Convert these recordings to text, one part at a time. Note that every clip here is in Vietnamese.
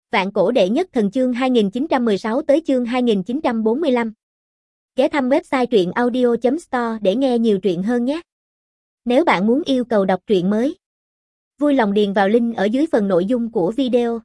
Vạn cổ đệ nhất thần chương 2916 tới chương 2945. Ghé thăm website truyện audio.store để nghe nhiều truyện hơn nhé. Nếu bạn muốn yêu cầu đọc truyện mới, vui lòng điền vào link ở dưới phần nội dung của video.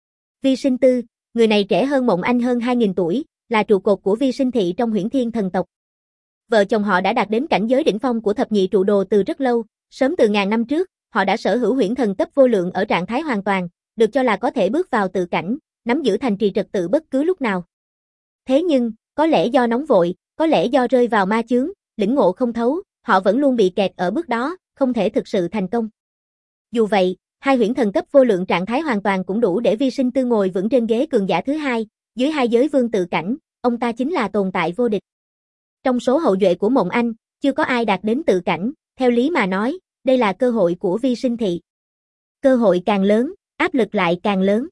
Vi Sinh Tư, người này trẻ hơn Mộng Anh hơn 2000 tuổi, là trụ cột của Vi Sinh thị trong Huyễn Thiên thần tộc. Vợ chồng họ đã đạt đến cảnh giới đỉnh phong của thập nhị trụ đồ từ rất lâu, sớm từ ngàn năm trước, họ đã sở hữu huyễn thần cấp vô lượng ở trạng thái hoàn toàn, được cho là có thể bước vào tự cảnh, nắm giữ thành trì trật tự bất cứ lúc nào. Thế nhưng, có lẽ do nóng vội, có lẽ do rơi vào ma chướng, lĩnh ngộ không thấu, họ vẫn luôn bị kẹt ở bước đó, không thể thực sự thành công. Dù vậy, hai huyễn thần cấp vô lượng trạng thái hoàn toàn cũng đủ để Vi Sinh Tư ngồi vững trên ghế cường giả thứ hai, dưới hai giới vương tự cảnh, ông ta chính là tồn tại vô địch. Trong số hậu duệ của Mộng Anh, chưa có ai đạt đến tự cảnh, theo lý mà nói, đây là cơ hội của Vi Sinh thị. Cơ hội càng lớn, áp lực lại càng lớn.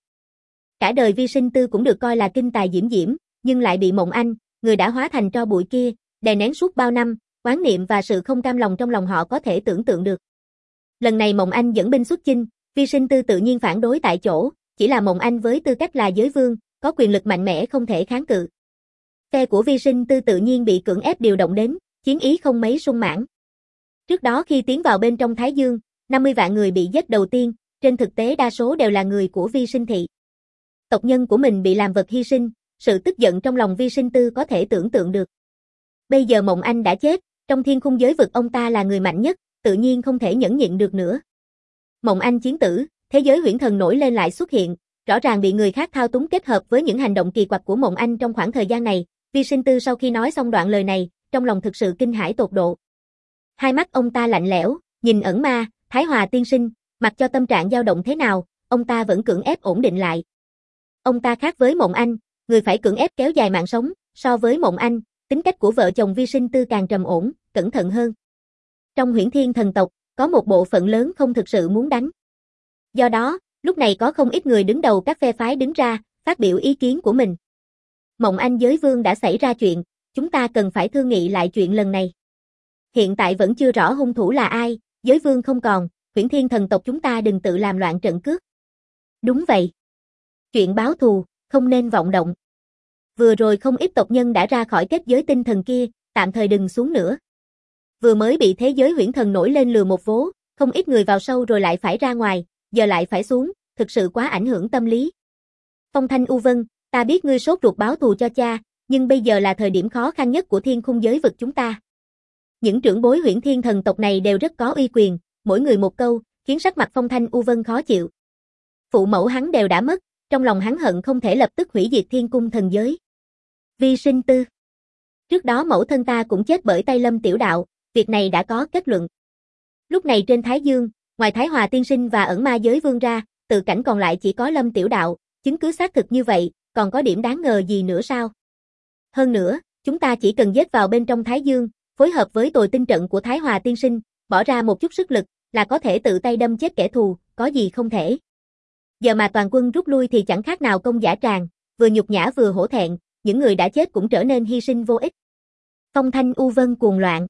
Cả đời Vi Sinh Tư cũng được coi là kinh tài diễm diễm, nhưng lại bị Mộng Anh, người đã hóa thành tro bụi kia, đè nén suốt bao năm, oán niệm và sự không cam lòng trong lòng họ có thể tưởng tượng được. Lần này Mộng Anh dẫn binh xuất chinh, Vi Sinh Tư tự nhiên phản đối tại chỗ, chỉ là Mộng Anh với tư cách là giới vương, có quyền lực mạnh mẽ không thể kháng cự. Phe của Vi Sinh Tư tự nhiên bị cưỡng ép điều động đến, chiến ý không mấy sung mãn. Trước đó khi tiến vào bên trong Thái Dương, 50 vạn người bị giết đầu tiên, trên thực tế đa số đều là người của Vi Sinh thị. Tộc nhân của mình bị làm vật hy sinh, sự tức giận trong lòng Vi Sinh Tư có thể tưởng tượng được. Bây giờ Mộng Anh đã chết, trong thiên khung giới vực ông ta là người mạnh nhất, tự nhiên không thể nhẫn nhịn được nữa. Mộng Anh chiến tử, thế giới huyễn thần nổi lên lại xuất hiện, rõ ràng bị người khác thao túng kết hợp với những hành động kỳ quặc của Mộng Anh trong khoảng thời gian này. Vi Sinh Tư sau khi nói xong đoạn lời này, trong lòng thực sự kinh hãi tột độ. Hai mắt ông ta lạnh lẽo, nhìn Ẩn Ma, Thái Hòa tiên sinh, mặc cho tâm trạng dao động thế nào, ông ta vẫn cưỡng ép ổn định lại. Ông ta khác với Mộng Anh, người phải cưỡng ép kéo dài mạng sống, so với Mộng Anh, tính cách của vợ chồng Vi Sinh Tư càng trầm ổn, cẩn thận hơn. Trong Huyễn Thiên thần tộc, có một bộ phận lớn không thực sự muốn đánh. Do đó, lúc này có không ít người đứng đầu các phe phái đứng ra, phát biểu ý kiến của mình. Mộng Anh giới vương đã xảy ra chuyện, chúng ta cần phải thương nghị lại chuyện lần này. Hiện tại vẫn chưa rõ hung thủ là ai, giới vương không còn, Huyễn Thiên thần tộc chúng ta đừng tự làm loạn trận cước. Đúng vậy. Chuyện báo thù, không nên vọng động. Vừa rồi không ít tộc nhân đã ra khỏi kết giới tinh thần kia, tạm thời đừng xuống nữa. Vừa mới bị thế giới huyễn thần nổi lên lừa một vố, không ít người vào sâu rồi lại phải ra ngoài, giờ lại phải xuống, thực sự quá ảnh hưởng tâm lý. Phong Thanh U Vân, ta biết ngươi sốt ruột báo thù cho cha, nhưng bây giờ là thời điểm khó khăn nhất của thiên khung giới vực chúng ta. Những trưởng bối Huyễn Thiên thần tộc này đều rất có uy quyền, mỗi người một câu, khiến sắc mặt Phong Thanh U Vân khó chịu. Phụ mẫu hắn đều đã mất, trong lòng hắn hận không thể lập tức hủy diệt thiên cung thần giới. Vi Sinh Tư. Trước đó mẫu thân ta cũng chết bởi tay Lâm Tiểu Đạo, việc này đã có kết luận. Lúc này trên Thái Dương, ngoài Thái Hòa tiên sinh và Ẩn Ma giới vương ra, tự cảnh còn lại chỉ có Lâm Tiểu Đạo, chứng cứ xác thực như vậy, còn có điểm đáng ngờ gì nữa sao? Hơn nữa, chúng ta chỉ cần giết vào bên trong Thái Dương, phối hợp với tồi tinh trận của Thái Hòa tiên sinh, bỏ ra một chút sức lực, là có thể tự tay đâm chết kẻ thù, có gì không thể. Giờ mà toàn quân rút lui thì chẳng khác nào công dã tràng, vừa nhục nhã vừa hổ thẹn, những người đã chết cũng trở nên hy sinh vô ích. Phong Thanh U Vân cuồng loạn.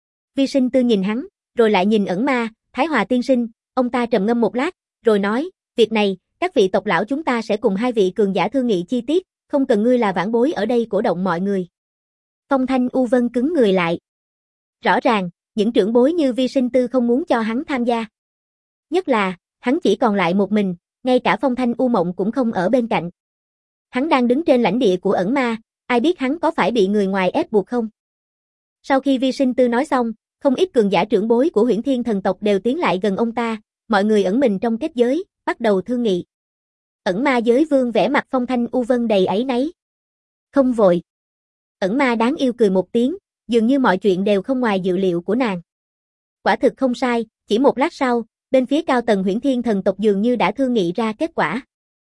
Vi Sinh Tư nhìn hắn, rồi lại nhìn Ẩn Ma, Thái Hòa tiên sinh, ông ta trầm ngâm một lát, rồi nói, việc này, các vị tộc lão chúng ta sẽ cùng hai vị cường giả thương nghị chi tiết, không cần ngươi là vãn bối ở đây cổ động mọi người. Phong Thanh U Vân cứng người lại. Rõ ràng, những trưởng bối như Vi Sinh Tư không muốn cho hắn tham gia. Nhất là, hắn chỉ còn lại một mình, ngay cả Phong Thanh U Mộng cũng không ở bên cạnh. Hắn đang đứng trên lãnh địa của Ẩn Ma, ai biết hắn có phải bị người ngoài ép buộc không? Sau khi Vi Sinh Tư nói xong, không ít cường giả trưởng bối của Huyễn Thiên thần tộc đều tiến lại gần ông ta, mọi người ẩn mình trong kết giới, bắt đầu thương nghị. Ẩn Ma giới vương vẽ mặt Phong Thanh U Vân đầy áy náy. Không vội. Ẩn Ma đáng yêu cười một tiếng, dường như mọi chuyện đều không ngoài dự liệu của nàng. Quả thực không sai, chỉ một lát sau, bên phía cao tầng Huyễn Thiên thần tộc dường như đã thương nghị ra kết quả.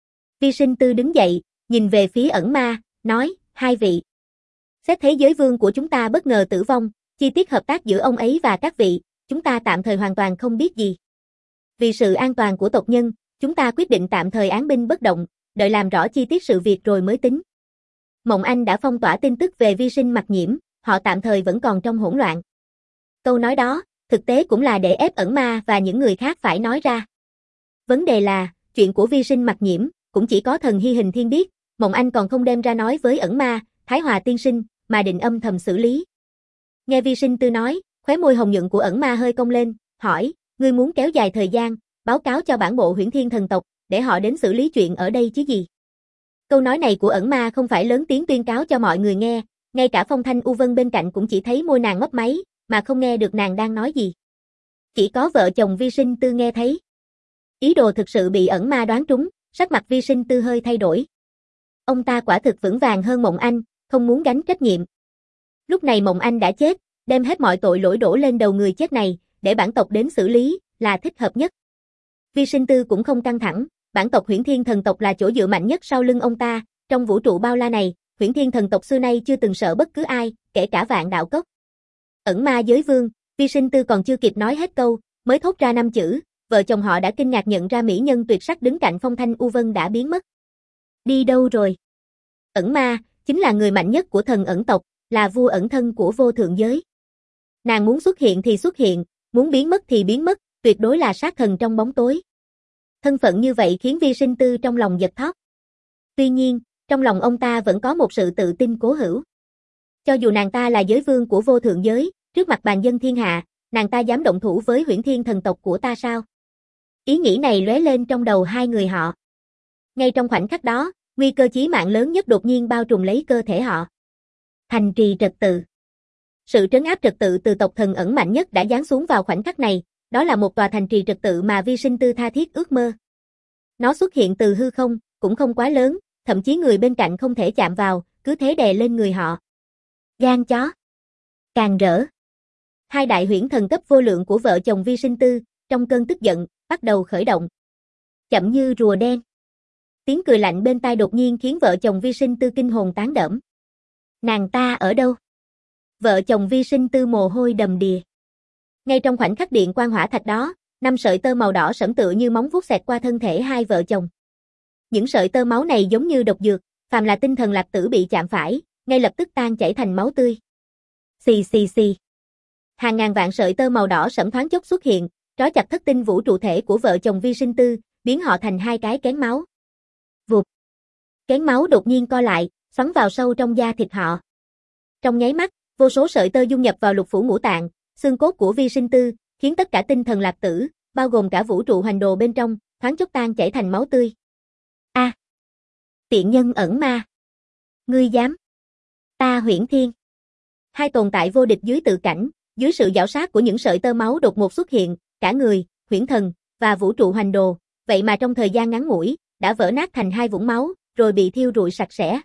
Vi Sinh Tư đứng dậy, nhìn về phía Ẩn Ma, nói, hai vị. Xét thế giới vương của chúng ta bất ngờ tử vong, chi tiết hợp tác giữa ông ấy và các vị, chúng ta tạm thời hoàn toàn không biết gì. Vì sự an toàn của tộc nhân, chúng ta quyết định tạm thời án binh bất động, đợi làm rõ chi tiết sự việc rồi mới tính. Mộng Anh đã phong tỏa tin tức về Vi Sinh Mặc Nhiễm, họ tạm thời vẫn còn trong hỗn loạn. Câu nói đó, thực tế cũng là để ép Ẩn Ma và những người khác phải nói ra. Vấn đề là, chuyện của Vi Sinh Mặc Nhiễm, cũng chỉ có thần hy hình thiên biết, Mộng Anh còn không đem ra nói với ẩn ma, Thái Hòa tiên sinh, mà định âm thầm xử lý. Nghe Vi Sinh Tư nói, khóe môi hồng nhuận của ẩn ma hơi cong lên, hỏi, ngươi muốn kéo dài thời gian, báo cáo cho bản bộ Huyễn Thiên thần tộc, để họ đến xử lý chuyện ở đây chứ gì. Câu nói này của ẩn ma không phải lớn tiếng tuyên cáo cho mọi người nghe, ngay cả Phong Thanh U Vân bên cạnh cũng chỉ thấy môi nàng mấp máy, mà không nghe được nàng đang nói gì. Chỉ có vợ chồng Vi Sinh Tư nghe thấy. Ý đồ thực sự bị ẩn ma đoán trúng, sắc mặt Vi Sinh Tư hơi thay đổi. Ông ta quả thực vững vàng hơn Mộng Anh, không muốn gánh trách nhiệm. Lúc này Mộng Anh đã chết, đem hết mọi tội lỗi đổ lên đầu người chết này, để bản tộc đến xử lý, là thích hợp nhất. Vi Sinh Tư cũng không căng thẳng, bản tộc Huyễn Thiên thần tộc là chỗ dựa mạnh nhất sau lưng ông ta, trong vũ trụ bao la này, Huyễn Thiên thần tộc xưa nay chưa từng sợ bất cứ ai, kể cả Vạn Đạo Cốc. Ẩn ma giới vương, Vi Sinh Tư còn chưa kịp nói hết câu, mới thốt ra 5 chữ, vợ chồng họ đã kinh ngạc nhận ra mỹ nhân tuyệt sắc đứng cạnh Phong Thanh U Vân đã biến mất. Đi đâu rồi? Ẩn ma, chính là người mạnh nhất của thần ẩn tộc, là vua ẩn thân của vô thượng giới. Nàng muốn xuất hiện thì xuất hiện, muốn biến mất thì biến mất, tuyệt đối là sát thần trong bóng tối. Thân phận như vậy khiến Vi Sinh Tư trong lòng giật thót. Tuy nhiên, trong lòng ông ta vẫn có một sự tự tin cố hữu. Cho dù nàng ta là giới vương của vô thượng giới, trước mặt bàn dân thiên hạ, nàng ta dám động thủ với Huyễn Thiên thần tộc của ta sao? Ý nghĩ này lóe lên trong đầu hai người họ. Ngay trong khoảnh khắc đó, nguy cơ chí mạng lớn nhất đột nhiên bao trùm lấy cơ thể họ. Thành trì trật tự. Sự trấn áp trật tự từ tộc thần ẩn mạnh nhất đã giáng xuống vào khoảnh khắc này, đó là một tòa thành trì trật tự mà Vi Sinh Tư tha thiết ước mơ. Nó xuất hiện từ hư không, cũng không quá lớn, thậm chí người bên cạnh không thể chạm vào, cứ thế đè lên người họ. Gan chó. Càng rỡ. Hai đại huyễn thần cấp vô lượng của vợ chồng Vi Sinh Tư, trong cơn tức giận, bắt đầu khởi động. Chậm như rùa đen. Tiếng cười lạnh bên tai đột nhiên khiến vợ chồng Vi Sinh Tư kinh hồn tán đẫm. Nàng ta ở đâu? Vợ chồng Vi Sinh Tư mồ hôi đầm đìa. Ngay trong khoảnh khắc điện quang hỏa thạch đó, 5 sợi tơ màu đỏ sẫm tựa như móng vuốt xẹt qua thân thể hai vợ chồng. Những sợi tơ máu này giống như độc dược, phàm là tinh thần lạc tử bị chạm phải, ngay lập tức tan chảy thành máu tươi. Xì xì xì. Hàng ngàn vạn sợi tơ màu đỏ sẫm thoáng chốc xuất hiện, trói chặt thất tinh vũ trụ thể của vợ chồng Vi Sinh Tư, biến họ thành hai cái kén máu. Vụt. Kén máu đột nhiên co lại, xoắn vào sâu trong da thịt họ. Trong nháy mắt, vô số sợi tơ dung nhập vào lục phủ ngũ tạng, xương cốt của Vi Sinh Tư, khiến tất cả tinh thần lạc tử, bao gồm cả vũ trụ hoành đồ bên trong, thoáng chốc tan chảy thành máu tươi. A! Tiện nhân ẩn ma! Ngươi dám! Ta Huyễn Thiên! Hai tồn tại vô địch dưới tự cảnh, dưới sự giảo sát của những sợi tơ máu đột ngột xuất hiện, cả người, huyễn thần, và vũ trụ hoành đồ, vậy mà trong thời gian ngắn ngủi, đã vỡ nát thành hai vũng máu, rồi bị thiêu rụi sạch sẽ.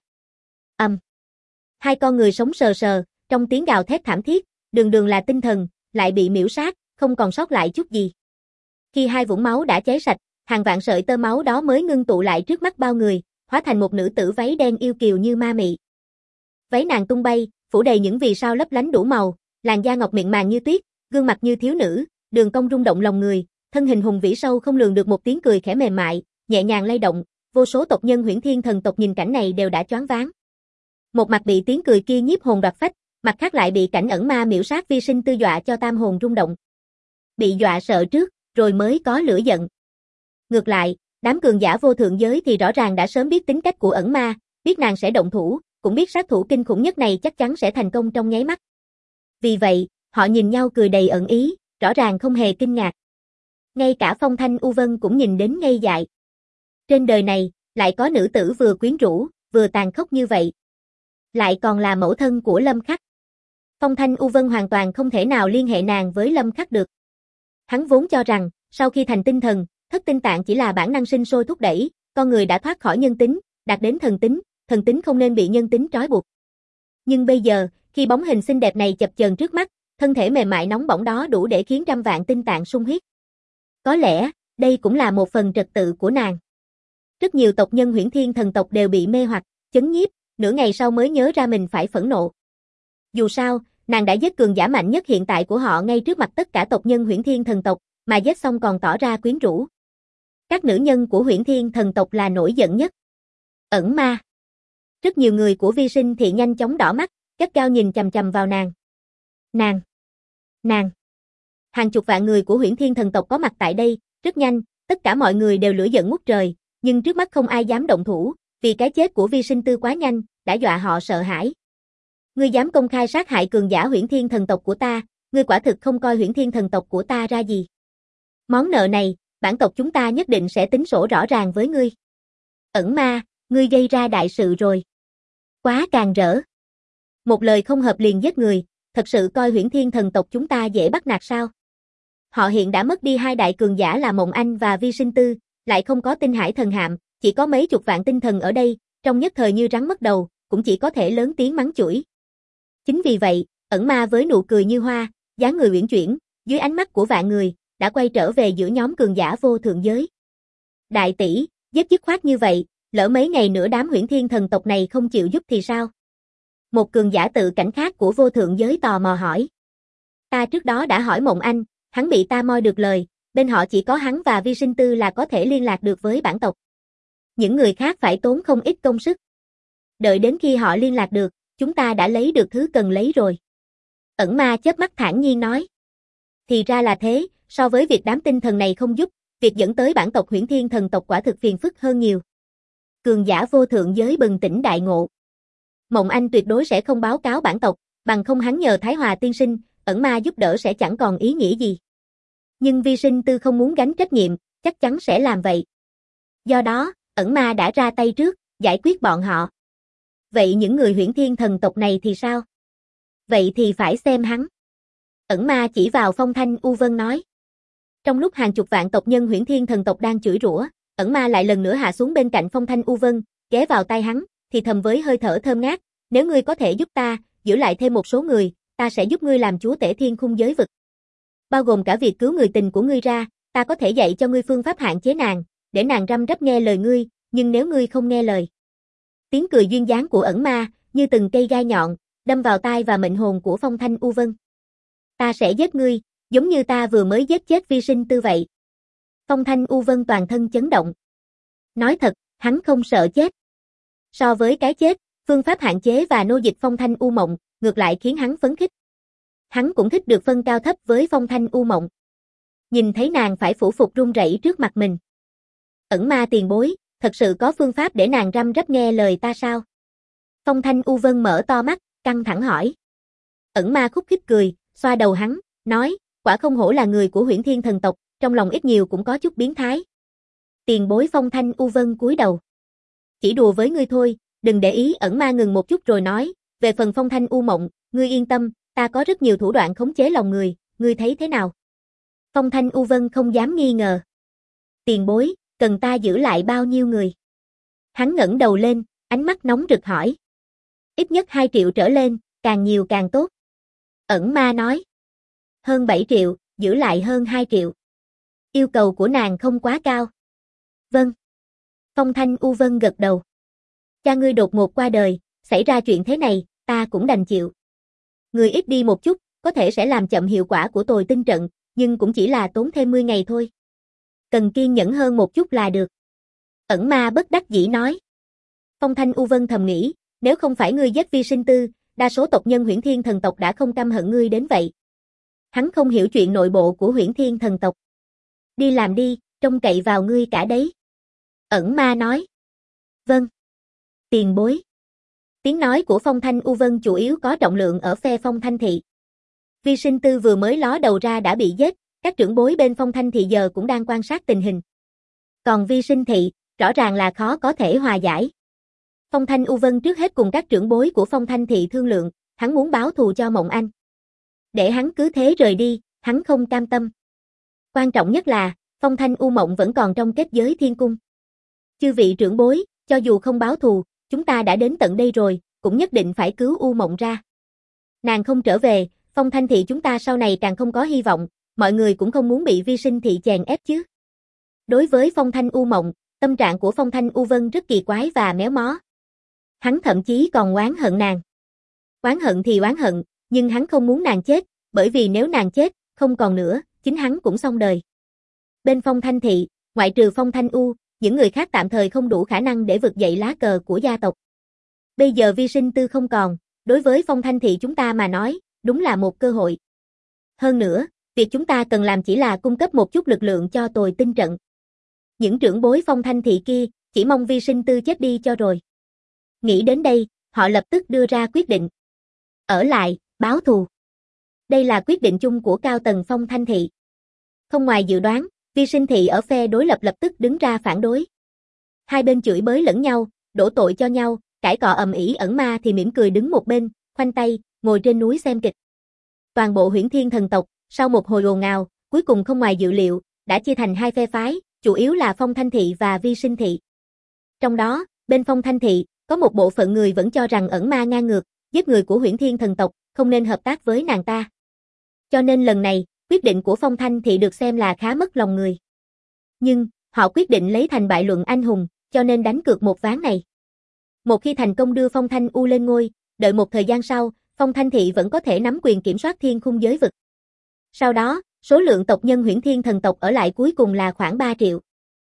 Hai con người sống sờ sờ, trong tiếng gào thét thảm thiết, đường đường là tinh thần, lại bị miễu sát, không còn sót lại chút gì. Khi hai vũng máu đã cháy sạch, hàng vạn sợi tơ máu đó mới ngưng tụ lại trước mắt bao người, hóa thành một nữ tử váy đen yêu kiều như ma mị. Váy nàng tung bay, phủ đầy những vì sao lấp lánh đủ màu, làn da ngọc mịn màng như tuyết, gương mặt như thiếu nữ, đường cong rung động lòng người, thân hình hùng vĩ sâu không lường được một tiếng cười khẽ mềm mại, nhẹ nhàng lay động, vô số tộc nhân Huyễn Thiên thần tộc nhìn cảnh này đều đã choáng váng. Một mặt bị tiếng cười kia nhiếp hồn đoạt phách, mặt khác lại bị cảnh ẩn ma miễu sát Vi Sinh Tư dọa cho tam hồn rung động. Bị dọa sợ trước, rồi mới có lửa giận. Ngược lại, đám cường giả vô thượng giới thì rõ ràng đã sớm biết tính cách của ẩn ma, biết nàng sẽ động thủ, cũng biết sát thủ kinh khủng nhất này chắc chắn sẽ thành công trong nháy mắt. Vì vậy, họ nhìn nhau cười đầy ẩn ý, rõ ràng không hề kinh ngạc. Ngay cả Phong Thanh U Vân cũng nhìn đến ngây dại. Trên đời này, lại có nữ tử vừa quyến rũ, vừa tàn khốc như vậy. Lại còn là mẫu thân của Lâm Khắc. Phong Thanh U Vân hoàn toàn không thể nào liên hệ nàng với Lâm Khắc được. Hắn vốn cho rằng, sau khi thành tinh thần, thất tinh tạng chỉ là bản năng sinh sôi thúc đẩy, con người đã thoát khỏi nhân tính, đạt đến thần tính không nên bị nhân tính trói buộc. Nhưng bây giờ, khi bóng hình xinh đẹp này chập chờn trước mắt, thân thể mềm mại nóng bỏng đó đủ để khiến trăm vạn tinh tạng sung huyết. Có lẽ, đây cũng là một phần trật tự của nàng. Rất nhiều tộc nhân Huyễn Thiên thần tộc đều bị mê hoặc, chấn nhiếp, nửa ngày sau mới nhớ ra mình phải phẫn nộ. Dù sao, nàng đã giết cường giả mạnh nhất hiện tại của họ ngay trước mặt tất cả tộc nhân Huyễn Thiên thần tộc, mà giết xong còn tỏ ra quyến rũ. Các nữ nhân của Huyễn Thiên thần tộc là nổi giận nhất. Ẩn ma. Rất nhiều người của Vi Sinh thì nhanh chóng đỏ mắt, gắt gao nhìn chằm chằm vào nàng. Nàng. Hàng chục vạn người của Huyễn Thiên thần tộc có mặt tại đây, rất nhanh, tất cả mọi người đều lửa giận ngút trời, nhưng trước mắt không ai dám động thủ, vì cái chết của Vi Sinh Tư quá nhanh, đã dọa họ sợ hãi. Ngươi dám công khai sát hại cường giả Huyễn Thiên thần tộc của ta, ngươi quả thực không coi Huyễn Thiên thần tộc của ta ra gì. Món nợ này, bản tộc chúng ta nhất định sẽ tính sổ rõ ràng với ngươi. Ẩn ma, ngươi gây ra đại sự rồi. Quá càn rỡ. Một lời không hợp liền giết người, thật sự coi Huyễn Thiên thần tộc chúng ta dễ bắt nạt sao? Họ hiện đã mất đi hai đại cường giả là Mộng Anh và Vi Sinh Tư, lại không có Tinh Hải thần hạm, chỉ có mấy chục vạn tinh thần ở đây, trong nhất thời như rắn mất đầu, cũng chỉ có thể lớn tiếng mắng chửi. Chính vì vậy, ẩn ma với nụ cười như hoa, dáng người uyển chuyển, dưới ánh mắt của vạn người, đã quay trở về giữa nhóm cường giả vô thượng giới. Đại tỷ, giết dứt khoát như vậy, lỡ mấy ngày nữa đám Huyễn Thiên thần tộc này không chịu giúp thì sao? Một cường giả tự cảnh khác của vô thượng giới tò mò hỏi. Ta trước đó đã hỏi Mộng Anh, hắn bị ta moi được lời, bên họ chỉ có hắn và Vi Sinh Tư là có thể liên lạc được với bản tộc. Những người khác phải tốn không ít công sức. Đợi đến khi họ liên lạc được, chúng ta đã lấy được thứ cần lấy rồi. Ẩn ma chớp mắt thản nhiên nói. Thì ra là thế, so với việc đám tinh thần này không giúp, việc dẫn tới bản tộc Huyễn Thiên thần tộc quả thực phiền phức hơn nhiều. Cường giả vô thượng giới bừng tỉnh đại ngộ. Mộng Anh tuyệt đối sẽ không báo cáo bản tộc, bằng không hắn nhờ Thái Hòa tiên sinh, ẩn ma giúp đỡ sẽ chẳng còn ý nghĩa gì. Nhưng Vi Sinh Tư không muốn gánh trách nhiệm, chắc chắn sẽ làm vậy. Do đó, ẩn ma đã ra tay trước, giải quyết bọn họ. Vậy những người Huyễn Thiên thần tộc này thì sao? Vậy thì phải xem hắn. Ẩn ma chỉ vào Phong Thanh U Vân nói. Trong lúc hàng chục vạn tộc nhân Huyễn Thiên thần tộc đang chửi rủa, ẩn ma lại lần nữa hạ xuống bên cạnh Phong Thanh U Vân, ghé vào tai hắn, thì thầm với hơi thở thơm ngát, nếu ngươi có thể giúp ta, giữ lại thêm một số người, ta sẽ giúp ngươi làm chúa tể thiên khung giới vực. Bao gồm cả việc cứu người tình của ngươi ra, ta có thể dạy cho ngươi phương pháp hạn chế nàng, để nàng răm rắp nghe lời ngươi, nhưng nếu ngươi không nghe lời. Tiếng cười duyên dáng của ẩn ma, như từng cây gai nhọn, đâm vào tai và mệnh hồn của Phong Thanh U Vân. Ta sẽ giết ngươi, giống như ta vừa mới giết chết Vi Sinh Tư vậy. Phong Thanh U Vân toàn thân chấn động. Nói thật, hắn không sợ chết. So với cái chết, phương pháp hạn chế và nô dịch Phong Thanh U Mộng, ngược lại khiến hắn phấn khích. Hắn cũng thích được phân cao thấp với Phong Thanh U Mộng. Nhìn thấy nàng phải phủ phục run rẩy trước mặt mình. Ẩn ma tiền bối, thật sự có phương pháp để nàng răm rắp nghe lời ta sao? Phong Thanh U Vân mở to mắt, căng thẳng hỏi. Ẩn ma khúc khích cười, xoa đầu hắn, nói, quả không hổ là người của Huyễn Thiên thần tộc, trong lòng ít nhiều cũng có chút biến thái. Tiền bối Phong Thanh U Vân cúi đầu. Chỉ đùa với ngươi thôi, đừng để ý. Ẩn ma ngừng một chút rồi nói, về phần Phong Thanh U Mộng, ngươi yên tâm, ta có rất nhiều thủ đoạn khống chế lòng người, ngươi thấy thế nào? Phong Thanh U Vân không dám nghi ngờ. Tiền bối, cần ta giữ lại bao nhiêu người? Hắn ngẩng đầu lên, ánh mắt nóng rực hỏi. Ít nhất 2 triệu trở lên, càng nhiều càng tốt. Ẩn ma nói. Hơn 7 triệu, giữ lại hơn 2 triệu. Yêu cầu của nàng không quá cao. Vâng. Phong Thanh U Vân gật đầu. Cha ngươi đột ngột qua đời, xảy ra chuyện thế này, ta cũng đành chịu. Người ít đi một chút, có thể sẽ làm chậm hiệu quả của tồi tinh trận, nhưng cũng chỉ là tốn thêm 10 ngày thôi. Cần kiên nhẫn hơn một chút là được. Ẩn ma bất đắc dĩ nói. Phong Thanh U Vân thầm nghĩ, nếu không phải ngươi giết Vi Sinh Tư, đa số tộc nhân Huyễn Thiên thần tộc đã không căm hận ngươi đến vậy. Hắn không hiểu chuyện nội bộ của Huyễn Thiên thần tộc. Đi làm đi, trông cậy vào ngươi cả đấy. Ẩn ma nói. Vâng. Tiền bối. Tiếng nói của Phong Thanh U Vân chủ yếu có trọng lượng ở phe Phong Thanh Thị. Vi Sinh Tư vừa mới ló đầu ra đã bị giết, các trưởng bối bên Phong Thanh Thị giờ cũng đang quan sát tình hình. Còn Vi Sinh Thị, rõ ràng là khó có thể hòa giải. Phong Thanh U Vân trước hết cùng các trưởng bối của Phong Thanh Thị thương lượng, hắn muốn báo thù cho Mộng Anh. Để hắn cứ thế rời đi, hắn không cam tâm. Quan trọng nhất là, Phong Thanh U Mộng vẫn còn trong kết giới thiên cung. Chư vị trưởng bối, cho dù không báo thù, chúng ta đã đến tận đây rồi, cũng nhất định phải cứu U Mộng ra. Nàng không trở về, Phong Thanh Thị chúng ta sau này càng không có hy vọng, mọi người cũng không muốn bị Vi Sinh Thị chèn ép chứ. Đối với Phong Thanh U Mộng, tâm trạng của Phong Thanh U Vân rất kỳ quái và méo mó. Hắn thậm chí còn oán hận nàng. Oán hận thì oán hận, nhưng hắn không muốn nàng chết, bởi vì nếu nàng chết, không còn nữa, chính hắn cũng xong đời. Bên Phong Thanh Thị, ngoại trừ Phong Thanh U, những người khác tạm thời không đủ khả năng để vực dậy lá cờ của gia tộc. Bây giờ Vi Sinh Tư không còn, đối với Phong Thanh Thị chúng ta mà nói, đúng là một cơ hội. Hơn nữa, việc chúng ta cần làm chỉ là cung cấp một chút lực lượng cho tồi tinh trận. Những trưởng bối Phong Thanh Thị kia, chỉ mong Vi Sinh Tư chết đi cho rồi. Nghĩ đến đây, họ lập tức đưa ra quyết định. Ở lại, báo thù. Đây là quyết định chung của cao tầng Phong Thanh Thị. Không ngoài dự đoán, Vi Sinh Thị ở phe đối lập lập tức đứng ra phản đối. Hai bên chửi bới lẫn nhau, đổ tội cho nhau, cãi cọ ầm ĩ. Ẩn Ma thì mỉm cười đứng một bên, khoanh tay, ngồi trên núi xem kịch. Toàn bộ Huyễn Thiên thần tộc, sau một hồi ồn ào, cuối cùng không ngoài dự liệu, đã chia thành hai phe phái, chủ yếu là Phong Thanh Thị và Vi Sinh Thị. Trong đó, bên Phong Thanh Thị, có một bộ phận người vẫn cho rằng Ẩn Ma ngang ngược, giết người của Huyễn Thiên thần tộc, không nên hợp tác với nàng ta. Cho nên lần này, quyết định của Phong Thanh Thị được xem là khá mất lòng người. Nhưng, họ quyết định lấy thành bại luận anh hùng, cho nên đánh cược một ván này. Một khi thành công đưa Phong Thanh U lên ngôi, đợi một thời gian sau, Phong Thanh Thị vẫn có thể nắm quyền kiểm soát thiên khung giới vực. Sau đó, số lượng tộc nhân Huyễn Thiên thần tộc ở lại cuối cùng là khoảng 3 triệu.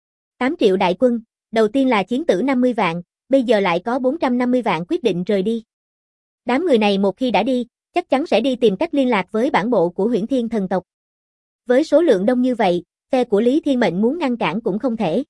8 triệu đại quân, đầu tiên là chiến tử 50 vạn, bây giờ lại có 450 vạn quyết định rời đi. Đám người này một khi đã đi, chắc chắn sẽ đi tìm cách liên lạc với bản bộ của Huyễn Thiên thần tộc. Với số lượng đông như vậy, phe của Lý Thiên Mệnh muốn ngăn cản cũng không thể.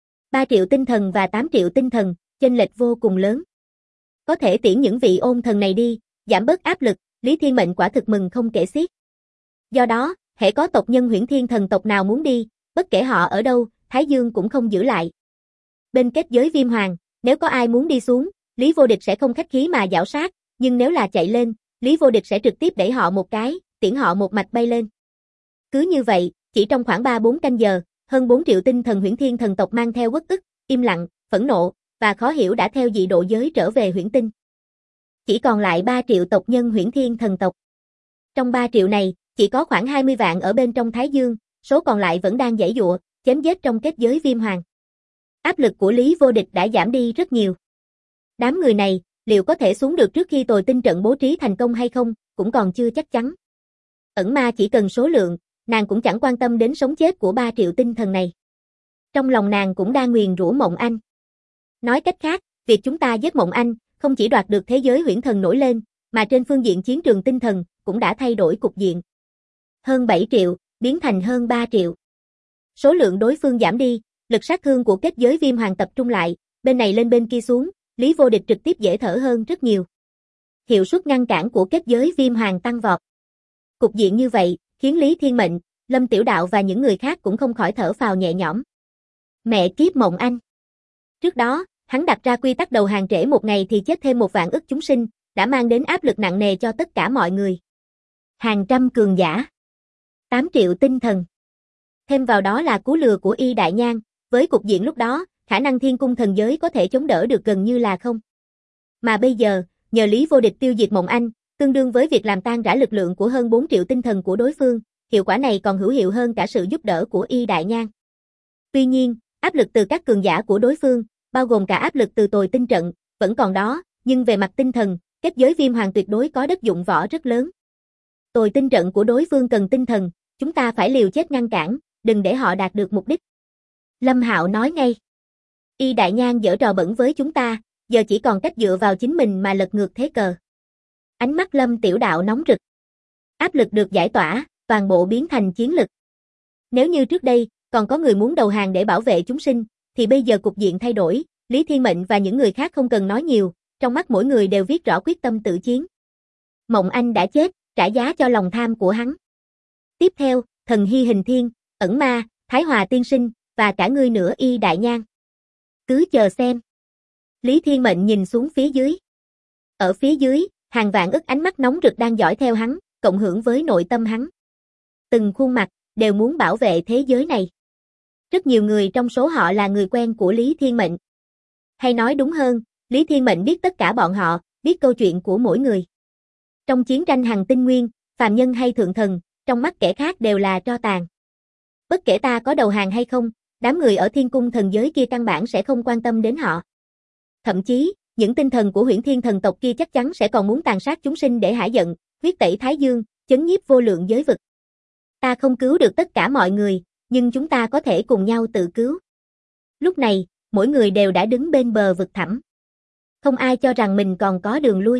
3 triệu tinh thần và 8 triệu tinh thần, chênh lệch vô cùng lớn. Có thể tiễn những vị ôn thần này đi, giảm bớt áp lực, Lý Thiên Mệnh quả thực mừng không kể xiết. Do đó, hễ có tộc nhân Huyễn Thiên thần tộc nào muốn đi, bất kể họ ở đâu, Thái Dương cũng không giữ lại. Bên kết giới Viêm Hoàng, nếu có ai muốn đi xuống, Lý Vô Địch sẽ không khách khí mà giảo sát, nhưng nếu là chạy lên, Lý Vô Địch sẽ trực tiếp đẩy họ một cái, tiễn họ một mạch bay lên. Cứ như vậy, chỉ trong khoảng 3-4 canh giờ, hơn 4 triệu tinh thần Huyễn Thiên thần tộc mang theo uất ức, im lặng, phẫn nộ và khó hiểu đã theo dị độ giới trở về Huyễn Tinh. Chỉ còn lại 3 triệu tộc nhân Huyễn Thiên thần tộc. Trong 3 triệu này, chỉ có khoảng 20 vạn ở bên trong Thái Dương, số còn lại vẫn đang giãy giụa, chém giết trong kết giới Viêm Hoàng. Áp lực của Lý Vô Địch đã giảm đi rất nhiều. Đám người này, liệu có thể xuống được trước khi tồi tinh trận bố trí thành công hay không, cũng còn chưa chắc chắn. Ẩn Ma chỉ cần số lượng, nàng cũng chẳng quan tâm đến sống chết của 3 triệu tinh thần này. Trong lòng nàng cũng đang nguyền rủa Mộng Anh. Nói cách khác, việc chúng ta giết Mộng Anh, không chỉ đoạt được thế giới huyễn thần nổi lên, mà trên phương diện chiến trường tinh thần, cũng đã thay đổi cục diện. Hơn 7 triệu, biến thành hơn 3 triệu. Số lượng đối phương giảm đi, lực sát thương của kết giới Viêm Hoàng tập trung lại, bên này lên bên kia xuống, Lý Vô Địch trực tiếp dễ thở hơn rất nhiều. Hiệu suất ngăn cản của kết giới Viêm Hoàng tăng vọt. Cục diện như vậy, khiến Lý Thiên Mệnh, Lâm Tiểu Đạo và những người khác cũng không khỏi thở phào nhẹ nhõm. Mẹ kiếp Mộng Anh. Trước đó, hắn đặt ra quy tắc đầu hàng trễ một ngày thì chết thêm 1 vạn ức chúng sinh, đã mang đến áp lực nặng nề cho tất cả mọi người. Hàng trăm cường giả. 8 triệu tinh thần. Thêm vào đó là cú lừa của Y Đại Nhan, với cục diện lúc đó, khả năng thiên cung thần giới có thể chống đỡ được gần như là không. Mà bây giờ, nhờ Lý Vô Địch tiêu diệt Mộng Anh, tương đương với việc làm tan rã lực lượng của hơn 4 triệu tinh thần của đối phương, hiệu quả này còn hữu hiệu hơn cả sự giúp đỡ của Y Đại Nhan. Tuy nhiên, áp lực từ các cường giả của đối phương, bao gồm cả áp lực từ tồi tinh trận, vẫn còn đó, nhưng về mặt tinh thần, kết giới Viêm Hoàng tuyệt đối có đất dụng võ rất lớn. Tồi tinh trận của đối phương cần tinh thần, chúng ta phải liều chết ngăn cản, đừng để họ đạt được mục đích. Lâm Hạo nói ngay. Y Đại Nhan giở trò bẩn với chúng ta, giờ chỉ còn cách dựa vào chính mình mà lật ngược thế cờ. Ánh mắt Lâm Tiểu Đạo nóng rực. Áp lực được giải tỏa, toàn bộ biến thành chiến lực. Nếu như trước đây, còn có người muốn đầu hàng để bảo vệ chúng sinh, thì bây giờ cục diện thay đổi, Lý Thiên Mệnh và những người khác không cần nói nhiều, trong mắt mỗi người đều viết rõ quyết tâm tự chiến. Mộng Anh đã chết, trả giá cho lòng tham của hắn. Tiếp theo, Thần Hy Hình Thiên, Ẩn Ma, Thái Hòa Tiên Sinh, và cả ngươi nữa Y Đại Nhan. Cứ chờ xem. Lý Thiên Mệnh nhìn xuống phía dưới. Ở phía dưới, hàng vạn ức ánh mắt nóng rực đang dõi theo hắn, cộng hưởng với nội tâm hắn. Từng khuôn mặt, đều muốn bảo vệ thế giới này. Rất nhiều người trong số họ là người quen của Lý Thiên Mệnh. Hay nói đúng hơn, Lý Thiên Mệnh biết tất cả bọn họ, biết câu chuyện của mỗi người. Trong chiến tranh Hằng Tinh Nguyên, phàm nhân hay thượng thần, trong mắt kẻ khác đều là tro tàn. Bất kể ta có đầu hàng hay không, đám người ở thiên cung thần giới kia căn bản sẽ không quan tâm đến họ. Thậm chí, những tinh thần của Huyễn Thiên thần tộc kia chắc chắn sẽ còn muốn tàn sát chúng sinh để hả giận, huyết tẩy Thái Dương, chấn nhiếp vô lượng giới vực. Ta không cứu được tất cả mọi người, nhưng chúng ta có thể cùng nhau tự cứu. Lúc này, mỗi người đều đã đứng bên bờ vực thẳm. Không ai cho rằng mình còn có đường lui.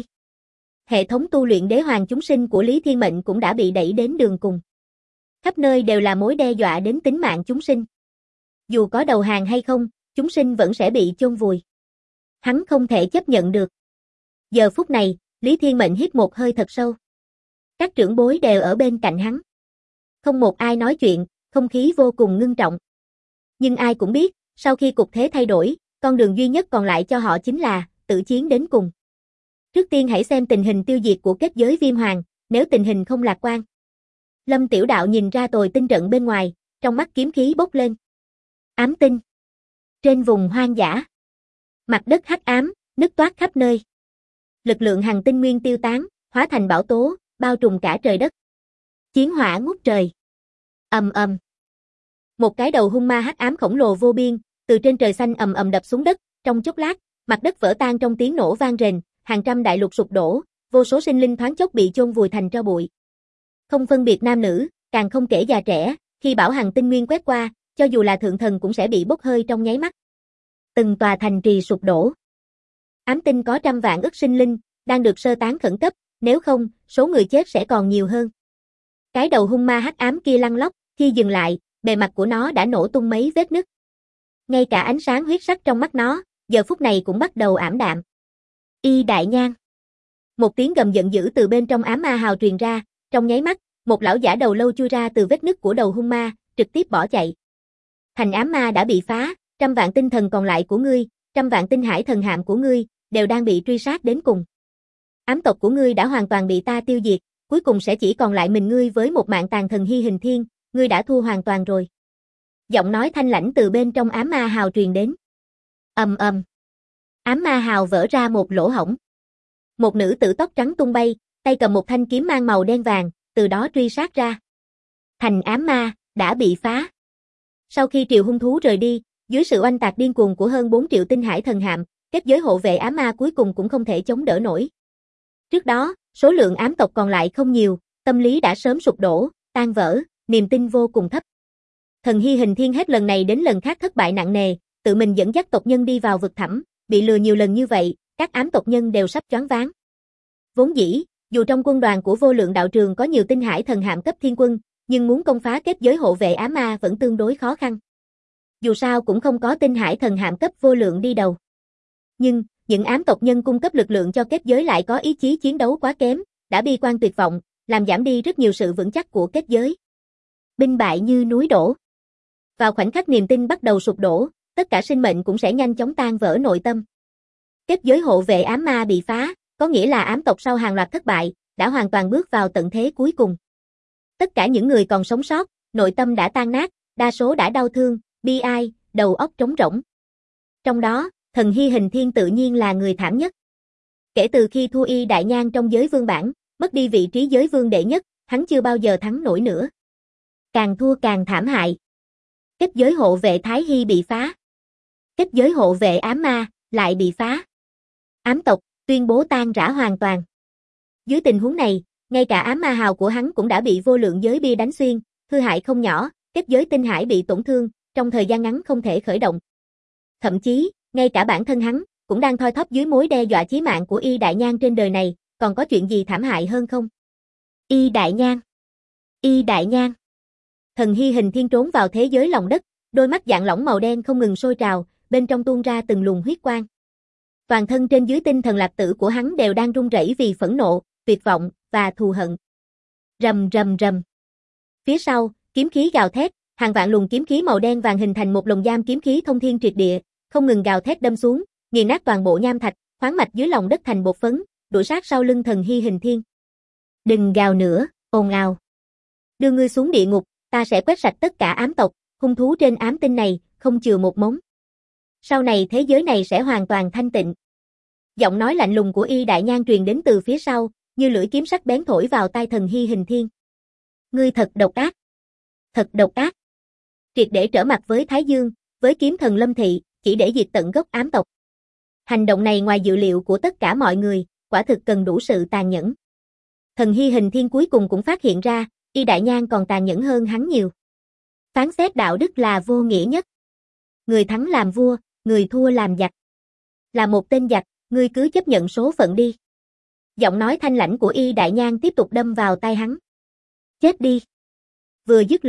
Hệ thống tu luyện đế hoàng chúng sinh của Lý Thiên Mệnh cũng đã bị đẩy đến đường cùng. Khắp nơi đều là mối đe dọa đến tính mạng chúng sinh. Dù có đầu hàng hay không, chúng sinh vẫn sẽ bị chôn vùi. Hắn không thể chấp nhận được. Giờ phút này, Lý Thiên Mệnh hít một hơi thật sâu. Các trưởng bối đều ở bên cạnh hắn. Không một ai nói chuyện, không khí vô cùng ngưng trọng. Nhưng ai cũng biết, sau khi cục thế thay đổi, con đường duy nhất còn lại cho họ chính là tử chiến đến cùng. Trước tiên hãy xem tình hình tiêu diệt của kết giới Viêm Hoàng, nếu tình hình không lạc quan. Lâm Tiểu Đạo nhìn ra tồi tinh trận bên ngoài, trong mắt kiếm khí bốc lên. Ám tinh. Trên vùng hoang dã, mặt đất hắc ám, nứt toát khắp nơi. Lực lượng hằng tinh nguyên tiêu tán, hóa thành bão tố, bao trùm cả trời đất. Chiến hỏa ngút trời. Ầm ầm. Một cái đầu hung ma hắc ám khổng lồ vô biên, từ trên trời xanh ầm ầm đập xuống đất, trong chốc lát, mặt đất vỡ tan trong tiếng nổ vang rền, hàng trăm đại lục sụp đổ, vô số sinh linh thoáng chốc bị chôn vùi thành tro bụi. Không phân biệt nam nữ, càng không kể già trẻ, khi bão hằng tinh nguyên quét qua, cho dù là thượng thần cũng sẽ bị bốc hơi trong nháy mắt. Từng tòa thành trì sụp đổ. Ám tinh có trăm vạn ức sinh linh, đang được sơ tán khẩn cấp, nếu không, số người chết sẽ còn nhiều hơn. Cái đầu hung ma hắc ám kia lăn lóc, khi dừng lại, bề mặt của nó đã nổ tung mấy vết nứt. Ngay cả ánh sáng huyết sắc trong mắt nó, giờ phút này cũng bắt đầu ảm đạm. Y Đại Nhang. Một tiếng gầm giận dữ từ bên trong ám ma hào truyền ra, trong nháy mắt, một lão giả đầu lâu chui ra từ vết nứt của đầu hung ma, trực tiếp bỏ chạy. Thành ám ma đã bị phá, trăm vạn tinh thần còn lại của ngươi, trăm vạn tinh hải thần hạm của ngươi, đều đang bị truy sát đến cùng. Ám tộc của ngươi đã hoàn toàn bị ta tiêu diệt, cuối cùng sẽ chỉ còn lại mình ngươi với một mạng tàn thần hy hình thiên, ngươi đã thua hoàn toàn rồi. Giọng nói thanh lãnh từ bên trong ám ma hào truyền đến. Ầm ầm. Ám ma hào vỡ ra một lỗ hổng. Một nữ tử tóc trắng tung bay, tay cầm một thanh kiếm mang màu đen vàng, từ đó truy sát ra. Thành ám ma đã bị phá. Sau khi triều hung thú rời đi, dưới sự oanh tạc điên cuồng của hơn 4 triệu tinh hải thần hạm, kết giới hộ vệ ám ma cuối cùng cũng không thể chống đỡ nổi. Trước đó, số lượng ám tộc còn lại không nhiều, tâm lý đã sớm sụp đổ, tan vỡ, niềm tin vô cùng thấp. Thần hy hình thiên hết lần này đến lần khác thất bại nặng nề, tự mình dẫn dắt tộc nhân đi vào vực thẳm, bị lừa nhiều lần như vậy, các ám tộc nhân đều sắp choáng váng. Vốn dĩ, dù trong quân đoàn của Vô Lượng Đạo Trường có nhiều tinh hải thần hạm cấp thiên quân, nhưng muốn công phá kết giới hộ vệ ám ma vẫn tương đối khó khăn. Dù sao cũng không có tinh hải thần hạm cấp vô lượng đi đầu. Nhưng, những ám tộc nhân cung cấp lực lượng cho kết giới lại có ý chí chiến đấu quá kém, đã bi quan tuyệt vọng, làm giảm đi rất nhiều sự vững chắc của kết giới. Binh bại như núi đổ. Vào khoảnh khắc niềm tin bắt đầu sụp đổ, tất cả sinh mệnh cũng sẽ nhanh chóng tan vỡ nội tâm. Kết giới hộ vệ ám ma bị phá, có nghĩa là ám tộc sau hàng loạt thất bại, đã hoàn toàn bước vào tận thế cuối cùng. Tất cả những người còn sống sót, nội tâm đã tan nát, đa số đã đau thương, bi ai, đầu óc trống rỗng. Trong đó, thần hy hình thiên tự nhiên là người thảm nhất. Kể từ khi thua Y Đại Nhang trong giới vương bảng, mất đi vị trí giới vương đệ nhất, hắn chưa bao giờ thắng nổi nữa. Càng thua càng thảm hại. Kết giới hộ vệ Thái Hy bị phá. Kết giới hộ vệ ám ma lại bị phá. Ám tộc tuyên bố tan rã hoàn toàn. Dưới tình huống này, ngay cả ám ma hào của hắn cũng đã bị vô lượng giới bia đánh xuyên, hư hại không nhỏ, kết giới tinh hải bị tổn thương, trong thời gian ngắn không thể khởi động. Thậm chí, ngay cả bản thân hắn cũng đang thoi thóp dưới mối đe dọa chí mạng của Y Đại Nhang trên đời này, còn có chuyện gì thảm hại hơn không? Y Đại Nhang. Y Đại Nhang. Thần hy hình thiên trốn vào thế giới lòng đất, đôi mắt dạng lỏng màu đen không ngừng sôi trào, bên trong tuôn ra từng luồng huyết quang. Toàn thân trên dưới tinh thần lạc tử của hắn đều đang run rẩy vì phẫn nộ, tuyệt vọng và thù hận. Rầm rầm rầm. Phía sau, kiếm khí gào thét, hàng vạn luồng kiếm khí màu đen vàng hình thành một lồng giam kiếm khí thông thiên triệt địa, không ngừng gào thét đâm xuống, nghiền nát toàn bộ nham thạch, khoáng mạch dưới lòng đất thành bột phấn, đuổi sát sau lưng thần hy hình thiên. Đừng gào nữa, ồn ào. Đưa ngươi xuống địa ngục, ta sẽ quét sạch tất cả ám tộc, hung thú trên ám tinh này, không chừa một mống. Sau này thế giới này sẽ hoàn toàn thanh tịnh. Giọng nói lạnh lùng của Y Đại Nhang truyền đến từ phía sau, như lưỡi kiếm sắc bén thổi vào tai thần hy hình thiên. Ngươi thật độc ác. Thật độc ác. Triệt để trở mặt với Thái Dương, với kiếm thần Lâm Thị, chỉ để diệt tận gốc ám tộc. Hành động này ngoài dự liệu của tất cả mọi người, quả thực cần đủ sự tàn nhẫn. Thần hy hình thiên cuối cùng cũng phát hiện ra, Y Đại Nhang còn tàn nhẫn hơn hắn nhiều. Phán xét đạo đức là vô nghĩa nhất. Người thắng làm vua, người thua làm giặc. Là một tên giặc, ngươi cứ chấp nhận số phận đi. Giọng nói thanh lãnh của Y Đại Nhang tiếp tục đâm vào tai hắn. Chết đi. Vừa dứt lời,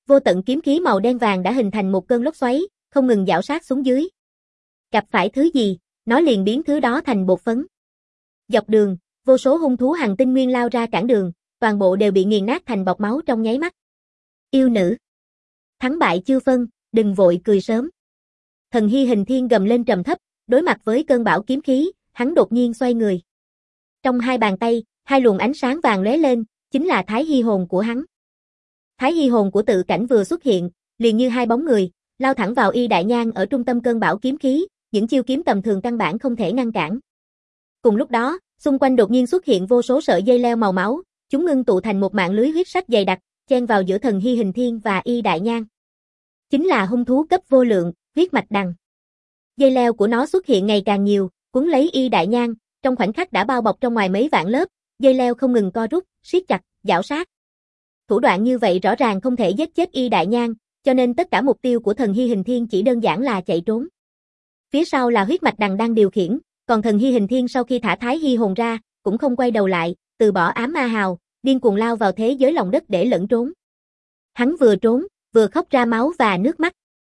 Vô tận kiếm khí màu đen vàng đã hình thành một cơn lốc xoáy, không ngừng giảo sát xuống dưới. Gặp phải thứ gì, nó liền biến thứ đó thành bột phấn. Dọc đường, vô số hung thú hành tinh nguyên lao ra cản đường, toàn bộ đều bị nghiền nát thành bọt máu trong nháy mắt. Yêu nữ. Thắng bại chưa phân, đừng vội cười sớm. Thần Hy Hình Thiên gầm lên trầm thấp, đối mặt với cơn bão kiếm khí, hắn đột nhiên xoay người. Trong hai bàn tay, hai luồng ánh sáng vàng lóe lên, chính là Thái Hy hồn của hắn. Thái Hy hồn của tự cảnh vừa xuất hiện, liền như hai bóng người, lao thẳng vào Y Đại Nhang ở trung tâm cơn bão kiếm khí, những chiêu kiếm tầm thường căn bản không thể ngăn cản. Cùng lúc đó, xung quanh đột nhiên xuất hiện vô số sợi dây leo màu máu, chúng ngưng tụ thành một mạng lưới huyết sắc dày đặc, chen vào giữa Thần Hy Hình Thiên và Y Đại Nhang. Chính là hung thú cấp vô lượng, huyết mạch đằng. Dây leo của nó xuất hiện ngày càng nhiều, cuốn lấy Y Đại Nhang, trong khoảnh khắc đã bao bọc trong ngoài mấy vạn lớp, dây leo không ngừng co rút, siết chặt, giảo sát. Thủ đoạn như vậy rõ ràng không thể giết chết Y Đại Nhang, cho nên tất cả mục tiêu của Thần Hy Hình Thiên chỉ đơn giản là chạy trốn. Phía sau là huyết mạch đằng đang điều khiển, còn Thần Hy Hình Thiên sau khi thả Thái Hy hồn ra, cũng không quay đầu lại, từ bỏ ám ma hào, điên cuồng lao vào thế giới lòng đất để lẫn trốn. Hắn vừa trốn, vừa khóc ra máu và nước mắt.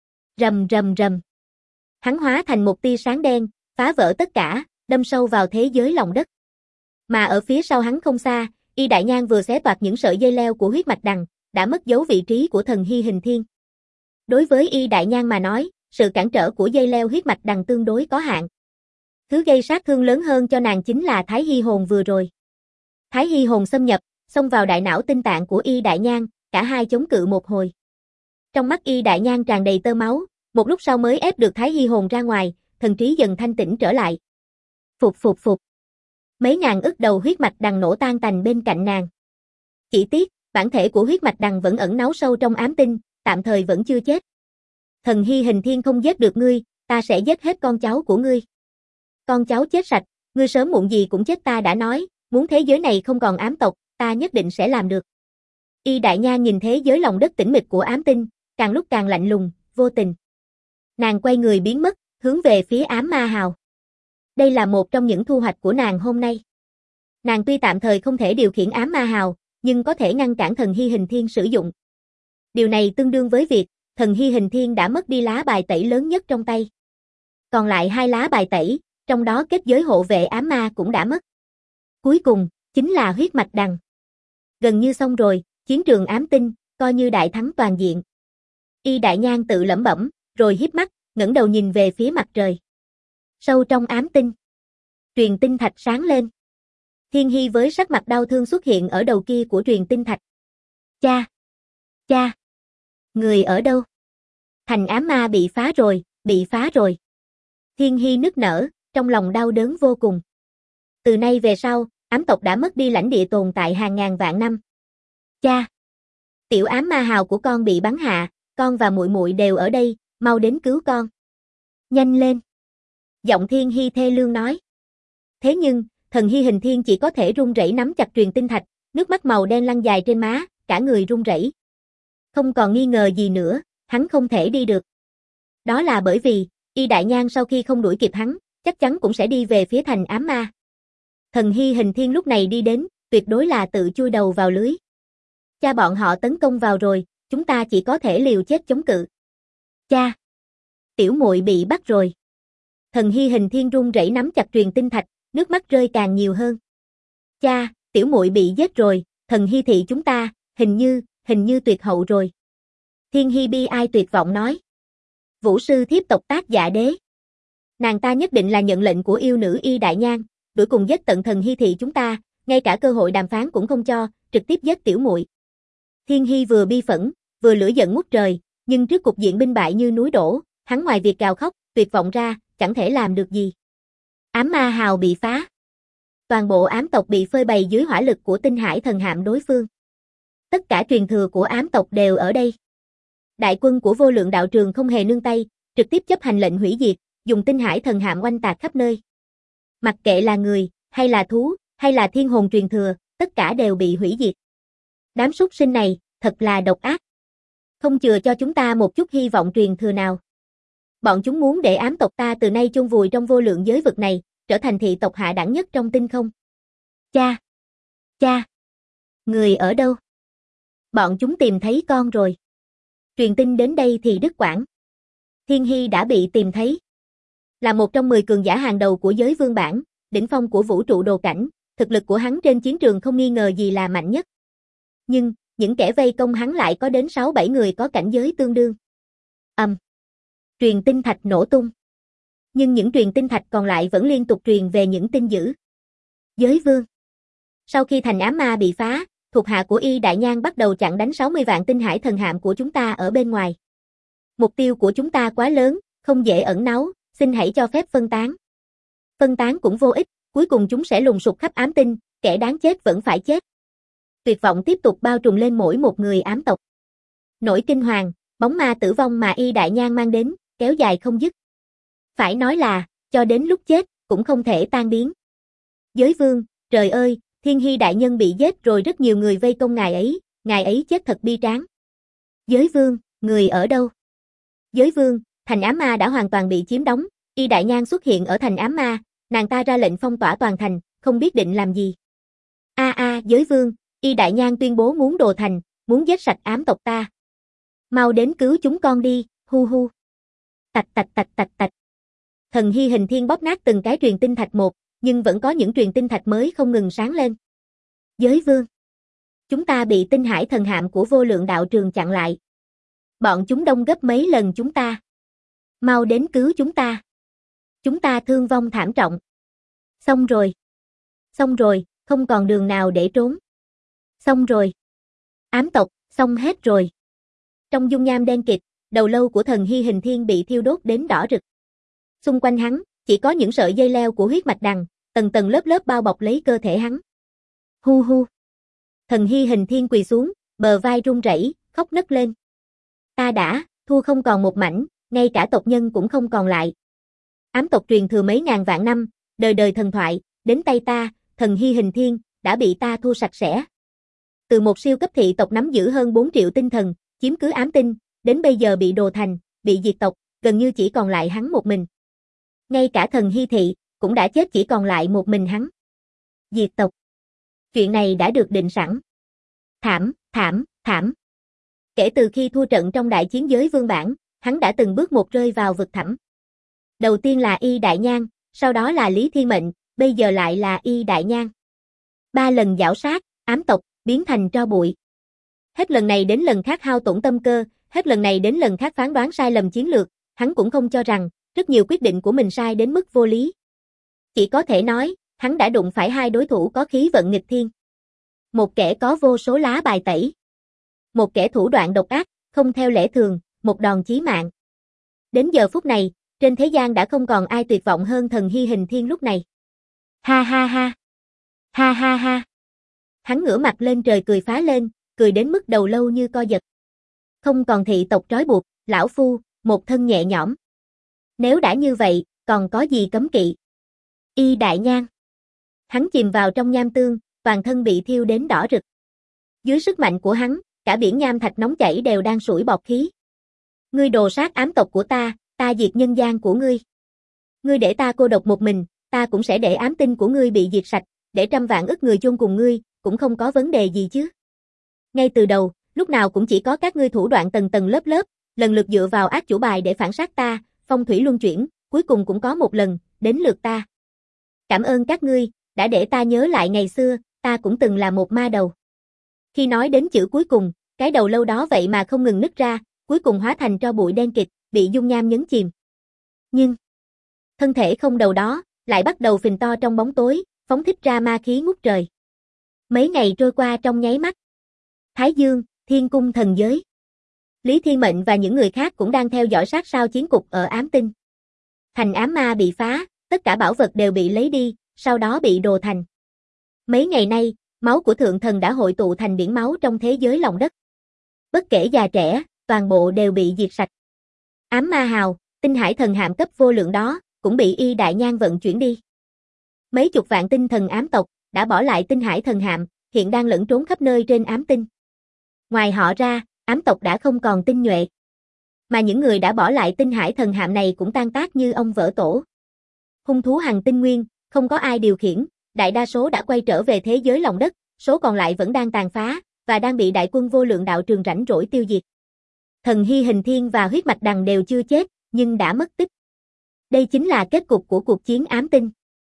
Rầm rầm rầm. Hắn hóa thành một tia sáng đen, phá vỡ tất cả, đâm sâu vào thế giới lòng đất. Mà ở phía sau hắn không xa, Y Đại Nhang vừa xé toạc những sợi dây leo của huyết mạch đằng, đã mất dấu vị trí của Thần Hy Hình Thiên. Đối với Y Đại Nhang mà nói, sự cản trở của dây leo huyết mạch đằng tương đối có hạn. Thứ gây sát thương lớn hơn cho nàng chính là Thái Hy hồn vừa rồi. Thái Hy hồn xâm nhập, xông vào đại não tinh tạng của Y Đại Nhang, cả hai chống cự một hồi. Trong mắt Y Đại Nhang tràn đầy tơ máu, một lúc sau mới ép được Thái Hy hồn ra ngoài, thần trí dần thanh tĩnh trở lại. Phục phục phục. Mấy ngàn ức đầu huyết mạch đằng nổ tan tành bên cạnh nàng. Chỉ tiếc, bản thể của huyết mạch đằng vẫn ẩn náu sâu trong ám tinh, tạm thời vẫn chưa chết. Thần Hy Hình Thiên không giết được ngươi, ta sẽ giết hết con cháu của ngươi. Con cháu chết sạch, ngươi sớm muộn gì cũng chết, ta đã nói, muốn thế giới này không còn ám tộc, ta nhất định sẽ làm được. Y Đại Nha nhìn thế giới lòng đất tĩnh mịch của ám tinh, càng lúc càng lạnh lùng, vô tình. Nàng quay người biến mất, hướng về phía ám ma hào. Đây là một trong những thu hoạch của nàng hôm nay. Nàng tuy tạm thời không thể điều khiển ám ma hào, nhưng có thể ngăn cản Thần Hy Hình Thiên sử dụng. Điều này tương đương với việc, Thần Hy Hình Thiên đã mất đi lá bài tẩy lớn nhất trong tay. Còn lại hai lá bài tẩy, trong đó kết giới hộ vệ ám ma cũng đã mất. Cuối cùng, chính là huyết mạch đằng. Gần như xong rồi, chiến trường ám tinh, coi như đại thắng toàn diện. Y Đại Nhang tự lẩm bẩm, rồi híp mắt, ngẩng đầu nhìn về phía mặt trời. Sâu trong ám tinh, truyền tinh thạch sáng lên. Thiên Hy với sắc mặt đau thương xuất hiện ở đầu kia của truyền tinh thạch. Cha! Cha! Người ở đâu? Thành ám ma bị phá rồi, bị phá rồi. Thiên Hy nức nở, trong lòng đau đớn vô cùng. Từ nay về sau, ám tộc đã mất đi lãnh địa tồn tại hàng ngàn vạn năm. Cha! Tiểu ám ma hào của con bị bắn hạ, con và muội muội đều ở đây, mau đến cứu con. Nhanh lên! Giọng Thiên Hy thê lương nói. Thế nhưng, Thần Hy Hình Thiên chỉ có thể run rẩy nắm chặt truyền tinh thạch, nước mắt màu đen lăn dài trên má, cả người run rẩy. Không còn nghi ngờ gì nữa, hắn không thể đi được. Đó là bởi vì, Y Đại Nhang sau khi không đuổi kịp hắn, chắc chắn cũng sẽ đi về phía thành ám ma. Thần Hy Hình Thiên lúc này đi đến, tuyệt đối là tự chui đầu vào lưới. Cha bọn họ tấn công vào rồi, chúng ta chỉ có thể liều chết chống cự. Cha! Tiểu muội bị bắt rồi. Thần Hy Hình Thiên run rẩy nắm chặt truyền tinh thạch, nước mắt rơi càng nhiều hơn. Cha, tiểu muội bị giết rồi, Thần Hy thị chúng ta, hình như tuyệt hậu rồi. Thiên Hy bi ai tuyệt vọng nói. Vũ sư thiếp tộc Tác Dạ Đế. Nàng ta nhất định là nhận lệnh của yêu nữ Y Đại Nhang, đuổi cùng giết tận Thần Hy thị chúng ta, ngay cả cơ hội đàm phán cũng không cho, trực tiếp giết tiểu muội. Thiên Hy vừa bi phẫn, vừa lửa giận ngút trời, nhưng trước cục diện binh bại như núi đổ, hắn ngoài việc gào khóc, tuyệt vọng ra, chẳng thể làm được gì. Ám ma hào bị phá. Toàn bộ ám tộc bị phơi bày dưới hỏa lực của tinh hải thần hạm đối phương. Tất cả truyền thừa của ám tộc đều ở đây. Đại quân của vô lượng đạo trường không hề nương tay, trực tiếp chấp hành lệnh hủy diệt, dùng tinh hải thần hạm oanh tạc khắp nơi. Mặc kệ là người, hay là thú, hay là thiên hồn truyền thừa, tất cả đều bị hủy diệt. Đám súc sinh này, thật là độc ác. Không chừa cho chúng ta một chút hy vọng truyền thừa nào. Bọn chúng muốn để ám tộc ta từ nay chôn vùi trong vô lượng giới vực này, trở thành thị tộc hạ đẳng nhất trong tinh không. Cha! Cha! Người ở đâu? Bọn chúng tìm thấy con rồi. Truyền tin đến đây thì đứt quãng. Thiên Hy đã bị tìm thấy. Là một trong 10 cường giả hàng đầu của giới vương bản, đỉnh phong của vũ trụ đồ cảnh, thực lực của hắn trên chiến trường không nghi ngờ gì là mạnh nhất. Nhưng, những kẻ vây công hắn lại có đến 6-7 người có cảnh giới tương đương. Truyền tin thạch nổ tung. Nhưng những truyền tin thạch còn lại vẫn liên tục truyền về những tin dữ. Giới vương. Sau khi thành ám ma bị phá, thuộc hạ của Y Đại Nhan bắt đầu chặn đánh 60 vạn tinh hải thần hạm của chúng ta ở bên ngoài. Mục tiêu của chúng ta quá lớn, không dễ ẩn náu, xin hãy cho phép phân tán. Phân tán cũng vô ích, cuối cùng chúng sẽ lùng sục khắp ám tinh, kẻ đáng chết vẫn phải chết. Tuyệt vọng tiếp tục bao trùm lên mỗi một người ám tộc. Nỗi kinh hoàng, bóng ma tử vong mà Y Đại Nhan mang đến, kéo dài không dứt. Phải nói là, cho đến lúc chết, cũng không thể tan biến. Giới vương, trời ơi, Thiên Hy đại nhân bị giết rồi rất nhiều người vây công ngài ấy chết thật bi tráng. Giới vương, người ở đâu? Giới vương, thành ám ma đã hoàn toàn bị chiếm đóng, Y Đại Nhan xuất hiện ở thành ám ma, nàng ta ra lệnh phong tỏa toàn thành, không biết định làm gì. Giới vương, Y Đại Nhan tuyên bố muốn đồ thành, muốn giết sạch ám tộc ta. Mau đến cứu chúng con đi, hu hu. Tạch tạch tạch tạch tạch. Thần Hy Hình Thiên bóp nát từng cái truyền tinh thạch một, nhưng vẫn có những truyền tinh thạch mới không ngừng sáng lên. Giới vương. Chúng ta bị tinh hải thần hạm của vô lượng đạo trường chặn lại. Bọn chúng đông gấp mấy lần chúng ta. Mau đến cứu chúng ta. Chúng ta thương vong thảm trọng. Xong rồi, không còn đường nào để trốn. Xong rồi. Ám tộc, xong hết rồi. Trong dung nham đen kịt, đầu lâu của thần Hy Hình Thiên bị thiêu đốt đến đỏ rực. Xung quanh hắn, chỉ có những sợi dây leo của huyết mạch đằng, tầng tầng lớp lớp bao bọc lấy cơ thể hắn. Hu hu. Thần Hy Hình Thiên quỳ xuống, bờ vai run rẩy, khóc nấc lên. Ta đã, thua không còn một mảnh, ngay cả tộc nhân cũng không còn lại. Ám tộc truyền thừa mấy ngàn vạn năm, đời đời thần thoại, đến tay ta, thần Hy Hình Thiên, đã bị ta thua sạch sẽ. Từ một siêu cấp thị tộc nắm giữ hơn 4 triệu tinh thần, chiếm cứ ám tinh, đến bây giờ bị đồ thành, bị diệt tộc, gần như chỉ còn lại hắn một mình. Ngay cả thần Hy thị, cũng đã chết chỉ còn lại một mình hắn. Diệt tộc. Chuyện này đã được định sẵn. Thảm. Kể từ khi thua trận trong đại chiến giới vương bản, hắn đã từng bước một rơi vào vực thẳm. Đầu tiên là Y Đại Nhan, sau đó là Lý Thiên Mệnh, bây giờ lại là Y Đại Nhan. 3 lần giảo sát, ám tộc, biến thành tro bụi. Hết lần này đến lần khác hao tổn tâm cơ, hết lần này đến lần khác phán đoán sai lầm chiến lược, hắn cũng không cho rằng, rất nhiều quyết định của mình sai đến mức vô lý. Chỉ có thể nói, hắn đã đụng phải hai đối thủ có khí vận nghịch thiên. Một kẻ có vô số lá bài tẩy. Một kẻ thủ đoạn độc ác, không theo lẽ thường, một đòn chí mạng. Đến giờ phút này, trên thế gian đã không còn ai tuyệt vọng hơn thần Hy Hình Thiên lúc này. Ha ha ha. Ha ha ha. Hắn ngửa mặt lên trời cười phá lên, cười đến mức đầu lâu như co giật. Không còn thị tộc trói buộc, lão phu, một thân nhẹ nhõm. Nếu đã như vậy, còn có gì cấm kỵ? Y Đại Nhan. Hắn chìm vào trong nham tương, toàn thân bị thiêu đến đỏ rực. Dưới sức mạnh của hắn, cả biển nham thạch nóng chảy đều đang sủi bọt khí. Ngươi đồ sát ám tộc của ta diệt nhân gian của ngươi. Ngươi để ta cô độc một mình, ta cũng sẽ để ám tinh của ngươi bị diệt sạch, để trăm vạn ức người chôn cùng ngươi, cũng không có vấn đề gì chứ. Ngay từ đầu, lúc nào cũng chỉ có các ngươi thủ đoạn tầng tầng lớp lớp, lần lượt dựa vào ác chủ bài để phản sát ta, phong thủy luân chuyển, cuối cùng cũng có một lần, đến lượt ta. Cảm ơn các ngươi, đã để ta nhớ lại ngày xưa, ta cũng từng là một ma đầu. Khi nói đến chữ cuối cùng, cái đầu lâu đó vậy mà không ngừng nứt ra, cuối cùng hóa thành tro bụi đen kịt, bị dung nham nhấn chìm. Nhưng, thân thể không đầu đó, lại bắt đầu phình to trong bóng tối, phóng thích ra ma khí ngút trời. Mấy ngày trôi qua trong nháy mắt. Thái Dương, Thiên Cung thần giới. Lý Thiên Mệnh và những người khác cũng đang theo dõi sát sao chiến cục ở ám tinh. Thành ám ma bị phá, tất cả bảo vật đều bị lấy đi, sau đó bị đồ thành. Mấy ngày nay, máu của thượng thần đã hội tụ thành biển máu trong thế giới lòng đất. Bất kể già trẻ, toàn bộ đều bị diệt sạch. Ám ma hào, tinh hải thần hạm cấp vô lượng đó, cũng bị Y Đại Nhan vận chuyển đi. Mấy chục vạn tinh thần ám tộc, đã bỏ lại tinh hải thần hạm, hiện đang lẫn trốn khắp nơi trên ám tinh. Ngoài họ ra, ám tộc đã không còn tinh nhuệ. Mà những người đã bỏ lại tinh hải thần hạm này cũng tan tác như ong vỡ tổ. Hung thú hằng tinh nguyên, không có ai điều khiển, đại đa số đã quay trở về thế giới lòng đất, số còn lại vẫn đang tàn phá, và đang bị đại quân vô lượng đạo trường rảnh rỗi tiêu diệt. Thần Hy Hình Thiên và Huyết Mạch Đằng đều chưa chết, nhưng đã mất tích. Đây chính là kết cục của cuộc chiến ám tinh.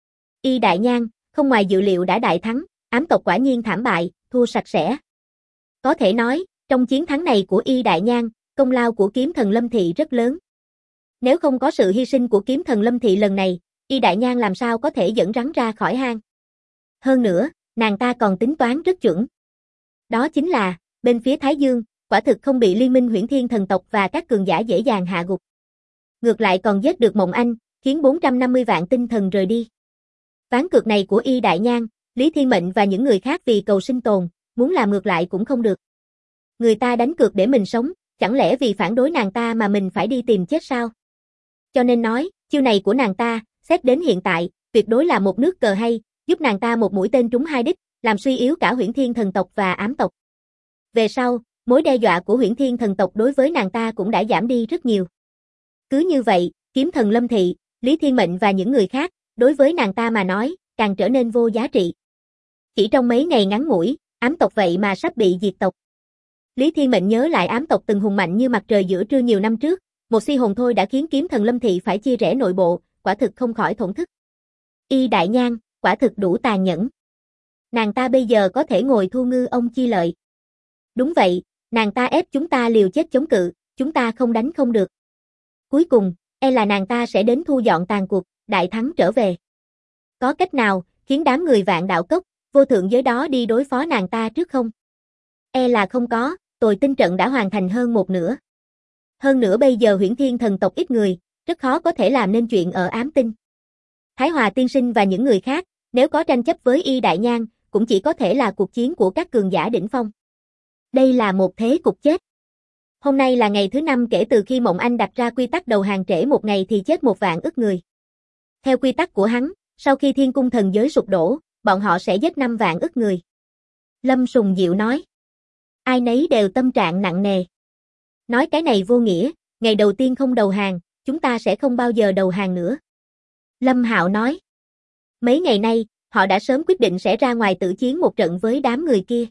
Y Đại Nhang, không ngoài dự liệu đã đại thắng, ám tộc quả nhiên thảm bại, thua sạch sẽ. Có thể nói, trong chiến thắng này của Y Đại Nhang, công lao của kiếm thần Lâm Thị rất lớn. Nếu không có sự hy sinh của kiếm thần Lâm Thị lần này, Y Đại Nhang làm sao có thể dẫn rắn ra khỏi hang. Hơn nữa, nàng ta còn tính toán rất chuẩn. Đó chính là, bên phía Thái Dương, quả thực không bị liên minh Huyễn Thiên thần tộc và các cường giả dễ dàng hạ gục. Ngược lại còn giết được Mộng Anh, khiến 450 vạn tinh thần rời đi. Ván cược này của Y Đại Nhang, Lý Thiên Mệnh và những người khác vì cầu sinh tồn, muốn làm ngược lại cũng không được. Người ta đánh cược để mình sống, chẳng lẽ vì phản đối nàng ta mà mình phải đi tìm chết sao? Cho nên nói, chiêu này của nàng ta, xét đến hiện tại, tuyệt đối là một nước cờ hay, giúp nàng ta một mũi tên trúng hai đích, làm suy yếu cả Huyễn Thiên thần tộc và ám tộc. Về sau, mối đe dọa của Huyễn Thiên thần tộc đối với nàng ta cũng đã giảm đi rất nhiều. Cứ như vậy, kiếm thần Lâm Thị, Lý Thiên Mệnh và những người khác, đối với nàng ta mà nói, càng trở nên vô giá trị. Chỉ trong mấy ngày ngắn ngủi, ám tộc vậy mà sắp bị diệt tộc. Lý Thiên Mệnh nhớ lại ám tộc từng hùng mạnh như mặt trời giữa trưa nhiều năm trước, một suy hồn thôi đã khiến kiếm thần Lâm Thị phải chia rẽ nội bộ, quả thực không khỏi thổn thức. Y Đại Nhang, quả thực đủ tàn nhẫn. Nàng ta bây giờ có thể ngồi thu ngư ông chi lợi. Đúng vậy, nàng ta ép chúng ta liều chết chống cự, chúng ta không đánh không được. Cuối cùng, e là nàng ta sẽ đến thu dọn tàn cuộc, đại thắng trở về. Có cách nào, khiến đám người Vạn Đạo Cốc, vô thượng giới đó đi đối phó nàng ta trước không? E là không có, Tồi Tinh trận đã hoàn thành hơn một nửa. Hơn nữa bây giờ Huyễn Thiên thần tộc ít người, rất khó có thể làm nên chuyện ở ám tinh. Thái Hòa tiên sinh và những người khác, nếu có tranh chấp với Y Đại Nhang, cũng chỉ có thể là cuộc chiến của các cường giả đỉnh phong. Đây là một thế cục chết. Hôm nay là ngày thứ 5 kể từ khi Mộng Anh đặt ra quy tắc đầu hàng trễ một ngày thì chết 1 vạn ức người. Theo quy tắc của hắn, sau khi Thiên Cung thần giới sụp đổ, bọn họ sẽ giết 5 vạn ức người. Lâm Sùng Diệu nói. Ai nấy đều tâm trạng nặng nề. Nói cái này vô nghĩa, ngày đầu tiên không đầu hàng, chúng ta sẽ không bao giờ đầu hàng nữa. Lâm Hạo nói. Mấy ngày nay, họ đã sớm quyết định sẽ ra ngoài tử chiến một trận với đám người kia.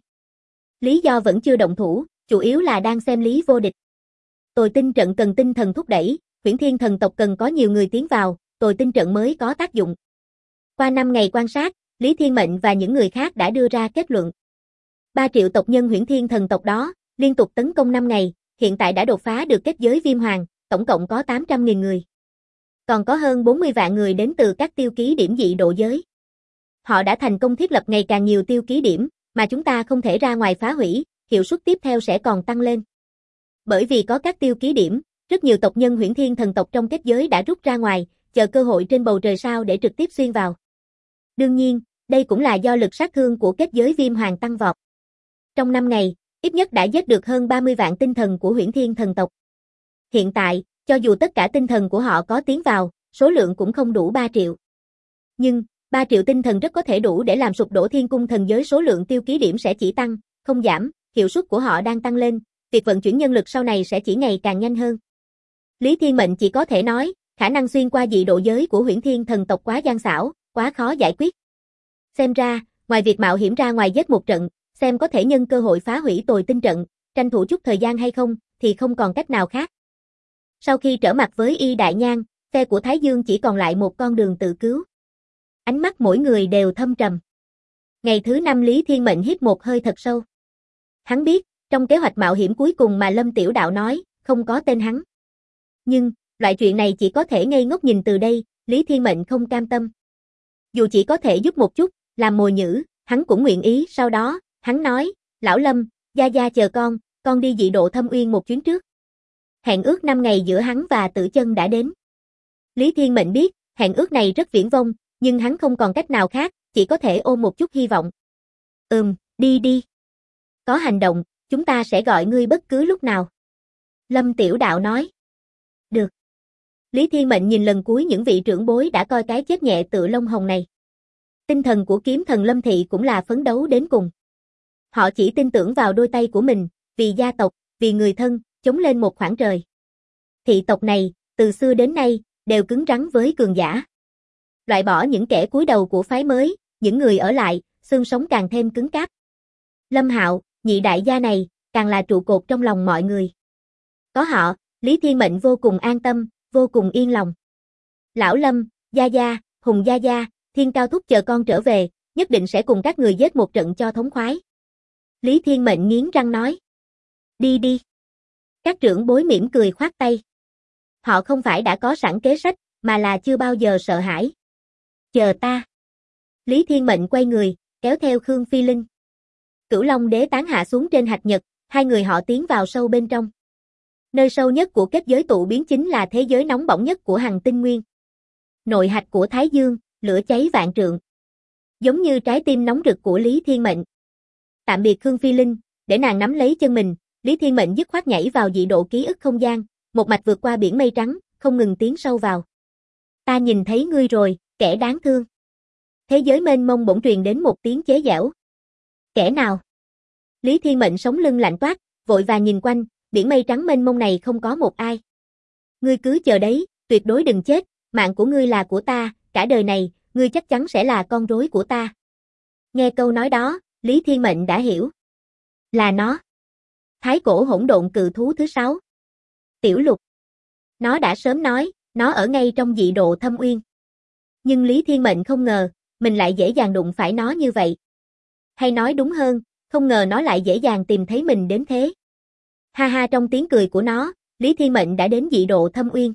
Lý do vẫn chưa động thủ, chủ yếu là đang xem lý vô địch. Tồi Tinh trận cần tinh thần thúc đẩy, Huyễn Thiên thần tộc cần có nhiều người tiến vào, Tồi Tinh trận mới có tác dụng. Qua 5 ngày quan sát, Lý Thiên Mệnh và những người khác đã đưa ra kết luận. 3 triệu tộc nhân Huyễn Thiên thần tộc đó, liên tục tấn công 5 ngày, hiện tại đã đột phá được kết giới Viêm Hoàng, tổng cộng có 800.000 người. Còn có hơn 40 vạn người đến từ các tiêu ký điểm dị độ giới. Họ đã thành công thiết lập ngày càng nhiều tiêu ký điểm, mà chúng ta không thể ra ngoài phá hủy, hiệu suất tiếp theo sẽ còn tăng lên. Bởi vì có các tiêu ký điểm, rất nhiều tộc nhân Huyễn Thiên thần tộc trong kết giới đã rút ra ngoài, chờ cơ hội trên bầu trời sao để trực tiếp xuyên vào. Đương nhiên, đây cũng là do lực sát thương của kết giới Viêm Hoàng tăng vọt. Trong 5 ngày, ít nhất đã giết được hơn 30 vạn tinh thần của Huyễn Thiên thần tộc. Hiện tại, cho dù tất cả tinh thần của họ có tiến vào, số lượng cũng không đủ 3 triệu. Nhưng, 3 triệu tinh thần rất có thể đủ để làm sụp đổ Thiên Cung thần giới, số lượng tiêu ký điểm sẽ chỉ tăng, không giảm, hiệu suất của họ đang tăng lên, việc vận chuyển nhân lực sau này sẽ chỉ ngày càng nhanh hơn. Lý Thiên Mệnh chỉ có thể nói, khả năng xuyên qua dị độ giới của Huyễn Thiên thần tộc quá gian xảo, quá khó giải quyết. Xem ra, ngoài việc mạo hiểm ra ngoài giết một trận, xem có thể nhân cơ hội phá hủy Tồi Tinh trận, tranh thủ chút thời gian hay không, thì không còn cách nào khác. Sau khi trở mặt với Y Đại Nhang, phe của Thái Dương chỉ còn lại một con đường tự cứu. Ánh mắt mỗi người đều thâm trầm. Ngày thứ 5 Lý Thiên Mệnh hít một hơi thật sâu. Hắn biết, trong kế hoạch mạo hiểm cuối cùng mà Lâm Tiểu Đạo nói, không có tên hắn. Nhưng, loại chuyện này chỉ có thể ngây ngốc nhìn từ đây, Lý Thiên Mệnh không cam tâm. Dù chỉ có thể giúp một chút, làm mồi nhử, hắn cũng nguyện ý. Sau đó, hắn nói, Lão Lâm, Gia Gia chờ con đi dị độ Thâm Uyên một chuyến trước. Hẹn ước 5 ngày giữa hắn và Tử Chân đã đến. Lý Thiên Mệnh biết, hẹn ước này rất viển vông, nhưng hắn không còn cách nào khác, chỉ có thể ôm một chút hy vọng. Đi. Có hành động, chúng ta sẽ gọi ngươi bất cứ lúc nào. Lâm Tiểu Đạo nói. Được. Lý Thiên Mệnh nhìn lần cuối những vị trưởng bối đã coi cái chết nhẹ tựa lông hồng này. Tinh thần của kiếm thần Lâm Thị cũng là phấn đấu đến cùng. Họ chỉ tin tưởng vào đôi tay của mình, vì gia tộc, vì người thân, chống lên một khoảng trời. Thị tộc này, từ xưa đến nay, đều cứng rắn với cường giả. Loại bỏ những kẻ cúi đầu của phái mới, những người ở lại, xương sống càng thêm cứng cáp. Lâm Hạo, nhị đại gia này, càng là trụ cột trong lòng mọi người. Có họ, Lý Thiên Mệnh vô cùng an tâm, vô cùng yên lòng. Lão Lâm, Gia Gia, Hùng Gia Gia, Thiên Cao Thúc chờ con trở về, nhất định sẽ cùng các người giết một trận cho thống khoái. Lý Thiên Mệnh nghiến răng nói. Đi đi. Các trưởng bối mỉm cười khoát tay. Họ không phải đã có sẵn kế sách, mà là chưa bao giờ sợ hãi. Chờ ta. Lý Thiên Mệnh quay người, kéo theo Khương Phi Linh. Cửu Long Đế tán hạ xuống trên hạch nhật, hai người họ tiến vào sâu bên trong. Nơi sâu nhất của kết giới tụ biến chính là thế giới nóng bỏng nhất của Hằng Tinh Nguyên. Nội hạch của Thái Dương, lửa cháy vạn trượng. Giống như trái tim nóng rực của Lý Thiên Mệnh. Tạm biệt Khương Phi Linh, để nàng nắm lấy chân mình, Lý Thiên Mệnh dứt khoát nhảy vào dị độ ký ức không gian, một mạch vượt qua biển mây trắng, không ngừng tiến sâu vào. Ta nhìn thấy ngươi rồi, kẻ đáng thương. Thế giới mênh mông bỗng truyền đến một tiếng chế giễu. Kẻ nào? Lý Thiên Mệnh sống lưng lạnh toát, vội vàng nhìn quanh, biển mây trắng mênh mông này không có một ai. Ngươi cứ chờ đấy, tuyệt đối đừng chết, mạng của ngươi là của ta, cả đời này, ngươi chắc chắn sẽ là con rối của ta. Nghe câu nói đó, Lý Thiên Mệnh đã hiểu. Là nó. Thái cổ hỗn độn cự thú thứ 6. Tiểu Lục. Nó đã sớm nói, nó ở ngay trong dị độ thâm uyên. Nhưng Lý Thiên Mệnh không ngờ, mình lại dễ dàng đụng phải nó như vậy. Hay nói đúng hơn, không ngờ nó lại dễ dàng tìm thấy mình đến thế. Ha ha, trong tiếng cười của nó, Lý Thiên Mệnh đã đến dị độ thâm uyên.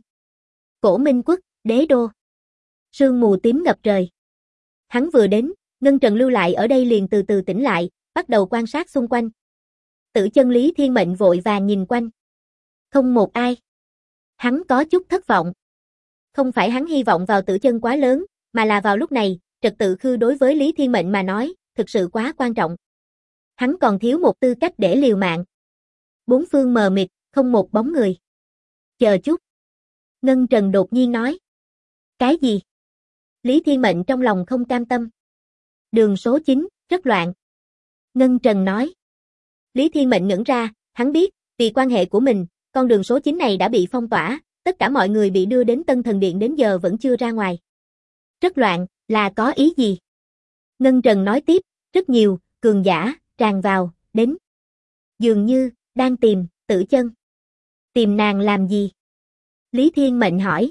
Cổ Minh Quốc, đế đô. Sương mù tím ngập trời. Hắn vừa đến, Ngân Trần lưu lại ở đây liền từ từ tỉnh lại, bắt đầu quan sát xung quanh. Tử Chân Lý Thiên Mệnh vội vàng nhìn quanh. Không một ai. Hắn có chút thất vọng. Không phải hắn hy vọng vào Tử Chân quá lớn, mà là vào lúc này, trật tự khư đối với Lý Thiên Mệnh mà nói, thực sự quá quan trọng. Hắn còn thiếu một tư cách để liều mạng. Bốn phương mờ mịt, không một bóng người. Chờ chút. Ngân Trần đột nhiên nói. Cái gì? Lý Thiên Mệnh trong lòng không cam tâm. Đường số 9, rất loạn. Ngân Trần nói. Lý Thiên Mệnh ngẩn ra, hắn biết, vì quan hệ của mình, con đường số 9 này đã bị phong tỏa, tất cả mọi người bị đưa đến Tân Thần Điện đến giờ vẫn chưa ra ngoài. Rất loạn, là có ý gì? Ngân Trần nói tiếp, rất nhiều, cường giả, tràn vào, đến. Dường như, đang tìm, Tử Chân. Tìm nàng làm gì? Lý Thiên Mệnh hỏi.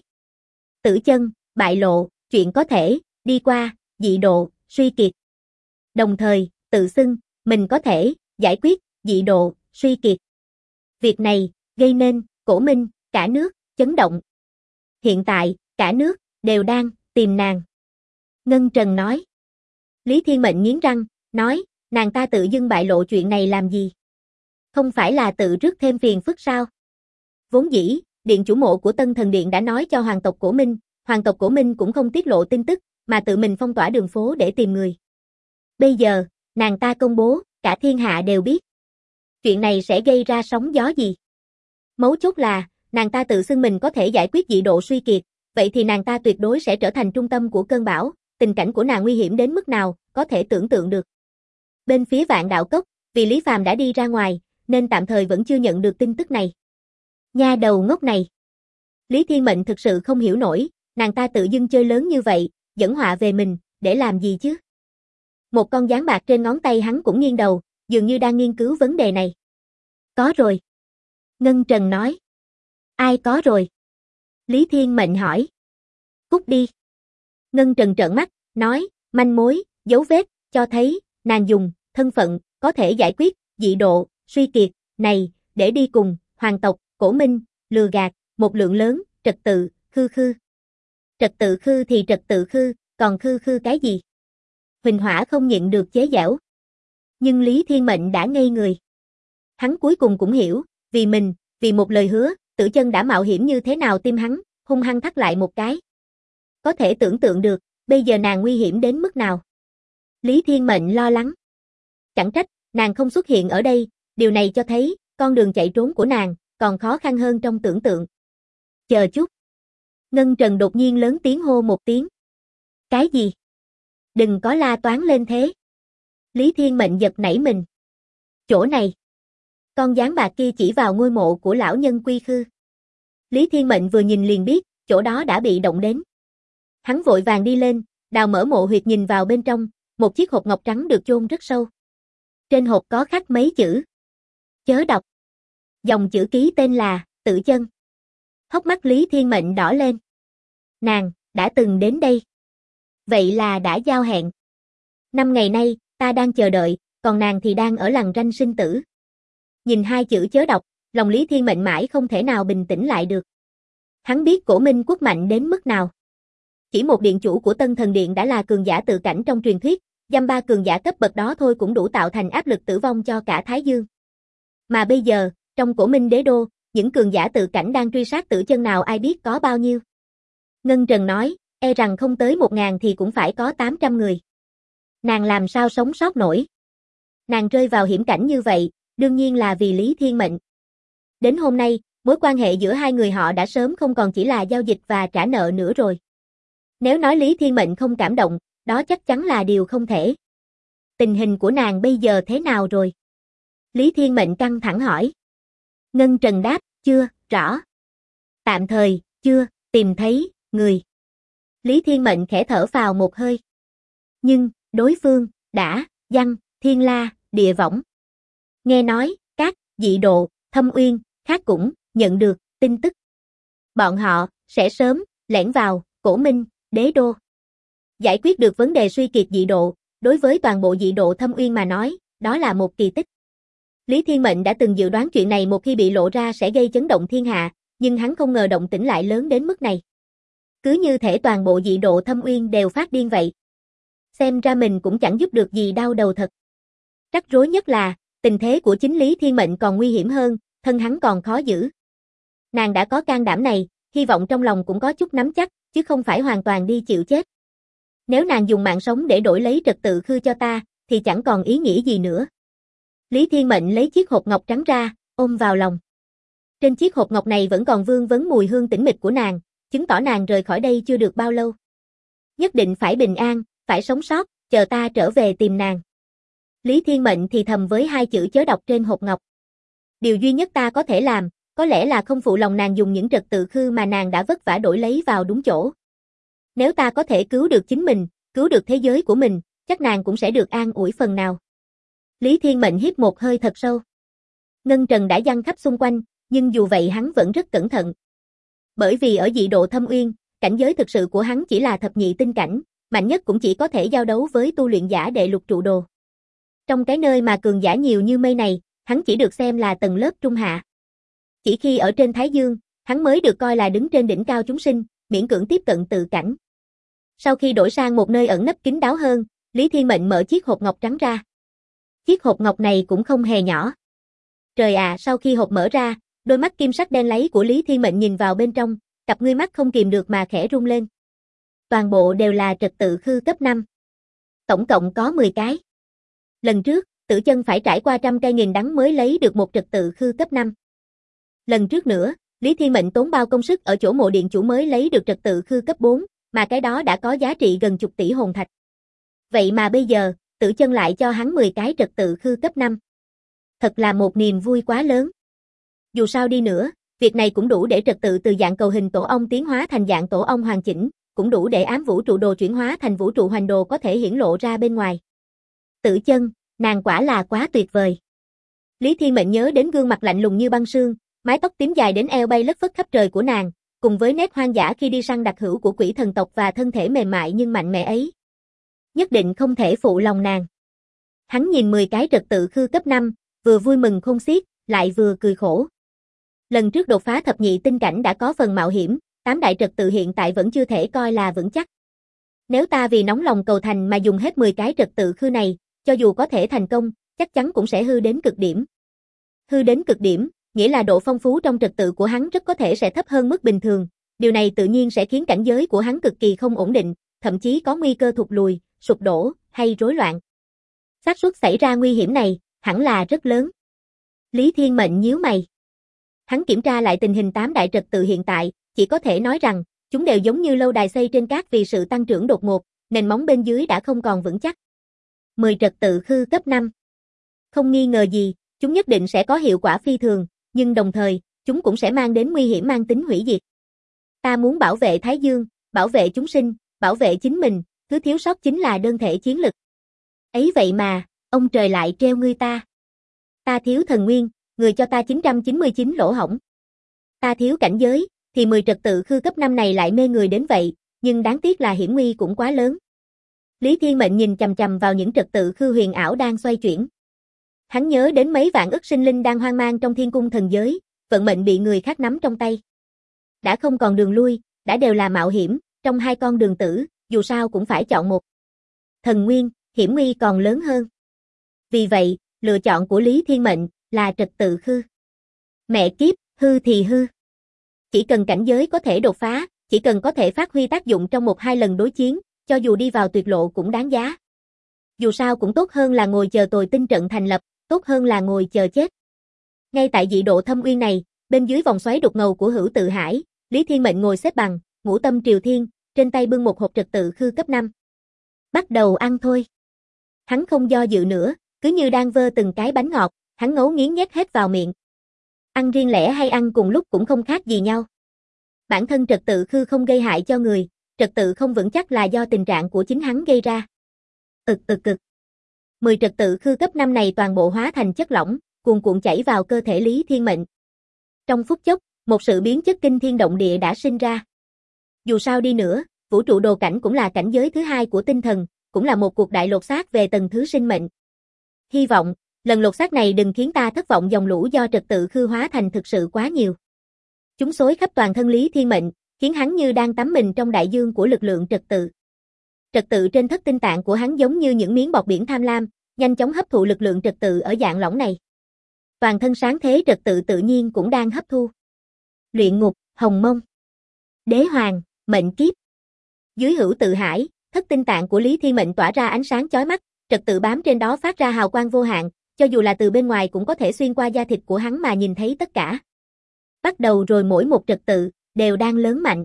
Tử Chân, bại lộ, chuyện có thể, đi qua, dị độ, suy kiệt. Đồng thời, tự xưng, mình có thể, giải quyết, dị độ, suy kiệt. Việc này, gây nên, Cổ Minh, cả nước, chấn động. Hiện tại, cả nước, đều đang, tìm nàng. Ngân Trần nói. Lý Thiên Mệnh nghiến răng, nói, nàng ta tự dưng bại lộ chuyện này làm gì? Không phải là tự rước thêm phiền phức sao? Vốn dĩ, điện chủ mộ của Tân Thần Điện đã nói cho hoàng tộc Cổ Minh, hoàng tộc Cổ Minh cũng không tiết lộ tin tức, mà tự mình phong tỏa đường phố để tìm người. Bây giờ, nàng ta công bố, cả thiên hạ đều biết. Chuyện này sẽ gây ra sóng gió gì? Mấu chốt là, nàng ta tự xưng mình có thể giải quyết dị độ suy kiệt, vậy thì nàng ta tuyệt đối sẽ trở thành trung tâm của cơn bão, tình cảnh của nàng nguy hiểm đến mức nào, có thể tưởng tượng được. Bên phía Vạn Đạo Cốc, vì Lý Phàm đã đi ra ngoài, nên tạm thời vẫn chưa nhận được tin tức này. Nha đầu ngốc này. Lý Thiên Mệnh thực sự không hiểu nổi, nàng ta tự dưng chơi lớn như vậy, dẫn họa về mình, để làm gì chứ? Một con gián bạc trên ngón tay hắn cũng nghiêng đầu, dường như đang nghiên cứu vấn đề này. Có rồi. Ngân Trần nói. Ai có rồi? Lý Thiên Mệnh hỏi. Cút đi. Ngân Trần trợn mắt, nói, manh mối, dấu vết, cho thấy, nàng dùng, thân phận, có thể giải quyết, dị độ, suy kiệt, này, để đi cùng, hoàng tộc, Cổ Minh, lừa gạt, một lượng lớn, trật tự, khư khư. Trật tự khư thì trật tự khư, còn khư khư cái gì? Huỳnh Hỏa không nhịn được chế giễu. Nhưng Lý Thiên Mệnh đã ngây người. Hắn cuối cùng cũng hiểu, vì mình, vì một lời hứa, Tử Chân đã mạo hiểm như thế nào tim hắn, hung hăng thắt lại một cái. Có thể tưởng tượng được, bây giờ nàng nguy hiểm đến mức nào. Lý Thiên Mệnh lo lắng. Chẳng trách, nàng không xuất hiện ở đây, điều này cho thấy, con đường chạy trốn của nàng, còn khó khăn hơn trong tưởng tượng. Chờ chút. Ngân Trần đột nhiên lớn tiếng hô một tiếng. Cái gì? Đừng có la toán lên thế. Lý Thiên Mệnh giật nảy mình. Chỗ này. Con gián bạc kia chỉ vào ngôi mộ của lão nhân Quy Khư. Lý Thiên Mệnh vừa nhìn liền biết, chỗ đó đã bị động đến. Hắn vội vàng đi lên, đào mở mộ huyệt nhìn vào bên trong, một chiếc hộp ngọc trắng được chôn rất sâu. Trên hộp có khắc mấy chữ. Chớ đọc. Dòng chữ ký tên là, Tử Chân. Hốc mắt Lý Thiên Mệnh đỏ lên. Nàng, đã từng đến đây. Vậy là đã giao hẹn. 5 ngày nay, ta đang chờ đợi, còn nàng thì đang ở lằn ranh sinh tử. Nhìn hai chữ chớ đọc, lòng Lý Thiên Mệnh mãi không thể nào bình tĩnh lại được. Hắn biết Cổ Minh Quốc mạnh đến mức nào. Chỉ một điện chủ của Tân Thần Điện đã là cường giả tự cảnh trong truyền thuyết, dăm ba cường giả cấp bậc đó thôi cũng đủ tạo thành áp lực tử vong cho cả Thái Dương. Mà bây giờ, trong Cổ Minh Đế Đô, những cường giả tự cảnh đang truy sát Tử Chân nào ai biết có bao nhiêu. Ngân Trần nói, e rằng không tới 1000 thì cũng phải có 800 người. Nàng làm sao sống sót nổi? Nàng rơi vào hiểm cảnh như vậy, đương nhiên là vì Lý Thiên Mệnh. Đến hôm nay, mối quan hệ giữa hai người họ đã sớm không còn chỉ là giao dịch và trả nợ nữa rồi. Nếu nói Lý Thiên Mệnh không cảm động, đó chắc chắn là điều không thể. Tình hình của nàng bây giờ thế nào rồi? Lý Thiên Mệnh căng thẳng hỏi. Ngân Trần đáp, chưa, rõ. Tạm thời, chưa, tìm thấy, người. Lý Thiên Mệnh khẽ thở phào một hơi. Nhưng, đối phương, đã, giăng, thiên la, địa võng. Nghe nói, các, dị độ, thâm uyên, khác cũng, nhận được, tin tức. Bọn họ, sẽ sớm, lẻn vào, Cổ Minh, Đế Đô. Giải quyết được vấn đề suy kiệt dị độ, đối với toàn bộ dị độ thâm uyên mà nói, đó là một kỳ tích. Lý Thiên Mệnh đã từng dự đoán chuyện này một khi bị lộ ra sẽ gây chấn động thiên hạ, nhưng hắn không ngờ động tĩnh lại lớn đến mức này. Cứ như thể toàn bộ dị độ thâm uyên đều phát điên vậy. Xem ra mình cũng chẳng giúp được gì đau đầu thật. Rắc rối nhất là, tình thế của chính Lý Thiên Mệnh còn nguy hiểm hơn, thân hắn còn khó giữ. Nàng đã có can đảm này, hy vọng trong lòng cũng có chút nắm chắc, chứ không phải hoàn toàn đi chịu chết. Nếu nàng dùng mạng sống để đổi lấy trật tự khư cho ta, thì chẳng còn ý nghĩa gì nữa. Lý Thiên Mệnh lấy chiếc hộp ngọc trắng ra, ôm vào lòng. Trên chiếc hộp ngọc này vẫn còn vương vấn mùi hương tĩnh mịch của nàng, chứng tỏ nàng rời khỏi đây chưa được bao lâu. Nhất định phải bình an, phải sống sót, chờ ta trở về tìm nàng. Lý Thiên Mệnh thì thầm với hai chữ chớ đọc trên hộp ngọc. Điều duy nhất ta có thể làm, có lẽ là không phụ lòng nàng dùng những trật tự khư mà nàng đã vất vả đổi lấy vào đúng chỗ. Nếu ta có thể cứu được chính mình, cứu được thế giới của mình, chắc nàng cũng sẽ được an ủi phần nào. Lý Thiên Mệnh hít một hơi thật sâu. Ngân Trần đã giăng khắp xung quanh, nhưng dù vậy hắn vẫn rất cẩn thận. Bởi vì ở dị độ thâm uyên, cảnh giới thực sự của hắn chỉ là thập nhị tinh cảnh, mạnh nhất cũng chỉ có thể giao đấu với tu luyện giả đệ lục trụ đồ. Trong cái nơi mà cường giả nhiều như mây này, hắn chỉ được xem là tầng lớp trung hạ. Chỉ khi ở trên Thái Dương, hắn mới được coi là đứng trên đỉnh cao chúng sinh, miễn cưỡng tiếp cận tự cảnh. Sau khi đổi sang một nơi ẩn nấp kín đáo hơn, Lý Thiên Mệnh mở chiếc hộp ngọc trắng ra. Chiếc hộp ngọc này cũng không hề nhỏ. Trời ạ, sau khi hộp mở ra, đôi mắt kim sắc đen láy của Lý Thiên Mệnh nhìn vào bên trong, cặp ngươi mắt không kìm được mà khẽ rung lên. Toàn bộ đều là trật tự khư cấp 5. Tổng cộng có 10 cái. Lần trước, Tử Chân phải trải qua trăm cây nghìn đắng mới lấy được một trật tự khư cấp 5. Lần trước nữa, Lý Thiên Mệnh tốn bao công sức ở chỗ mộ điện chủ mới lấy được trật tự khư cấp 4, mà cái đó đã có giá trị gần chục tỷ hồn thạch. Vậy mà bây giờ, Tử Chân lại cho hắn 10 cái trật tự khư cấp 5. Thật là một niềm vui quá lớn. Dù sao đi nữa, việc này cũng đủ để trật tự từ dạng cầu hình tổ ong tiến hóa thành dạng tổ ong hoàn chỉnh, cũng đủ để ám vũ trụ đồ chuyển hóa thành vũ trụ hoành đồ có thể hiển lộ ra bên ngoài. Tử Chân, nàng quả là quá tuyệt vời. Lý Thiên Mệnh nhớ đến gương mặt lạnh lùng như băng sương, mái tóc tím dài đến eo bay lất phất khắp trời của nàng, cùng với nét hoang dã khi đi săn đặc hữu của quỷ thần tộc và thân thể mềm mại nhưng mạnh mẽ ấy. Nhất định không thể phụ lòng nàng. Hắn nhìn 10 cái trật tự khư cấp 5, vừa vui mừng khôn xiết, lại vừa cười khổ. Lần trước đột phá thập nhị tinh cảnh đã có phần mạo hiểm, 8 đại trật tự hiện tại vẫn chưa thể coi là vững chắc. Nếu ta vì nóng lòng cầu thành mà dùng hết 10 cái trật tự khư này, cho dù có thể thành công, chắc chắn cũng sẽ hư đến cực điểm. Hư đến cực điểm, nghĩa là độ phong phú trong trật tự của hắn rất có thể sẽ thấp hơn mức bình thường, điều này tự nhiên sẽ khiến cảnh giới của hắn cực kỳ không ổn định, thậm chí có nguy cơ thụt lùi, sụp đổ, hay rối loạn. Xác suất xảy ra nguy hiểm này, hẳn là rất lớn. Lý Thiên Mệnh nhíu mày. Hắn kiểm tra lại tình hình 8 đại trật tự hiện tại, chỉ có thể nói rằng, chúng đều giống như lâu đài xây trên cát vì sự tăng trưởng đột ngột, nền móng bên dưới đã không còn vững chắc. 10 trật tự khư cấp 5. Không nghi ngờ gì, chúng nhất định sẽ có hiệu quả phi thường, nhưng đồng thời, chúng cũng sẽ mang đến nguy hiểm mang tính hủy diệt. Ta muốn bảo vệ Thái Dương, bảo vệ chúng sinh, bảo vệ chính mình, thứ thiếu sót chính là đơn thể chiến lực. Ấy vậy mà, ông trời lại treo ngươi ta. Ta thiếu thần nguyên, người cho ta 999 lỗ hổng. Ta thiếu cảnh giới, thì 10 trật tự khư cấp 5 này lại mê người đến vậy, nhưng đáng tiếc là hiểm nguy cũng quá lớn. Lý Thiên Mệnh nhìn chằm chằm vào những trật tự khư huyền ảo đang xoay chuyển. Hắn nhớ đến mấy vạn ức sinh linh đang hoang mang trong thiên cung thần giới, vận mệnh bị người khác nắm trong tay. Đã không còn đường lui, đã đều là mạo hiểm, trong hai con đường tử, dù sao cũng phải chọn một. Thần nguyên, hiểm nguy còn lớn hơn. Vì vậy, lựa chọn của Lý Thiên Mệnh là trật tự khư. Mẹ kiếp, hư thì hư. Chỉ cần cảnh giới có thể đột phá, chỉ cần có thể phát huy tác dụng trong 1-2 lần đối chiến, cho dù đi vào tuyệt lộ cũng đáng giá. Dù sao cũng tốt hơn là ngồi chờ tồi tinh trận thành lập, tốt hơn là ngồi chờ chết. Ngay tại dị độ thâm uyên này, bên dưới vòng xoáy đục ngầu của Hữu Tự Hải, Lý Thiên Mệnh ngồi xếp bằng, ngũ tâm triều thiên, trên tay bưng một hộp trật tự khư cấp 5. Bắt đầu ăn thôi. Hắn không do dự nữa, cứ như đang vơ từng cái bánh ngọt, hắn ngấu nghiến nhét hết vào miệng. Ăn riêng lẻ hay ăn cùng lúc cũng không khác gì nhau. Bản thân trật tự khư không gây hại cho người, trật tự không vững chắc là do tình trạng của chính hắn gây ra. 10 trật tự khư cấp 5 này toàn bộ hóa thành chất lỏng, cuồn cuộn chảy vào cơ thể Lý Thiên Mệnh. Trong phút chốc, một sự biến chất kinh thiên động địa đã sinh ra. Dù sao đi nữa, vũ trụ đồ cảnh cũng là cảnh giới thứ hai của tinh thần, cũng là một cuộc đại lột xác về tầng thứ sinh mệnh. Hy vọng, lần lột xác này đừng khiến ta thất vọng dòng lũ do trật tự khư hóa thành thực sự quá nhiều. Chúng xối khắp toàn thân Lý Thiên Mệnh, khiến hắn như đang tắm mình trong đại dương của lực lượng trật tự. Trật tự trên thất tinh tạng của hắn giống như những miếng bọt biển tham lam, nhanh chóng hấp thụ lực lượng trật tự ở dạng lỏng này. Toàn thân sáng thế trật tự tự nhiên cũng đang hấp thu. Luyện ngục, hồng mông, đế hoàng, mệnh kiếp. Dưới Hữu Tự Hải, thất tinh tạng của Lý Thiên Mệnh tỏa ra ánh sáng chói mắt, trật tự bám trên đó phát ra hào quang vô hạn, cho dù là từ bên ngoài cũng có thể xuyên qua da thịt của hắn mà nhìn thấy tất cả. Bắt đầu rồi mỗi một trật tự đều đang lớn mạnh.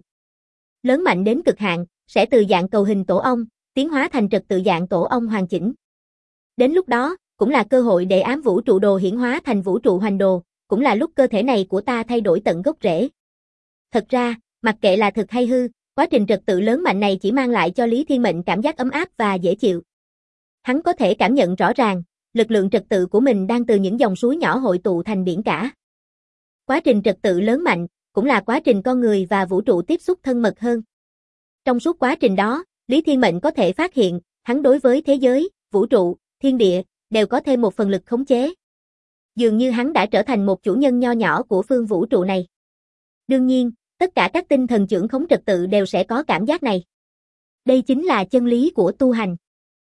Lớn mạnh đến cực hạn, sẽ từ dạng cầu hình tổ ong, tiến hóa thành trật tự dạng tổ ong hoàn chỉnh. Đến lúc đó, cũng là cơ hội để ám vũ trụ đồ hiển hóa thành vũ trụ hoành đồ, cũng là lúc cơ thể này của ta thay đổi tận gốc rễ. Thật ra, mặc kệ là thực hay hư, quá trình trật tự lớn mạnh này chỉ mang lại cho Lý Thiên Mệnh cảm giác ấm áp và dễ chịu. Hắn có thể cảm nhận rõ ràng, lực lượng trật tự của mình đang từ những dòng suối nhỏ hội tụ thành biển cả. Quá trình trật tự lớn mạnh, cũng là quá trình con người và vũ trụ tiếp xúc thân mật hơn. Trong suốt quá trình đó, Lý Thiên Mệnh có thể phát hiện, hắn đối với thế giới, vũ trụ, thiên địa, đều có thêm một phần lực khống chế. Dường như hắn đã trở thành một chủ nhân nho nhỏ của phương vũ trụ này. Đương nhiên, tất cả các tinh thần trưởng khống trật tự đều sẽ có cảm giác này. Đây chính là chân lý của tu hành.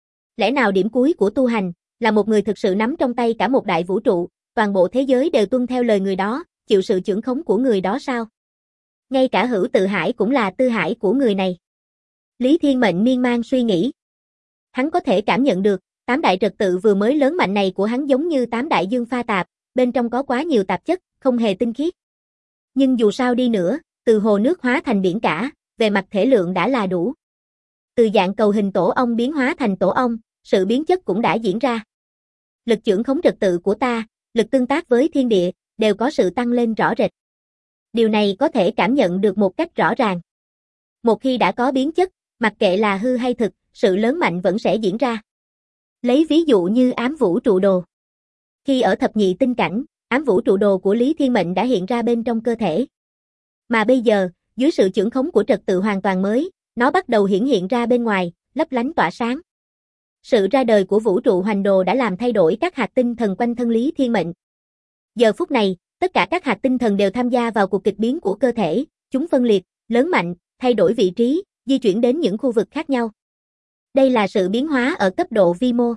Lẽ nào điểm cuối của tu hành, là một người thực sự nắm trong tay cả một đại vũ trụ, toàn bộ thế giới đều tuân theo lời người đó, chịu sự trưởng khống của người đó sao? Ngay cả Hữu Tự Hải cũng là tư hải của người này. Lý Thiên Mệnh miên man suy nghĩ. Hắn có thể cảm nhận được, 8 đại trật tự vừa mới lớn mạnh này của hắn giống như 8 đại dương pha tạp, bên trong có quá nhiều tạp chất, không hề tinh khiết. Nhưng dù sao đi nữa, từ hồ nước hóa thành biển cả, về mặt thể lượng đã là đủ. Từ dạng cầu hình tổ ong biến hóa thành tổ ong, sự biến chất cũng đã diễn ra. Lực trưởng khống trật tự của ta, lực tương tác với thiên địa, đều có sự tăng lên rõ rệt. Điều này có thể cảm nhận được một cách rõ ràng. Một khi đã có biến chất, mặc kệ là hư hay thực, sự lớn mạnh vẫn sẽ diễn ra. Lấy ví dụ như ám vũ trụ đồ. Khi ở thập nhị tinh cảnh, ám vũ trụ đồ của Lý Thiên Mệnh đã hiện ra bên trong cơ thể. Mà bây giờ, dưới sự trưởng khống của trật tự hoàn toàn mới, nó bắt đầu hiển hiện ra bên ngoài, lấp lánh tỏa sáng. Sự ra đời của vũ trụ hoành đồ đã làm thay đổi các hạt tinh thần quanh thân Lý Thiên Mệnh. Giờ phút này, tất cả các hạt tinh thần đều tham gia vào cuộc kịch biến của cơ thể, chúng phân liệt, lớn mạnh, thay đổi vị trí, di chuyển đến những khu vực khác nhau. Đây là sự biến hóa ở cấp độ vi mô.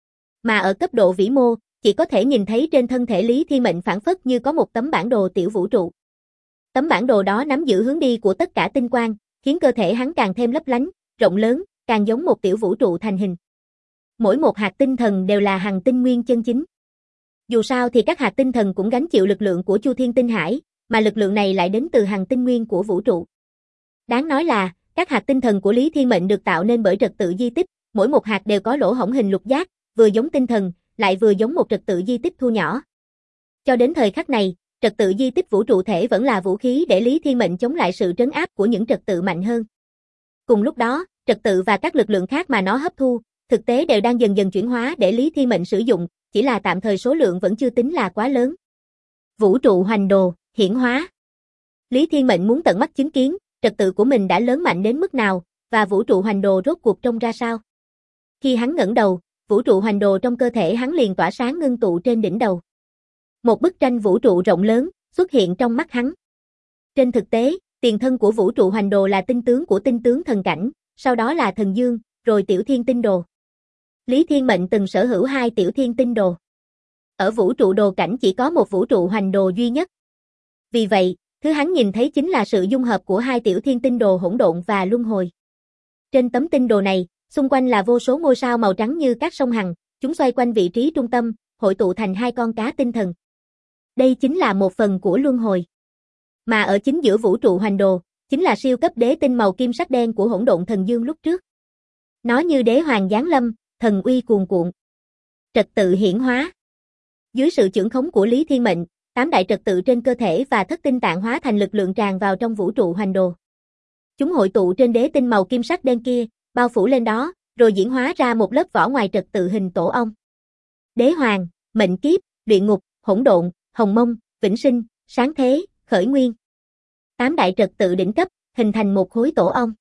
Mà ở cấp độ vĩ mô, chỉ có thể nhìn thấy trên thân thể Lý Thiên Mệnh phảng phất như có một tấm bản đồ tiểu vũ trụ. Tấm bản đồ đó nắm giữ hướng đi của tất cả tinh quang, khiến cơ thể hắn càng thêm lấp lánh, rộng lớn, càng giống một tiểu vũ trụ thành hình. Mỗi một hạt tinh thần đều là hằng tinh nguyên chân chính. Dù sao thì các hạt tinh thần cũng gánh chịu lực lượng của Chu Thiên Tinh Hải, mà lực lượng này lại đến từ hằng tinh nguyên của vũ trụ. Đáng nói là, các hạt tinh thần của Lý Thiên Mệnh được tạo nên bởi trật tự di tích, mỗi một hạt đều có lỗ hổng hình lục giác, vừa giống tinh thần, lại vừa giống một trật tự di tích thu nhỏ. Cho đến thời khắc này, trật tự di tích vũ trụ thể vẫn là vũ khí để Lý Thiên Mệnh chống lại sự trấn áp của những trật tự mạnh hơn. Cùng lúc đó, trật tự và các lực lượng khác mà nó hấp thu, thực tế đều đang dần dần chuyển hóa để Lý Thiên Mệnh sử dụng, chỉ là tạm thời số lượng vẫn chưa tính là quá lớn. Vũ trụ hoành đồ, hiển hóa. Lý Thiên Mệnh muốn tận mắt chứng kiến, trật tự của mình đã lớn mạnh đến mức nào, và vũ trụ hoành đồ rốt cuộc trông ra sao. Khi hắn ngẩng đầu, vũ trụ hoành đồ trong cơ thể hắn liền tỏa sáng ngưng tụ trên đỉnh đầu. Một bức tranh vũ trụ rộng lớn xuất hiện trong mắt hắn. Trên thực tế, tiền thân của vũ trụ hoành đồ là tinh tướng của tinh tướng thần cảnh, sau đó là thần dương, rồi tiểu thiên tinh đồ. Lý Thiên Mệnh từng sở hữu 2 tiểu thiên tinh đồ. Ở vũ trụ đồ cảnh chỉ có một vũ trụ hoành đồ duy nhất. Vì vậy, thứ hắn nhìn thấy chính là sự dung hợp của 2 tiểu thiên tinh đồ hỗn độn và luân hồi. Trên tấm tinh đồ này, xung quanh là vô số ngôi sao màu trắng như các sông hằng, chúng xoay quanh vị trí trung tâm, hội tụ thành 2 con cá tinh thần. Đây chính là một phần của luân hồi. Mà ở chính giữa vũ trụ hoành đồ, chính là siêu cấp đế tinh màu kim sắc đen của hỗn độn thần dương lúc trước. Nó như đế hoàng giáng lâm, thần uy cuồn cuộn. Trật tự hiển hóa. Dưới sự chưởng khống của Lý Thiên Mệnh, 8 đại trật tự trên cơ thể và thất tinh tạng hóa thành lực lượng tràn vào trong vũ trụ hoành đồ. Chúng hội tụ trên đế tinh màu kim sắc đen kia, bao phủ lên đó, rồi diễn hóa ra một lớp vỏ ngoài trật tự hình tổ ong. Đế hoàng, mệnh kiếp, luyện ngục, hỗn độn, hồng mông, vĩnh sinh, sáng thế, khởi nguyên. 8 đại trật tự đỉnh cấp, hình thành một khối tổ ong.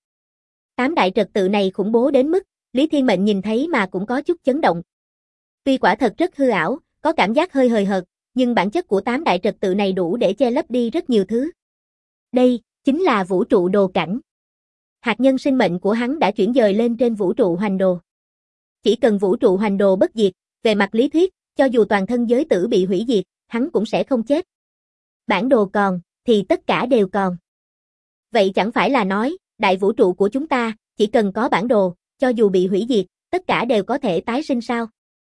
8 đại trật tự này khủng bố đến mức, Lý Thiên Mệnh nhìn thấy mà cũng có chút chấn động. Tuy quả thật rất hư ảo, có cảm giác hơi hời hợt, nhưng bản chất của 8 đại trật tự này đủ để che lấp đi rất nhiều thứ. Đây, chính là vũ trụ đồ cảnh. Hạt nhân sinh mệnh của hắn đã chuyển dời lên trên vũ trụ hoành đồ. Chỉ cần vũ trụ hoành đồ bất diệt, về mặt lý thuyết, cho dù toàn thân giới tử bị hủy diệt, hắn cũng sẽ không chết. Bản đồ còn, thì tất cả đều còn. Vậy chẳng phải là nói, đại vũ trụ của chúng ta, chỉ cần có bản đồ, cho dù bị hủy diệt, tất cả đều có thể tái sinh sao?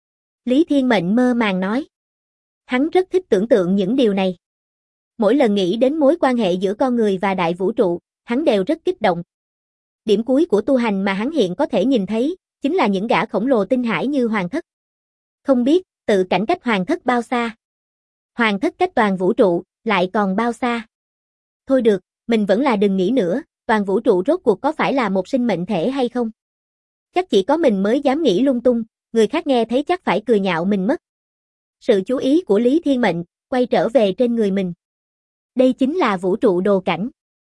Lý Thiên Mệnh mơ màng nói. Hắn rất thích tưởng tượng những điều này. Mỗi lần nghĩ đến mối quan hệ giữa con người và đại vũ trụ, hắn đều rất kích động. Điểm cuối của tu hành mà hắn hiện có thể nhìn thấy, chính là những gã khổng lồ tinh hải như Hoàng Thất. Không biết, tự cảnh cách Hoàng Thất bao xa? Hoàng Thất cách toàn vũ trụ, lại còn bao xa? Thôi được, mình vẫn là đừng nghĩ nữa, toàn vũ trụ rốt cuộc có phải là một sinh mệnh thể hay không? Chắc chỉ có mình mới dám nghĩ lung tung, người khác nghe thấy chắc phải cười nhạo mình mất. Sự chú ý của Lý Thiên Mệnh quay trở về trên người mình. Đây chính là vũ trụ đồ cảnh.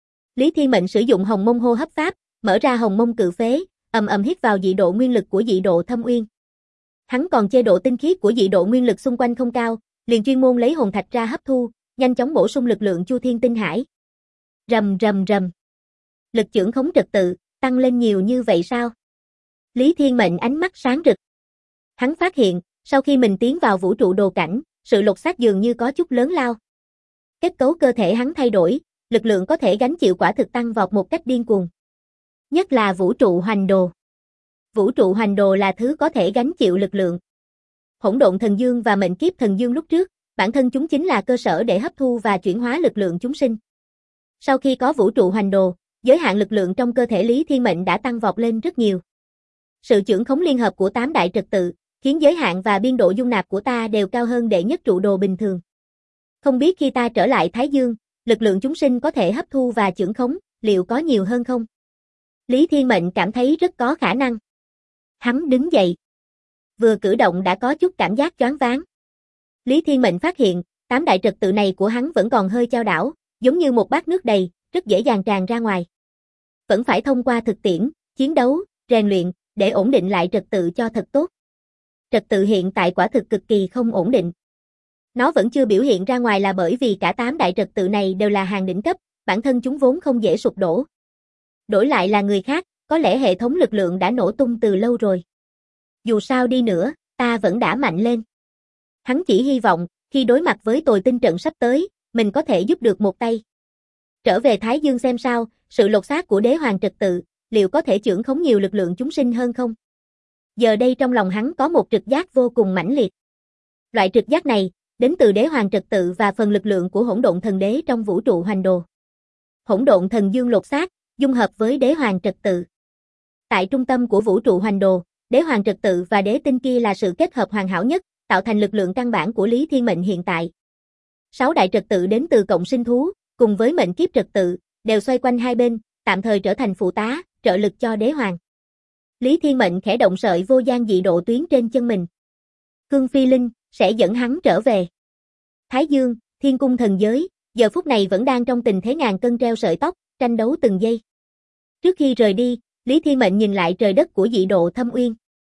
Lý Thiên Mệnh sử dụng hồng mông hô hấp pháp, mở ra hồng mông cự phế, ầm ầm hít vào dị độ nguyên lực của dị độ thâm uyên. Hắn còn chê độ tinh khiết của dị độ nguyên lực xung quanh không cao, liền chuyên môn lấy hồn thạch ra hấp thu, nhanh chóng bổ sung lực lượng Chu Thiên tinh hải. Rầm rầm rầm. Lực chưởng khống trật tự tăng lên nhiều như vậy sao? Lý Thiên Mệnh ánh mắt sáng rực. Hắn phát hiện, sau khi mình tiến vào vũ trụ đồ cảnh, sự lột xác dường như có chút lớn lao. Kết cấu cơ thể hắn thay đổi, lực lượng có thể gánh chịu quả thực tăng vọt một cách điên cuồng. Nhất là vũ trụ hoành đồ. Vũ trụ hoành đồ là thứ có thể gánh chịu lực lượng. Hỗn độn thần dương và mệnh kiếp thần dương lúc trước, bản thân chúng chính là cơ sở để hấp thu và chuyển hóa lực lượng chúng sinh. Sau khi có vũ trụ hoành đồ, giới hạn lực lượng trong cơ thể Lý Thiên Mệnh đã tăng vọt lên rất nhiều. Sự chưởng khống liên hợp của 8 đại trật tự, khiến giới hạn và biên độ dung nạp của ta đều cao hơn đệ nhất trụ đồ bình thường. Không biết khi ta trở lại Thái Dương, lực lượng chúng sinh có thể hấp thu và chưởng khống, liệu có nhiều hơn không? Lý Thiên Mệnh cảm thấy rất có khả năng. Hắn đứng dậy. Vừa cử động đã có chút cảm giác choáng váng. Lý Thiên Mệnh phát hiện, 8 đại trật tự này của hắn vẫn còn hơi chao đảo, giống như một bát nước đầy, rất dễ dàng tràn ra ngoài. Vẫn phải thông qua thực tiễn, chiến đấu, rèn luyện, để ổn định lại trật tự cho thật tốt. Trật tự hiện tại quả thực cực kỳ không ổn định. Nó vẫn chưa biểu hiện ra ngoài là bởi vì cả 8 đại trật tự này đều là hàng đỉnh cấp, bản thân chúng vốn không dễ sụp đổ. Đổi lại là người khác, có lẽ hệ thống lực lượng đã nổ tung từ lâu rồi. Dù sao đi nữa, ta vẫn đã mạnh lên. Hắn chỉ hy vọng, khi đối mặt với tồi tinh trận sắp tới, mình có thể giúp được một tay. Trở về Thái Dương xem sao, sự lột xác của đế hoàng trật tự, liệu có thể chưởng khống nhiều lực lượng chúng sinh hơn không? Giờ đây trong lòng hắn có một trực giác vô cùng mãnh liệt. Loại trực giác này, đến từ đế hoàng trật tự và phần lực lượng của hỗn độn thần đế trong vũ trụ hoành đồ. Hỗn độn thần dương lột xác, dung hợp với đế hoàng trật tự. Tại trung tâm của vũ trụ hoành đồ, đế hoàng trật tự và đế tinh kia là sự kết hợp hoàn hảo nhất, tạo thành lực lượng căn bản của Lý Thiên Mệnh hiện tại. 6 đại trật tự đến từ cộng sinh thú, cùng với mệnh kiếp trật tự, đều xoay quanh hai bên, tạm thời trở thành phụ tá, trợ lực cho đế hoàng. Lý Thiên Mệnh khẽ động sợi vô gian dị độ tuyến trên chân mình. Cương Phi Linh sẽ dẫn hắn trở về. Thái Dương, Thiên cung thần giới, giờ phút này vẫn đang trong tình thế ngàn cân treo sợi tóc, tranh đấu từng giây. Trước khi rời đi, Lý Thiên Mệnh nhìn lại trời đất của dị độ Thâm Uyên.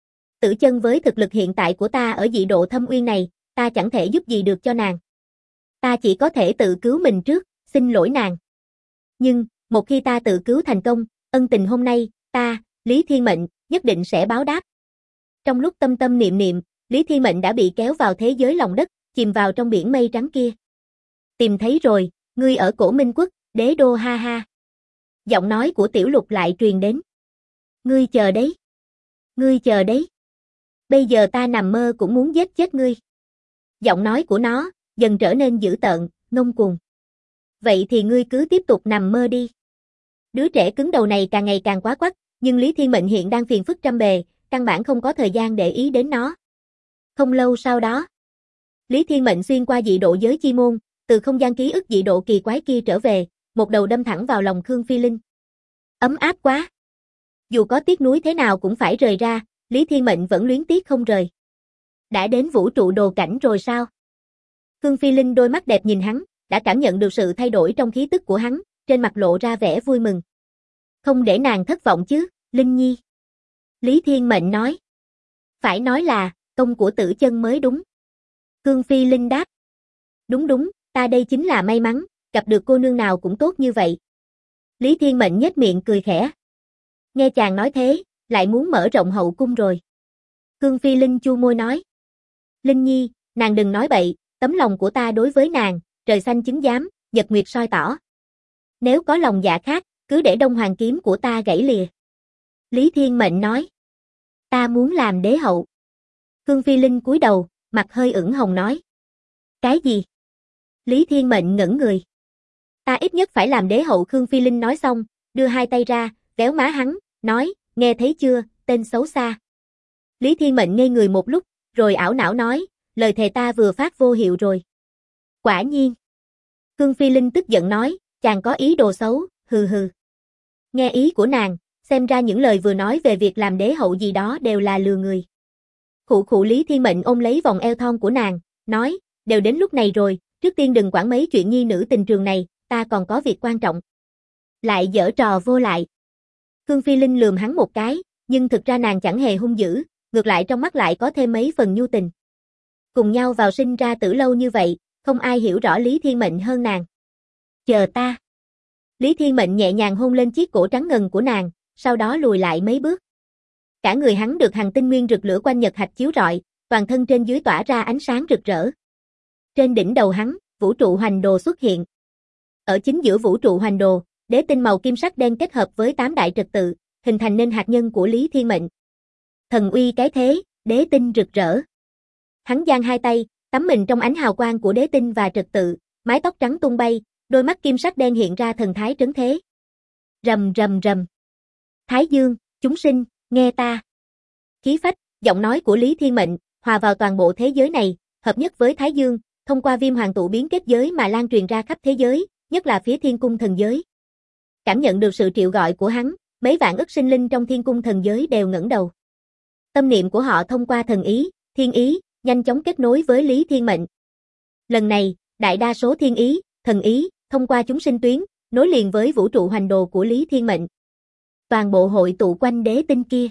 Tử Chân với thực lực hiện tại của ta ở dị độ Thâm Uyên này, ta chẳng thể giúp gì được cho nàng. Ta chỉ có thể tự cứu mình trước, xin lỗi nàng. Nhưng, một khi ta tự cứu thành công, ân tình hôm nay, ta, Lý Thiên Mệnh, nhất định sẽ báo đáp. Trong lúc tâm tâm niệm niệm, Lý Thiên Mệnh đã bị kéo vào thế giới lòng đất, chìm vào trong biển mây trắng kia. Tìm thấy rồi, ngươi ở Cổ Minh Quốc, đế đô ha ha. Giọng nói của Tiểu Lục lại truyền đến. Ngươi chờ đấy. Ngươi chờ đấy. Bây giờ ta nằm mơ cũng muốn giết chết ngươi. Giọng nói của nó dần trở nên dữ tợn, ngông cuồng. Vậy thì ngươi cứ tiếp tục nằm mơ đi. Đứa trẻ cứng đầu này càng ngày càng quá quắt, nhưng Lý Thiên Mệnh hiện đang phiền phức trăm bề, căn bản không có thời gian để ý đến nó. Không lâu sau đó, Lý Thiên Mệnh xuyên qua dị độ giới chi môn, từ không gian ký ức dị độ kỳ quái kia trở về, một đầu đâm thẳng vào lòng Khương Phi Linh. Ấm áp quá. Dù có tiếc nuối thế nào cũng phải rời ra, Lý Thiên Mệnh vẫn luyến tiếc không rời. Đã đến vũ trụ đồ cảnh rồi sao? Khương Phi Linh đôi mắt đẹp nhìn hắn, đã cảm nhận được sự thay đổi trong khí tức của hắn, trên mặt lộ ra vẻ vui mừng. Không để nàng thất vọng chứ, Linh Nhi. Lý Thiên Mệnh nói. Phải nói là, công của Tử Chân mới đúng. Khương Phi Linh đáp. Đúng đúng, ta đây chính là may mắn, gặp được cô nương nào cũng tốt như vậy. Lý Thiên Mệnh nhếch miệng cười khẽ. Nghe chàng nói thế, lại muốn mở rộng hậu cung rồi. Khương Phi Linh chu môi nói. Linh Nhi, nàng đừng nói bậy, tấm lòng của ta đối với nàng, trời xanh chứng giám, nhật nguyệt soi tỏ. Nếu có lòng dạ khác, cứ để Đông Hoàng kiếm của ta gãy lìa. Lý Thiên Mệnh nói. Ta muốn làm đế hậu. Khương Phi Linh cúi đầu, mặt hơi ửng hồng nói. Cái gì? Lý Thiên Mệnh ngẩn người. Ta ít nhất phải làm đế hậu. Khương Phi Linh nói xong, đưa hai tay ra, véo má hắn, nói, nghe thấy chưa, tên xấu xa. Lý Thiên Mệnh ngây người một lúc, rồi ảo não nói, lời thề ta vừa phát vô hiệu rồi. Quả nhiên. Khương Phi Linh tức giận nói, chàng có ý đồ xấu, hừ hừ. Nghe ý của nàng, xem ra những lời vừa nói về việc làm đế hậu gì đó đều là lừa người. Khụ khụ. Lý Thiên Mệnh ôm lấy vòng eo thon của nàng, nói, đều đến lúc này rồi, trước tiên đừng quản mấy chuyện nhi nữ tình trường này, ta còn có việc quan trọng. Lại giở trò vô lại. Khương Phi Linh lườm hắn một cái, nhưng thực ra nàng chẳng hề hung dữ, ngược lại trong mắt lại có thêm mấy phần nhu tình. Cùng nhau vào sinh ra tử lâu như vậy, không ai hiểu rõ Lý Thiên Mệnh hơn nàng. Chờ ta. Lý Thiên Mệnh nhẹ nhàng hôn lên chiếc cổ trắng ngần của nàng, sau đó lùi lại mấy bước. Cả người hắn được hàng tinh nguyên rực lửa quanh nhật hạch chiếu rọi, toàn thân trên dưới tỏa ra ánh sáng rực rỡ. Trên đỉnh đầu hắn, vũ trụ hoành đồ xuất hiện. Ở chính giữa vũ trụ hoành đồ, đế tinh màu kim sắc đen kết hợp với 8 đại trật tự, hình thành nên hạt nhân của Lý Thiên Mệnh. Thần uy cái thế, đế tinh rực rỡ. Hắn giang hai tay, tắm mình trong ánh hào quang của đế tinh và trật tự, mái tóc trắng tung bay, đôi mắt kim sắc đen hiện ra thần thái trấn thế. Rầm rầm rầm. Thái Dương, chúng sinh, nghe ta. Khí phách, giọng nói của Lý Thiên Mệnh, hòa vào toàn bộ thế giới này, hợp nhất với Thái Dương, thông qua viêm hoàng tụ biến kết giới mà lan truyền ra khắp thế giới, nhất là phía thiên cung thần giới. Cảm nhận được sự triệu gọi của hắn, mấy vạn ức sinh linh trong thiên cung thần giới đều ngẩng đầu. Tâm niệm của họ thông qua thần ý, thiên ý, nhanh chóng kết nối với Lý Thiên Mệnh. Lần này, đại đa số thiên ý, thần ý, thông qua chúng sinh tuyến, nối liền với vũ trụ hoành đồ của Lý Thiên Mệnh. Toàn bộ hội tụ quanh đế tinh kia.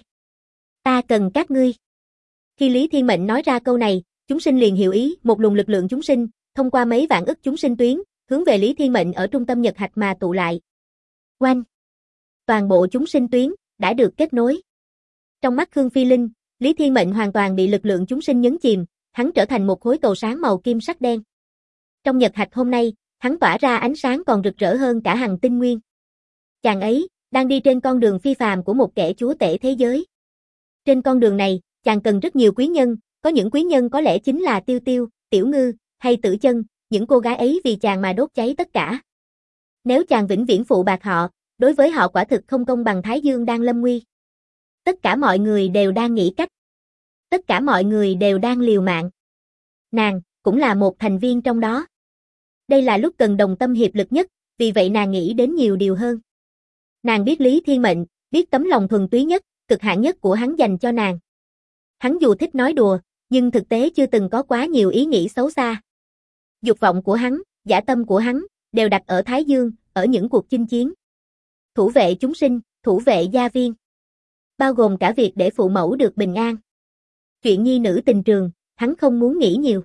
Ta cần các ngươi. Khi Lý Thiên Mệnh nói ra câu này, chúng sinh liền hiểu ý, một luồng lực lượng chúng sinh, thông qua mấy vạn ức chúng sinh tuyến, hướng về Lý Thiên Mệnh ở trung tâm nhật hạch mà tụ lại. Oanh! Toàn bộ chúng sinh tuyến, đã được kết nối. Trong mắt Khương Phi Linh, Lý Thiên Mệnh hoàn toàn bị lực lượng chúng sinh nhấn chìm, hắn trở thành một khối cầu sáng màu kim sắc đen. Trong nhật hạch hôm nay, hắn tỏa ra ánh sáng còn rực rỡ hơn cả hằng tinh nguyên. Chàng ấy, đang đi trên con đường phi phàm của một kẻ chúa tể thế giới. Trên con đường này, chàng cần rất nhiều quý nhân, có những quý nhân có lẽ chính là Tiêu Tiêu, Tiểu Ngư, hay Tử Chân, những cô gái ấy vì chàng mà đốt cháy tất cả. Nếu chàng vĩnh viễn phụ bạc họ, đối với họ quả thực không công bằng Thái Dương đang lâm nguy. Tất cả mọi người đều đang nghĩ cách. Tất cả mọi người đều đang liều mạng. Nàng, cũng là một thành viên trong đó. Đây là lúc cần đồng tâm hiệp lực nhất, vì vậy nàng nghĩ đến nhiều điều hơn. Nàng biết Lý Thiên Mệnh, biết tấm lòng thuần túy nhất, cực hạn nhất của hắn dành cho nàng. Hắn dù thích nói đùa, nhưng thực tế chưa từng có quá nhiều ý nghĩ xấu xa. Dục vọng của hắn, dã tâm của hắn, đều đặt ở Thái Dương, ở những cuộc chinh chiến. Thủ vệ chúng sinh, thủ vệ gia viên. Bao gồm cả việc để phụ mẫu được bình an. Chuyện nhi nữ tình trường, hắn không muốn nghĩ nhiều.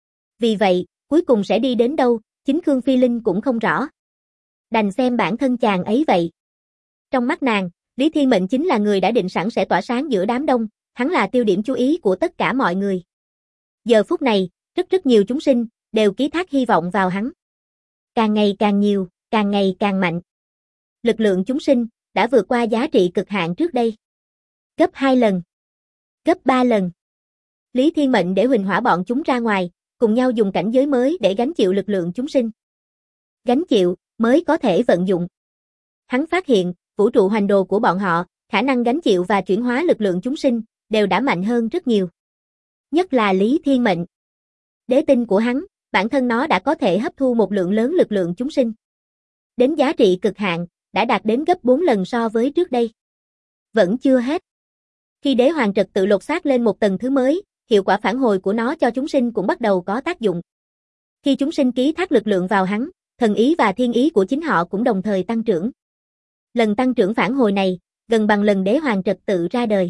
Vì vậy, cuối cùng sẽ đi đến đâu, chính Khương Phi Linh cũng không rõ. Đành xem bản thân chàng ấy vậy. Trong mắt nàng, Lý Thiên Mệnh chính là người đã định sẵn sẽ tỏa sáng giữa đám đông, hắn là tiêu điểm chú ý của tất cả mọi người. Giờ phút này, rất nhiều chúng sinh, đều ký thác hy vọng vào hắn. Càng ngày càng nhiều, càng ngày càng mạnh. Lực lượng chúng sinh, đã vượt qua giá trị cực hạn trước đây. Gấp 2 lần. Gấp 3 lần. Lý Thiên Mệnh để Huỳnh Hỏa bọn chúng ra ngoài, cùng nhau dùng cảnh giới mới để gánh chịu lực lượng chúng sinh. Gánh chịu, mới có thể vận dụng. Hắn phát hiện, vũ trụ hoành đồ của bọn họ, khả năng gánh chịu và chuyển hóa lực lượng chúng sinh, đều đã mạnh hơn rất nhiều. Nhất là Lý Thiên Mệnh. Đế tinh của hắn, bản thân nó đã có thể hấp thu một lượng lớn lực lượng chúng sinh. Đến giá trị cực hạn, đã đạt đến gấp 4 lần so với trước đây. Vẫn chưa hết. Khi đế hoàng trật tự lột xác lên một tầng thứ mới, hiệu quả phản hồi của nó cho chúng sinh cũng bắt đầu có tác dụng. Khi chúng sinh ký thác lực lượng vào hắn, thần ý và thiên ý của chính họ cũng đồng thời tăng trưởng. Lần tăng trưởng phản hồi này, gần bằng lần đế hoàng trật tự ra đời.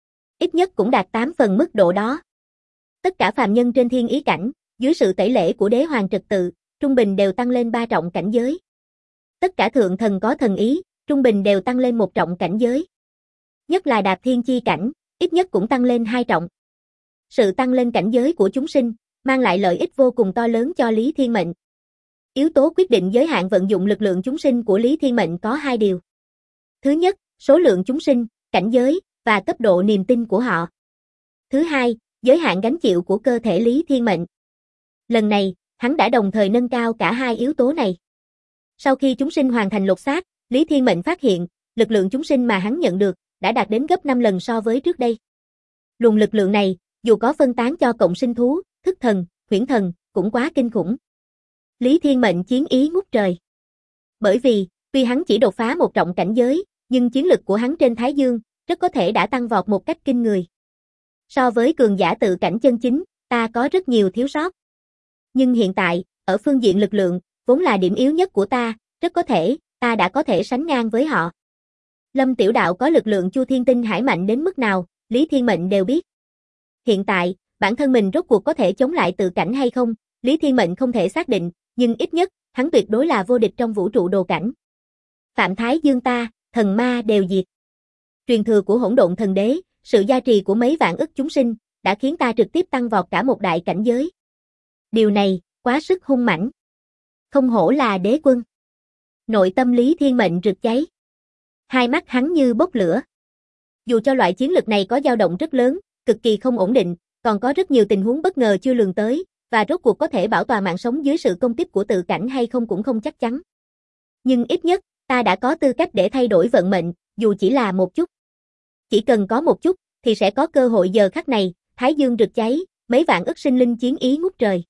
Ít nhất cũng đạt 8 phần mức độ đó. Tất cả phàm nhân trên thiên ý cảnh, dưới sự tẩy lễ của đế hoàng trật tự, trung bình đều tăng lên 3 trọng cảnh giới. Tất cả thượng thần có thần ý, trung bình đều tăng lên 1 trọng cảnh giới. Nhất là đạt thiên chi cảnh, ít nhất cũng tăng lên 2 trọng. Sự tăng lên cảnh giới của chúng sinh, mang lại lợi ích vô cùng to lớn cho Lý Thiên Mệnh. Yếu tố quyết định giới hạn vận dụng lực lượng chúng sinh của Lý Thiên Mệnh có 2 điều. Thứ nhất, số lượng chúng sinh, cảnh giới, và cấp độ niềm tin của họ. Thứ hai, giới hạn gánh chịu của cơ thể Lý Thiên Mệnh. Lần này, hắn đã đồng thời nâng cao cả 2 yếu tố này. Sau khi chúng sinh hoàn thành lột xác, Lý Thiên Mệnh phát hiện, lực lượng chúng sinh mà hắn nhận được, đã đạt đến gấp 5 lần so với trước đây. Luồng lực lượng này, dù có phân tán cho cộng sinh thú, thức thần, huyễn thần, cũng quá kinh khủng. Lý Thiên Mệnh chiến ý ngút trời. Bởi vì, tuy hắn chỉ đột phá 1 trọng cảnh giới, nhưng chiến lực của hắn trên Thái Dương, rất có thể đã tăng vọt một cách kinh người. So với cường giả tự cảnh chân chính, ta có rất nhiều thiếu sót. Nhưng hiện tại, ở phương diện lực lượng, vốn là điểm yếu nhất của ta, rất có thể, ta đã có thể sánh ngang với họ. Lâm Tiểu Đạo có lực lượng Chu Thiên Tinh Hải mạnh đến mức nào, Lý Thiên Mệnh đều biết. Hiện tại, bản thân mình rốt cuộc có thể chống lại tự cảnh hay không, Lý Thiên Mệnh không thể xác định, nhưng ít nhất, hắn tuyệt đối là vô địch trong vũ trụ đồ cảnh. Phạm Thái Dương ta, thần ma đều diệt. Truyền thừa của Hỗn Độn Thần Đế, sự gia trì của mấy vạn ức chúng sinh, đã khiến ta trực tiếp tăng vọt cả một đại cảnh giới. Điều này, quá sức hung mãnh. Không hổ là đế quân. Nội tâm Lý Thiên Mệnh rực cháy. Hai mắt hắn như bốc lửa. Dù cho loại chiến lực này có dao động rất lớn, cực kỳ không ổn định, còn có rất nhiều tình huống bất ngờ chưa lường tới, và rốt cuộc có thể bảo toàn mạng sống dưới sự công kích của tự cảnh hay không cũng không chắc chắn. Nhưng ít nhất, ta đã có tư cách để thay đổi vận mệnh, dù chỉ là một chút. Chỉ cần có một chút, thì sẽ có cơ hội. Giờ khắc này, Thái Dương rực cháy, mấy vạn ức sinh linh chiến ý ngút trời.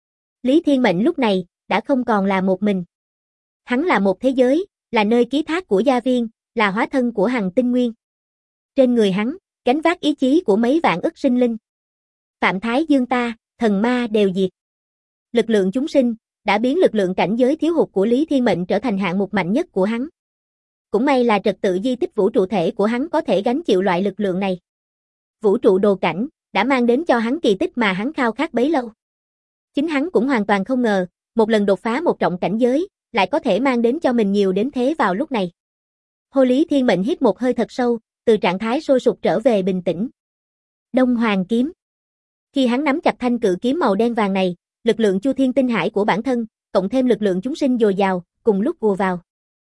Lý Thiên Mệnh lúc này, đã không còn là một mình. Hắn là một thế giới, là nơi ký thác của gia viên, là hóa thân của hằng tinh nguyên. Trên người hắn, gánh vác ý chí của mấy vạn ức sinh linh. Phạm Thái Dương ta, thần ma đều diệt. Lực lượng chúng sinh, đã biến lực lượng cảnh giới thiếu hụt của Lý Thiên Mệnh trở thành hạng mục mạnh nhất của hắn. Cũng may là trật tự di tích vũ trụ thể của hắn có thể gánh chịu loại lực lượng này. Vũ trụ đồ cảnh, đã mang đến cho hắn kỳ tích mà hắn khao khát bấy lâu. Chính hắn cũng hoàn toàn không ngờ, một lần đột phá 1 trọng cảnh giới, lại có thể mang đến cho mình nhiều đến thế vào lúc này. Hô Lý Thiên Mệnh hít một hơi thật sâu, từ trạng thái sôi sục trở về bình tĩnh. Đông Hoàng kiếm. Khi hắn nắm chặt thanh cự kiếm màu đen vàng này, lực lượng Chu Thiên Tinh Hải của bản thân, cộng thêm lực lượng chúng sinh dồi dào, cùng lúc ùa vào.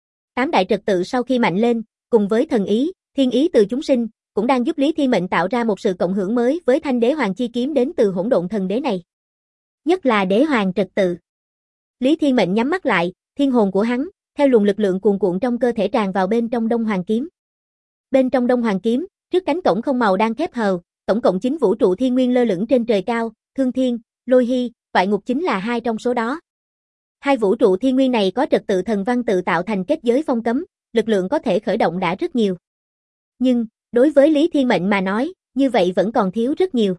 8 đại trật tự sau khi mạnh lên, cùng với thần ý, thiên ý từ chúng sinh, cũng đang giúp Lý Thiên Mệnh tạo ra một sự cộng hưởng mới với thanh đế hoàng chi kiếm đến từ Hỗn Độn Thần Đế này. Nhất là đế hoàng trật tự. Lý Thiên Mệnh nhắm mắt lại, thiên hồn của hắn, theo luồng lực lượng cuồn cuộn trong cơ thể tràn vào bên trong Đông Hoàng kiếm. Bên trong Đông Hoàng kiếm, trước cánh cổng không màu đang khép hờ, tổng cộng 9 vũ trụ thiên nguyên lơ lửng trên trời cao, Thương Thiên, Lôi Hy, Toại Ngục chính là 2 trong số đó. 2 vũ trụ thiên nguyên này có trật tự thần văn tự tạo thành kết giới phong cấm, lực lượng có thể khởi động đã rất nhiều. Nhưng, đối với Lý Thiên Mệnh mà nói, như vậy vẫn còn thiếu rất nhiều.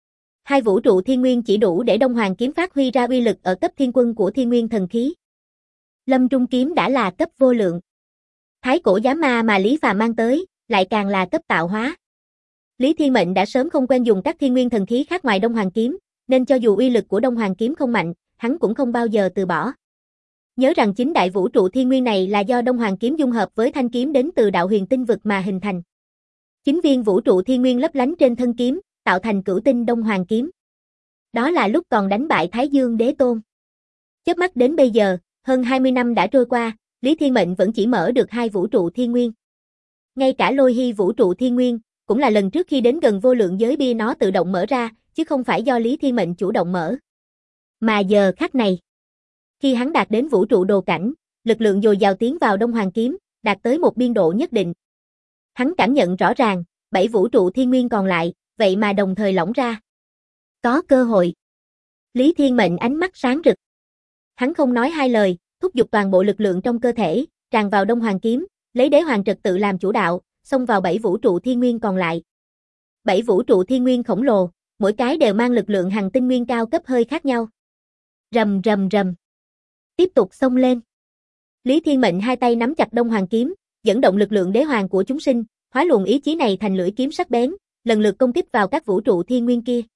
2 vũ trụ thiên nguyên chỉ đủ để Đông Hoàng kiếm phát huy ra uy lực ở cấp thiên quân của thiên nguyên thần khí. Lâm Trung kiếm đã là cấp vô lượng. Thái cổ giám ma mà Lý Phàm mang tới, lại càng là cấp tạo hóa. Lý Thiên Mệnh đã sớm không quen dùng các thiên nguyên thần khí khác ngoài Đông Hoàng kiếm, nên cho dù uy lực của Đông Hoàng kiếm không mạnh, hắn cũng không bao giờ từ bỏ. Nhớ rằng chính đại vũ trụ thiên nguyên này là do Đông Hoàng kiếm dung hợp với thanh kiếm đến từ đạo huyền tinh vực mà hình thành. 9 viên vũ trụ thiên nguyên lấp lánh trên thân kiếm, tạo thành cửu tinh Đông Hoàng kiếm. Đó là lúc còn đánh bại Thái Dương Đế Tôn. Chớp mắt đến bây giờ, hơn 20 năm đã trôi qua, Lý Thiên Mệnh vẫn chỉ mở được 2 vũ trụ thiên nguyên. Ngay cả Lôi Hy vũ trụ thiên nguyên, cũng là lần trước khi đến gần vô lượng giới bia nó tự động mở ra, chứ không phải do Lý Thiên Mệnh chủ động mở. Mà giờ khắc này, khi hắn đạt đến vũ trụ đồ cảnh, lực lượng dồi dào tiến vào Đông Hoàng kiếm, đạt tới một biên độ nhất định. Hắn cảm nhận rõ ràng, 7 vũ trụ thiên nguyên còn lại, vậy mà đồng thời lỏng ra. Có cơ hội. Lý Thiên Mệnh ánh mắt sáng rực. Hắn không nói hai lời, thúc giục toàn bộ lực lượng trong cơ thể, tràn vào Đông Hoàng kiếm, lấy đế hoàng trật tự làm chủ đạo, xông vào 7 vũ trụ thiên nguyên còn lại. 7 vũ trụ thiên nguyên khổng lồ, mỗi cái đều mang lực lượng hành tinh nguyên cao cấp hơi khác nhau. Rầm rầm rầm. Tiếp tục xông lên. Lý Thiên Mệnh hai tay nắm chặt Đông Hoàng kiếm, dẫn động lực lượng đế hoàng của chúng sinh, hóa luồng ý chí này thành lưỡi kiếm sắc bén, lần lượt công kích vào các vũ trụ thiên nguyên kia.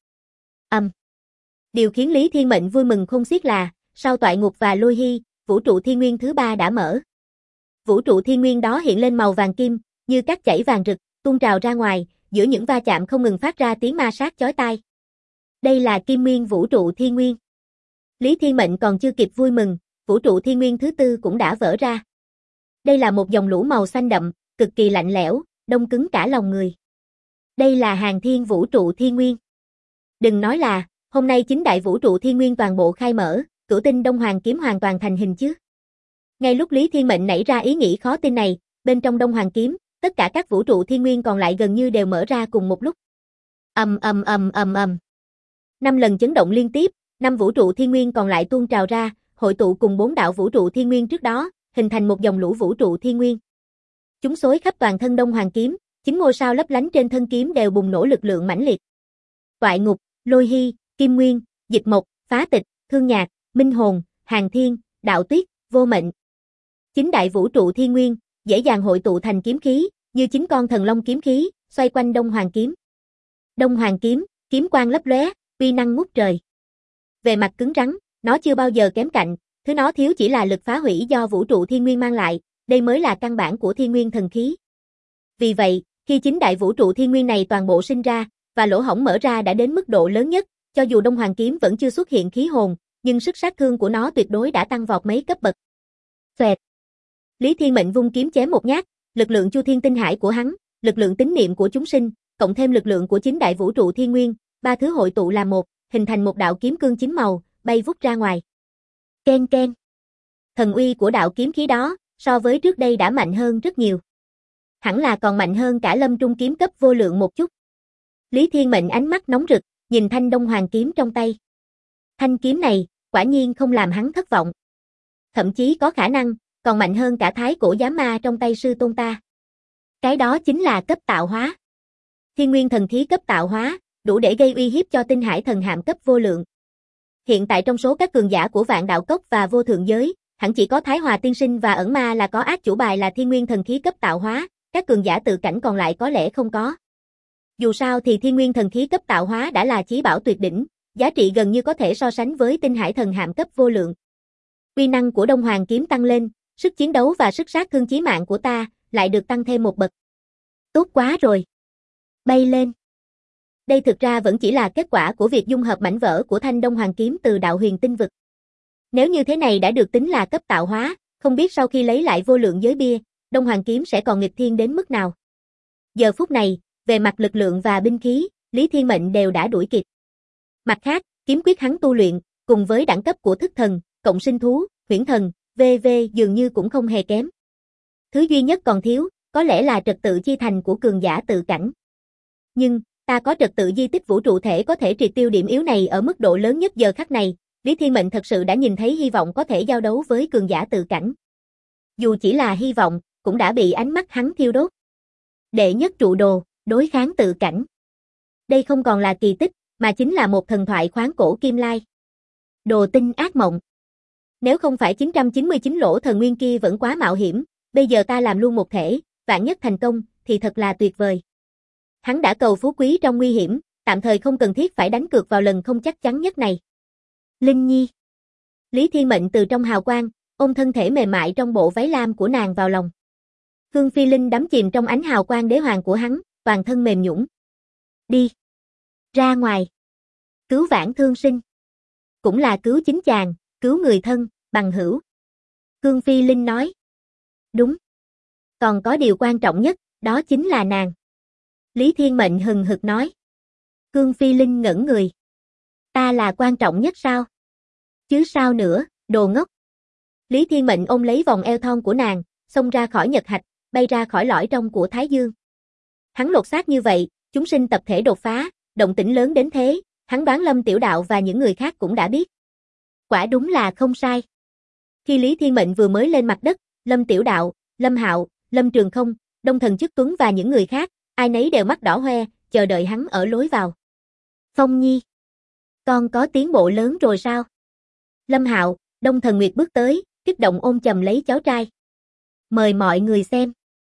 Điều khiến Lý Thiên Mệnh vui mừng không xiết là, sau Toại Ngục và Lôi Hy, vũ trụ thiên nguyên thứ 3 đã mở. Vũ trụ thiên nguyên đó hiện lên màu vàng kim, như cát chảy vàng rực, tuôn trào ra ngoài, giữa những va chạm không ngừng phát ra tiếng ma sát chói tai. Đây là Kim Nguyên vũ trụ thiên nguyên. Lý Thiên Mệnh còn chưa kịp vui mừng, vũ trụ thiên nguyên thứ 4 cũng đã vỡ ra. Đây là một dòng lũ màu xanh đậm, cực kỳ lạnh lẽo, đông cứng cả lòng người. Đây là Hàng Thiên vũ trụ thiên nguyên. Đừng nói là, hôm nay chính đại vũ trụ thiên nguyên toàn bộ khai mở, cửu tinh Đông Hoàng kiếm hoàn toàn thành hình chứ. Ngay lúc Lý Thiên Mệnh nảy ra ý nghĩ khó tin này, bên trong Đông Hoàng kiếm, tất cả các vũ trụ thiên nguyên còn lại gần như đều mở ra cùng một lúc. 5 lần chấn động liên tiếp, 5 vũ trụ thiên nguyên còn lại tuôn trào ra, hội tụ cùng 4 đạo vũ trụ thiên nguyên trước đó, hình thành một dòng lũ vũ trụ thiên nguyên. Chúng xối khắp toàn thân Đông Hoàng kiếm, 9 ngôi sao lấp lánh trên thân kiếm đều bùng nổ lực lượng mãnh liệt. Toại Ngục, Lôi Hy, Kim Nguyên, Dịch Mộc, Phá Tịch, Thương Nhạc, Minh Hồn, Hàng Thiên, Đạo Tuyết, Vô Mệnh. 9 đại vũ trụ thiên nguyên, dễ dàng hội tụ thành kiếm khí, như 9 con thần long kiếm khí, xoay quanh Đông Hoàng kiếm. Đông Hoàng kiếm, kiếm quang lấp lóe, uy năng ngút trời. Về mặt cứng rắn, nó chưa bao giờ kém cạnh, thứ nó thiếu chỉ là lực phá hủy do vũ trụ thiên nguyên mang lại, đây mới là căn bản của thiên nguyên thần khí. Vì vậy, khi 9 đại vũ trụ thiên nguyên này toàn bộ sinh ra, và lỗ hổng mở ra đã đến mức độ lớn nhất, cho dù Đông Hoàng kiếm vẫn chưa xuất hiện khí hồn, nhưng sức sát thương của nó tuyệt đối đã tăng vọt mấy cấp bậc. Xoẹt. Lý Thiên Mệnh vung kiếm chém một nhát, lực lượng Chu Thiên Tinh Hải của hắn, lực lượng tín niệm của chúng sinh, cộng thêm lực lượng của 9 đại vũ trụ thiên nguyên, ba thứ hội tụ là một, hình thành một đạo kiếm cương 9 màu, bay vút ra ngoài. Ken ken. Thần uy của đạo kiếm khí đó, so với trước đây đã mạnh hơn rất nhiều. Hẳn là còn mạnh hơn cả Lâm Trung kiếm cấp vô lượng một chút. Lý Thiên Mệnh ánh mắt nóng rực, nhìn thanh Đông Hoàng kiếm trong tay. Thanh kiếm này, quả nhiên không làm hắn thất vọng. Thậm chí có khả năng, còn mạnh hơn cả thái cổ giám ma trong tay sư tôn ta. Cái đó chính là cấp tạo hóa. Thiên nguyên thần khí cấp tạo hóa, đủ để gây uy hiếp cho tinh hải thần hạm cấp vô lượng. Hiện tại trong số các cường giả của Vạn Đạo Cốc và Vô Thượng Giới, hẳn chỉ có Thái Hòa Tiên Sinh và Ẩn Ma là có át chủ bài là thiên nguyên thần khí cấp tạo hóa, các cường giả tự cảnh còn lại có lẽ không có. Dù sao thì thiên nguyên thần khí cấp tạo hóa đã là chí bảo tuyệt đỉnh, giá trị gần như có thể so sánh với tinh hải thần hạm cấp vô lượng. Uy năng của Đông Hoàng kiếm tăng lên, sức chiến đấu và sức sát thương chí mạng của ta lại được tăng thêm một bậc. Tốt quá rồi. Bay lên. Đây thực ra vẫn chỉ là kết quả của việc dung hợp mảnh vỡ của thanh Đông Hoàng kiếm từ đạo huyền tinh vực. Nếu như thế này đã được tính là cấp tạo hóa, không biết sau khi lấy lại vô lượng giới bia, Đông Hoàng kiếm sẽ còn nghịch thiên đến mức nào. Giờ phút này, về mặt lực lượng và binh khí, Lý Thiên Mệnh đều đã đuổi kịp. Mặt khác, kiếm quyết hắn tu luyện, cùng với đẳng cấp của thức thần, cộng sinh thú, huyễn thần, v.v. dường như cũng không hề kém. Thứ duy nhất còn thiếu, có lẽ là trật tự chi thành của cường giả tự cảnh. Nhưng, ta có trật tự di tích vũ trụ thể có thể triệt tiêu điểm yếu này ở mức độ lớn nhất giờ khắc này, Lý Thiên Mệnh thật sự đã nhìn thấy hy vọng có thể giao đấu với cường giả tự cảnh. Dù chỉ là hy vọng, cũng đã bị ánh mắt hắn thiêu đốt. Đệ nhất trụ đồ, đối kháng tự cảnh. Đây không còn là kỳ tích, mà chính là một thần thoại khoáng cổ kim lai. Đồ tinh ác mộng. Nếu không phải 999 lỗ thần nguyên kia vẫn quá mạo hiểm, bây giờ ta làm luôn một thể, vạn nhất thành công, thì thật là tuyệt vời. Hắn đã cầu phú quý trong nguy hiểm, tạm thời không cần thiết phải đánh cược vào lần không chắc chắn nhất này. Linh Nhi. Lý Thiên Mệnh từ trong hào quang, ôm thân thể mềm mại trong bộ váy lam của nàng vào lòng. Hương Phi Linh đắm chìm trong ánh hào quang đế hoàng của hắn, toàn thân mềm nhũn. Đi. Ra ngoài. Cứu vãn thương sinh. Cũng là cứu chính chàng, cứu người thân, bằng hữu. Hương Phi Linh nói. Đúng. Còn có điều quan trọng nhất, đó chính là nàng. Lý Thiên Mệnh hừng hực nói. Hương Phi Linh ngẩn người. Ta là quan trọng nhất sao? Chứ sao nữa, đồ ngốc. Lý Thiên Mệnh ôm lấy vòng eo thon của nàng, xông ra khỏi nhật hạch, bay ra khỏi lõi trong của Thái Dương. Hắn lột xác như vậy, chúng sinh tập thể đột phá, động tĩnh lớn đến thế, hắn đoán Lâm Tiểu Đạo và những người khác cũng đã biết. Quả đúng là không sai. Khi Lý Thiên Mệnh vừa mới lên mặt đất, Lâm Tiểu Đạo, Lâm Hạo, Lâm Trường Không, Đông Thần Chức Tuấn và những người khác, ai nấy đều mắt đỏ hoe, chờ đợi hắn ở lối vào. Phong Nhi, con có tiến bộ lớn rồi sao? Lâm Hạo, Đông Thần Nguyệt bước tới, kích động ôm chầm lấy cháu trai. Mời mọi người xem.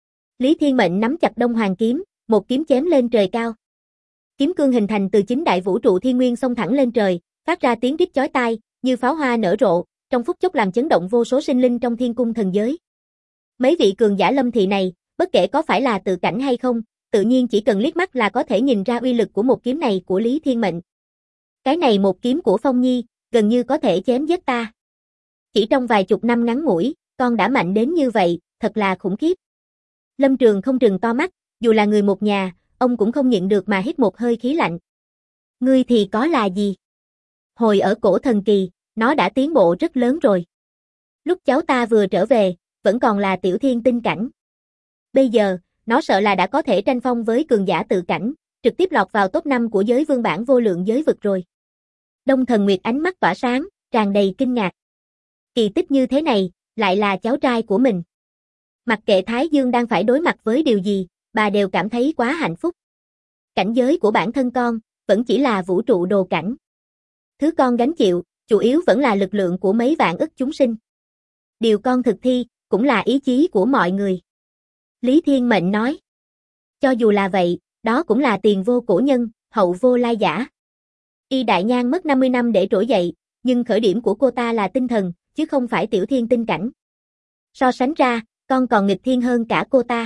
Lý Thiên Mệnh nắm chặt Đông Hoàng kiếm, một kiếm chém lên trời cao. Kiếm cương hình thành từ chính đại vũ trụ thiên nguyên xông thẳng lên trời, phát ra tiếng rít chói tai, như pháo hoa nở rộ, trong phút chốc làm chấn động vô số sinh linh trong thiên cung thần giới. Mấy vị cường giả Lâm thị này, bất kể có phải là tự cảnh hay không, tự nhiên chỉ cần liếc mắt là có thể nhìn ra uy lực của một kiếm này của Lý Thiên Mệnh. Cái này một kiếm của Phong Nhi, gần như có thể chém giết ta. Chỉ trong vài chục năm ngắn ngủi, con đã mạnh đến như vậy, thật là khủng khiếp. Lâm Trường Không trừng to mắt, dù là người một nhà, ông cũng không nhịn được mà hít một hơi khí lạnh. Ngươi thì có là gì? Hồi ở cổ thần kỳ, nó đã tiến bộ rất lớn rồi. Lúc cháu ta vừa trở về, vẫn còn là tiểu thiên tinh cảnh. Bây giờ, nó sợ là đã có thể tranh phong với cường giả tự cảnh, trực tiếp lọt vào top 5 của giới vương bản vô lượng giới vực rồi. Đông Thần Nguyệt ánh mắt tỏa sáng, tràn đầy kinh ngạc. Kỳ tích như thế này, lại là cháu trai của mình. Mặc kệ Thái Dương đang phải đối mặt với điều gì, bà đều cảm thấy quá hạnh phúc. Cảnh giới của bản thân con, vẫn chỉ là vũ trụ đồ cảnh. Thứ con gánh chịu, chủ yếu vẫn là lực lượng của mấy vạn ức chúng sinh. Điều con thực thi, cũng là ý chí của mọi người. Lý Thiên Mệnh nói. Cho dù là vậy, đó cũng là tiền vô cổ nhân, hậu vô lai giả. Y Đại Nhan mất 50 năm để trỗi dậy, nhưng khởi điểm của cô ta là tinh thần, chứ không phải tiểu thiên tinh cảnh. So sánh ra, con còn nghịch thiên hơn cả cô ta.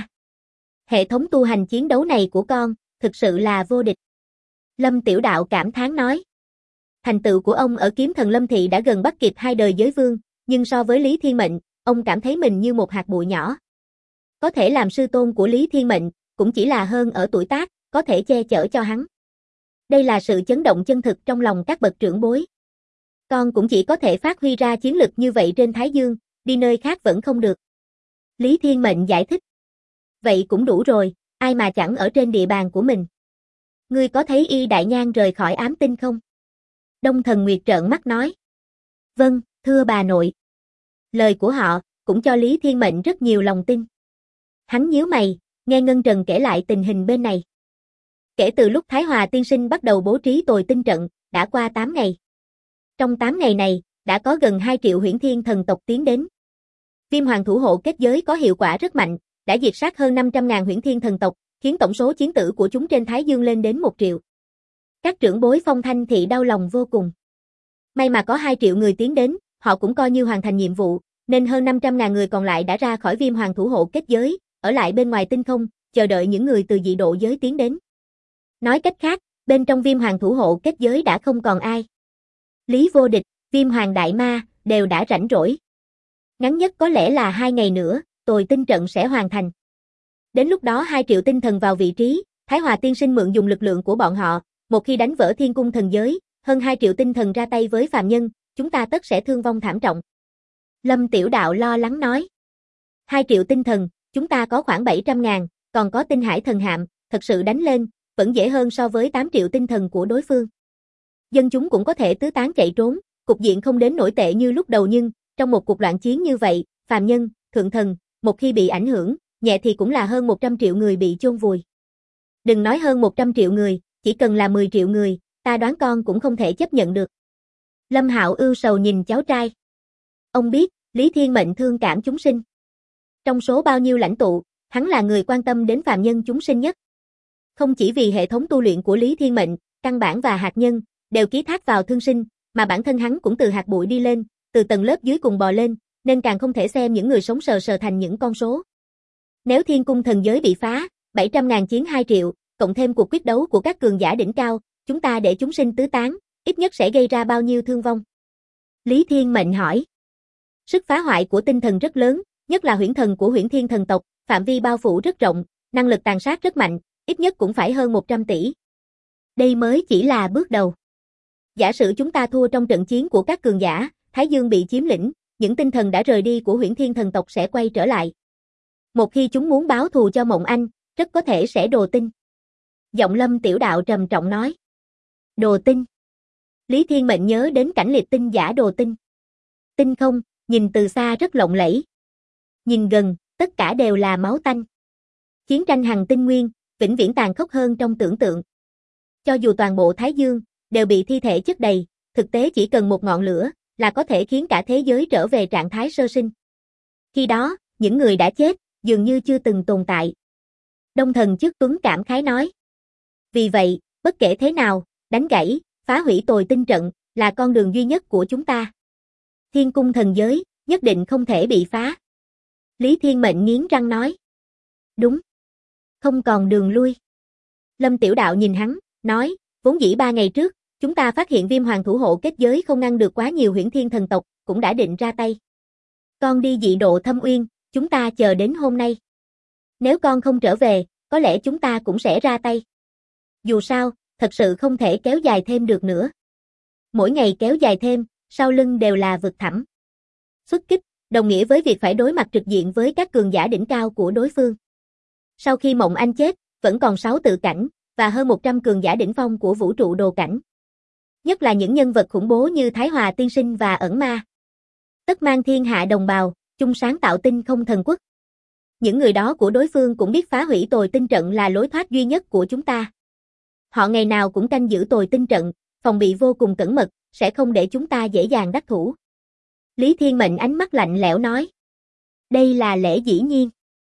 Hệ thống tu hành chiến đấu này của con, thực sự là vô địch. Lâm Tiểu Đạo cảm thán nói. Thành tựu của ông ở kiếm thần Lâm Thị đã gần bắt kịp hai đời giới vương, nhưng so với Lý Thiên Mệnh, ông cảm thấy mình như một hạt bụi nhỏ. Có thể làm sư tôn của Lý Thiên Mệnh, cũng chỉ là hơn ở tuổi tác, có thể che chở cho hắn. Đây là sự chấn động chân thực trong lòng các bậc trưởng bối. Con cũng chỉ có thể phát huy ra chiến lực như vậy trên Thái Dương, đi nơi khác vẫn không được. Lý Thiên Mệnh giải thích. Vậy cũng đủ rồi, ai mà chẳng ở trên địa bàn của mình. Ngươi có thấy Y Đại Nhan rời khỏi ám tinh không? Đông Thần Nguyệt trợn mắt nói. Vâng, thưa bà nội. Lời của họ, cũng cho Lý Thiên Mệnh rất nhiều lòng tin. Hắn nhíu mày, nghe Ngân Trần kể lại tình hình bên này. Kể từ lúc Thái Hòa tiên sinh bắt đầu bố trí tồi tinh trận, đã qua 8 ngày. Trong 8 ngày này, đã có gần 2 triệu huyễn thiên thần tộc tiến đến. Viêm hoàng thủ hộ kết giới có hiệu quả rất mạnh, đã diệt sát hơn 500.000 huyễn thiên thần tộc, khiến tổng số chiến tử của chúng trên Thái Dương lên đến 1 triệu. Các trưởng bối Phong Thanh Thị đau lòng vô cùng. May mà có 2 triệu người tiến đến, họ cũng coi như hoàn thành nhiệm vụ, nên hơn 500.000 người còn lại đã ra khỏi viêm hoàng thủ hộ kết giới, ở lại bên ngoài tinh không, chờ đợi những người từ dị độ giới tiến đến. Nói cách khác, bên trong viêm hoàng thủ hộ kết giới đã không còn ai. Lý Vô Địch, Viêm Hoàng Đại Ma, đều đã rảnh rỗi. Ngắn nhất có lẽ là 2 ngày nữa, tồi tinh trận sẽ hoàn thành. Đến lúc đó 2 triệu tinh thần vào vị trí, Thái Hòa tiên sinh mượn dùng lực lượng của bọn họ, một khi đánh vỡ thiên cung thần giới, hơn 2 triệu tinh thần ra tay với phàm nhân, chúng ta tất sẽ thương vong thảm trọng. Lâm Tiểu Đạo lo lắng nói. 2 triệu tinh thần, chúng ta có khoảng 700.000, còn có tinh hải thần hạm, thật sự đánh lên, vẫn dễ hơn so với 8 triệu tinh thần của đối phương. Dân chúng cũng có thể tứ tán chạy trốn, cục diện không đến nổi tệ như lúc đầu nhưng, trong một cuộc loạn chiến như vậy, phàm nhân, thượng thần, một khi bị ảnh hưởng, nhẹ thì cũng là hơn 100 triệu người bị chôn vùi. Đừng nói hơn 100 triệu người, chỉ cần là 10 triệu người, ta đoán con cũng không thể chấp nhận được. Lâm Hạo ưu sầu nhìn cháu trai. Ông biết, Lý Thiên Mệnh thương cảm chúng sinh. Trong số bao nhiêu lãnh tụ, hắn là người quan tâm đến phàm nhân chúng sinh nhất. Không chỉ vì hệ thống tu luyện của Lý Thiên Mệnh, căn bản và hạt nhân, đều ký thác vào thương sinh, mà bản thân hắn cũng từ hạt bụi đi lên, từ tầng lớp dưới cùng bò lên, nên càng không thể xem những người sống sờ sờ thành những con số. Nếu thiên cung thần giới bị phá, 700.000 chiến 2 triệu, cộng thêm cuộc quyết đấu của các cường giả đỉnh cao, chúng ta để chúng sinh tứ tán, ít nhất sẽ gây ra bao nhiêu thương vong? Lý Thiên Mệnh hỏi. Sức phá hoại của tinh thần rất lớn, nhất là huyễn thần của Huyễn Thiên thần tộc, phạm vi bao phủ rất rộng, năng lực tàn sát rất mạnh, ít nhất cũng phải hơn 100 tỷ. Đây mới chỉ là bước đầu. Giả sử chúng ta thua trong trận chiến của các cường giả, Thái Dương bị chiếm lĩnh, những tinh thần đã rời đi của Huyễn Thiên thần tộc sẽ quay trở lại. Một khi chúng muốn báo thù cho Mộng Anh, rất có thể sẽ đồ tinh. Giọng Lâm Tiểu Đạo trầm trọng nói. Đồ tinh. Lý Thiên Mệnh nhớ đến cảnh liệt tinh giả đồ tinh. Tinh không, nhìn từ xa rất lộng lẫy. Nhìn gần, tất cả đều là máu tanh. Chiến tranh hằng tinh nguyên, vĩnh viễn tàn khốc hơn trong tưởng tượng. Cho dù toàn bộ Thái Dương đều bị thi thể chất đầy, thực tế chỉ cần một ngọn lửa là có thể khiến cả thế giới trở về trạng thái sơ sinh. Khi đó, những người đã chết dường như chưa từng tồn tại. Đông Thần Chức Tuấn cảm khái nói. Vì vậy, bất kể thế nào, đánh gãy, phá hủy tồi tinh trận là con đường duy nhất của chúng ta. Thiên cung thần giới nhất định không thể bị phá. Lý Thiên Mệnh nghiến răng nói. Đúng. Không còn đường lui. Lâm Tiểu Đạo nhìn hắn, nói, vốn dĩ 3 ngày trước, chúng ta phát hiện Viêm Hoàng thủ hộ kết giới không ngăn được quá nhiều Huyễn Thiên thần tộc, cũng đã định ra tay. Con đi dị độ Thâm Uyên, chúng ta chờ đến hôm nay. Nếu con không trở về, có lẽ chúng ta cũng sẽ ra tay. Dù sao, thật sự không thể kéo dài thêm được nữa. Mỗi ngày kéo dài thêm, sau lưng đều là vực thẳm. Xuất kích, đồng nghĩa với việc phải đối mặt trực diện với các cường giả đỉnh cao của đối phương. Sau khi Mộng Anh chết, vẫn còn 6 tự cảnh, và hơn 100 cường giả đỉnh phong của vũ trụ đồ cảnh. Nhất là những nhân vật khủng bố như Thái Hòa Tiên Sinh và Ẩn Ma. Tất mang thiên hạ đồng bào, chung sáng tạo tinh không thần quốc. Những người đó của đối phương cũng biết phá hủy tồi tinh trận là lối thoát duy nhất của chúng ta. Họ ngày nào cũng canh giữ tồi tinh trận, phòng bị vô cùng cẩn mật, sẽ không để chúng ta dễ dàng đắc thủ. Lý Thiên Mệnh ánh mắt lạnh lẽo nói. Đây là lẽ dĩ nhiên.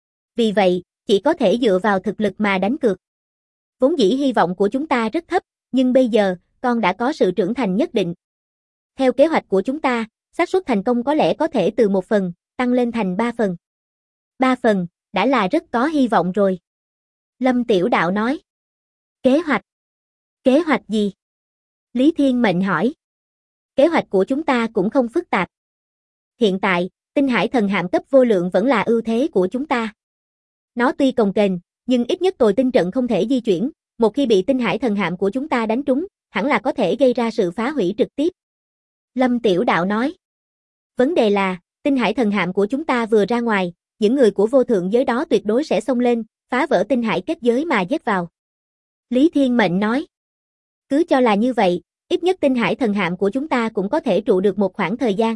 Vì vậy, chỉ có thể dựa vào thực lực mà đánh cược. Vốn dĩ hy vọng của chúng ta rất thấp, nhưng bây giờ, con đã có sự trưởng thành nhất định. Theo kế hoạch của chúng ta, xác suất thành công có lẽ có thể từ 1 phần, tăng lên thành 3 phần. 3 phần, đã là rất có hy vọng rồi. Lâm Tiểu Đạo nói. Kế hoạch? Kế hoạch gì? Lý Thiên Mệnh hỏi. Kế hoạch của chúng ta cũng không phức tạp. Hiện tại, tinh hải thần hạm cấp vô lượng vẫn là ưu thế của chúng ta. Nó tuy cồng kềnh, nhưng ít nhất tồi tinh trận không thể di chuyển, một khi bị tinh hải thần hạm của chúng ta đánh trúng, hẳn là có thể gây ra sự phá hủy trực tiếp. Lâm Tiểu Đạo nói. Vấn đề là, tinh hải thần hạm của chúng ta vừa ra ngoài, những người của vô thượng giới đó tuyệt đối sẽ xông lên, phá vỡ tinh hải kết giới mà giết vào. Lý Thiên Mệnh nói. Cứ cho là như vậy, ít nhất tinh hải thần hạm của chúng ta cũng có thể trụ được một khoảng thời gian.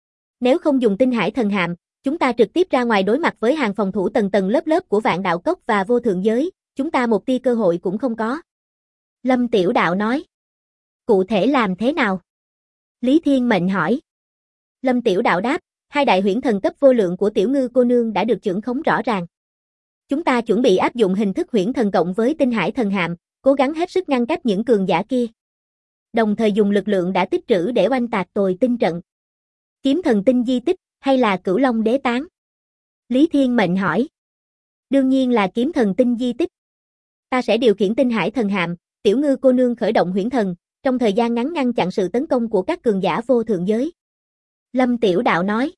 Nếu không dùng tinh hải thần hạm, chúng ta trực tiếp ra ngoài đối mặt với hàng phòng thủ tầng tầng lớp lớp của Vạn Đạo Cốc và vô thượng giới, chúng ta một tia cơ hội cũng không có. Lâm Tiểu Đạo nói. Cụ thể làm thế nào? Lý Thiên Mệnh hỏi. Lâm Tiểu Đạo đáp, 2 đại huyễn thần cấp vô lượng của Tiểu Ngư cô nương đã được chưởng khống rõ ràng. Chúng ta chuẩn bị áp dụng hình thức huyễn thần cộng với tinh hải thần hạm, cố gắng hết sức ngăn cách những cường giả kia. Đồng thời dùng lực lượng đã tích trữ để oanh tạc tồi tinh trận. Kiếm thần tinh di tích, hay là Cửu Long đế tán? Lý Thiên Mệnh hỏi. Đương nhiên là kiếm thần tinh di tích. Ta sẽ điều khiển tinh hải thần hạm, Tiểu Ngư cô nương khởi động huyễn thần, trong thời gian ngắn ngăn chặn sự tấn công của các cường giả vô thượng giới. Lâm Tiểu Đạo nói.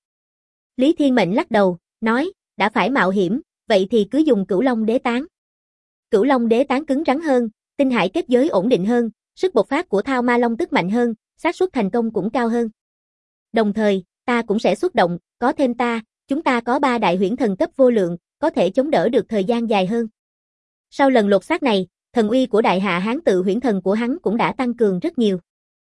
Lý Thiên Mệnh lắc đầu, nói, đã phải mạo hiểm, vậy thì cứ dùng Cửu Long đế tán. Cửu Long đế tán cứng rắn hơn, tinh hải kết giới ổn định hơn, sức bộc phát của Thao Ma Long tức mạnh hơn, xác suất thành công cũng cao hơn. Đồng thời, ta cũng sẽ xuất động, có thêm ta, chúng ta có 3 đại huyễn thần cấp vô lượng, có thể chống đỡ được thời gian dài hơn. Sau lần lột xác này, thần uy của đại hạ Hán tự huyễn thần của hắn cũng đã tăng cường rất nhiều.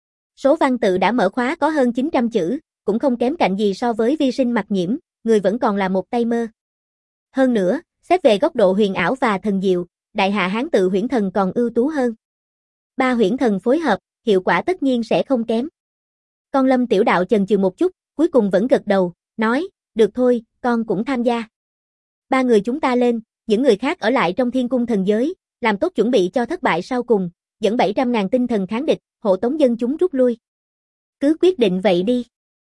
Số văn tự đã mở khóa có hơn 900 chữ, cũng không kém cạnh gì so với vi sinh mặc nhiễm, người vẫn còn là một tay mơ. Hơn nữa, xét về góc độ huyền ảo và thần diệu, đại hạ Hán tự huyễn thần còn ưu tú hơn. 3 huyễn thần phối hợp, hiệu quả tất nhiên sẽ không kém. Con Lâm Tiểu Đạo chần chừ một chút, cuối cùng vẫn gật đầu, nói, được thôi, con cũng tham gia. Ba người chúng ta lên, những người khác ở lại trong thiên cung thần giới, làm tốt chuẩn bị cho thất bại sau cùng, dẫn 700.000 tinh thần kháng địch, hộ tống dân chúng rút lui. Cứ quyết định vậy đi.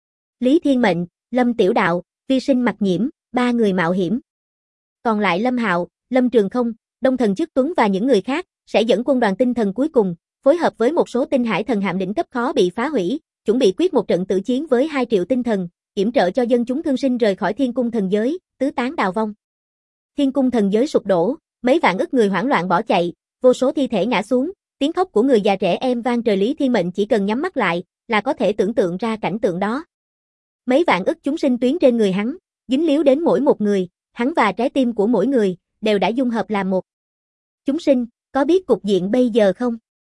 Lý Thiên Mệnh, Lâm Tiểu Đạo, Vi Sinh Mặc Nhiễm, ba người mạo hiểm. Còn lại Lâm Hạo, Lâm Trường Không, Đông Thần Chức Tuấn và những người khác sẽ dẫn quân đoàn tinh thần cuối cùng, phối hợp với một số tinh hải thần hạm đỉnh cấp khó bị phá hủy, chuẩn bị quyết một trận tử chiến với 2 triệu tinh thần, yểm trợ cho dân chúng thương sinh rời khỏi thiên cung thần giới, tứ tán đào vong. Thiên cung thần giới sụp đổ, mấy vạn ức người hoảng loạn bỏ chạy, vô số thi thể ngã xuống, tiếng khóc của người già trẻ em vang trời. Lý Thiên Mệnh chỉ cần nhắm mắt lại là có thể tưởng tượng ra cảnh tượng đó. Mấy vạn ức chúng sinh tuyến trên người hắn, dính líu đến mỗi một người, hắn và trái tim của mỗi người đều đã dung hợp làm một. Chúng sinh, có biết cục diện bây giờ không?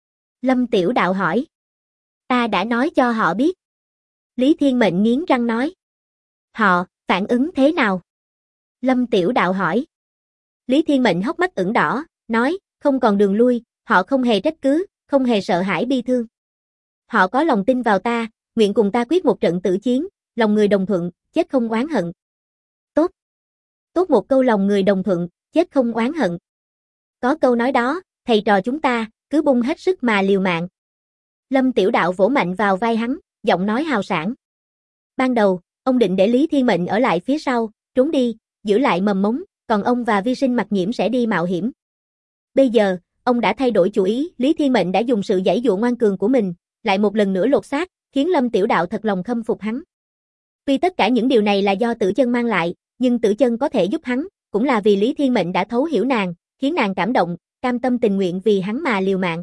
Lâm Tiểu Đạo hỏi. Ta đã nói cho họ biết. Lý Thiên Mệnh nghiến răng nói. Họ, phản ứng thế nào? Lâm Tiểu Đạo hỏi. Lý Thiên Mệnh hốc mắt ửng đỏ, nói, không còn đường lui, họ không hề trách cứ, không hề sợ hãi bi thương. Họ có lòng tin vào ta, nguyện cùng ta quyết một trận tử chiến, lòng người đồng thuận, chết không oán hận. Tốt. Tốt một câu lòng người đồng thuận, chết không oán hận. Có câu nói đó, thầy trò chúng ta, cứ bung hết sức mà liều mạng. Lâm Tiểu Đạo vỗ mạnh vào vai hắn, giọng nói hào sảng. Ban đầu, ông định để Lý Thiên Mệnh ở lại phía sau, trốn đi, giữ lại mầm mống, còn ông và Vi Sinh Mặc Nhiễm sẽ đi mạo hiểm. Bây giờ, ông đã thay đổi chủ ý, Lý Thiên Mệnh đã dùng sự giãy dụa ngoan cường của mình, lại một lần nữa lột xác, khiến Lâm Tiểu Đạo thật lòng khâm phục hắn. Tuy tất cả những điều này là do Tử Chân mang lại, nhưng Tử Chân có thể giúp hắn, cũng là vì Lý Thiên Mệnh đã thấu hiểu nàng, khiến nàng cảm động, cam tâm tình nguyện vì hắn mà liều mạng.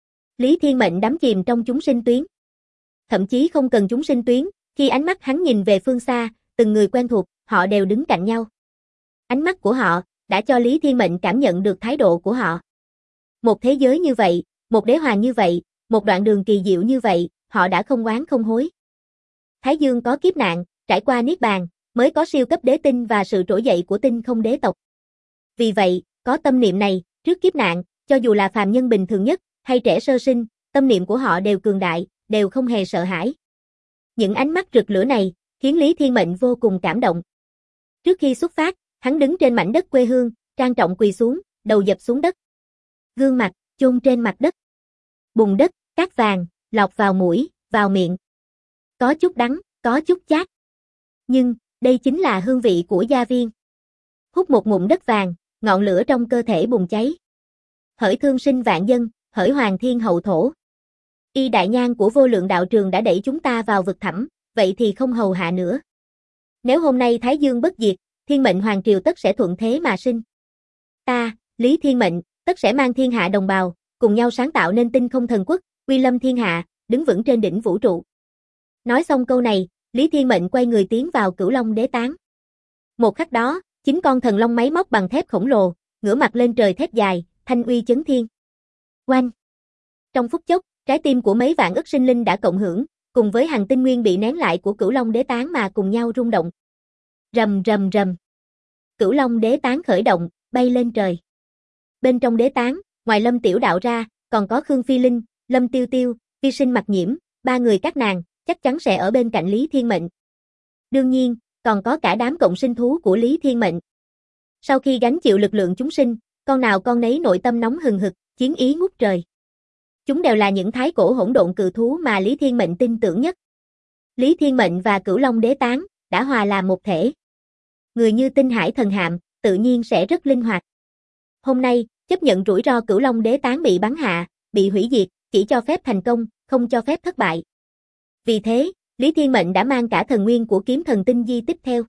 Lý Thiên Mệnh đắm chìm trong chúng sinh tuyến. Thậm chí không cần chúng sinh tuyến, khi ánh mắt hắn nhìn về phương xa, từng người quen thuộc, họ đều đứng cạnh nhau. Ánh mắt của họ đã cho Lý Thiên Mệnh cảm nhận được thái độ của họ. Một thế giới như vậy, một đế hoàng như vậy, một đoạn đường kỳ diệu như vậy, họ đã không oán không hối. Thái Dương có kiếp nạn, trải qua niết bàn, mới có siêu cấp đế tinh và sự trỗi dậy của tinh không đế tộc. Vì vậy, có tâm niệm này, trước kiếp nạn, cho dù là phàm nhân bình thường nhất, hay trẻ sơ sinh, tâm niệm của họ đều cường đại, đều không hề sợ hãi. Những ánh mắt rực lửa này, khiến Lý Thiên Mệnh vô cùng cảm động. Trước khi xuất phát, hắn đứng trên mảnh đất quê hương, trang trọng quỳ xuống, đầu dập xuống đất. Gương mặt, chôn trên mặt đất. Bùn đất, cát vàng, lọt vào mũi, vào miệng. Có chút đắng, có chút chát. Nhưng, đây chính là hương vị của gia viên. Hút một ngụm đất vàng, ngọn lửa trong cơ thể bùng cháy. Hỡi thương sinh vạn dân, hỡi hoàng thiên hậu thổ. Y đại nhang của vô lượng đạo trường đã đẩy chúng ta vào vực thẳm, vậy thì không hầu hạ nữa. Nếu hôm nay Thái Dương bất diệt, thiên mệnh hoàng triều tất sẽ thuận thế mà sinh. Ta, Lý Thiên Mệnh, tất sẽ mang thiên hạ đồng bào, cùng nhau sáng tạo nên tinh không thần quốc, uy lâm thiên hạ, đứng vững trên đỉnh vũ trụ. Nói xong câu này, Lý Thiên Mệnh quay người tiến vào Cửu Long Đế Tán. Một khắc đó, 9 con thần long máy móc bằng thép khổng lồ, ngửa mặt lên trời thét dài, thanh uy chấn thiên. Oanh! Trong phút chốc, trái tim của mấy vạn ức sinh linh đã cộng hưởng, cùng với hành tinh nguyên bị nén lại của Cửu Long Đế Tán mà cùng nhau rung động. Rầm rầm rầm. Cửu Long Đế Tán khởi động, bay lên trời. Bên trong đế tán, ngoài Lâm Tiểu Đạo ra, còn có Khương Phi Linh, Lâm Tiêu Tiêu, Vi Sinh Mặc Nhiễm, ba người các nàng, chắc chắn sẽ ở bên cạnh Lý Thiên Mệnh. Đương nhiên, còn có cả đám cộng sinh thú của Lý Thiên Mệnh. Sau khi gánh chịu lực lượng chúng sinh, con nào con nấy nội tâm nóng hừng hực, chiến ý ngút trời. Chúng đều là những thái cổ hỗn độn cự thú mà Lý Thiên Mệnh tin tưởng nhất. Lý Thiên Mệnh và Cửu Long Đế Tán đã hòa làm một thể. Người như tinh hải thần hạm, tự nhiên sẽ rất linh hoạt. Hôm nay, chấp nhận rủi ro Cửu Long Đế Tán bị bắn hạ, bị hủy diệt, chỉ cho phép thành công, không cho phép thất bại. Vì thế, Lý Thiên Mệnh đã mang cả thần nguyên của kiếm thần tinh di tích theo.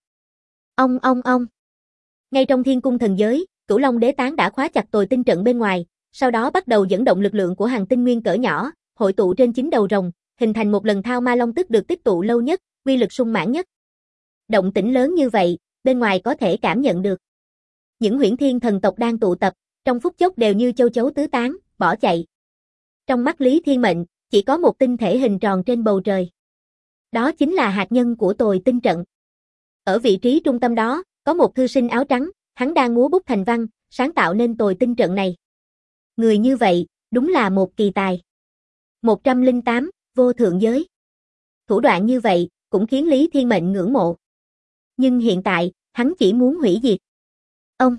Ông. Ngay trong thiên cung thần giới, Cửu Long Đế Tán đã khóa chặt tồi tinh trận bên ngoài, sau đó bắt đầu dẫn động lực lượng của hàng tinh nguyên cỡ nhỏ, hội tụ trên 9 đầu rồng, hình thành một lần thao ma long tức được tích tụ lâu nhất, uy lực sung mãn nhất. Động tĩnh lớn như vậy, bên ngoài có thể cảm nhận được. Những huyễn thiên thần tộc đang tụ tập, trong phút chốc đều như châu chấu tứ tán, bỏ chạy. Trong mắt Lý Thiên Mệnh, chỉ có một tinh thể hình tròn trên bầu trời. Đó chính là hạt nhân của tồi tinh trận. Ở vị trí trung tâm đó, có một thư sinh áo trắng, hắn đang múa bút thành văn, sáng tạo nên tồi tinh trận này. Người như vậy, đúng là một kỳ tài. 108, vô thượng giới. Thủ đoạn như vậy, cũng khiến Lý Thiên Mệnh ngưỡng mộ. Nhưng hiện tại, hắn chỉ muốn hủy diệt. Ông.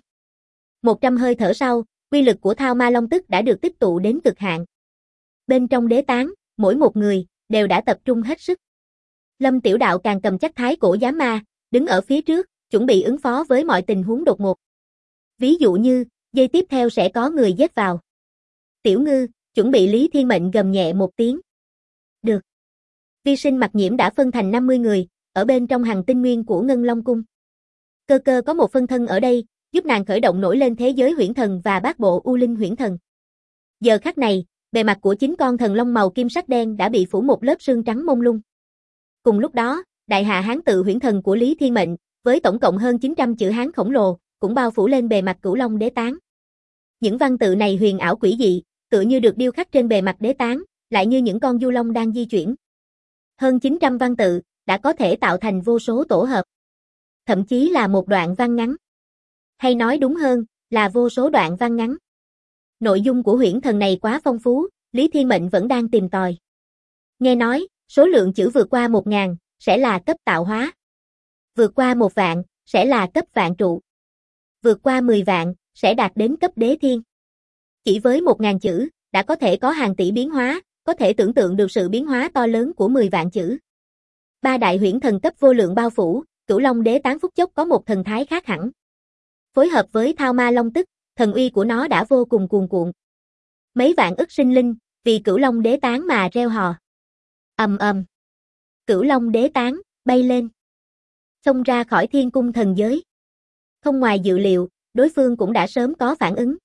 100 hơi thở sau, uy lực của Thao Ma Long Tức đã được tích tụ đến cực hạn. Bên trong đế tán, mỗi một người đều đã tập trung hết sức. Lâm Tiểu Đạo càng cầm chắc thái cổ giám ma, đứng ở phía trước, chuẩn bị ứng phó với mọi tình huống đột ngột. Ví dụ như, giây tiếp theo sẽ có người giết vào. Tiểu Ngư, chuẩn bị. Lý Thiên Mệnh gầm nhẹ một tiếng. Được. Vi Sinh Mặc Nhiễm đã phân thành 50 người, ở bên trong hằng tinh nguyên của Ngân Long Cung. Cơ Cơ có một phân thân ở đây, giúp nàng khởi động nổi lên thế giới huyễn thần và bát bộ U Linh huyễn thần. Giờ khắc này, bề mặt của 9 con thần long màu kim sắc đen đã bị phủ một lớp sương trắng mông lung. Cùng lúc đó, đại hạ hán tự huyễn thần của Lý Thiên Mệnh, với tổng cộng hơn 900 chữ hán khổng lồ, cũng bao phủ lên bề mặt Cửu Long đế tán. Những văn tự này huyền ảo quỷ dị, tựa như được điêu khắc trên bề mặt đế tán, lại như những con du long đang di chuyển. Hơn 900 văn tự, đã có thể tạo thành vô số tổ hợp. Thậm chí là một đoạn văn ngắn. Hay nói đúng hơn, là vô số đoạn văn ngắn. Nội dung của huyễn thần này quá phong phú, Lý Thiên Mệnh vẫn đang tìm tòi. Nghe nói, số lượng chữ vượt qua 1000, sẽ là cấp tạo hóa. Vượt qua 1 vạn, sẽ là cấp vạn trụ. Vượt qua 10 vạn, sẽ đạt đến cấp đế thiên. Chỉ với 1000 chữ, đã có thể có hàng tỷ biến hóa, có thể tưởng tượng được sự biến hóa to lớn của 10 vạn chữ. 3 đại huyễn thần cấp vô lượng bao phủ, Cửu Long đế tán phút chốc có một thần thái khác hẳn. Phối hợp với Thao Ma Long Tức, thần uy của nó đã vô cùng cuồn cuộn. Mấy vạn ức sinh linh, vì Cửu Long đế tán mà reo hò. Ầm ầm. Cửu Long đế tán, bay lên. Xông ra khỏi thiên cung thần giới. Không ngoài dự liệu, đối phương cũng đã sớm có phản ứng.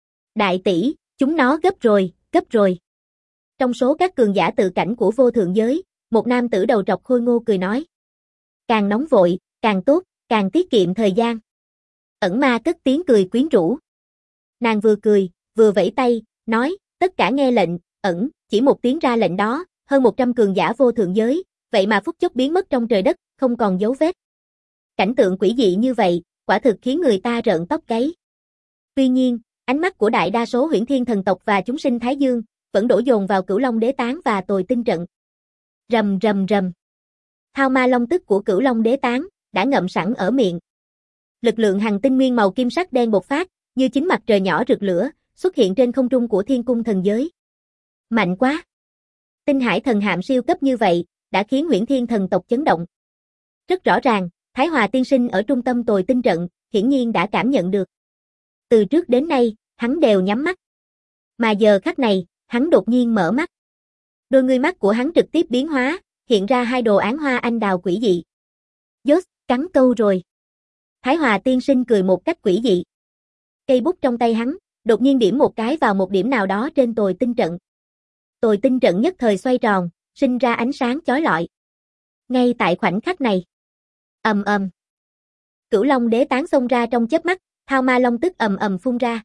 Đại tỷ, chúng nó gấp rồi, gấp rồi. Trong số các cường giả tự cảnh của vô thượng giới, một nam tử đầu trọc khôi ngô cười nói. Càng nóng vội, càng tốt, càng tiết kiệm thời gian. Ẩn Ma cất tiếng cười quyến rũ. Nàng vừa cười, vừa vẫy tay, nói, tất cả nghe lệnh. Ẩn, chỉ một tiếng ra lệnh đó, hơn 100 cường giả vô thượng giới, vậy mà phút chốc biến mất trong trời đất, không còn dấu vết. Cảnh tượng quỷ dị như vậy, quả thực khiến người ta rợn tóc gáy. Tuy nhiên, ánh mắt của đại đa số huyễn thiên thần tộc và chúng sinh Thái Dương, vẫn đổ dồn vào Cửu Long đế tán và Tồi Tinh trận. Rầm rầm rầm. Thao Ma Long Tức của Cửu Long đế tán, đã ngậm sẵn ở miệng. Lực lượng hằng tinh nguyên màu kim sắc đen bộc phát, như chính mặt trời nhỏ rực lửa, xuất hiện trên không trung của thiên cung thần giới. Mạnh quá! Tinh hải thần hạm siêu cấp như vậy, đã khiến huyễn thiên thần tộc chấn động. Rất rõ ràng, Thái Hòa tiên sinh ở trung tâm Tồi Tinh trận, hiển nhiên đã cảm nhận được. Từ trước đến nay, hắn đều nhắm mắt. Mà giờ khắc này, hắn đột nhiên mở mắt. Đôi ngươi mắt của hắn trực tiếp biến hóa, hiện ra 2 đồ án hoa anh đào quỷ dị. Dốt, cắn câu rồi. Thái Hòa tiên sinh cười một cách quỷ dị. Cây bút trong tay hắn, đột nhiên điểm một cái vào một điểm nào đó trên Tồi Tinh trận. Tồi Tinh trận nhất thời xoay tròn, sinh ra ánh sáng chói lọi. Ngay tại khoảnh khắc này. Ầm ầm. Cửu Long đế tán xông ra trong chớp mắt, Thao Ma Long Tức ầm ầm phun ra.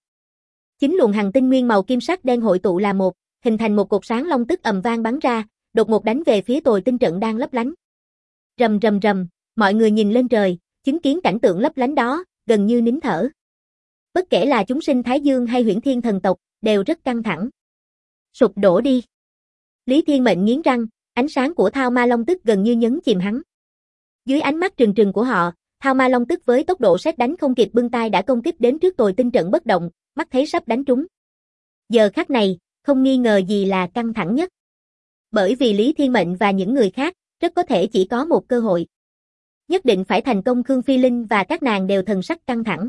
9 luồng hằng tinh nguyên màu kim sắc đen hội tụ là một, hình thành một cột sáng long tức ầm vang bắn ra, đột ngột đánh về phía Tồi Tinh trận đang lấp lánh. Rầm rầm rầm, mọi người nhìn lên trời, chứng kiến cảnh tượng lấp lánh đó, gần như nín thở. Bất kể là chúng sinh Thái Dương hay huyễn thiên thần tộc, đều rất căng thẳng. Sụp đổ đi. Lý Thiên Mệnh nghiến răng, ánh sáng của Thao Ma Long Tức gần như nhấn chìm hắn. Dưới ánh mắt trừng trừng của họ, Thao Ma Long Tức với tốc độ sét đánh không kịp bưng tay đã công kích đến trước Tồi Tinh trận bất động, mắt thấy sắp đánh trúng. Giờ khắc này, không nghi ngờ gì là căng thẳng nhất. Bởi vì Lý Thiên Mệnh và những người khác, rất có thể chỉ có một cơ hội. Nhất định phải thành công. Khương Phi Linh và các nàng đều thần sắc căng thẳng.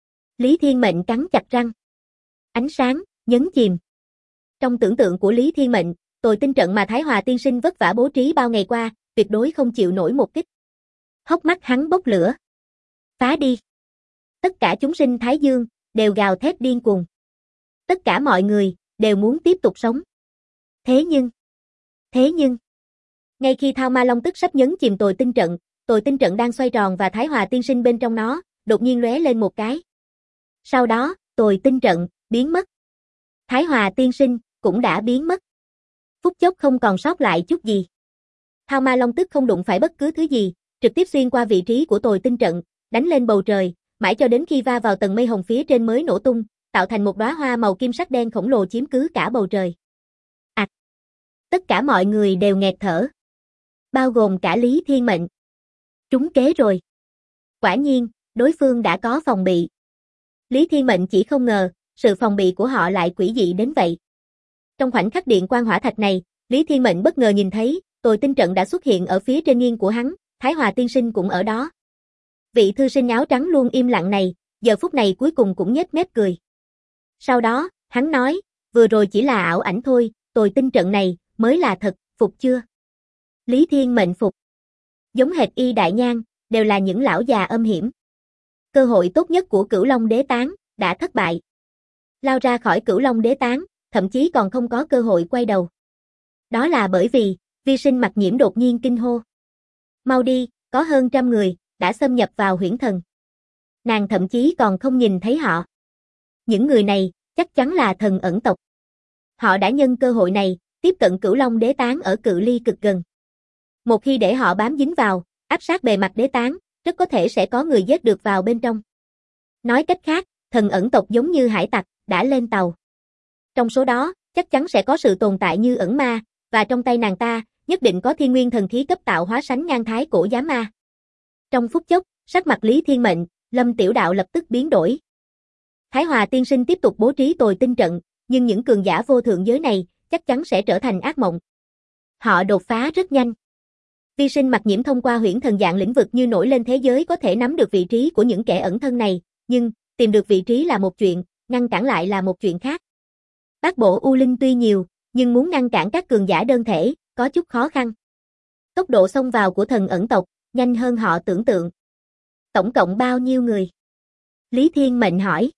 Lý Thiên Mệnh cắn chặt răng. Ánh sáng, nhấn chìm. Trong tưởng tượng của Lý Thiên Mệnh, Tồi Tinh trận mà Thái Hòa tiên sinh vất vả bố trí bao ngày qua, tuyệt đối không chịu nổi một kích. Hốc mắt hắn bốc lửa. Phá đi. Tất cả chúng sinh Thái Dương, đều gào thét điên cuồng. Tất cả mọi người, đều muốn tiếp tục sống. Thế nhưng, ngay khi Thao Ma Long Tức sắp nhấn chìm Tồi Tinh trận đang xoay tròn và Thái Hòa tiên sinh bên trong nó, đột nhiên lóe lên một cái. Sau đó, Tồi Tinh trận, biến mất. Thái Hòa tiên sinh, cũng đã biến mất. Phút chốc không còn sót lại chút gì. Thao Ma Long Tức không đụng phải bất cứ thứ gì, trực tiếp xuyên qua vị trí của Tồi Tinh trận, đánh lên bầu trời, mãi cho đến khi va vào tầng mây hồng phía trên mới nổ tung, tạo thành một đóa hoa màu kim sắc đen khổng lồ chiếm cứ cả bầu trời. Tất cả mọi người đều nghẹt thở. bao gồm cả Lý Thiên Mệnh. Trúng kế rồi. Quả nhiên, đối phương đã có phòng bị. Lý Thiên Mệnh chỉ không ngờ, sự phòng bị của họ lại quỷ dị đến vậy. Trong khoảnh khắc điện quang hỏa thạch này, Lý Thiên Mệnh bất ngờ nhìn thấy, Tồi Tinh Trận đã xuất hiện ở phía trên nghiêng của hắn, Thái Hòa tiên sinh cũng ở đó. Vị thư sinh áo trắng luôn im lặng này, giờ phút này cuối cùng cũng nhếch mép cười. Sau đó, hắn nói, vừa rồi chỉ là ảo ảnh thôi, Tồi Tinh Trận này mới là thật, phục chưa? Lý Thiên Mệnh phục. Giống hệt Y Đại Nhan, đều là những lão già âm hiểm. Cơ hội tốt nhất của Cửu Long Đế Tán đã thất bại. Lao ra khỏi Cửu Long Đế Tán, thậm chí còn không có cơ hội quay đầu. Đó là bởi vì, Vi Sinh Mặc Nhiễm đột nhiên kinh hô. Mau đi, có hơn 100 người, đã xâm nhập vào huyễn thần. Nàng thậm chí còn không nhìn thấy họ. Những người này, chắc chắn là thần ẩn tộc. Họ đã nhân cơ hội này, tiếp cận Cửu Long Đế Tán ở cự ly cực gần. Một khi để họ bám dính vào, áp sát bề mặt đế tán, rất có thể sẽ có người giết được vào bên trong. Nói cách khác, thần ẩn tộc giống như hải tặc, đã lên tàu. Trong số đó, chắc chắn sẽ có sự tồn tại như ẩn ma, và trong tay nàng ta, nhất định có thiên nguyên thần khí cấp tạo hóa sánh ngang thái cổ giám ma. Trong phút chốc, sắc mặt Lý Thiên Mệnh, Lâm Tiểu Đạo lập tức biến đổi. Thái Hòa tiên sinh tiếp tục bố trí Tồi Tinh Trận, nhưng những cường giả vô thượng giới này, chắc chắn sẽ trở thành ác mộng. Họ đột phá rất nhanh. Vi Sinh Mặc Nhiễm thông qua huyễn thần dạng lĩnh vực như nổi lên thế giới có thể nắm được vị trí của những kẻ ẩn thân này, nhưng tìm được vị trí là một chuyện, ngăn cản lại là một chuyện khác. Bát bộ U Linh tuy nhiều, nhưng muốn ngăn cản các cường giả đơn thể, có chút khó khăn. Tốc độ xông vào của thần ẩn tộc, nhanh hơn họ tưởng tượng. Tổng cộng bao nhiêu người? Lý Thiên Mệnh hỏi.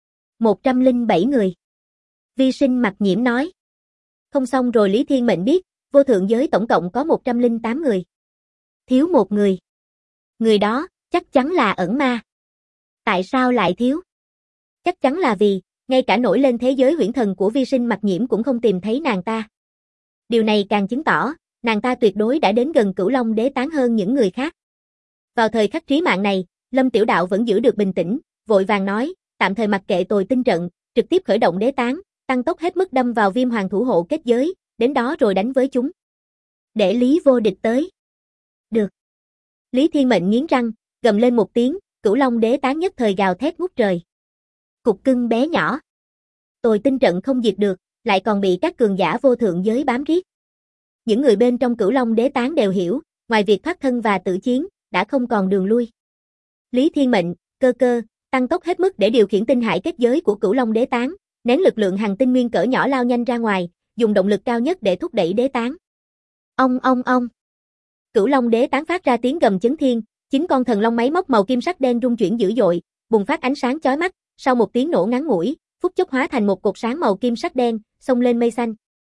107 người. Vi Sinh Mặc Nhiễm nói. Không xong rồi. Lý Thiên Mệnh biết, vô thượng giới tổng cộng có 108 người. Thiếu một người. Người đó, chắc chắn là ẩn ma. Tại sao lại thiếu? Chắc chắn là vì, ngay cả nổi lên thế giới huyễn thần của Vi Sinh Mặc Nhiễm cũng không tìm thấy nàng ta. Điều này càng chứng tỏ, nàng ta tuyệt đối đã đến gần Cửu Long Đế Tán hơn những người khác. Vào thời khắc trí mạng này, Lâm Tiểu Đạo vẫn giữ được bình tĩnh, vội vàng nói, tạm thời mặc kệ Tồi Tinh Trận, trực tiếp khởi động đế tán, tăng tốc hết mức đâm vào Viêm Hoàng thủ hộ kết giới, đến đó rồi đánh với chúng. Để Lý Vô Địch tới. Được. Lý Thiên Mệnh nghiến răng, gầm lên một tiếng, Cửu Long Đế Tán nhất thời gào thét ngút trời. Cục cưng bé nhỏ. Tồi Tinh Trận không diệt được, lại còn bị các cường giả vô thượng giới bám riết. Những người bên trong Cửu Long Đế Tán đều hiểu, ngoài việc thoát thân và tử chiến, đã không còn đường lui. Lý Thiên Mệnh, cơ, tăng tốc hết mức để điều khiển tinh hải kết giới của Cửu Long Đế Tán, nén lực lượng hành tinh nguyên cỡ nhỏ lao nhanh ra ngoài, dùng động lực cao nhất để thúc đẩy đế tán. Ong. Cửu Long Đế Tán phát ra tiếng gầm chấn thiên, 9 con thần long máy móc màu kim sắc đen rung chuyển dữ dội, bùng phát ánh sáng chói mắt, sau một tiếng nổ ngắn ngủi, phút chốc hóa thành một cột sáng màu kim sắc đen, xông lên mây xanh.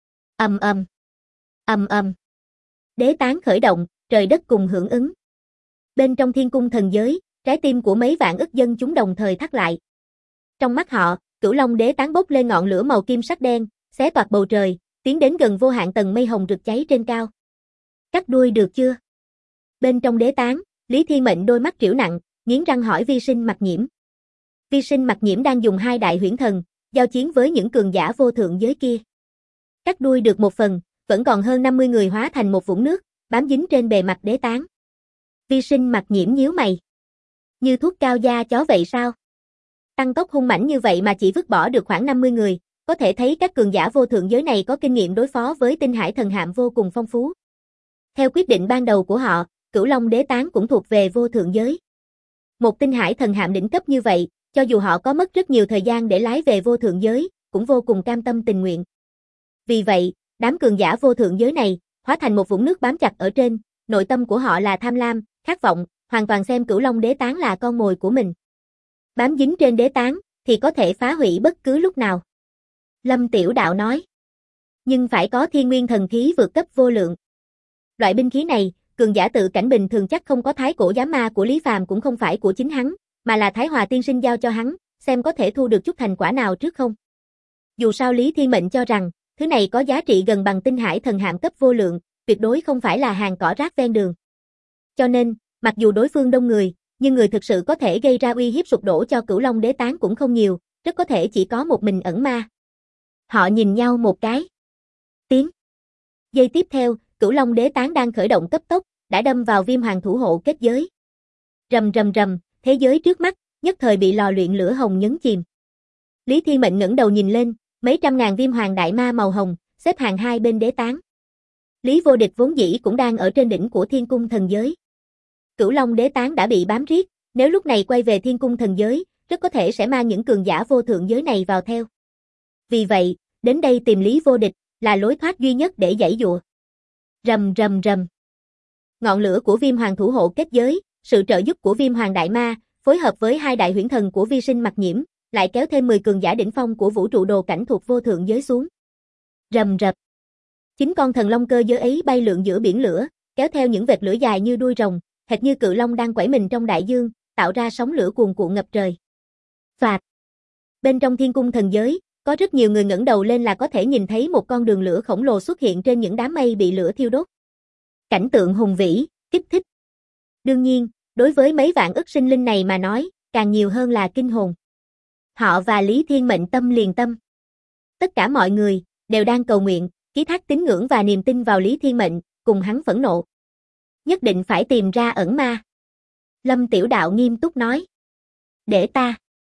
Ầm. Đế tán khởi động, trời đất cùng hưởng ứng. Bên trong thiên cung thần giới, trái tim của mấy vạn ức dân chúng đồng thời thắt lại. Trong mắt họ, Cửu Long Đế Tán bốc lên ngọn lửa màu kim sắc đen, xé toạc bầu trời, tiến đến gần vô hạn tầng mây hồng rực cháy trên cao. Cắt đuôi được chưa? Bên trong đế tán, Lý Thiên Mệnh đôi mắt trĩu nặng, nghiến răng hỏi Vi Sinh Mặc Nhiễm. Vi Sinh Mặc Nhiễm đang dùng 2 đại huyễn thần, giao chiến với những cường giả vô thượng giới kia. Cắt đuôi được một phần, vẫn còn hơn 50 người hóa thành một vũng nước, bám dính trên bề mặt đế tán. Vi Sinh Mặc Nhiễm nhíu mày. Như thuốc cao da chó vậy sao? Tăng tốc hung mãnh như vậy mà chỉ vứt bỏ được khoảng 50 người, có thể thấy các cường giả vô thượng giới này có kinh nghiệm đối phó với tinh hải thần hạm vô cùng phong phú. Theo quyết định ban đầu của họ, Cửu Long Đế Tán cũng thuộc về vô thượng giới. Một tinh hải thần hạm đỉnh cấp như vậy, cho dù họ có mất rất nhiều thời gian để lái về vô thượng giới, cũng vô cùng cam tâm tình nguyện. Vì vậy, đám cường giả vô thượng giới này, hóa thành một vũng nước bám chặt ở trên, nội tâm của họ là tham lam, khát vọng, hoàn toàn xem Cửu Long Đế Tán là con mồi của mình. Bám dính trên đế tán, thì có thể phá hủy bất cứ lúc nào. Lâm Tiểu Đạo nói. Nhưng phải có thiên nguyên thần khí vượt cấp vô lượng. Loại binh khí này, cường giả tự cảnh bình thường chắc không có thái cổ giám ma của Lý Phàm cũng không phải của chính hắn, mà là Thái Hòa tiên sinh giao cho hắn, xem có thể thu được chút thành quả nào trước không. Dù sao Lý Thiên Mệnh cho rằng, thứ này có giá trị gần bằng tinh hải thần hạm cấp vô lượng, tuyệt đối không phải là hàng cỏ rác ven đường. Cho nên, mặc dù đối phương đông người, nhưng người thực sự có thể gây ra uy hiếp sụp đổ cho Cửu Long Đế Tán cũng không nhiều, rất có thể chỉ có một mình ẩn ma. Họ nhìn nhau một cái. Tiếng. Giây tiếp theo, Cửu Long Đế Tán đang khởi động cấp tốc, đã đâm vào Viêm Hoàng thủ hộ kết giới. Rầm rầm rầm, thế giới trước mắt nhất thời bị lò luyện lửa hồng nhấn chìm. Lý Thiên Mệnh ngẩng đầu nhìn lên, mấy trăm ngàn Viêm Hoàng đại ma màu hồng, xếp hàng hai bên đế tán. Lý Vô Địch vốn dĩ cũng đang ở trên đỉnh của Thiên Cung Thần Giới. Cửu Long Đế Tán đã bị bám riết, nếu lúc này quay về Thiên Cung Thần Giới, rất có thể sẽ mang những cường giả vô thượng giới này vào theo. Vì vậy, đến đây tìm Lý Vô Địch là lối thoát duy nhất để giãy giụa. Rầm rầm rầm. Ngọn lửa của Viêm Hoàng thủ hộ kết giới, sự trợ giúp của Viêm Hoàng đại ma, phối hợp với hai đại huyễn thần của Vi Sinh Mặc Nhiễm, lại kéo thêm 10 cường giả đỉnh phong của vũ trụ đồ cảnh thuộc vô thượng giới xuống. Rầm rập. Chính con thần long cơ giới ấy bay lượn giữa biển lửa, kéo theo những vệt lửa dài như đuôi rồng, hệt như cự long đang quẩy mình trong đại dương, tạo ra sóng lửa cuồn cuộn ngập trời. Phạt. Bên trong Thiên Cung Thần Giới, có rất nhiều người ngẩng đầu lên là có thể nhìn thấy một con đường lửa khổng lồ xuất hiện trên những đám mây bị lửa thiêu đốt. Cảnh tượng hùng vĩ, kích thích. Đương nhiên, đối với mấy vạn ức sinh linh này mà nói, càng nhiều hơn là kinh hồn. Họ và Lý Thiên Mệnh tâm liền tâm. Tất cả mọi người đều đang cầu nguyện, ký thác tín ngưỡng và niềm tin vào Lý Thiên Mệnh, cùng hắn phẫn nộ. Nhất định phải tìm ra ẩn ma. Lâm Tiểu Đạo nghiêm túc nói. Để ta.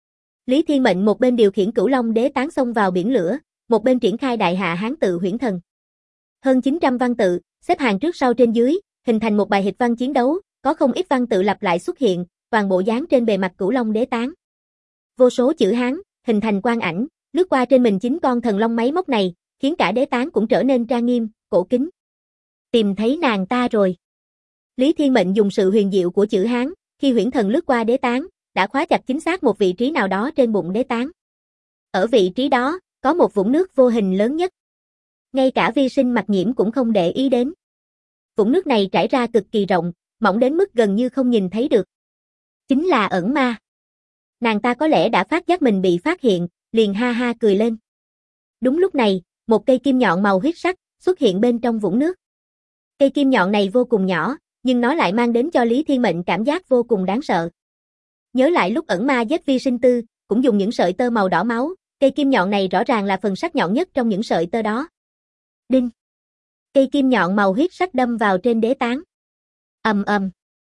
Lý Thiên Mệnh một bên điều khiển Cửu Long Đế Tán xông vào biển lửa, một bên triển khai Đại Hạ Hán tự huyễn thần. Hơn 900 văn tự, xếp hàng trước sau trên dưới, hình thành một bài hịch văn chiến đấu, có không ít văn tự lặp lại xuất hiện, toàn bộ dán trên bề mặt Cửu Long Đế Tán. Vô số chữ Hán, hình thành quang ảnh, lướt qua trên mình chính con thần long máy móc này, khiến cả đế tán cũng trở nên trang nghiêm, cổ kính. Tìm thấy nàng ta rồi. Lý Thiên Mệnh dùng sự huyền diệu của chữ Hán, khi huyễn thần lướt qua đế tán, đã khóa chặt chính xác một vị trí nào đó trên bụng đế tán. Ở vị trí đó, có một vũng nước vô hình lớn nhất. Ngay cả Vi Sinh Mặc Nhiễm cũng không để ý đến. Vũng nước này trải ra cực kỳ rộng, mỏng đến mức gần như không nhìn thấy được. Chính là ẩn ma. Nàng ta có lẽ đã phát giác mình bị phát hiện, liền ha ha cười lên. Đúng lúc này, một cây kim nhọn màu huyết sắc xuất hiện bên trong vũng nước. Cây kim nhọn này vô cùng nhỏ, nhưng nó lại mang đến cho Lý Thiên Mệnh cảm giác vô cùng đáng sợ. Nhớ lại lúc ẩn ma giết Vi Sinh Tư, cũng dùng những sợi tơ màu đỏ máu, cây kim nhọn này rõ ràng là phần sắc nhọn nhất trong những sợi tơ đó. Đinh. Cây kim nhọn màu huyết sắc đâm vào trên đế tán. Ầm ầm.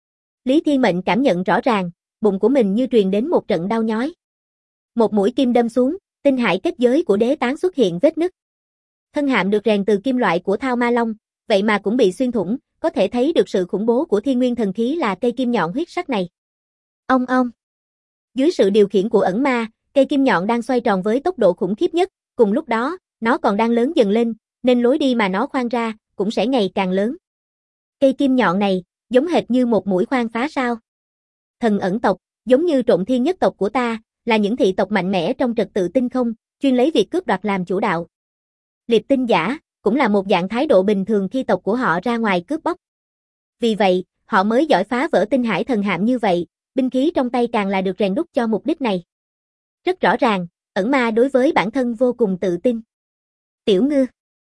Lý Thiên Mệnh cảm nhận rõ ràng, bụng của mình như truyền đến một trận đau nhói. Một mũi kim đâm xuống, tinh hải kết giới của đế tán xuất hiện vết nứt. Thân hạm được rèn từ kim loại của Thao Ma Long, vậy mà cũng bị xuyên thủng, có thể thấy được sự khủng bố của thiên nguyên thần khí là cây kim nhọn huyết sắc này. Ong ong. Dưới sự điều khiển của ẩn ma, cây kim nhọn đang xoay tròn với tốc độ khủng khiếp nhất, cùng lúc đó, nó còn đang lớn dần lên, nên lối đi mà nó khoan ra, cũng sẽ ngày càng lớn. Cây kim nhọn này, giống hệt như một mũi khoan phá sao. Thần ẩn tộc, giống như Trộn Thiên nhất tộc của ta, là những thị tộc mạnh mẽ trong trật tự tinh không, chuyên lấy việc cướp đoạt làm chủ đạo. Liệp tinh giả, cũng là một dạng thái độ bình thường khi tộc của họ ra ngoài cướp bóc. Vì vậy, họ mới giỏi phá vỡ tinh hải thần hạm như vậy, binh khí trong tay càng là được rèn đúc cho mục đích này. Rất rõ ràng, ẩn ma đối với bản thân vô cùng tự tin. Tiểu Ngư.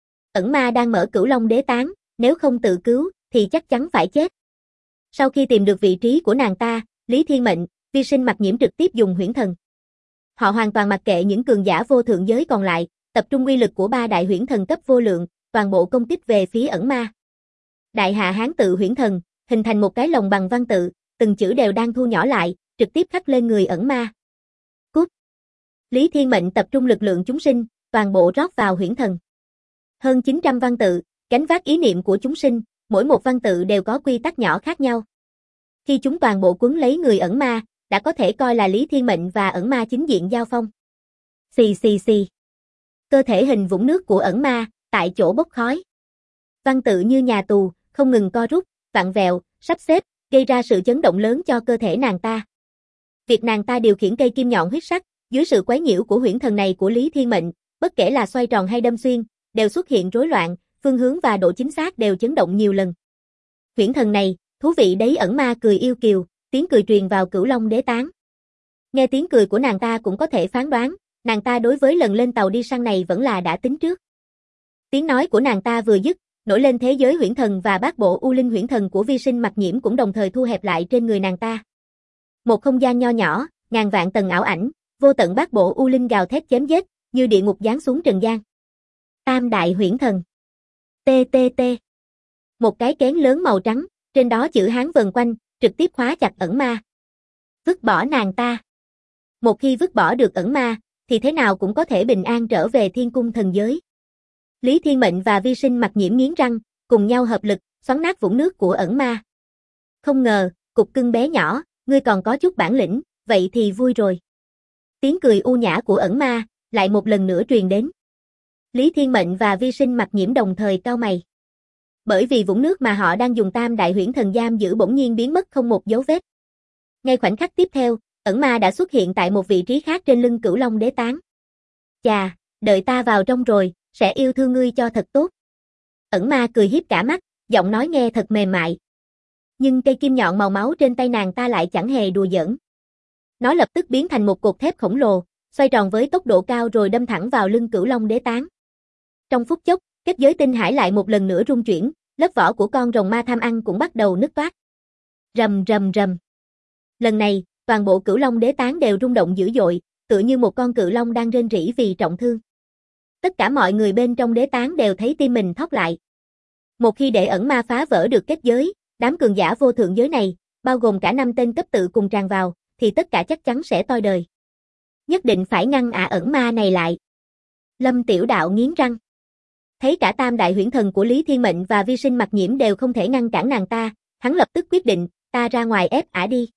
Ẩn ma đang mở Cửu Long Đế Tán, nếu không tự cứu, thì chắc chắn phải chết. Sau khi tìm được vị trí của nàng ta, Lý Thiên Mệnh, Vi Sinh Mặc Nhiễm trực tiếp dùng huyễn thần. Họ hoàn toàn mặc kệ những cường giả vô thượng giới còn lại, tập trung uy lực của ba đại huyễn thần cấp vô lượng, toàn bộ công kích về phía ẩn ma. Đại Hạ Hán tự huyễn thần, hình thành một cái lồng bằng văn tự, từng chữ đều đang thu nhỏ lại, trực tiếp khắc lên người ẩn ma. Cút. Lý Thiên Mệnh tập trung lực lượng chúng sinh, toàn bộ rót vào huyễn thần. Hơn 900 văn tự, gánh vác ý niệm của chúng sinh, mỗi một văn tự đều có quy tắc nhỏ khác nhau. Khi chúng toàn bộ cuốn lấy người ẩn ma, đã có thể coi là Lý Thiên Mệnh và ẩn ma chính diện giao phong. Xì xì xì. Cơ thể hình vũng nước của ẩn ma, tại chỗ bốc khói. Văn tự như nhà tù, không ngừng co rút, vặn vẹo, sắp xếp, gây ra sự chấn động lớn cho cơ thể nàng ta. Việc nàng ta điều khiển cây kim nhọn huyết sắc, dưới sự quấy nhiễu của huyễn thần này của Lý Thiên Mệnh, bất kể là xoay tròn hay đâm xuyên, đều xuất hiện rối loạn, phương hướng và độ chính xác đều chấn động nhiều lần. Huyễn thần này, thú vị đấy. Ẩn ma cười yêu kiều, tiếng cười truyền vào Cửu Long Đế Tán. Nghe tiếng cười của nàng ta cũng có thể phán đoán, nàng ta đối với lần lên tàu đi săn này vẫn là đã tính trước. Tiếng nói của nàng ta vừa dứt, nổi lên thế giới huyễn thần và bát bộ U Linh huyễn thần của Vi Sinh Mặc Nhiễm cũng đồng thời thu hẹp lại trên người nàng ta. Một không gian nho nhỏ, ngàn vạn tầng ảo ảnh, vô tận bát bộ U Linh gào thét chém giết, như địa ngục giáng xuống trần gian. Tam đại huyễn thần. TTT. Một cái kén lớn màu trắng, trên đó chữ Hán vần quanh, trực tiếp khóa chặt ẩn ma. Vứt bỏ nàng ta. Một khi vứt bỏ được ẩn ma, thì thế nào cũng có thể bình an trở về thiên cung thần giới. Lý Thiên Mệnh và Vi Sinh Mặc Nhiễm nghiến răng, cùng nhau hợp lực, xoắn nát vũng nước của ẩn ma. Không ngờ, cục cưng bé nhỏ, ngươi còn có chút bản lĩnh, vậy thì vui rồi. Tiếng cười u nhã của ẩn ma, lại một lần nữa truyền đến. Lý Thiên Mệnh và Vi Sinh Mặc Nhiễm đồng thời cau mày. Bởi vì vũng nước mà họ đang dùng Tam Đại Huyễn Thần giam giữ bỗng nhiên biến mất không một dấu vết. Ngay khoảnh khắc tiếp theo, ẩn ma đã xuất hiện tại một vị trí khác trên lưng Cửu Long Đế Tán. Chà, đợi ta vào trong rồi, sẽ yêu thương ngươi cho thật tốt. Ẩn ma cười hiếp cả mắt, giọng nói nghe thật mềm mại. Nhưng cây kim nhọn màu máu trên tay nàng ta lại chẳng hề đùa giỡn. Nó lập tức biến thành một cột thép khổng lồ, xoay tròn với tốc độ cao rồi đâm thẳng vào lưng Cửu Long Đế Tán. Trong phút chốc, kết giới tinh hải lại một lần nữa rung chuyển, lớp vỏ của con rồng ma tham ăn cũng bắt đầu nứt toác. Rầm rầm rầm. Lần này, toàn bộ Cửu Long Đế Tán đều rung động dữ dội, tựa như một con cự long đang rên rỉ vì trọng thương. Tất cả mọi người bên trong đế tán đều thấy tim mình thót lại. Một khi để ẩn ma phá vỡ được kết giới, đám cường giả vô thượng giới này, bao gồm cả 5 tên cấp tự cùng tràn vào, thì tất cả chắc chắn sẽ toi đời. Nhất định phải ngăn ẩn ma này lại. Lâm Tiểu Đạo nghiến răng. Thấy cả Tam Đại Huyễn Thần của Lý Thiên Mệnh và Vi Sinh Mặc Nhiễm đều không thể ngăn cản nàng ta, hắn lập tức quyết định, ta ra ngoài ép đi.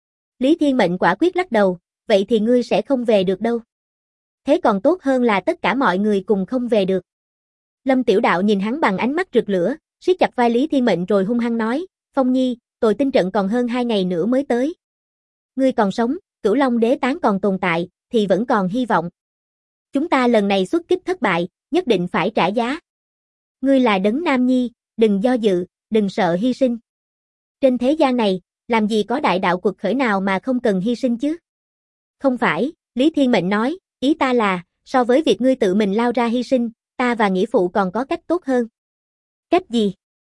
Lý Thiên Mệnh quả quyết lắc đầu, vậy thì ngươi sẽ không về được đâu. Thế còn tốt hơn là tất cả mọi người cùng không về được. Lâm Tiểu Đạo nhìn hắn bằng ánh mắt rực lửa, siết chặt vai Lý Thiên Mệnh rồi hung hăng nói, Phong Nhi, tồi tinh trận còn hơn 2 ngày nữa mới tới. Ngươi còn sống, Cửu Long Đế Tán còn tồn tại, thì vẫn còn hy vọng. Chúng ta lần này xuất kích thất bại, nhất định phải trả giá. Ngươi là đấng nam nhi, đừng do dự, đừng sợ hy sinh. Trên thế gian này, làm gì có đại đạo quật khởi nào mà không cần hy sinh chứ? Không phải, Lý Thiên Mệnh nói, ý ta là, so với việc ngươi tự mình lao ra hy sinh, ta và nghĩa phụ còn có cách tốt hơn. Cách gì?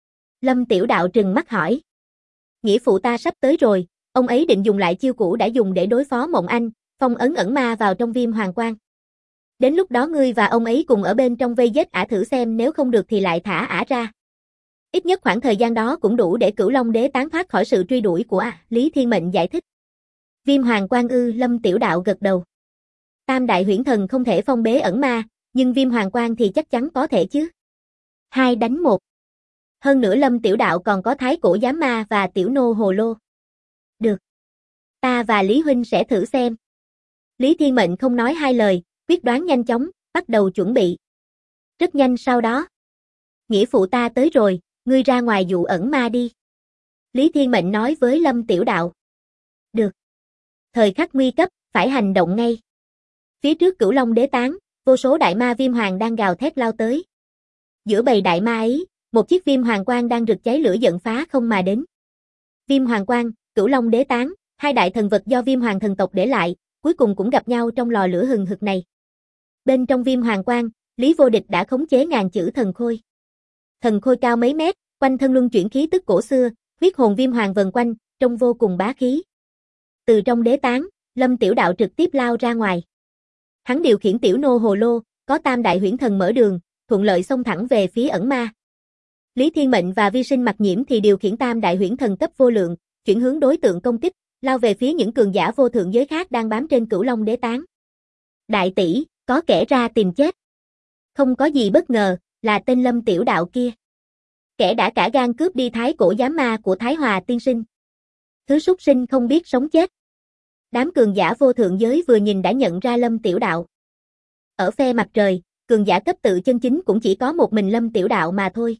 Lâm Tiểu Đạo trừng mắt hỏi. Nghĩa phụ ta sắp tới rồi, ông ấy định dùng lại chiêu cũ đã dùng để đối phó Mộng Anh, phong ấn ẩn ma vào trong Viêm Hoàng Quan. Đến lúc đó ngươi và ông ấy cùng ở bên trong vây giết thử xem, nếu không được thì lại thả ra. Ít nhất khoảng thời gian đó cũng đủ để Cửu Long Đế Tán thoát khỏi sự truy đuổi của Lý Thiên Mệnh giải thích. Viêm Hoàng Quan ư? Lâm Tiểu Đạo gật đầu. Tam Đại Huyễn Thần không thể phong bế ẩn ma, nhưng Viêm Hoàng Quan thì chắc chắn có thể chứ. 2 đánh 1. Hơn nữa Lâm Tiểu Đạo còn có Thái Cổ Giám Ma và Tiểu Nô Hồ Lô. Được. Ta và Lý Huynh sẽ thử xem. Lý Thiên Mệnh không nói hai lời, quyết đoán nhanh chóng, bắt đầu chuẩn bị. Rất nhanh sau đó. Nghĩa phụ ta tới rồi, ngươi ra ngoài dụ ẩn ma đi. Lý Thiên Mệnh nói với Lâm Tiểu Đạo. Được. Thời khắc nguy cấp, phải hành động ngay. Phía trước Cửu Long Đế Tán, vô số đại ma viêm hoàng đang gào thét lao tới. Giữa bầy đại ma ấy, một chiếc viêm hoàng quang đang rực cháy lửa giận phá không mà đến. Viêm hoàng quang, Cửu Long Đế Tán, hai đại thần vật do viêm hoàng thần tộc để lại, cuối cùng cũng gặp nhau trong lò lửa hừng hực này. Bên trong viêm hoàng quang, Lý Vô Địch đã khống chế ngàn chữ thần khôi. Thần khôi cao mấy mét, quanh thân luân chuyển khí tức cổ xưa, huyết hồn viêm hoàng vần quanh, trông vô cùng bá khí. Từ trong đế tán, Lâm Tiểu Đạo trực tiếp lao ra ngoài. Hắn điều khiển tiểu nô hồ lô, có Tam Đại Huyễn Thần mở đường, thuận lợi xông thẳng về phía ẩn ma. Lý Thiên Mệnh và Vi Sinh Mặc Nhiễm thì điều khiển Tam Đại Huyễn Thần cấp vô lượng, chuyển hướng đối tượng công kích, lao về phía những cường giả vô thượng giới khác đang bám trên Cửu Long Đế Tán. Đại tỷ, có kẻ ra tìm chết. Không có gì bất ngờ, là tên Lâm Tiểu Đạo kia. Kẻ đã cả gan cướp đi Thái Cổ Giám Ma của Thái Hòa tiên sinh. Thứ súc sinh không biết sống chết. Đám cường giả vô thượng giới vừa nhìn đã nhận ra Lâm Tiểu Đạo. Ở phe mặt trời, cường giả cấp tự chân chính cũng chỉ có một mình Lâm Tiểu Đạo mà thôi.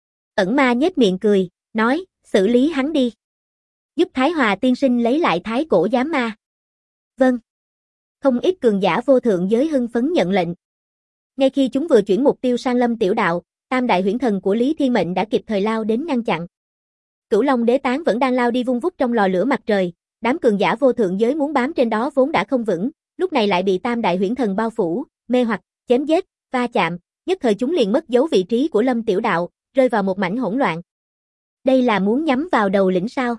Ẩn ma nhếch miệng cười, nói, xử lý hắn đi. Giúp Thái Hòa tiên sinh lấy lại Thái Cổ Giám Ma. Vâng. Không ít cường giả vô thượng giới hưng phấn nhận lệnh. Ngay khi chúng vừa chuyển mục tiêu sang Lâm Tiểu Đạo, Tam Đại Huyễn Thần của Lý Thiên Mệnh đã kịp thời lao đến ngăn chặn. Cửu Long Đế Tán vẫn đang lao đi vung vút trong lò lửa mặt trời, đám cường giả vô thượng giới muốn bám trên đó vốn đã không vững, lúc này lại bị Tam Đại Huyễn Thần bao phủ, mê hoặc, chém giết, va chạm, nhất thời chúng liền mất dấu vị trí của Lâm Tiểu Đạo, rơi vào một mảnh hỗn loạn. Đây là muốn nhắm vào đầu lĩnh sao?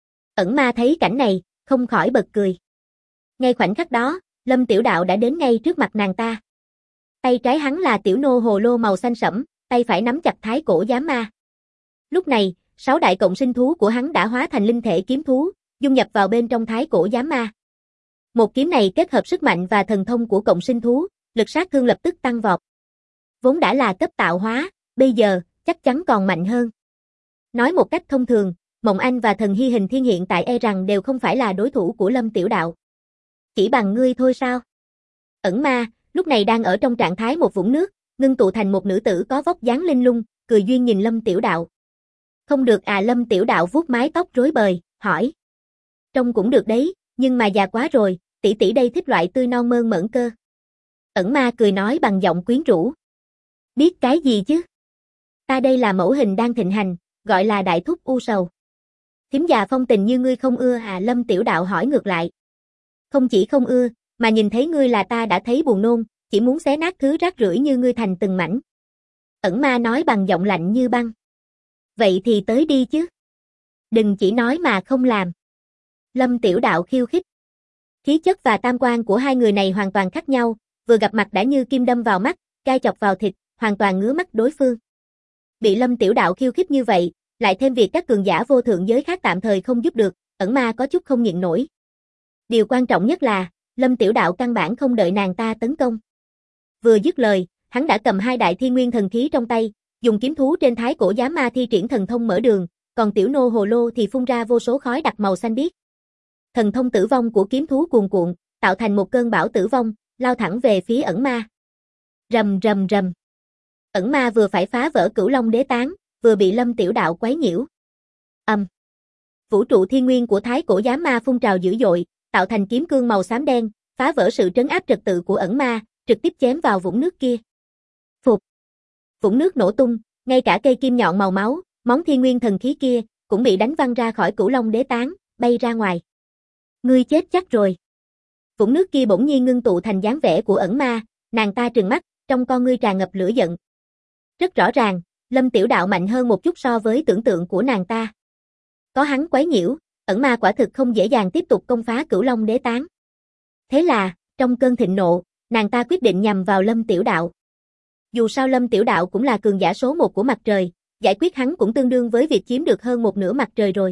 Ẩn ma thấy cảnh này, không khỏi bật cười. Ngay khoảnh khắc đó, Lâm Tiểu Đạo đã đến ngay trước mặt nàng ta. Tay trái hắn là tiểu nô hồ lô màu xanh sẫm, tay phải nắm chặt Thái Cổ Giám Ma. Lúc này, 6 đại cộng sinh thú của hắn đã hóa thành linh thể kiếm thú, dung nhập vào bên trong thái cổ giám ma. Một kiếm này kết hợp sức mạnh và thần thông của cộng sinh thú, lực sát thương lập tức tăng vọt. Vốn đã là cấp tạo hóa, bây giờ, chắc chắn còn mạnh hơn. Nói một cách thông thường, Mộng Anh và Thần Hy Hình Thiên hiện tại e rằng đều không phải là đối thủ của Lâm Tiểu Đạo. Chỉ bằng ngươi thôi sao? Ẩn ma, lúc này đang ở trong trạng thái một vũng nước, ngưng tụ thành một nữ tử có vóc dáng linh lung, cười duyên nhìn Lâm Tiểu Đạo. Không được à, Lâm Tiểu Đạo vuốt mái tóc rối bời, hỏi. Trông cũng được đấy, nhưng mà già quá rồi, tỷ tỷ đây thích loại tươi non mơn mởn cơ. Ẩn ma cười nói bằng giọng quyến rũ. Biết cái gì chứ? Ta đây là mẫu hình đang thịnh hành, gọi là đại thúc u sầu. Thím già phong tình như ngươi không ưa à? Lâm Tiểu Đạo hỏi ngược lại. Không chỉ không ưa, mà nhìn thấy ngươi là ta đã thấy buồn nôn, chỉ muốn xé nát thứ rác rưởi như ngươi thành từng mảnh. Ẩn ma nói bằng giọng lạnh như băng. Vậy thì tới đi chứ. Đừng chỉ nói mà không làm. Lâm Tiểu Đạo khiêu khích. Khí chất và tam quan của hai người này hoàn toàn khác nhau, vừa gặp mặt đã như kim đâm vào mắt, gai chọc vào thịt, hoàn toàn ngứa mắt đối phương. Bị Lâm Tiểu Đạo khiêu khích như vậy, lại thêm việc các cường giả vô thượng giới khác tạm thời không giúp được, Ẩn ma có chút không nhịn nổi. Điều quan trọng nhất là, Lâm Tiểu Đạo căn bản không đợi nàng ta tấn công. Vừa dứt lời, hắn đã cầm 2 đại thiên nguyên thần khí trong tay, dùng kiếm thú trên thái cổ giám ma thi triển thần thông mở đường, còn tiểu nô hồ lô thì phun ra vô số khói đặc màu xanh biếc. Thần thông tử vong của kiếm thú cuồn cuộn, tạo thành một cơn bão tử vong, lao thẳng về phía Ẩn ma. Rầm rầm rầm. Ẩn ma vừa phải phá vỡ Cửu Long Đế Tán, vừa bị Lâm Tiểu Đạo quấy nhiễu. Vũ trụ thiên nguyên của thái cổ giám ma phun trào dữ dội, tạo thành kiếm cương màu xám đen, phá vỡ sự trấn áp trật tự của Ẩn ma, trực tiếp chém vào vũng nước kia. Phụt. Vũng nước nổ tung, ngay cả cây kim nhọn màu máu, món thiên nguyên thần khí kia, cũng bị đánh văng ra khỏi Cửu Long Đế Tán, bay ra ngoài. Ngươi chết chắc rồi. Vũng nước kia bỗng nhiên ngưng tụ thành dáng vẻ của Ẩn ma, nàng ta trừng mắt, trong con ngươi tràn ngập lửa giận. Rất rõ ràng, Lâm Tiểu Đạo mạnh hơn một chút so với tưởng tượng của nàng ta. Có hắn quấy nhiễu, Ẩn ma quả thực không dễ dàng tiếp tục công phá Cửu Long Đế Tán. Thế là, trong cơn thịnh nộ, nàng ta quyết định nhằm vào Lâm Tiểu Đạo. Dù sao Lâm Tiểu Đạo cũng là cường giả số 1 của mặt trời, giải quyết hắn cũng tương đương với việc chiếm được hơn một nửa mặt trời rồi.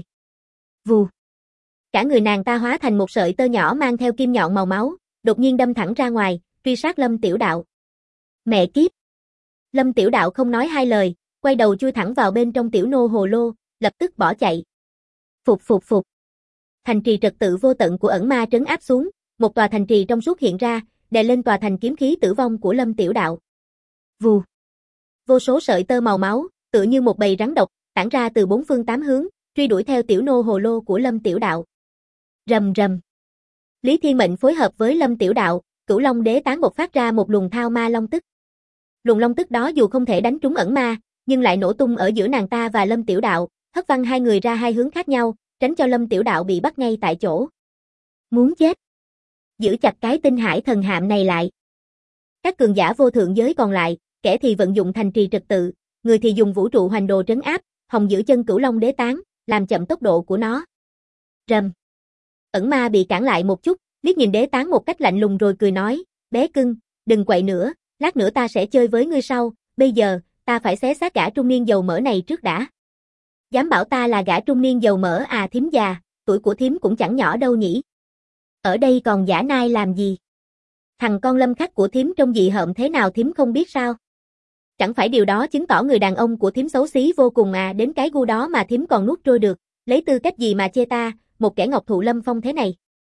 Vù. Cả người nàng ta hóa thành một sợi tơ nhỏ mang theo kim nhọn màu máu, đột nhiên đâm thẳng ra ngoài, truy sát Lâm Tiểu Đạo. Mẹ kiếp. Lâm Tiểu Đạo không nói hai lời, quay đầu chui thẳng vào bên trong tiểu nô hồ lô, lập tức bỏ chạy. Phục phục phục. Thành trì trật tự vô tận của Ẩn ma trấn áp xuống, một tòa thành trì trong suốt hiện ra, đè lên tòa thành kiếm khí tử vong của Lâm Tiểu Đạo. Vù. Vô số sợi tơ màu máu, tựa như một bầy rắn độc, tản ra từ 4 phương 8 hướng, truy đuổi theo tiểu nô hồ lô của Lâm Tiểu Đạo. Rầm rầm. Lý Thiên Mệnh phối hợp với Lâm Tiểu Đạo, Cửu Long Đế Tán bộc phát ra một luồng thao ma long tức. Luồng long tức đó dù không thể đánh trúng Ẩn ma, nhưng lại nổ tung ở giữa nàng ta và Lâm Tiểu Đạo, hất văng hai người ra hai hướng khác nhau, tránh cho Lâm Tiểu Đạo bị bắt ngay tại chỗ. Muốn chết. Giữ chặt cái tinh hải thần hạm này lại. Các cường giả vô thượng giới còn lại, kẻ thì vận dụng thành trì trật tự, người thì dùng vũ trụ hoành đồ trấn áp, hòng giữ chân Cửu Long Đế Tán, làm chậm tốc độ của nó. Rầm. Ẩn ma bị cản lại một chút, liếc nhìn Đế Tán một cách lạnh lùng rồi cười nói, bé cưng, đừng quậy nữa, lát nữa ta sẽ chơi với ngươi sau, bây giờ, ta phải xé xác gã trung niên dầu mỡ này trước đã. Dám bảo ta là gã trung niên dầu mỡ à? Thím già, tuổi của thím cũng chẳng nhỏ đâu nhỉ. Ở đây còn giả nai làm gì? Thằng con Lâm Khắc của thím trông dị hợm thế nào thím không biết sao? Chẳng phải điều đó chứng tỏ người đàn ông của thím xấu xí vô cùng à? Đến cái gu đó mà thím còn nuốt trôi được, lấy tư cách gì mà chê ta, một kẻ ngọc thụ lâm phong thế này?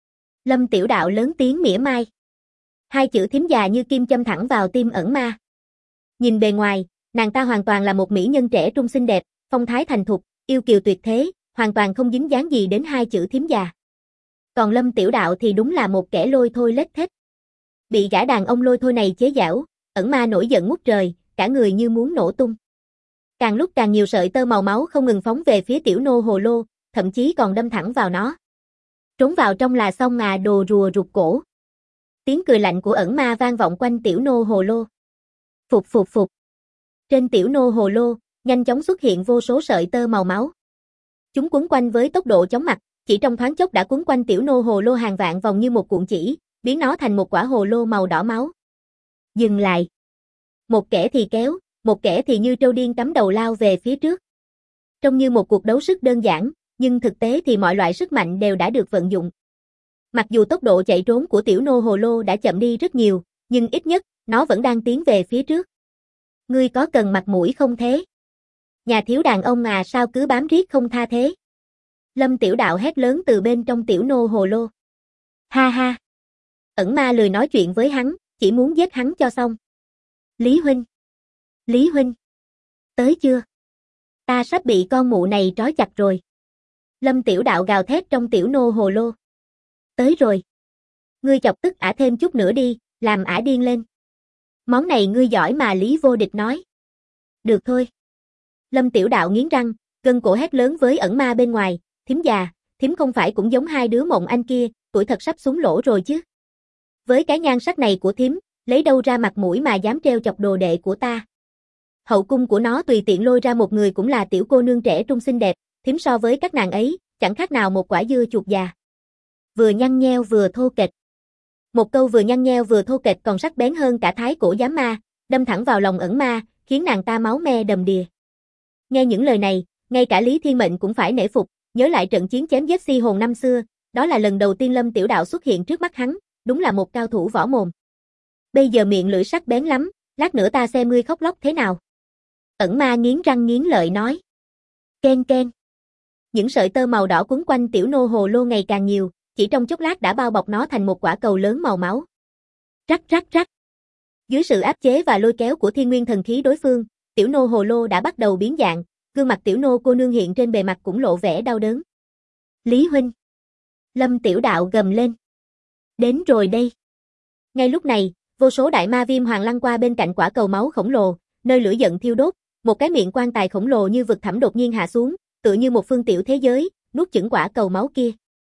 Lâm Tiểu Đạo lớn tiếng mỉa mai. Hai chữ thím già như kim châm thẳng vào tim Ẩn ma. Nhìn bề ngoài, nàng ta hoàn toàn là một mỹ nhân trẻ trung xinh đẹp, phong thái thành thục, yêu kiều tuyệt thế, hoàn toàn không dính dáng gì đến hai chữ thím già. Còn Lâm Tiểu Đạo thì đúng là một kẻ lôi thôi lết thết. Bị gã đàn ông lôi thôi này chế giễu, Ẩn ma nổi giận ngút trời, cả người như muốn nổ tung. Càng lúc càng nhiều sợi tơ màu máu không ngừng phóng về phía tiểu nô hồ lô, thậm chí còn đâm thẳng vào nó. Trốn vào trong là xong à? Đồ rùa rụt cổ. Tiếng cười lạnh của Ẩn ma vang vọng quanh tiểu nô hồ lô. Phục phục phục. Trên tiểu nô hồ lô, nhanh chóng xuất hiện vô số sợi tơ màu máu. Chúng quấn quanh với tốc độ chóng mặt, chỉ trong thoáng chốc đã quấn quanh tiểu nô hồ lô hàng vạn vòng như một cuộn chỉ, biến nó thành một quả hồ lô màu đỏ máu. Dừng lại. Một kẻ thì kéo, một kẻ thì như trâu điên cắm đầu lao về phía trước. Trông như một cuộc đấu sức đơn giản, nhưng thực tế thì mọi loại sức mạnh đều đã được vận dụng. Mặc dù tốc độ chạy trốn của tiểu nô hồ lô đã chậm đi rất nhiều, nhưng ít nhất, nó vẫn đang tiến về phía trước. Ngươi có cần mặt mũi không thế? Nhà thiếu đàn ông à, sao cứ bám riết không tha thế? Lâm Tiểu Đạo hét lớn từ bên trong tiểu nô hồ lô. Ha ha! Ẩn ma lười nói chuyện với hắn, chỉ muốn giết hắn cho xong. Lý huynh! Lý huynh! Tới chưa? Ta sắp bị con mụ này trói chặt rồi. Lâm Tiểu Đạo gào thét trong tiểu nô hồ lô. Tới rồi. Ngươi chọc tức ả thêm chút nữa đi, làm ả điên lên. Món này ngươi giỏi mà, Lý Vô Địch nói. Được thôi. Lâm Tiểu Đạo nghiến răng, gân cổ hét lớn với ẩn ma bên ngoài. Thím già, thím không phải cũng giống hai đứa mộng anh kia, tuổi thật sắp xuống lỗ rồi chứ. Với cái nhan sắc này của thím, lấy đâu ra mặt mũi mà dám trêu chọc đồ đệ của ta. Hậu cung của nó tùy tiện lôi ra một người cũng là tiểu cô nương trẻ trung xinh đẹp, thím so với các nàng ấy, chẳng khác nào một quả dưa chuột già. Vừa nhăn nheo vừa thô kệch. Một câu vừa nhăn nheo vừa thô kệch còn sắc bén hơn cả thái cổ giám ma, đâm thẳng vào lòng ẩn ma, khiến nàng ta máu me đầm đìa. Nghe những lời này, ngay cả Lý Thiên Mệnh cũng phải nể phục, nhớ lại trận chiến chém giết si hồn năm xưa, đó là lần đầu tiên Lâm Tiểu Đạo xuất hiện trước mắt hắn, đúng là một cao thủ võ mồm. Bây giờ miệng lưỡi sắc bén lắm, lát nữa ta xem ngươi khóc lóc thế nào. Ẩn ma nghiến răng nghiến lợi nói. Ken ken. Những sợi tơ màu đỏ quấn quanh tiểu nô hồ lô ngày càng nhiều, chỉ trong chốc lát đã bao bọc nó thành một quả cầu lớn màu máu. Rắc rắc rắc. Dưới sự áp chế và lôi kéo của thiên nguyên thần khí đối phương, tiểu nô hồ lô đã bắt đầu biến dạng, gương mặt tiểu nô cô nương hiện trên bề mặt cũng lộ vẻ đau đớn. Lý huynh. Lâm Tiểu Đạo gầm lên. Đến rồi đây. Ngay lúc này, vô số đại ma viêm hoàng lăn qua bên cạnh quả cầu máu khổng lồ, nơi lửa giận thiêu đốt, một cái miệng quan tài khổng lồ như vực thẳm đột nhiên hạ xuống, tựa như một phương tiểu thế giới, nuốt chửng quả cầu máu kia.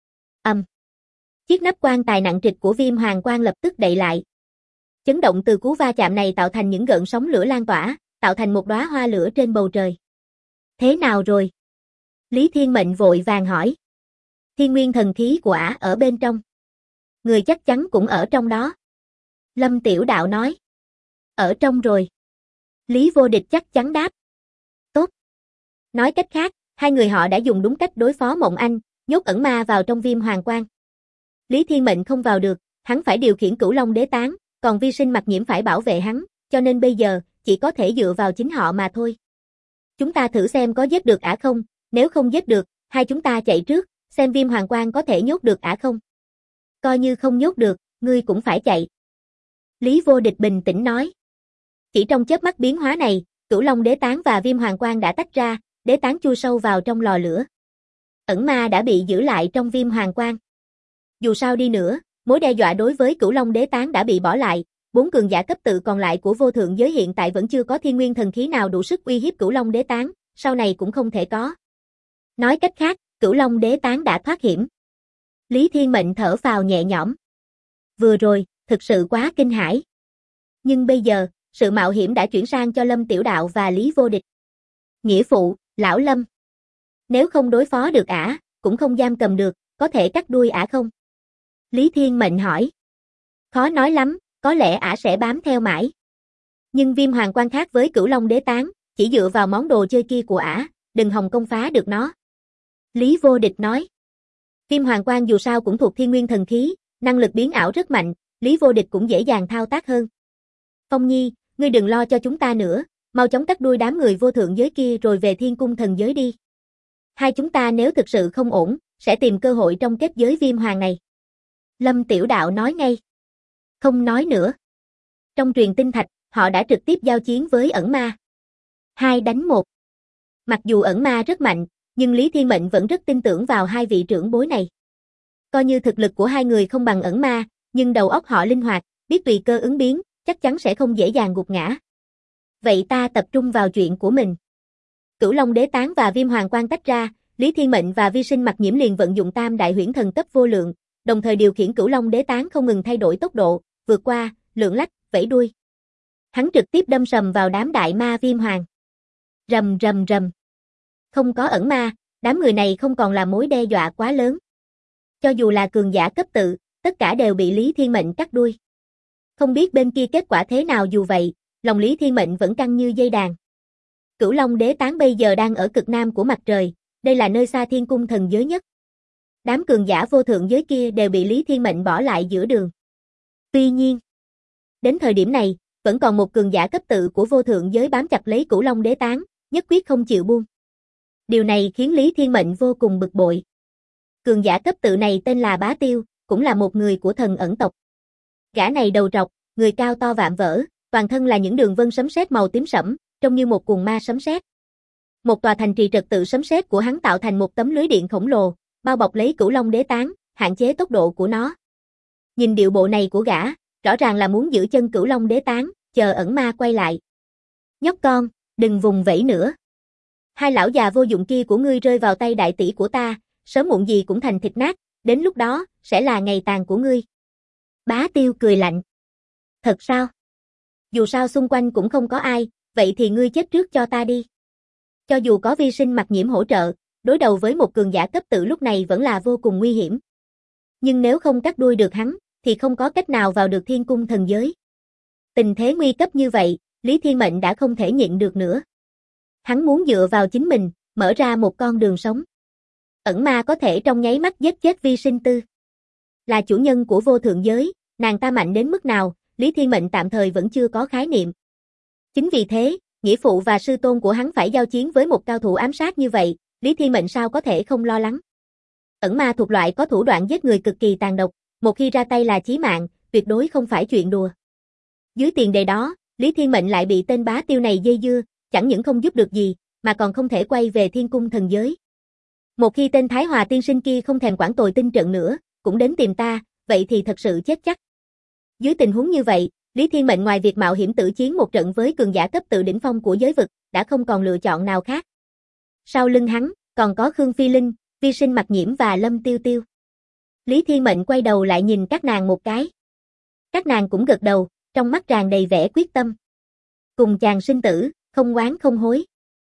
Chiếc nắp quan tài nặng trịch của viêm hoàng quan lập tức đậy lại. Chấn động từ cú va chạm này tạo thành những gợn sóng lửa lan tỏa, tạo thành một đóa hoa lửa trên bầu trời. Thế nào rồi? Lý Thiên Mệnh vội vàng hỏi. Thiên nguyên thần khí của ả ở bên trong. Người chắc chắn cũng ở trong đó. Lâm Tiểu Đạo nói. Ở trong rồi. Lý Vô Địch chắc chắn đáp. Tốt. Nói cách khác, hai người họ đã dùng đúng cách đối phó Mộng Anh, nhốt ẩn ma vào trong viêm hoàng quan. Lý Thiên Mệnh không vào được, hắn phải điều khiển Cửu Long Đế Tán, còn Vi Sinh Mặc Nhiễm phải bảo vệ hắn, cho nên bây giờ, chỉ có thể dựa vào chính họ mà thôi. Chúng ta thử xem có giết được ả không, nếu không giết được, hai chúng ta chạy trước, xem viêm hoàng quan có thể nhốt được ả không. Coi như không nhốt được, ngươi cũng phải chạy. Lý Vô Địch bình tĩnh nói. Chỉ trong chớp mắt biến hóa này, Cửu Long Đế Tán và viêm hoàng quan đã tách ra, đế tán chui sâu vào trong lò lửa. Ẩn ma đã bị giữ lại trong viêm hoàng quan. Dù sao đi nữa, mối đe dọa đối với Cửu Long Đế Tán đã bị bỏ lại, 4 cường giả cấp tự còn lại của vô thượng giới hiện tại vẫn chưa có thiên nguyên thần khí nào đủ sức uy hiếp Cửu Long Đế Tán, sau này cũng không thể có. Nói cách khác, Cửu Long Đế Tán đã thoát hiểm. Lý Thiên Mệnh thở phào nhẹ nhõm. Vừa rồi, thực sự quá kinh hãi. Nhưng bây giờ, sự mạo hiểm đã chuyển sang cho Lâm Tiểu Đạo và Lý Vô Địch. Nghĩa phụ, lão Lâm. Nếu không đối phó được ả, cũng không giam cầm được, có thể cắt đuôi ả không? Lý Thiên Mệnh hỏi. Khó nói lắm, có lẽ ả sẽ bám theo mãi. Nhưng viêm hoàng quan khác với Cửu Long Đế Tán, chỉ dựa vào món đồ chơi kia của ả, đừng hòng công phá được nó. Lý Vô Địch nói. Viêm hoàng quan dù sao cũng thuộc thiên nguyên thần khí, năng lực biến ảo rất mạnh, Lý Vô Địch cũng dễ dàng thao tác hơn. Phong Nhi, ngươi đừng lo cho chúng ta nữa, mau chóng cắt đuôi đám người vô thượng giới kia rồi về thiên cung thần giới đi. Hai chúng ta nếu thực sự không ổn, sẽ tìm cơ hội trong kết giới viêm hoàng này. Lâm Tiểu Đạo nói ngay. Không nói nữa. Trong truyền tinh thạch, họ đã trực tiếp giao chiến với ẩn ma. 2 đánh 1. Mặc dù ẩn ma rất mạnh, nhưng Lý Thiên Mệnh vẫn rất tin tưởng vào hai vị trưởng bối này. Coi như thực lực của hai người không bằng ẩn ma, nhưng đầu óc họ linh hoạt, biết tùy cơ ứng biến, chắc chắn sẽ không dễ dàng gục ngã. Vậy ta tập trung vào chuyện của mình. Cửu Long Đế Tán và viêm hoàng quan tách ra, Lý Thiên Mệnh và Vi Sinh Mặc Nhiễm liền vận dụng tam đại huyễn thần cấp vô lượng, đồng thời điều khiển Cửu Long Đế Tán không ngừng thay đổi tốc độ, vượt qua, lượn lách, vẫy đuôi. Hắn trực tiếp đâm sầm vào đám đại ma viêm hoàng. Rầm rầm rầm. Không có ẩn ma, đám người này không còn là mối đe dọa quá lớn. Cho dù là cường giả cấp tự, tất cả đều bị Lý Thiên Mệnh cắt đuôi. Không biết bên kia kết quả thế nào, dù vậy, lòng Lý Thiên Mệnh vẫn căng như dây đàn. Cửu Long Đế Tán bây giờ đang ở cực nam của mặt trời, đây là nơi xa thiên cung thần giới nhất. Đám cường giả vô thượng giới kia đều bị Lý Thiên Mệnh bỏ lại giữa đường. Tuy nhiên, đến thời điểm này, vẫn còn một cường giả cấp tự của vô thượng giới bám chặt lấy Cửu Long Đế Tán, nhất quyết không chịu buông. Điều này khiến Lý Thiên Mệnh vô cùng bực bội. Cường giả cấp tự này tên là Bá Tiêu, cũng là một người của thần ẩn tộc. Gã này đầu trọc, người cao to vạm vỡ, toàn thân là những đường vân sấm sét màu tím sẫm, trông như một cuồng ma sấm sét. Một tòa thành trì trật tự sấm sét của hắn tạo thành một tấm lưới điện khổng lồ, bao bọc lấy Cửu Long Đế Tán, hạn chế tốc độ của nó. Nhìn điệu bộ này của gã, rõ ràng là muốn giữ chân Cửu Long Đế Tán, chờ ẩn ma quay lại. Nhóc con, đừng vùng vẫy nữa. Hai lão già vô dụng kia của ngươi rơi vào tay đại tỷ của ta, sớm muộn gì cũng thành thịt nát, đến lúc đó, sẽ là ngày tàn của ngươi. Bá Tiêu cười lạnh. Thật sao? Dù sao xung quanh cũng không có ai, vậy thì ngươi chết trước cho ta đi. Cho dù có vi sinh mặc nhiễm hỗ trợ, đối đầu với một cường giả cấp tự lúc này vẫn là vô cùng nguy hiểm. Nhưng nếu không cắt đuôi được hắn, thì không có cách nào vào được thiên cung thần giới. Tình thế nguy cấp như vậy, Lý Thiên Mệnh đã không thể nhịn được nữa. Hắn muốn dựa vào chính mình, mở ra một con đường sống. Ẩn ma có thể trong nháy mắt giết chết vi sinh tư. Là chủ nhân của vô thượng giới, nàng ta mạnh đến mức nào, Lý Thiên Mệnh tạm thời vẫn chưa có khái niệm. Chính vì thế, nghĩa phụ và sư tôn của hắn phải giao chiến với một cao thủ ám sát như vậy, Lý Thiên Mệnh sao có thể không lo lắng. Ẩn ma thuộc loại có thủ đoạn giết người cực kỳ tàn độc, một khi ra tay là chí mạng, tuyệt đối không phải chuyện đùa. Dưới tiền đề đó, Lý Thiên Mệnh lại bị tên Bá Tiêu này dây dưa, chẳng những không giúp được gì, mà còn không thể quay về thiên cung thần giới. Một khi tên Thái Hòa tiên sinh kia không thèm quản tội tinh trận nữa, cũng đến tìm ta, vậy thì thật sự chết chắc. Dưới tình huống như vậy, Lý Thiên Mệnh ngoài việc mạo hiểm tử chiến một trận với cường giả cấp tự đỉnh phong của giới vực, đã không còn lựa chọn nào khác. Sau lưng hắn, còn có Khương Phi Linh, Vi Sinh Mặc Nhiễm và Lâm Tiêu Tiêu. Lý Thiên Mệnh quay đầu lại nhìn các nàng một cái. Các nàng cũng gật đầu, trong mắt tràn đầy vẻ quyết tâm. Cùng chàng sinh tử, không oán không hối.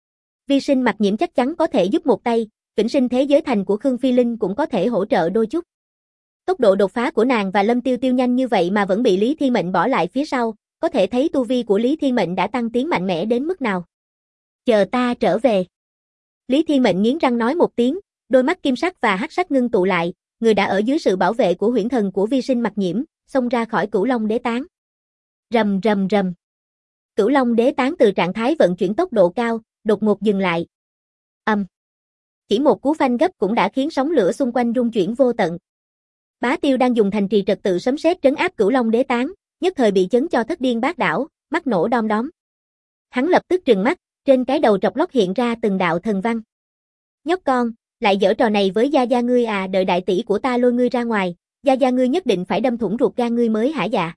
Vi Sinh Mặc Nhiễm chắc chắn có thể giúp một tay, Vĩnh Sinh Thế Giới Thành của Khương Phi Linh cũng có thể hỗ trợ đôi chút. Tốc độ đột phá của nàng và Lâm Tiêu Tiêu nhanh như vậy mà vẫn bị Lý Thiên Mệnh bỏ lại phía sau, có thể thấy tu vi của Lý Thiên Mệnh đã tăng tiến mạnh mẽ đến mức nào. Chờ ta trở về. Lý Thiên Mệnh nghiến răng nói một tiếng, đôi mắt kim sắc và hắc sắc ngưng tụ lại, người đã ở dưới sự bảo vệ của huyễn thần của Vi Sinh Mặc Nhiễm, xông ra khỏi Cửu Long Đế Tán. Rầm rầm rầm. Cửu Long Đế Tán từ trạng thái vận chuyển tốc độ cao, đột ngột dừng lại. Chỉ một cú phanh gấp cũng đã khiến sóng lửa xung quanh rung chuyển vô tận. Bá Tiêu đang dùng thành trì trật tự sấm sét trấn áp Cửu Long Đế Tán, nhất thời bị chấn cho thất điên bát đảo, mắt nổ đom đóm. Hắn lập tức trừng mắt, trên cái đầu trọc lóc hiện ra từng đạo thần văn. Nhóc con, lại giở trò này với gia gia ngươi à, đợi đại tỷ của ta lôi ngươi ra ngoài, gia gia ngươi nhất định phải đâm thủng ruột gan ngươi mới hả dạ.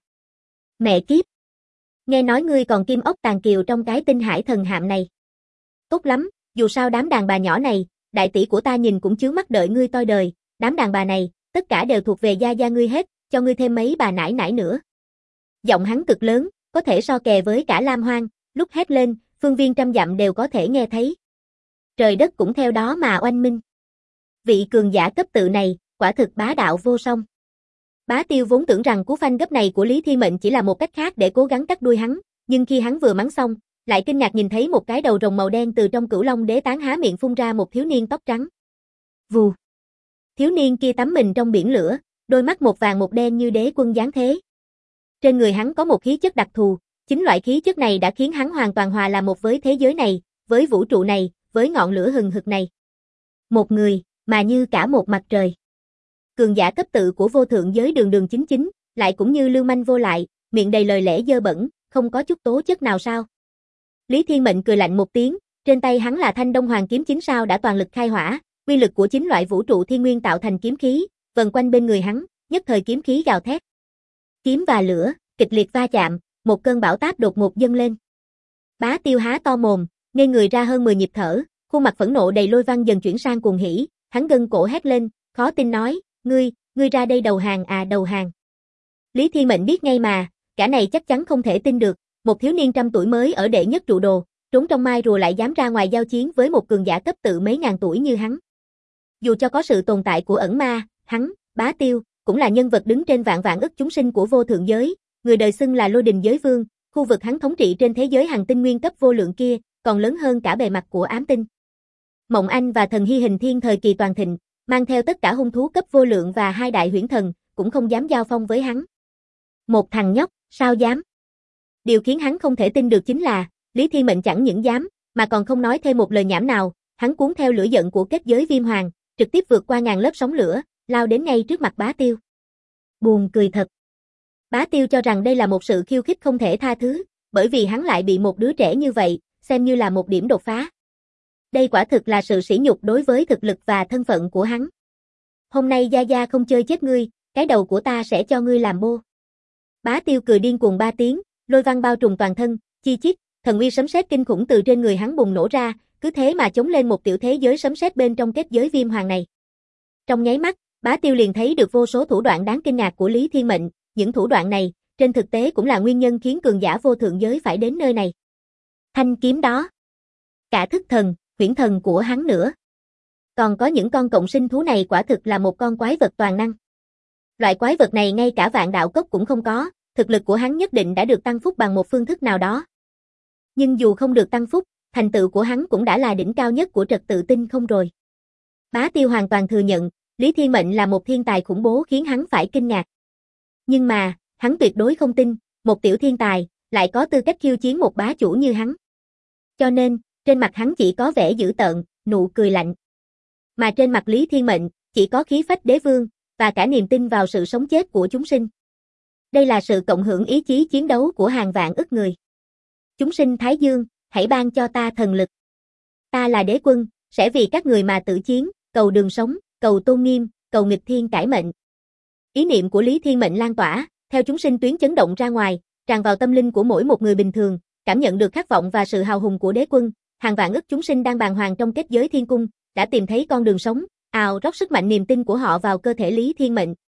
Mẹ kiếp. Nghe nói ngươi còn kim ốc tàn kiều trong cái tinh hải thần hạm này. Tốt lắm, dù sao đám đàn bà nhỏ này, đại tỷ của ta nhìn cũng chướng mắt đợi ngươi toi đời, đám đàn bà này, tất cả đều thuộc về gia gia ngươi hết, cho ngươi thêm mấy bà nải nải nữa. Giọng hắn cực lớn, có thể so kè với cả Lam Hoang, lúc hét lên, phương viên trăm dặm đều có thể nghe thấy. Trời đất cũng theo đó mà oanh minh. Vị cường giả cấp tự này, quả thực bá đạo vô song. Bá Tiêu vốn tưởng rằng cú phanh gấp này của Lý Thiên Mệnh chỉ là một cách khác để cố gắng cắt đuôi hắn, nhưng khi hắn vừa mắng xong, lại kinh ngạc nhìn thấy một cái đầu rồng màu đen từ trong Cửu Long Đế Tán há miệng phun ra một thiếu niên tóc trắng. Vù. Thiếu niên kia tắm mình trong biển lửa, đôi mắt một vàng một đen như đế quân giáng thế. Trên người hắn có một khí chất đặc thù, chính loại khí chất này đã khiến hắn hoàn toàn hòa là một với thế giới này, với vũ trụ này, với ngọn lửa hừng hực này. Một người, mà như cả một mặt trời. Cường giả cấp tự của vô thượng giới đường đường chính chính, lại cũng như lưu manh vô lại, miệng đầy lời lẽ dơ bẩn, không có chút tố chất nào sao. Lý Thiên Mệnh cười lạnh một tiếng, trên tay hắn là thanh Đông Hoàng kiếm chính sao đã toàn lực khai hỏa, uy lực của chính loại vũ trụ thiên nguyên tạo thành kiếm khí, vần quanh bên người hắn, nhất thời kiếm khí gào thét. Kiếm và lửa, kịch liệt va chạm, một cơn bão táp đột ngột dâng lên. Bá Tiêu há to mồm, ngây người ra hơn 10 nhịp thở, khuôn mặt phẫn nộ đầy lôi văn dần chuyển sang cuồng hỉ, hắn gân cổ hét lên, khó tin nói, ngươi ra đây đầu hàng à, đầu hàng. Lý Thiên Mệnh biết ngay mà, cả này chắc chắn không thể tin được, một thiếu niên trăm tuổi mới ở đệ nhất trụ đồ, trốn trong mai rùa lại dám ra ngoài giao chiến với một cường giả cấp tự mấy ngàn tuổi như hắn. Dù cho có sự tồn tại của ẩn ma, hắn, Bá Tiêu, cũng là nhân vật đứng trên vạn vạn ức chúng sinh của vô thượng giới, người đời xưng là Lôi Đình Giới Vương, khu vực hắn thống trị trên thế giới hành tinh nguyên cấp vô lượng kia, còn lớn hơn cả bề mặt của ám tinh. Mộng Anh và thần hy hình thiên thời kỳ toàn thịnh, mang theo tất cả hung thú cấp vô lượng và 2 đại huyễn thần, cũng không dám giao phong với hắn. Một thằng nhóc, sao dám? Điều khiến hắn không thể tin được chính là, Lý Thiên Mệnh chẳng những dám, mà còn không nói thêm một lời nhảm nào, hắn cuốn theo lửa giận của kết giới viêm hoàng, trực tiếp vượt qua ngàn lớp sóng lửa, lao đến ngay trước mặt Bá Tiêu. Buồn cười thật. Bá Tiêu cho rằng đây là một sự khiêu khích không thể tha thứ, bởi vì hắn lại bị một đứa trẻ như vậy, xem như là một điểm đột phá. Đây quả thực là sự sỉ nhục đối với thực lực và thân phận của hắn. Hôm nay Gia Gia không chơi chết ngươi, cái đầu của ta sẽ cho ngươi làm bô. Bá Tiêu cười điên cuồng 3 tiếng, lôi văn bao trùm toàn thân, chi chít, thần uy sấm sét kinh khủng từ trên người hắn bùng nổ ra, cứ thế mà chống lên một tiểu thế giới sấm sét bên trong kết giới viêm hoàng này. Trong nháy mắt, Bá Tiêu liền thấy được vô số thủ đoạn đáng kinh ngạc của Lý Thiên Mệnh, những thủ đoạn này, trên thực tế cũng là nguyên nhân khiến cường giả vô thượng giới phải đến nơi này. Thanh kiếm đó, cả thức thần, huyễn thần của hắn nữa. Còn có những con cộng sinh thú này quả thực là một con quái vật toàn năng. Loại quái vật này ngay cả vạn đạo cốc cũng không có, thực lực của hắn nhất định đã được tăng phúc bằng một phương thức nào đó. Nhưng dù không được tăng phúc, thành tựu của hắn cũng đã là đỉnh cao nhất của trật tự tinh không rồi. Bá Tiêu hoàn toàn thừa nhận, Lý Thiên Mệnh là một thiên tài khủng bố khiến hắn phải kinh ngạc. Nhưng mà, hắn tuyệt đối không tin, một tiểu thiên tài, lại có tư cách khiêu chiến một bá chủ như hắn. Cho nên, trên mặt hắn chỉ có vẻ dữ tợn, nụ cười lạnh. Mà trên mặt Lý Thiên Mệnh, chỉ có khí phách đế vương, và cả niềm tin vào sự sống chết của chúng sinh. Đây là sự cộng hưởng ý chí chiến đấu của hàng vạn ức người. Chúng sinh Thái Dương, hãy ban cho ta thần lực. Ta là đế quân, sẽ vì các người mà tự chiến, cầu đường sống, cầu tôn nghiêm, cầu nghịch thiên cải mệnh. Ý niệm của Lý Thiên Mệnh lan tỏa, theo chúng sinh tuyến chấn động ra ngoài, tràn vào tâm linh của mỗi một người bình thường, cảm nhận được khát vọng và sự hào hùng của đế quân, hàng vạn ức chúng sinh đang bàng hoàng trong kết giới thiên cung, đã tìm thấy con đường sống, ào rót sức mạnh niềm tin của họ vào cơ thể Lý Thiên Mệnh.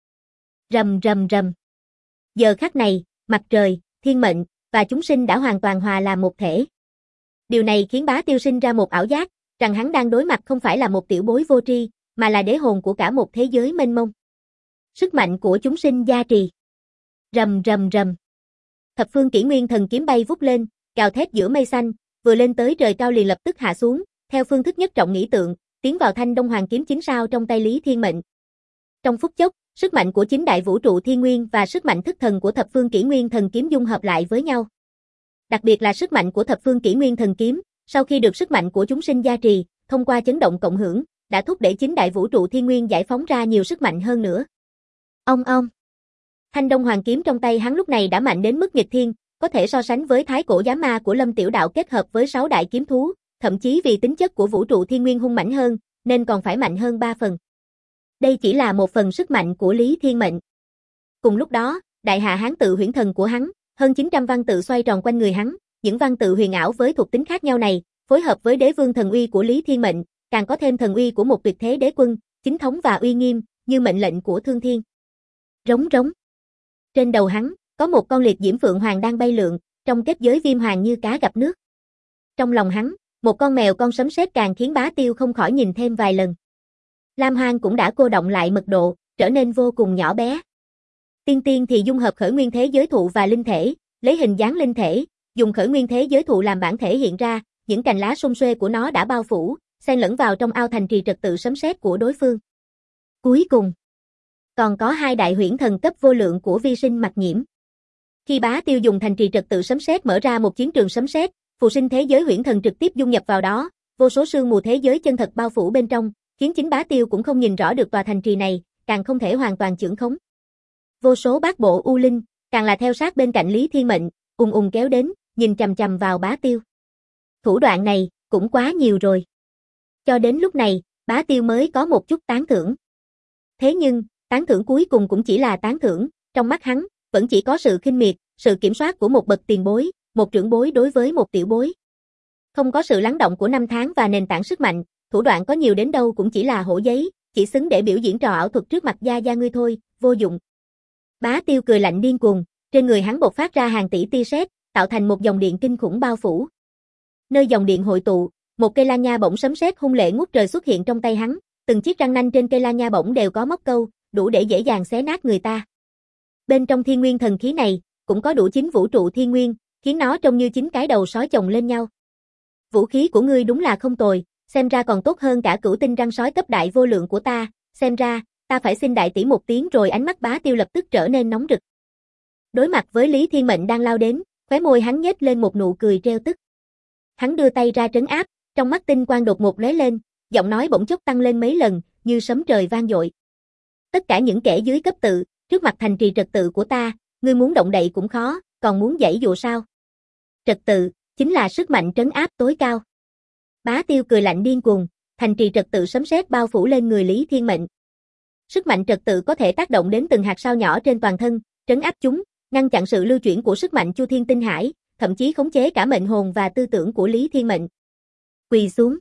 Rầm rầm rầm. Giờ khắc này, mặt trời, thiên mệnh và chúng sinh đã hoàn toàn hòa làm một thể. Điều này khiến Bá Tiêu sinh ra một ảo giác, rằng hắn đang đối mặt không phải là một tiểu bối vô tri, mà là đế hồn của cả một thế giới mênh mông. Sức mạnh của chúng sinh gia trì. Rầm rầm rầm. Thập phương kỷ nguyên thần kiếm bay vút lên, gào thét giữa mây xanh, vừa lên tới trời cao liền lập tức hạ xuống, theo phương thức nhất trọng nghĩ tượng, tiến vào thanh đông hoàng kiếm 9 sao trong tay Lý Thiên Mệnh. Trong phút chốc, sức mạnh của 9 đại vũ trụ thiên nguyên và sức mạnh thức thần của thập phương kỷ nguyên thần kiếm dung hợp lại với nhau. Đặc biệt là sức mạnh của thập phương kỷ nguyên thần kiếm, sau khi được sức mạnh của chúng sinh gia trì, thông qua chấn động cộng hưởng, đã thúc đẩy 9 đại vũ trụ thiên nguyên giải phóng ra nhiều sức mạnh hơn nữa. Ông. Thanh đông hoàng kiếm trong tay hắn lúc này đã mạnh đến mức nghịch thiên, có thể so sánh với thái cổ giám ma của Lâm Tiểu Đạo kết hợp với 6 đại kiếm thú, thậm chí vì tính chất của vũ trụ thiên nguyên hung mãnh hơn, nên còn phải mạnh hơn 3 phần. Đây chỉ là một phần sức mạnh của Lý Thiên Mệnh. Cùng lúc đó, đại hạ hán tự huyễn thần của hắn, hơn 900 văn tự xoay tròn quanh người hắn, những văn tự huyền ảo với thuộc tính khác nhau này, phối hợp với đế vương thần uy của Lý Thiên Mệnh, càng có thêm thần uy của một tuyệt thế đế quân, chính thống và uy nghiêm, như mệnh lệnh của thương thiên. Rống rống. Trên đầu hắn, có một con liệt diễm phượng hoàng đang bay lượn, trong kết giới viêm hoàng như cá gặp nước. Trong lòng hắn, một con mèo con sấm sét càng khiến Bá Tiêu không khỏi nhìn thêm vài lần. Lam Hoang cũng đã cô động lại mật độ, trở nên vô cùng nhỏ bé. Tiên Tiên thì dung hợp khởi nguyên thế giới thụ và linh thể, lấy hình dáng linh thể, dùng khởi nguyên thế giới thụ làm bản thể hiện ra, những cành lá xum xuê của nó đã bao phủ, xen lẫn vào trong ao thành trì trật tự sấm sét của đối phương. Cuối cùng, còn có 2 đại huyễn thần cấp vô lượng của vi sinh Mặc Nhiễm. Khi Bá Tiêu dùng thành trì trật tự sấm sét mở ra một chiến trường sấm sét, phù sinh thế giới huyễn thần trực tiếp dung nhập vào đó, vô số sương mù thế giới chân thật bao phủ bên trong, khiến chính Bá Tiêu cũng không nhìn rõ được tòa thành trì này, càng không thể hoàn toàn chưởng khống. Vô số bát bộ u linh, càng là theo sát bên cạnh Lý Thiên Mệnh, ùng kéo đến, nhìn chằm chằm vào Bá Tiêu. Thủ đoạn này, cũng quá nhiều rồi. Cho đến lúc này, Bá Tiêu mới có một chút tán thưởng. Thế nhưng, tán thưởng cuối cùng cũng chỉ là tán thưởng, trong mắt hắn, vẫn chỉ có sự khinh miệt, sự kiểm soát của một bậc tiền bối, một trưởng bối đối với một tiểu bối. Không có sự lắng động của năm tháng và nền tảng sức mạnh, thủ đoạn có nhiều đến đâu cũng chỉ là hổ giấy, chỉ xứng để biểu diễn trò ảo thuật trước mặt Gia Gia ngươi thôi, vô dụng. Bá Tiêu cười lạnh điên cuồng, trên người hắn bộc phát ra hàng tỷ tia sét, tạo thành một dòng điện kinh khủng bao phủ. Nơi dòng điện hội tụ, một cây la nha bổng sấm sét hung lệ ngút trời xuất hiện trong tay hắn, từng chiếc răng nanh trên cây la nha bổng đều có móc câu, đủ để dễ dàng xé nát người ta. Bên trong thiên nguyên thần khí này, cũng có đủ 9 vũ trụ thiên nguyên, khiến nó trông như 9 cái đầu sói chồng lên nhau. Vũ khí của ngươi đúng là không tồi, xem ra còn tốt hơn cả cửu tinh răng sói cấp đại vô lượng của ta, xem ra, ta phải xin đại tỷ một tiếng rồi. Ánh mắt Bá Tiêu lập tức trở nên nóng rực. Đối mặt với Lý Thiên Mệnh đang lao đến, khóe môi hắn nhếch lên một nụ cười trêu tức. Hắn đưa tay ra trấn áp, trong mắt tinh quang đột ngột lóe lên, giọng nói bỗng chốc tăng lên mấy lần, như sấm trời vang dội. Tất cả những kẻ dưới cấp tự, trước mặt thành trì trật tự của ta, ngươi muốn động đậy cũng khó, còn muốn giãy dụa sao? Trật tự, chính là sức mạnh trấn áp tối cao. Bá Tiêu cười lạnh điên cuồng, thành trì trật tự sấm sét bao phủ lên người Lý Thiên Mệnh. Sức mạnh trật tự có thể tác động đến từng hạt sao nhỏ trên toàn thân, trấn áp chúng, ngăn chặn sự lưu chuyển của sức mạnh Chu Thiên Tinh Hải, thậm chí khống chế cả mệnh hồn và tư tưởng của Lý Thiên Mệnh. Quỳ xuống.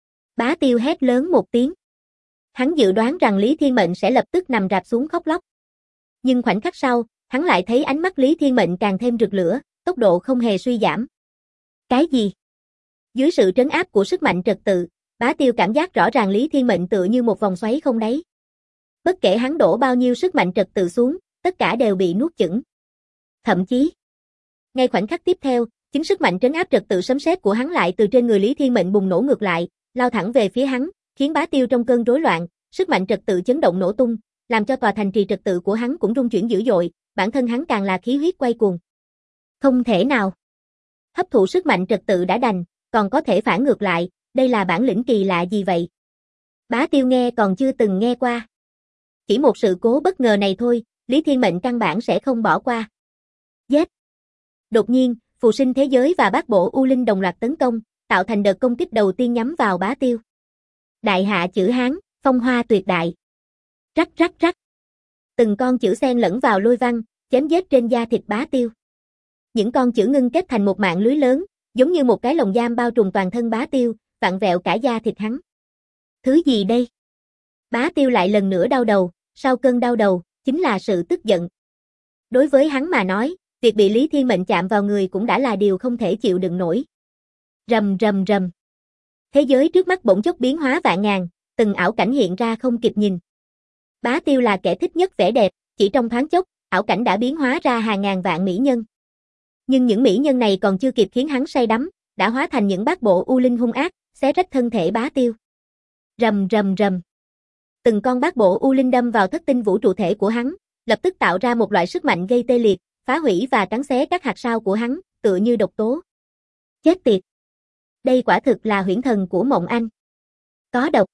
Bá Tiêu hét lớn một tiếng. Hắn dự đoán rằng Lý Thiên Mệnh sẽ lập tức nằm rạp xuống khóc lóc. Nhưng khoảnh khắc sau, hắn lại thấy ánh mắt Lý Thiên Mệnh càng thêm rực lửa, tốc độ không hề suy giảm. Cái gì? Dưới sự trấn áp của sức mạnh trật tự, Bá Tiêu cảm giác rõ ràng Lý Thiên Mệnh tựa như một vòng xoáy không đáy. Bất kể hắn đổ bao nhiêu sức mạnh trật tự xuống, tất cả đều bị nuốt chửng. Thậm chí, ngay khoảnh khắc tiếp theo, chính sức mạnh trấn áp trật tự sấm sét của hắn lại từ trên người Lý Thiên Mệnh bùng nổ ngược lại, lao thẳng về phía hắn, khiến Bá Tiêu trong cơn rối loạn, sức mạnh trật tự chấn động nổ tung, làm cho tòa thành trì trật tự của hắn cũng rung chuyển dữ dội, bản thân hắn càng là khí huyết quay cuồng. Không thể nào. Hấp thụ sức mạnh trật tự đã đành, còn có thể phản ngược lại, đây là bản lĩnh kỳ lạ gì vậy? Bá Tiêu nghe còn chưa từng nghe qua. Chỉ một sự cố bất ngờ này thôi, Lý Thiên Mệnh căn bản sẽ không bỏ qua. Giết! Đột nhiên, Phù Sinh Thế Giới và Bát Bộ U Linh đồng loạt tấn công, tạo thành đợt công kích đầu tiên nhắm vào Bá Tiêu. Đại hạ chữ Hán, phong hoa tuyệt đại. Rắc rắc rắc. Từng con chữ xen lẫn vào lôi văn, chém giết trên da thịt Bá Tiêu. Những con chữ ngưng kết thành một mạng lưới lớn, giống như một cái lồng giam bao trùm toàn thân Bá Tiêu, vặn vẹo cả da thịt hắn. Thứ gì đây? Bá Tiêu lại lần nữa đau đầu, sau cơn đau đầu, chính là sự tức giận. Đối với hắn mà nói, việc bị Lý Thiên Mệnh chạm vào người cũng đã là điều không thể chịu đựng nổi. Rầm rầm rầm. Thế giới trước mắt bỗng chốc biến hóa vạn ngàn, từng ảo cảnh hiện ra không kịp nhìn. Bá Tiêu là kẻ thích nhất vẻ đẹp, chỉ trong thoáng chốc, ảo cảnh đã biến hóa ra hàng ngàn vạn mỹ nhân. Nhưng những mỹ nhân này còn chưa kịp khiến hắn say đắm, đã hóa thành những bát bộ u linh hung ác, xé rách thân thể Bá Tiêu. Rầm rầm rầm. Từng con bát bộ u linh đâm vào thất tinh vũ trụ thể của hắn, lập tức tạo ra một loại sức mạnh gây tê liệt, phá hủy và cắn xé các hạt sao của hắn, tựa như độc tố. Chết tiệt! Đây quả thực là huyễn thần của Mộng Anh. Có độc.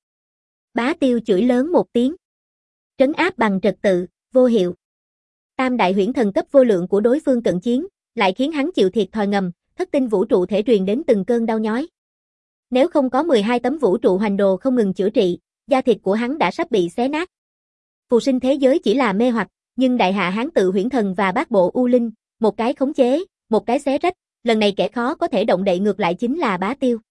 Bá Tiêu chửi lớn một tiếng. Trấn áp bằng trật tự, vô hiệu. Tam đại huyễn thần cấp vô lượng của đối phương cận chiến, lại khiến hắn chịu thiệt thòi ngầm, thất tinh vũ trụ thể truyền đến từng cơn đau nhói. Nếu không có 12 tấm vũ trụ hoành đồ không ngừng chữa trị, da thịt của hắn đã sắp bị xé nát. Phù Sinh Thế Giới chỉ là mê hoặc, nhưng đại hạ hán tự huyễn thần và bát bộ u linh, một cái khống chế, một cái xé rách, lần này kẻ khó có thể động đậy ngược lại chính là Bá Tiêu.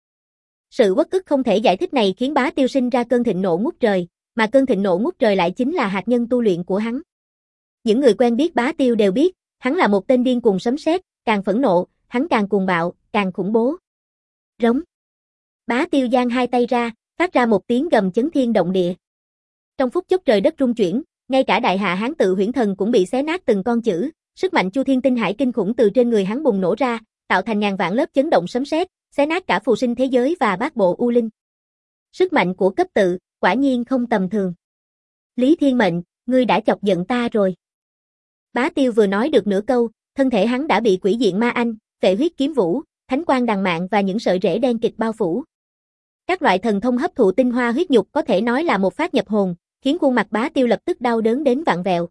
Sự uất ức không thể giải thích này khiến Bá Tiêu sinh ra cơn thịnh nộ ngút trời, mà cơn thịnh nộ ngút trời lại chính là hạt nhân tu luyện của hắn. Những người quen biết Bá Tiêu đều biết, hắn là một tên điên cuồng sấm sét, càng phẫn nộ, hắn càng cuồng bạo, càng khủng bố. Rống. Bá Tiêu giang hai tay ra, phát ra một tiếng gầm chấn thiên động địa. Trong phút chốc trời đất rung chuyển, ngay cả đại hạ hán tự huyễn thần cũng bị xé nát từng con chữ, sức mạnh Chu Thiên Tinh Hải kinh khủng từ trên người hắn bùng nổ ra, tạo thành ngàn vạn lớp chấn động sấm sét, xé nát cả Phù Sinh Thế Giới và bát bộ u linh. Sức mạnh của cấp tự, quả nhiên không tầm thường. Lý Thiên Mệnh, ngươi đã chọc giận ta rồi. Bá Tiêu vừa nói được nửa câu, thân thể hắn đã bị quỷ diện ma anh, vệ huyết kiếm vũ, thánh quang đằng mạn và những sợi rễ đen kịt bao phủ. Các loại thần thông hấp thụ tinh hoa huyết nhục có thể nói là một phát nhập hồn, khiến khuôn mặt Bá Tiêu lập tức đau đớn đến vặn vẹo.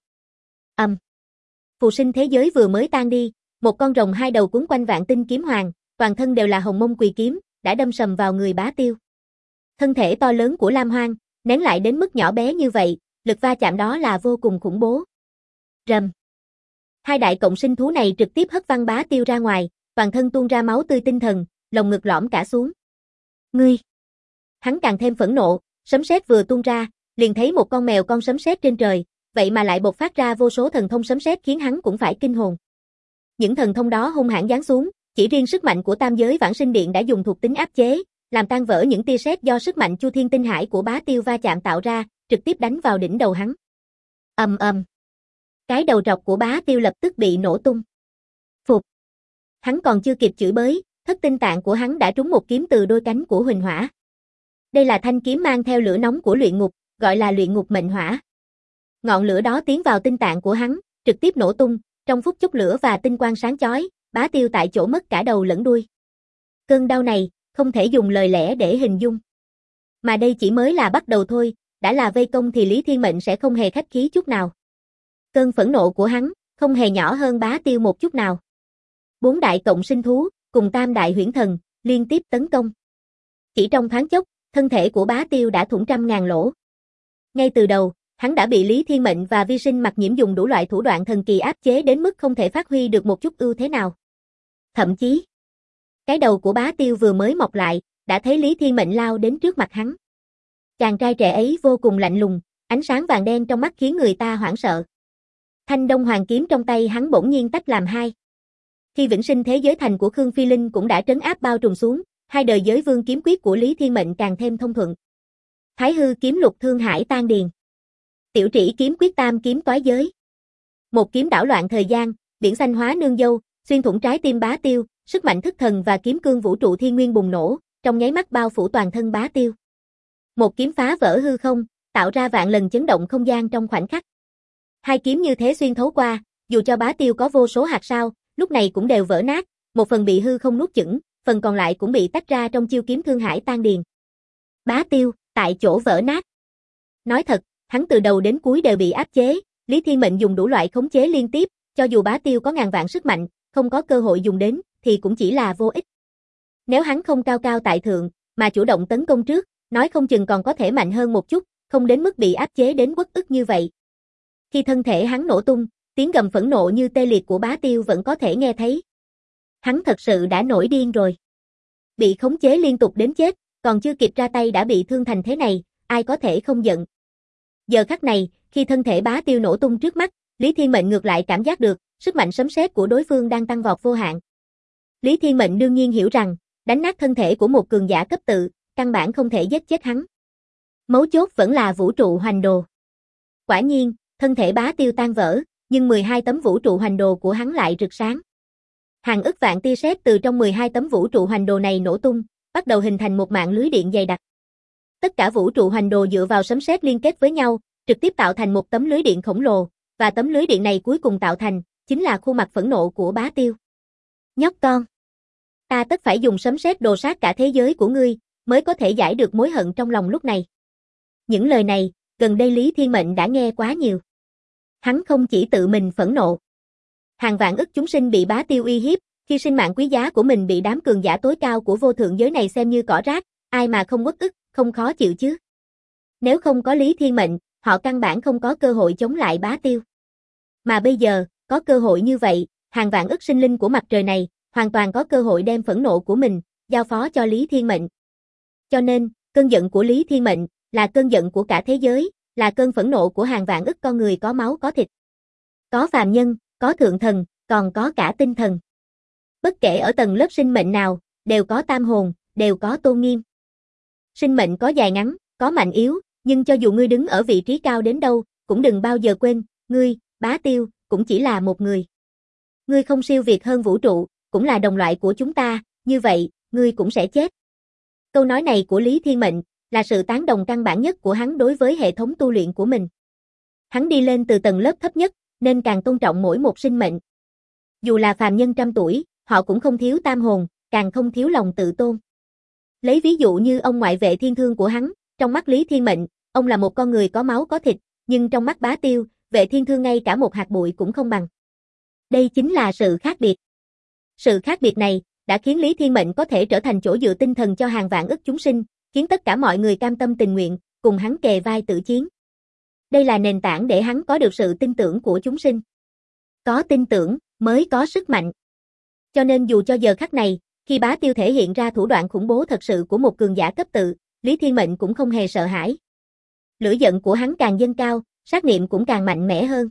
Phù Sinh Thế Giới vừa mới tan đi, một con rồng hai đầu cuốn quanh Vạn Tinh kiếm hoàng, toàn thân đều là hồng mông quỳ kiếm, đã đâm sầm vào người Bá Tiêu. Thân thể to lớn của Lam Hoang, nén lại đến mức nhỏ bé như vậy, lực va chạm đó là vô cùng khủng bố. Rầm. Hai đại cộng sinh thú này trực tiếp hất văng Bá Tiêu ra ngoài, toàn thân tuôn ra máu tươi tinh thần, lồng ngực lõm cả xuống. Ngươi! Hắn càng thêm phẫn nộ, sấm sét vừa tuôn ra, liền thấy một con mèo con sấm sét trên trời, vậy mà lại bộc phát ra vô số thần thông sấm sét khiến hắn cũng phải kinh hồn. Những thần thông đó hung hãn giáng xuống, chỉ riêng sức mạnh của Tam Giới Vãng Sinh Điện đã dùng thuộc tính áp chế, làm tan vỡ những tia sét do sức mạnh Chu Thiên Tinh Hải của Bá Tiêu va chạm tạo ra, trực tiếp đánh vào đỉnh đầu hắn. Ầm ầm. Cái đầu trọc của Bá Tiêu lập tức bị nổ tung. Phục. Hắn còn chưa kịp chửi bới, Thất tinh tạng của hắn đã trúng một kiếm từ đôi cánh của Huỳnh Hỏa. Đây là thanh kiếm mang theo lửa nóng của luyện ngục, gọi là luyện ngục mệnh hỏa. Ngọn lửa đó tiến vào tinh tạng của hắn, trực tiếp nổ tung, trong phút chốc lửa và tinh quang sáng chói, Bá Tiêu tại chỗ mất cả đầu lẫn đuôi. Cơn đau này, không thể dùng lời lẽ để hình dung. Mà đây chỉ mới là bắt đầu thôi, đã là vây công thì Lý Thiên Mệnh sẽ không hề khách khí chút nào. Cơn phẫn nộ của hắn, không hề nhỏ hơn Bá Tiêu một chút nào. 4 đại cộng sinh thú, cùng tam đại huyễn thần, liên tiếp tấn công. Chỉ trong thoáng chốc, thân thể của Bá Tiêu đã thủng trăm ngàn lỗ. Ngay từ đầu, hắn đã bị Lý Thiên Mệnh và Vi Sinh Mặc Nhiễm dùng đủ loại thủ đoạn thần kỳ áp chế đến mức không thể phát huy được một chút ưu thế nào. Thậm chí, cái đầu của Bá Tiêu vừa mới mọc lại, đã thấy Lý Thiên Mệnh lao đến trước mặt hắn. Chàng trai trẻ ấy vô cùng lạnh lùng, ánh sáng vàng đen trong mắt khiến người ta hoảng sợ. Thanh Đông Hoàng kiếm trong tay hắn bỗng nhiên tách làm hai. Khi Vĩnh Sinh Thế Giới Thành của Khương Phi Linh cũng đã trấn áp bao trùm xuống, hai đời giới vương kiếm quyết của Lý Thiên Mệnh càng thêm thông thuận. Thái Hư kiếm lục thương hải tan điền. Tiểu Trĩ kiếm quyết tam kiếm toái giới. Một kiếm đảo loạn thời gian, biển xanh hóa nương dâu, xuyên thủng trái tim Bá Tiêu, sức mạnh thức thần và kiếm cương vũ trụ thiên nguyên bùng nổ, trong nháy mắt bao phủ toàn thân Bá Tiêu. Một kiếm phá vỡ hư không, tạo ra vạn lần chấn động không gian trong khoảnh khắc. Hai kiếm như thế xuyên thấu qua, dù cho Bá Tiêu có vô số hạt sao, lúc này cũng đều vỡ nát, một phần bị hư không nuốt chửng, phần còn lại cũng bị tách ra trong chiêu kiếm thương hải tan điền. Bá Tiêu, tại chỗ vỡ nát. Nói thật, hắn từ đầu đến cuối đều bị áp chế, Lý Thiên Mệnh dùng đủ loại khống chế liên tiếp, cho dù Bá Tiêu có ngàn vạn sức mạnh, không có cơ hội dùng đến, thì cũng chỉ là vô ích. Nếu hắn không cao cao tại thượng, mà chủ động tấn công trước, nói không chừng còn có thể mạnh hơn một chút, không đến mức bị áp chế đến uất ức như vậy. Khi thân thể hắn nổ tung, tiếng gầm phẫn nộ như tê liệt của Bá Tiêu vẫn có thể nghe thấy. Hắn thật sự đã nổi điên rồi. Bị khống chế liên tục đến chết, còn chưa kịp ra tay đã bị thương thành thế này, ai có thể không giận. Giờ khắc này, khi thân thể Bá Tiêu nổ tung trước mắt, Lý Thiên Mệnh ngược lại cảm giác được, sức mạnh sấm sét của đối phương đang tăng vọt vô hạn. Lý Thiên Mệnh đương nhiên hiểu rằng, đánh nát thân thể của một cường giả cấp tự, căn bản không thể giết chết hắn. Mấu chốt vẫn là vũ trụ hoành đồ. Quả nhiên, thân thể Bá Tiêu tan vỡ, nhưng 12 tấm vũ trụ hoành đồ của hắn lại rực sáng. Hàng ức vạn tia sét từ trong 12 tấm vũ trụ hoành đồ này nổ tung, bắt đầu hình thành một mạng lưới điện dày đặc. Tất cả vũ trụ hoành đồ dựa vào sấm sét liên kết với nhau, trực tiếp tạo thành một tấm lưới điện khổng lồ, và tấm lưới điện này cuối cùng tạo thành, chính là khuôn mặt phẫn nộ của Bá Tiêu. Nhóc con! Ta tất phải dùng sấm sét đồ sát cả thế giới của ngươi, mới có thể giải được mối hận trong lòng lúc này. Những lời này, gần đây Lý Thiên Mệnh đã nghe quá nhiều. Hắn không chỉ tự mình phẫn nộ. Hàng vạn ức chúng sinh bị Bá Tiêu uy hiếp, khi sinh mạng quý giá của mình bị đám cường giả tối cao của vô thượng giới này xem như cỏ rác, ai mà không uất ức, không khó chịu chứ. Nếu không có Lý Thiên Mệnh, họ căn bản không có cơ hội chống lại Bá Tiêu. Mà bây giờ, có cơ hội như vậy, hàng vạn ức sinh linh của mặt trời này, hoàn toàn có cơ hội đem phẫn nộ của mình, giao phó cho Lý Thiên Mệnh. Cho nên, cơn giận của Lý Thiên Mệnh, là cơn giận của cả thế giới, là cơn phẫn nộ của hàng vạn ức con người có máu có thịt. Có phàm nhân, có thượng thần, còn có cả tinh thần. Bất kể ở tầng lớp sinh mệnh nào, đều có tam hồn, đều có tôn nghiêm. Sinh mệnh có dài ngắn, có mạnh yếu, nhưng cho dù ngươi đứng ở vị trí cao đến đâu, cũng đừng bao giờ quên, ngươi, Bá Tiêu, cũng chỉ là một người. Ngươi không siêu việt hơn vũ trụ, cũng là đồng loại của chúng ta, như vậy, ngươi cũng sẽ chết. Câu nói này của Lý Thiên Mệnh, là sự tán đồng căn bản nhất của hắn đối với hệ thống tu luyện của mình. Hắn đi lên từ tầng lớp thấp nhất, nên càng tôn trọng mỗi một sinh mệnh. Dù là phàm nhân trăm tuổi, họ cũng không thiếu tam hồn, càng không thiếu lòng tự tôn. Lấy ví dụ như ông ngoại vệ thiên thương của hắn, trong mắt Lý Thiên Mệnh, ông là một con người có máu có thịt, nhưng trong mắt Bá Tiêu, vệ thiên thương ngay cả một hạt bụi cũng không bằng. Đây chính là sự khác biệt. Sự khác biệt này, đã khiến Lý Thiên Mệnh có thể trở thành chỗ dựa tinh thần cho hàng vạn ức chúng sinh, khiến tất cả mọi người cam tâm tình nguyện, cùng hắn kề vai tử chiến. Đây là nền tảng để hắn có được sự tin tưởng của chúng sinh. Có tin tưởng, mới có sức mạnh. Cho nên dù cho giờ khắc này, khi Bá Tiêu thể hiện ra thủ đoạn khủng bố thật sự của một cường giả cấp tự, Lý Thiên Mệnh cũng không hề sợ hãi. Lửa giận của hắn càng dâng cao, sát niệm cũng càng mạnh mẽ hơn.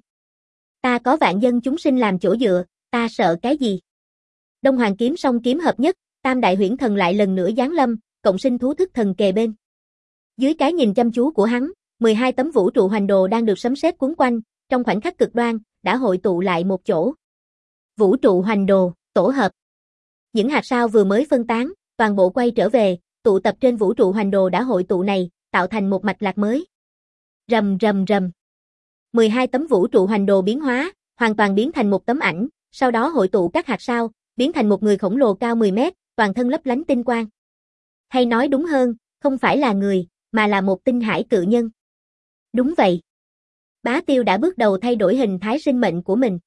Ta có vạn dân chúng sinh làm chỗ dựa, ta sợ cái gì? Đông Hoàng kiếm song kiếm hợp nhất, tam đại huyễn thần lại lần nữa giáng lâm, cộng sinh thú thức thần kề bên. Dưới cái nhìn chăm chú của hắn, 12 tấm vũ trụ hoành đồ đang được sấm sét cuốn quanh, trong khoảnh khắc cực đoan, đã hội tụ lại một chỗ. Vũ trụ hoành đồ, tổ hợp. Những hạt sao vừa mới phân tán, toàn bộ quay trở về, tụ tập trên vũ trụ hoành đồ đã hội tụ này, tạo thành một mạch lạc mới. Rầm rầm rầm. 12 tấm vũ trụ hoành đồ biến hóa, hoàn toàn biến thành một tấm ảnh, sau đó hội tụ các hạt sao, biến thành một người khổng lồ cao 10 mét, toàn thân lấp lánh tinh quang. Hay nói đúng hơn, không phải là người, mà là một tinh hải cự nhân. Đúng vậy. Bá Tiêu đã bước đầu thay đổi hình thái sinh mệnh của mình.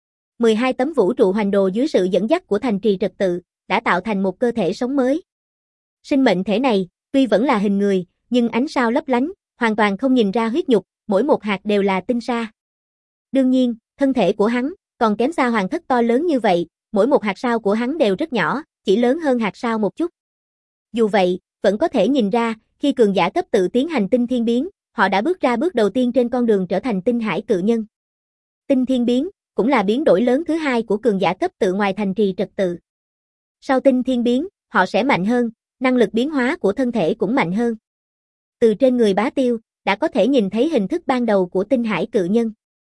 12 tấm vũ trụ hoành đồ dưới sự dẫn dắt của thành trì trật tự, đã tạo thành một cơ thể sống mới. Sinh mệnh thể này, tuy vẫn là hình người, nhưng ánh sao lấp lánh, hoàn toàn không nhìn ra huyết nhục, mỗi một hạt đều là tinh sa. Đương nhiên, thân thể của hắn, còn kém xa hoàng thất to lớn như vậy, mỗi một hạt sao của hắn đều rất nhỏ, chỉ lớn hơn hạt sao một chút. Dù vậy, vẫn có thể nhìn ra, khi cường giả cấp tự tiến hành tinh thiên biến, họ đã bước ra bước đầu tiên trên con đường trở thành tinh hải cự nhân. Tinh thiên biến, cũng là biến đổi lớn thứ hai của cường giả cấp tự ngoài thành trì trật tự. Sau tinh thiên biến, họ sẽ mạnh hơn, năng lực biến hóa của thân thể cũng mạnh hơn. Từ trên người Bá Tiêu, đã có thể nhìn thấy hình thức ban đầu của tinh hải cự nhân.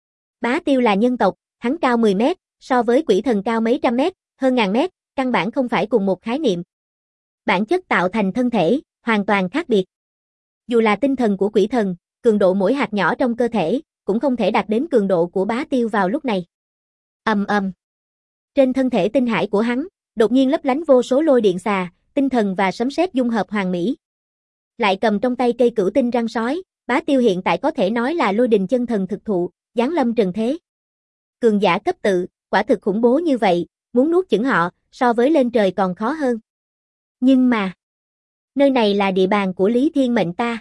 Bá Tiêu là nhân tộc, hắn cao 10 mét, so với quỷ thần cao mấy trăm mét, hơn ngàn mét, căn bản không phải cùng một khái niệm. Bản chất tạo thành thân thể, hoàn toàn khác biệt. Dù là tinh thần của quỷ thần, cường độ mỗi hạt nhỏ trong cơ thể, cũng không thể đạt đến cường độ của Bá Tiêu vào lúc này. Ầm ầm. Trên thân thể tinh hải của hắn, đột nhiên lấp lánh vô số lôi điện xà, tinh thần và sấm sét dung hợp hoàn mỹ. Lại cầm trong tay cây cửu tinh răng sói, Bá Tiêu hiện tại có thể nói là lôi đình chân thần thực thụ, giáng lâm trần thế. Cường giả cấp tự, quả thực khủng bố như vậy, muốn nuốt chửng họ, so với lên trời còn khó hơn. Nhưng mà, nơi này là địa bàn của Lý Thiên Mệnh ta.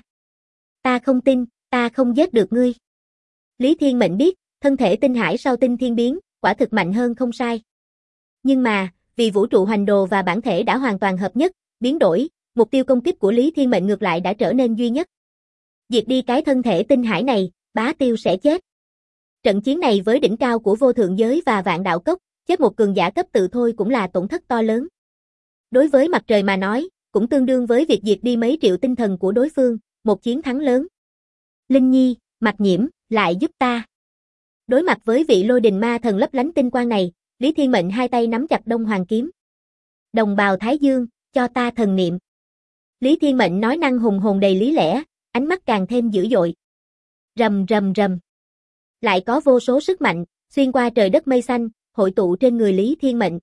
Ta không tin, ta không giết được ngươi. Lý Thiên Mệnh biết, thân thể tinh hải sau tinh thiên biến, quả thực mạnh hơn không sai. Nhưng mà, vì vũ trụ hoành đồ và bản thể đã hoàn toàn hợp nhất, biến đổi, mục tiêu công kích của Lý Thiên Mệnh ngược lại đã trở nên duy nhất. Diệt đi cái thân thể tinh hải này, Bá Tiêu sẽ chết. Trận chiến này với đỉnh cao của vô thượng giới và vạn đạo cốc, chết một cường giả cấp tự thôi cũng là tổn thất to lớn. Đối với mặt trời mà nói, cũng tương đương với việc diệt đi mấy triệu tinh thần của đối phương, một chiến thắng lớn. Linh Nhi, Mạch Nhiễm, lại giúp ta. Đối mặt với vị lôi đình ma thần lấp lánh tinh quang này, Lý Thiên Mệnh hai tay nắm chặt Đông Hoàng kiếm. Đồng bào Thái Dương, cho ta thần niệm. Lý Thiên Mệnh nói năng hùng hồn đầy lý lẽ, ánh mắt càng thêm dữ dội. Rầm rầm rầm. Lại có vô số sức mạnh, xuyên qua trời đất mây xanh, hội tụ trên người Lý Thiên Mệnh.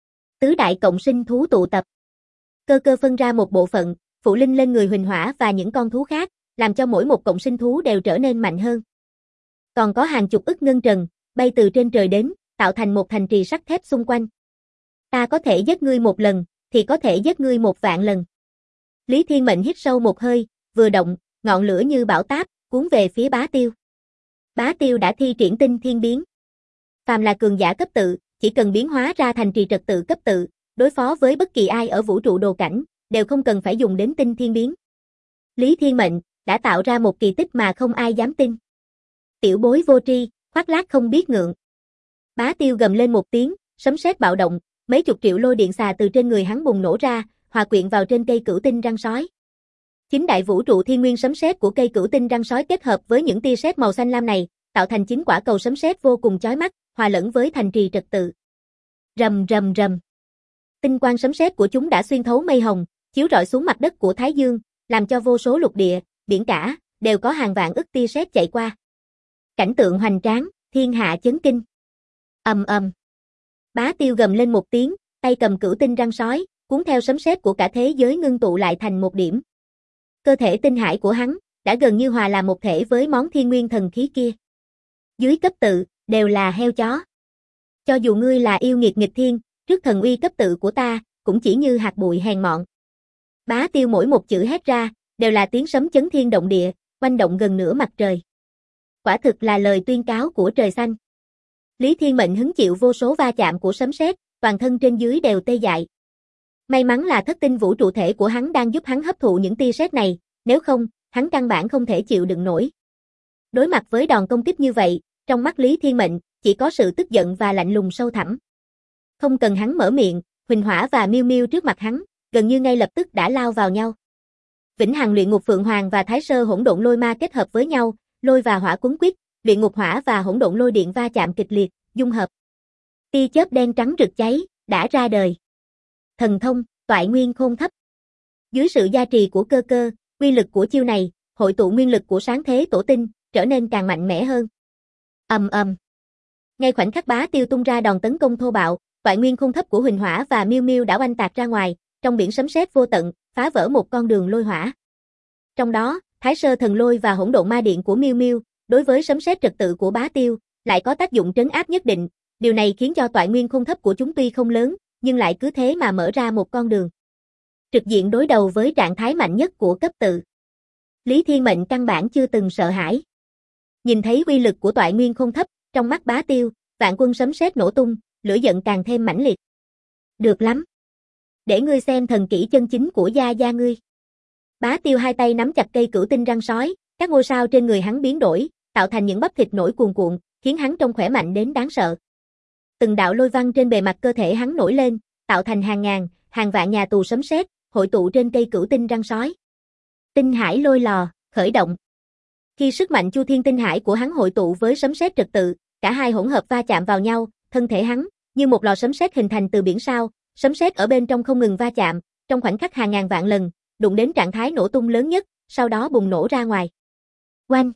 Tứ đại cộng sinh thú tụ tập. Cơ cơ phân ra một bộ phận, phụ linh lên người Huỳnh Hỏa và những con thú khác, làm cho mỗi một cộng sinh thú đều trở nên mạnh hơn. Còn có hàng chục ức ngân trần, bay từ trên trời đến, tạo thành một thành trì sắt thép xung quanh. Ta có thể giết ngươi một lần, thì có thể giết ngươi 1.000 lần. Lý Thiên Mệnh hít sâu một hơi, vừa động, ngọn lửa như bão táp, cuốn về phía Bá Tiêu. Bá Tiêu đã thi triển tinh thiên biến. Phàm là cường giả cấp tự, chỉ cần biến hóa ra thành trì trật tự cấp tự, đối phó với bất kỳ ai ở vũ trụ đồ cảnh, đều không cần phải dùng đến tinh thiên biến. Lý Thiên Mệnh đã tạo ra một kỳ tích mà không ai dám tin. Tiểu bối vô tri, khoác lác không biết ngượng. Bá Tiêu gầm lên một tiếng, sấm sét bạo động, mấy chục triệu lôi điện xà từ trên người hắn bùng nổ ra, hòa quyện vào trên cây cửu tinh răng sói. Chính đại vũ trụ thiên nguyên sấm sét của cây cửu tinh răng sói kết hợp với những tia sét màu xanh lam này, tạo thành chính quả cầu sấm sét vô cùng chói mắt, hòa lẫn với thành trì trật tự. Rầm rầm rầm. Tinh quang sấm sét của chúng đã xuyên thấu mây hồng, chiếu rọi xuống mặt đất của Thái Dương, làm cho vô số lục địa, biển cả đều có hàng vạn ức tia sét chạy qua. Cảnh tượng hoành tráng, thiên hạ chấn kinh. Ầm ầm. Bá Tiêu gầm lên một tiếng, tay cầm cửu tinh răng sói, cuốn theo sấm sét của cả thế giới ngưng tụ lại thành một điểm. Cơ thể tinh hải của hắn đã gần như hòa làm một thể với món thiên nguyên thần khí kia. Dưới cấp tự đều là heo chó. Cho dù ngươi là yêu nghiệt nghịch thiên, trước thần uy cấp tự của ta, cũng chỉ như hạt bụi hèn mọn. Bá Tiêu mỗi một chữ hét ra, đều là tiếng sấm chấn thiên động địa, oanh động gần nửa mặt trời. Quả thực là lời tuyên cáo của trời xanh. Lý Thiên Mệnh hứng chịu vô số va chạm của sấm sét, toàn thân trên dưới đều tê dại. May mắn là thất tinh vũ trụ thể của hắn đang giúp hắn hấp thụ những tia sét này, nếu không, hắn căn bản không thể chịu đựng nổi. Đối mặt với đòn công kích như vậy, trong mắt Lý Thiên Mệnh chỉ có sự tức giận và lạnh lùng sâu thẳm. Không cần hắn mở miệng, Huỳnh Hỏa và Miêu Miêu trước mặt hắn, gần như ngay lập tức đã lao vào nhau. Vĩnh Hằng luyện ngục phượng hoàng và Thái Sơ hỗn độn lôi ma kết hợp với nhau, lôi và hỏa cuốn quýt, luyện ngục hỏa và hỗn độn lôi điện va chạm kịch liệt, dung hợp. Tia chớp đen trắng rực cháy đã ra đời. Thần thông, toại nguyên khôn thấp. Dưới sự gia trì của cơ cơ, uy lực của chiêu này, hội tụ nguyên lực của sáng thế tổ tinh, trở nên càng mạnh mẽ hơn. Ầm ầm. Ngay khoảnh khắc Bá Tiêu tung ra đòn tấn công thô bạo, toại nguyên khôn thấp của Huỳnh Hỏa và Miêu Miêu đã oanh tạc ra ngoài, trong biển sấm sét vô tận, phá vỡ một con đường lôi hỏa. Trong đó, Thái Sơ Thần Lôi và Hỗn Độn Ma Điện của Miêu Miêu, đối với sấm sét trật tự của Bá Tiêu, lại có tác dụng trấn áp nhất định, điều này khiến cho toại nguyên khôn thấp của chúng tuy không lớn, nhưng lại cứ thế mà mở ra một con đường. Trực diện đối đầu với trạng thái mạnh nhất của cấp tự. Lý Thiên Mệnh căn bản chưa từng sợ hãi. Nhìn thấy uy lực của toại nguyên khôn thấp, trong mắt Bá Tiêu, vạn quân sấm sét nổ tung, lửa giận càng thêm mãnh liệt. Được lắm. Để ngươi xem thần kỹ chân chính của gia gia ngươi. Bá Tiêu hai tay nắm chặt cây cửu tinh răng sói, các ngôi sao trên người hắn biến đổi, tạo thành những bắp thịt nổi cuồn cuộn, khiến hắn trông khỏe mạnh đến đáng sợ. Từng đạo lôi văn trên bề mặt cơ thể hắn nổi lên, tạo thành hàng ngàn, hàng vạn nhà tù sấm sét, hội tụ trên cây cửu tinh răng sói. Tinh hải lôi lò, khởi động. Khi sức mạnh Chu Thiên Tinh Hải của hắn hội tụ với sấm sét trật tự, cả hai hỗn hợp va chạm vào nhau, thân thể hắn như một lò sấm sét hình thành từ biển sao, sấm sét ở bên trong không ngừng va chạm, trong khoảnh khắc hàng ngàn vạn lần, đụng đến trạng thái nổ tung lớn nhất, sau đó bùng nổ ra ngoài. Oanh!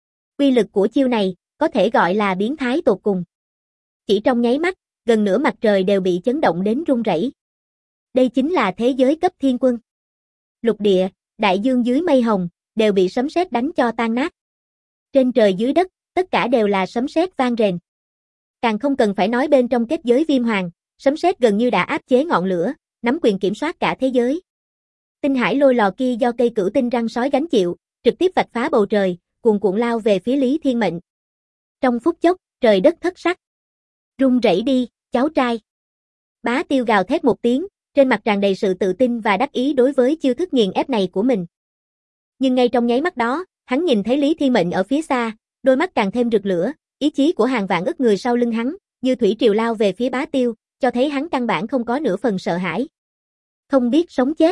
Uy lực của chiêu này có thể gọi là biến thái tột cùng. Chỉ trong nháy mắt, gần nửa mặt trời đều bị chấn động đến rung rẩy. Đây chính là thế giới cấp thiên quân. Lục địa, đại dương dưới mây hồng, đều bị sấm sét đánh cho tan nát. Trên trời dưới đất, tất cả đều là sấm sét vang rền. Càng không cần phải nói bên trong kết giới viêm hoàng, sấm sét gần như đã áp chế ngọn lửa, nắm quyền kiểm soát cả thế giới. Tinh hải lôi lò kia do cây cửu tinh răng sói gánh chịu, trực tiếp vạch phá bầu trời, cuồn cuộn lao về phía Lý Thiên Mệnh. Trong phút chốc, trời đất thất sắc. Rung rẩy đi, cháu trai. Bá Tiêu gào thét một tiếng, trên mặt tràn đầy sự tự tin và đắc ý đối với chiêu thức nghiền ép này của mình. Nhưng ngay trong nháy mắt đó, hắn nhìn thấy Lý Thiên Mệnh ở phía xa, đôi mắt càng thêm rực lửa, ý chí của hàng vạn ức người sau lưng hắn, như thủy triều lao về phía Bá Tiêu, cho thấy hắn căn bản không có nửa phần sợ hãi. Không biết sống chết.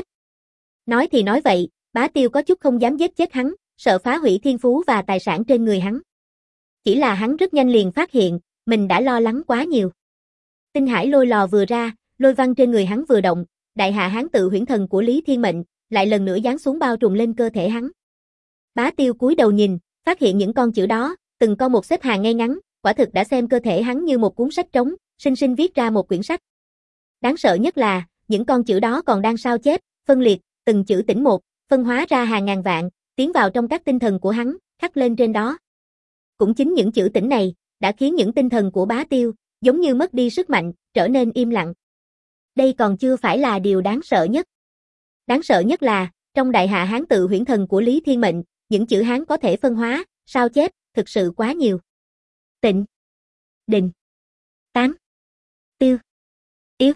Nói thì nói vậy, Bá Tiêu có chút không dám giết chết hắn, sợ phá hủy thiên phú và tài sản trên người hắn. Chỉ là hắn rất nhanh liền phát hiện, mình đã lo lắng quá nhiều. Tinh hải lôi lò vừa ra, lôi văn trên người hắn vừa động, đại hạ hán tự huyễn thần của Lý Thiên Mệnh, lại lần nữa giáng xuống bao trùm lên cơ thể hắn. Bá Tiêu cúi đầu nhìn, phát hiện những con chữ đó, từng con một xếp hàng ngay ngắn, quả thực đã xem cơ thể hắn như một cuốn sách trống, sinh sinh viết ra một quyển sách. Đáng sợ nhất là, những con chữ đó còn đang sao chép, phân liệt, từng chữ tỉnh một, phân hóa ra hàng ngàn vạn, tiến vào trong các tinh thần của hắn, khắc lên trên đó. Cũng chính những chữ tỉnh này, đã khiến những tinh thần của Bá Tiêu, giống như mất đi sức mạnh, trở nên im lặng. Đây còn chưa phải là điều đáng sợ nhất. Đáng sợ nhất là, trong đại hạ hán tự huyễn thần của Lý Thiên Mệnh, những chữ Hán có thể phân hóa, sao chép, thực sự quá nhiều. Tịnh, Định, Tán, Tiêu, Yếu,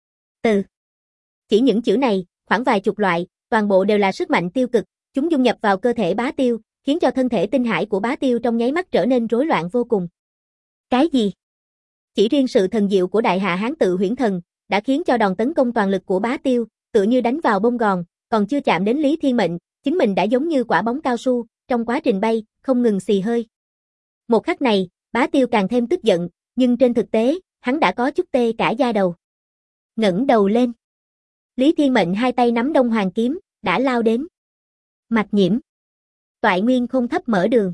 Từ. Chỉ những chữ này, khoảng vài chục loại, toàn bộ đều là sức mạnh tiêu cực, chúng dung nhập vào cơ thể Bá Tiêu, khiến cho thân thể tinh hải của Bá Tiêu trong nháy mắt trở nên rối loạn vô cùng. Cái gì? Chỉ riêng sự thần diệu của đại hạ hán tự huyễn thần, đã khiến cho đòn tấn công toàn lực của Bá Tiêu, tựa như đánh vào bông gòn, còn chưa chạm đến Lý Thiên Mệnh, chính mình đã giống như quả bóng cao su, trong quá trình bay, không ngừng xì hơi. Một khắc này, Bá Tiêu càng thêm tức giận, nhưng trên thực tế, hắn đã có chút tê cả da đầu. Ngẩng đầu lên. Lý Thiên Mệnh hai tay nắm Đông Hoàng kiếm, đã lao đến. Mạch nhiễm. Toại nguyên không thấp mở đường.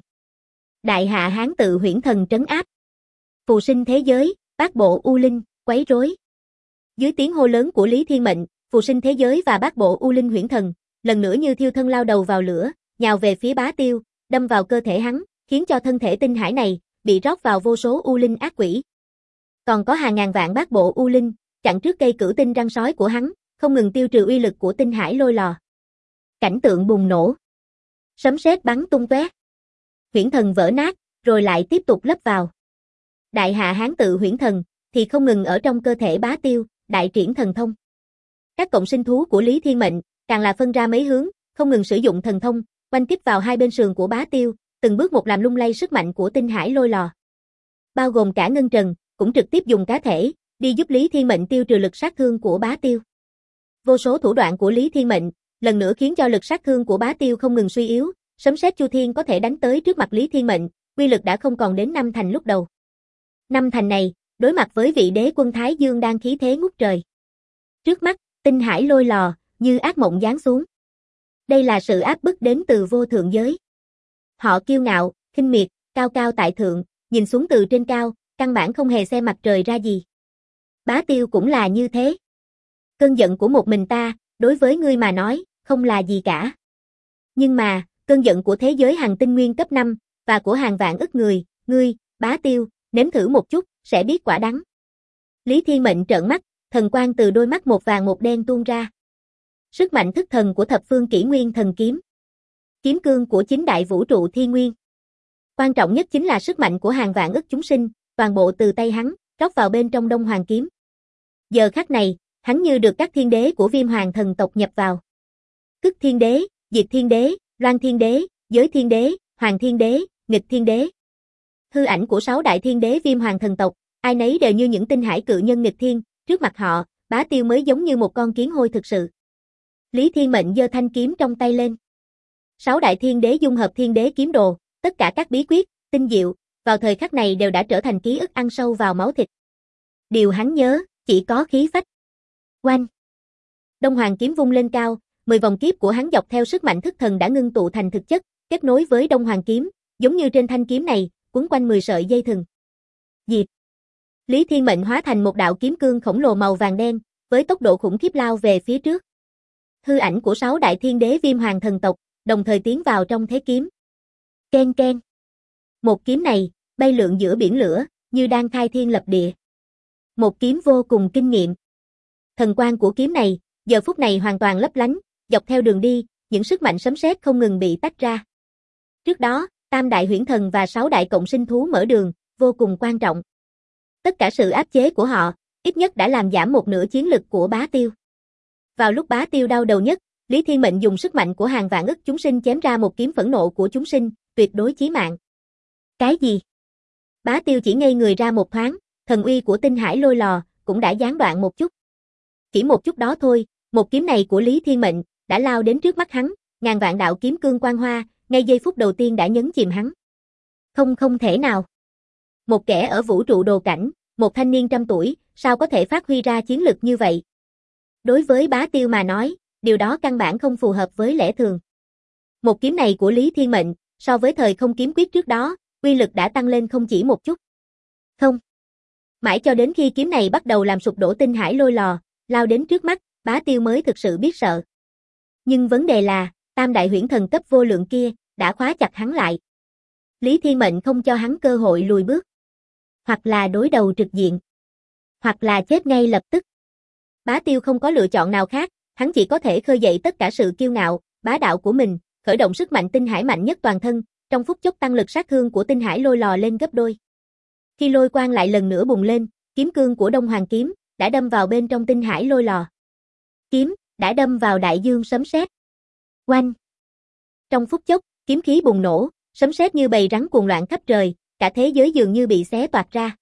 Đại hạ hán tự huyễn thần trấn áp. Phù sinh thế giới, bát bộ U Linh, quấy rối. Dưới tiếng hô lớn của Lý Thiên Mệnh, phù sinh thế giới và bát bộ U Linh huyễn thần, lần nữa như thiêu thân lao đầu vào lửa, nhào về phía Bá Tiêu, đâm vào cơ thể hắn, khiến cho thân thể tinh hải này bị rót vào vô số U Linh ác quỷ. Còn có hàng ngàn vạn bát bộ U Linh, chặn trước cây cửu tinh răng sói của hắn, không ngừng tiêu trừ uy lực của tinh hải lôi lò. Cảnh tượng bùng nổ. Sấm sét bắn tung tóe. Huyễn thần vỡ nát, rồi lại tiếp tục lấp vào. Đại hạ hán tự huyễn thần thì không ngừng ở trong cơ thể Bá Tiêu, đại triển thần thông. Các cộng sinh thú của Lý Thiên Mệnh càng là phân ra mấy hướng, không ngừng sử dụng thần thông, oanh kích vào hai bên sườn của Bá Tiêu, từng bước một làm lung lay sức mạnh của tinh hải lôi lò. Bao gồm cả Ngân Trần, cũng trực tiếp dùng cá thể đi giúp Lý Thiên Mệnh tiêu trừ lực sát thương của Bá Tiêu. Vô số thủ đoạn của Lý Thiên Mệnh, lần nữa khiến cho lực sát thương của Bá Tiêu không ngừng suy yếu, sấm sét Chu Thiên có thể đánh tới trước mặt Lý Thiên Mệnh, uy lực đã không còn đến 5 thành lúc đầu. 5 thành này, đối mặt với vị đế quân Thái Dương đang khí thế ngút trời. Trước mắt, Tinh hải lôi lò, như ác mộng giáng xuống. Đây là sự áp bức đến từ vô thượng giới. Họ kiêu ngạo, khinh miệt, cao cao tại thượng, nhìn xuống từ trên cao, căn bản không hề xem mặt trời ra gì. Bá Tiêu cũng là như thế. Cơn giận của một mình ta, đối với ngươi mà nói, không là gì cả. Nhưng mà, cơn giận của thế giới hành tinh nguyên cấp 5, và của hàng vạn ức người, ngươi, Bá Tiêu, nếm thử một chút, sẽ biết quả đắng. Lý Thiên Mệnh trợn mắt, thần quang từ đôi mắt một vàng một đen tuôn ra. Sức mạnh thức thần của thập phương kỷ nguyên thần kiếm. Kiếm cương của chính đại vũ trụ thiên nguyên. Quan trọng nhất chính là sức mạnh của hàng vạn ức chúng sinh, toàn bộ từ tay hắn, rót vào bên trong Đông Hoàng kiếm. Giờ khắc này, hắn như được các thiên đế của Viêm Hoàng thần tộc nhập vào. Cức thiên đế, Diệt thiên đế, Loan thiên đế, Giới thiên đế, Hoàng thiên đế, Nghịch thiên đế. Hư ảnh của 6 đại thiên đế Viêm Hoàng thần tộc, ai nấy đều như những tinh hải cự nhân nghịch thiên, trước mặt họ, Bá Tiêu mới giống như một con kiến hôi thực sự. Lý Thiên Mệnh giơ thanh kiếm trong tay lên. 6 đại thiên đế dung hợp thiên đế kiếm đồ, tất cả các bí quyết, tinh diệu, vào thời khắc này đều đã trở thành ký ức ăn sâu vào máu thịt. Điều hắn nhớ, chỉ có khí phách. Oanh! Đông Hoàng kiếm vung lên cao, 10 vòng kiếp của hắn dọc theo sức mạnh thức thần đã ngưng tụ thành thực chất, kết nối với Đông Hoàng kiếm, giống như trên thanh kiếm này, quấn quanh 10 sợi dây thừng. Diệt! Lý Thiên Mệnh hóa thành một đạo kiếm cương khổng lồ màu vàng đen, với tốc độ khủng khiếp lao về phía trước. Hư ảnh của 6 đại thiên đế Viêm Hoàng thần tộc, đồng thời tiến vào trong thế kiếm. Ken ken. Một kiếm này, bay lượn giữa biển lửa, như đang khai thiên lập địa. Một kiếm vô cùng kinh nghiệm. Thần quang của kiếm này, giờ phút này hoàn toàn lấp lánh, dọc theo đường đi, những sức mạnh sấm sét không ngừng bị tách ra. Trước đó, Tam đại huyễn thần và 6 đại cộng sinh thú mở đường, vô cùng quan trọng. Tất cả sự áp chế của họ, ít nhất đã làm giảm một nửa chiến lực của Bá Tiêu. Vào lúc Bá Tiêu đau đầu nhất, Lý Thiên Mệnh dùng sức mạnh của hàng vạn ức chúng sinh chém ra một kiếm phẫn nộ của chúng sinh, tuyệt đối chí mạng. Cái gì? Bá Tiêu chỉ ngây người ra một thoáng, thần uy của tinh hải lôi lò cũng đã gián đoạn một chút. Chỉ một chút đó thôi, một kiếm này của Lý Thiên Mệnh đã lao đến trước mắt hắn, ngàn vạn đạo kiếm cương quang hoa, ngay giây phút đầu tiên đã nhấn chìm hắn. Không thể nào. Một kẻ ở vũ trụ đồ cảnh, một thanh niên trăm tuổi, sao có thể phát huy ra chiến lực như vậy? Đối với Bá Tiêu mà nói, điều đó căn bản không phù hợp với lẽ thường. Một kiếm này của Lý Thiên Mệnh, so với thời không kiếm quyết trước đó, uy lực đã tăng lên không chỉ một chút. Không. Mãi cho đến khi kiếm này bắt đầu làm sụp đổ tinh hải lôi lò, lao đến trước mắt, Bá Tiêu mới thực sự biết sợ. Nhưng vấn đề là, Tam đại huyễn thần cấp vô lượng kia, đã khóa chặt hắn lại. Lý Thiên Mệnh không cho hắn cơ hội lùi bước. Hoặc là đối đầu trực diện. Hoặc là chết ngay lập tức. Bá Tiêu không có lựa chọn nào khác, hắn chỉ có thể khơi dậy tất cả sự kiêu ngạo, bá đạo của mình, khởi động sức mạnh tinh hải mạnh nhất toàn thân, trong phút chốc tăng lực sát thương của tinh hải lôi lò lên gấp đôi. Khi lôi quang lại lần nữa bùng lên, kiếm cương của Đông Hoàng kiếm đã đâm vào bên trong tinh hải lôi lò. Kiếm đã đâm vào đại dương sấm sét. Oanh! Trong phút chốc, kiếm khí bùng nổ, sấm sét như bầy rắn cuồng loạn khắp trời, cả thế giới dường như bị xé toạc ra.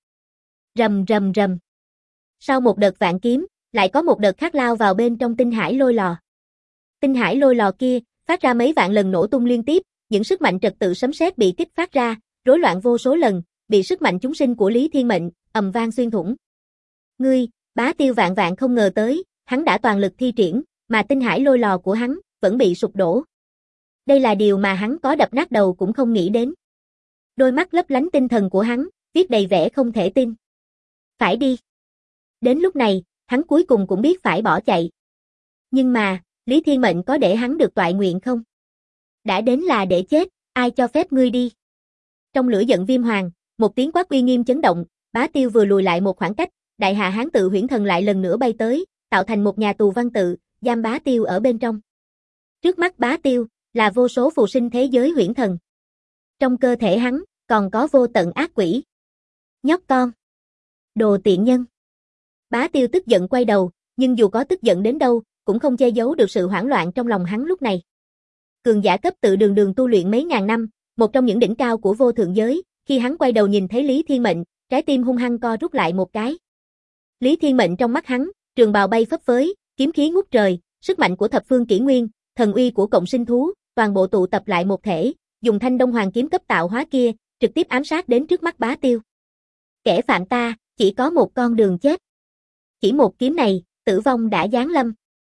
Rầm rầm rầm. Sau một đợt vạn kiếm, lại có một đợt khác lao vào bên trong tinh hải lôi lò. Tinh hải lôi lò kia phát ra mấy vạn lần nổ tung liên tiếp, những sức mạnh trật tự sấm sét bị kích phát ra, rối loạn vô số lần, bị sức mạnh chúng sinh của Lý Thiên Mệnh ầm vang xuyên thủng. Ngươi, Bá Tiêu vạn vạn không ngờ tới, hắn đã toàn lực thi triển, mà tinh hải lôi lò của hắn vẫn bị sụp đổ. Đây là điều mà hắn có đập nát đầu cũng không nghĩ đến. Đôi mắt lấp lánh tinh thần của hắn, viết đầy vẻ không thể tin. Phải đi. Đến lúc này, hắn cuối cùng cũng biết phải bỏ chạy. Nhưng mà, Lý Thiên Mệnh có để hắn được toại nguyện không? Đã đến là để chết, ai cho phép ngươi đi? Trong lửa giận Viêm Hoàng, một tiếng quát uy nghiêm chấn động, Bá Tiêu vừa lùi lại một khoảng cách, đại hạ hán tự huyễn thần lại lần nữa bay tới, tạo thành một nhà tù văn tự, giam Bá Tiêu ở bên trong. Trước mắt Bá Tiêu là vô số phù sinh thế giới huyễn thần. Trong cơ thể hắn còn có vô tận ác quỷ. Nhóc con, đồ tiện nhân. Bá Tiêu tức giận quay đầu, nhưng dù có tức giận đến đâu, cũng không che giấu được sự hoảng loạn trong lòng hắn lúc này. Cường giả cấp tự đường tu luyện mấy ngàn năm, một trong những đỉnh cao của vô thượng giới, khi hắn quay đầu nhìn thấy Lý Thiên Mệnh, trái tim hung hăng co rút lại một cái. Lý Thiên Mệnh trong mắt hắn, trường bào bay phấp phới, kiếm khí ngút trời, sức mạnh của thập phương kỷ nguyên, thần uy của cộng sinh thú, toàn bộ tụ tập lại một thể, dùng thanh Đông Hoàng kiếm cấp tạo hóa kia, trực tiếp ám sát đến trước mắt Bá Tiêu. Kẻ phạm ta, chỉ có một con đường chết. Chỉ một kiếm này, tử vong đã giáng lâm.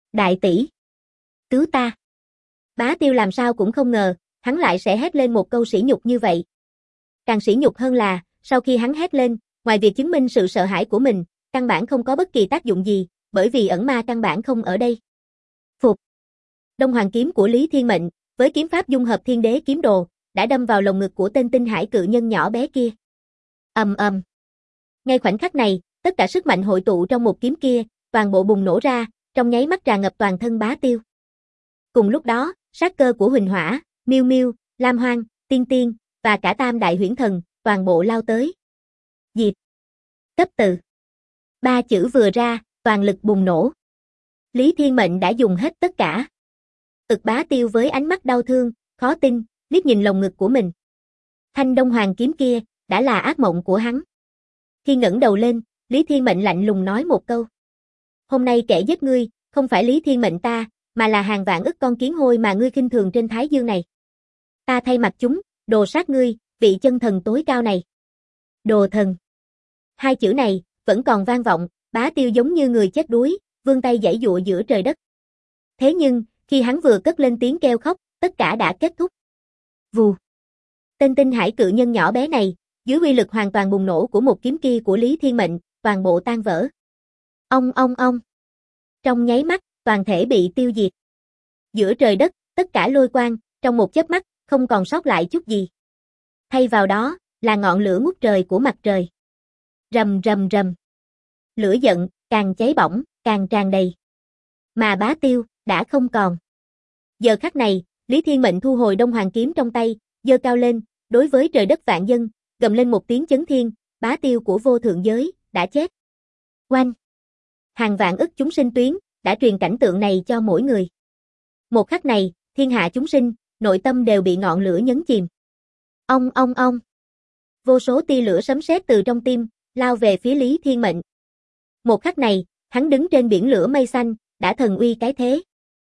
Đại tỷ! Cứu ta! Bá Tiêu làm sao cũng không ngờ, hắn lại sẽ hét lên một câu sỉ nhục như vậy. Càng sỉ nhục hơn là, sau khi hắn hét lên, ngoài việc chứng minh sự sợ hãi của mình, căn bản không có bất kỳ tác dụng gì, bởi vì ẩn ma căn bản không ở đây. Phục! Đông Hoàng kiếm của Lý Thiên Mệnh, với kiếm pháp dung hợp Thiên Đế kiếm đồ, đã đâm vào lồng ngực của tên tinh hải cự nhân nhỏ bé kia. Ầm ầm. Ngay khoảnh khắc này, tất cả sức mạnh hội tụ trong một kiếm kia, toàn bộ bùng nổ ra, trong nháy mắt tràn ngập toàn thân Bá Tiêu. Cùng lúc đó, sát cơ của Huỳnh Hỏa, Miêu Miêu, Lam Hoang, Tiên Tiên và cả Tam Đại Huyễn Thần, toàn bộ lao tới. Diệt. Cấp từ. Ba chữ vừa ra, toàn lực bùng nổ. Lý Thiên Mệnh đã dùng hết tất cả. Bá Tiêu với ánh mắt đau thương, khó tin, liếc nhìn lồng ngực của mình. Thanh Đông Hoàng kiếm kia, đã là ác mộng của hắn. Khi ngẩng đầu lên, Lý Thiên Mệnh lạnh lùng nói một câu. Hôm nay kẻ giết ngươi, không phải Lý Thiên Mệnh ta, mà là hàng vạn ức con kiến hôi mà ngươi khinh thường trên Thái Dương này. Ta thay mặt chúng, đồ sát ngươi, vị chân thần tối cao này. Đồ thần. Hai chữ này, vẫn còn vang vọng, Bá Tiêu giống như người chết đuối, vươn tay giãy giụa giữa trời đất. Thế nhưng, khi hắn vừa cất lên tiếng kêu khóc, tất cả đã kết thúc. Vù. Tên tinh hải cự nhân nhỏ bé này, dưới uy lực hoàn toàn bùng nổ của một kiếm kia của Lý Thiên Mệnh, toàn bộ tan vỡ. Ong ong ong. Trong nháy mắt, toàn thể bị tiêu diệt. Giữa trời đất, tất cả lôi quang, trong một chớp mắt, không còn sót lại chút gì. Thay vào đó, là ngọn lửa ngút trời của mặt trời. Rầm rầm rầm. Lửa giận, càng cháy bỏng, càng tràn đầy. Mà Bá Tiêu, đã không còn. Giờ khắc này, Lý Thiên Mệnh thu hồi Đông Hoàng kiếm trong tay, giơ cao lên, đối với trời đất vạn dân, gầm lên một tiếng chấn thiên, Bá Tiêu của vô thượng giới, đã chết. Oanh! Hàng vạn ức chúng sinh tuyến, đã truyền cảnh tượng này cho mỗi người. Một khắc này, thiên hạ chúng sinh, nội tâm đều bị ngọn lửa nhấn chìm. Ong ong ong! Vô số tia lửa sấm sét từ trong tim, lao về phía Lý Thiên Mệnh. Một khắc này, hắn đứng trên biển lửa mây xanh, đã thần uy cái thế.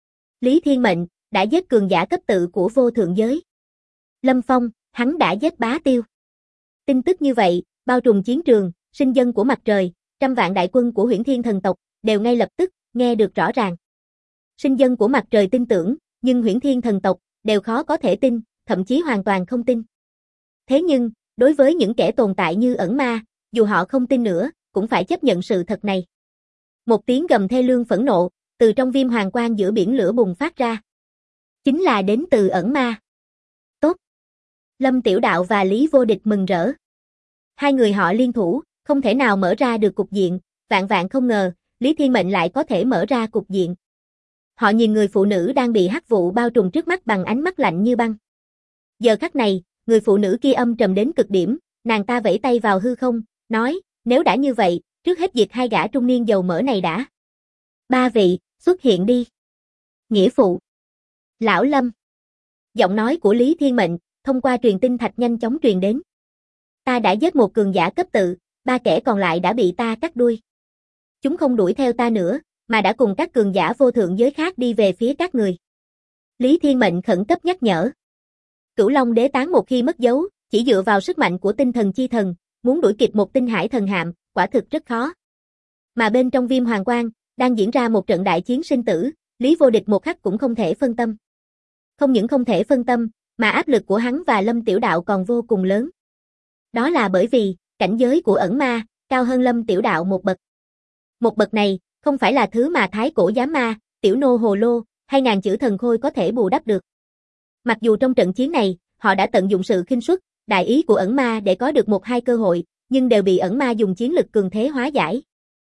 Lý Thiên Mệnh, đã giết cường giả cấp tự của vô thượng giới. Lâm Phong, hắn đã giết Bá Tiêu. Tin tức như vậy, bao trùm chiến trường, sinh dân của mặt trời, trăm vạn đại quân của Huyễn Thiên thần tộc, đều ngay lập tức, nghe được rõ ràng. Sinh dân của mặt trời tin tưởng, nhưng Huyễn Thiên thần tộc, đều khó có thể tin, thậm chí hoàn toàn không tin. Thế nhưng, đối với những kẻ tồn tại như ẩn ma, dù họ không tin nữa, cũng phải chấp nhận sự thật này. Một tiếng gầm thê lương phẫn nộ, từ trong viêm hoàng quang giữa biển lửa bùng phát ra. Chính là đến từ ẩn ma. Tốt! Lâm Tiểu Đạo và Lý Vô Địch mừng rỡ. Hai người họ liên thủ, không thể nào mở ra được cục diện, vạn vạn không ngờ, Lý Thiên Mệnh lại có thể mở ra cục diện. Họ nhìn người phụ nữ đang bị hắc vụ bao trùm trước mắt bằng ánh mắt lạnh như băng. Giờ khắc này, người phụ nữ kia âm trầm đến cực điểm, nàng ta vẫy tay vào hư không, nói, nếu đã như vậy, trước hết diệt hai gã trung niên dầu mỡ này đã. Ba vị, xuất hiện đi. Nghĩa phụ. Lão Lâm. Giọng nói của Lý Thiên Mệnh, thông qua truyền tin thạch nhanh chóng truyền đến. Ta đã giết một cường giả cấp tự, ba kẻ còn lại đã bị ta cắt đuôi. Chúng không đuổi theo ta nữa, mà đã cùng các cường giả vô thượng giới khác đi về phía các người. Lý Thiên Mệnh khẩn cấp nhắc nhở. Cửu Long đế tán một khi mất dấu, chỉ dựa vào sức mạnh của tinh thần chi thần, muốn đuổi kịp một tinh hải thần hạm, quả thực rất khó. Mà bên trong viêm hoàng quang, đang diễn ra một trận đại chiến sinh tử, Lý Vô Địch một khắc cũng không thể phân tâm. Không những không thể phân tâm, mà áp lực của hắn và Lâm Tiểu Đạo còn vô cùng lớn. Đó là bởi vì, cảnh giới của ẩn ma, cao hơn Lâm Tiểu Đạo một bậc. Một bậc này, không phải là thứ mà thái cổ giám ma, tiểu nô hồ lô, hay ngàn chữ thần khôi có thể bù đắp được. Mặc dù trong trận chiến này, họ đã tận dụng sự khinh suất, đại ý của ẩn ma để có được một hai cơ hội, nhưng đều bị ẩn ma dùng chiến lực cường thế hóa giải.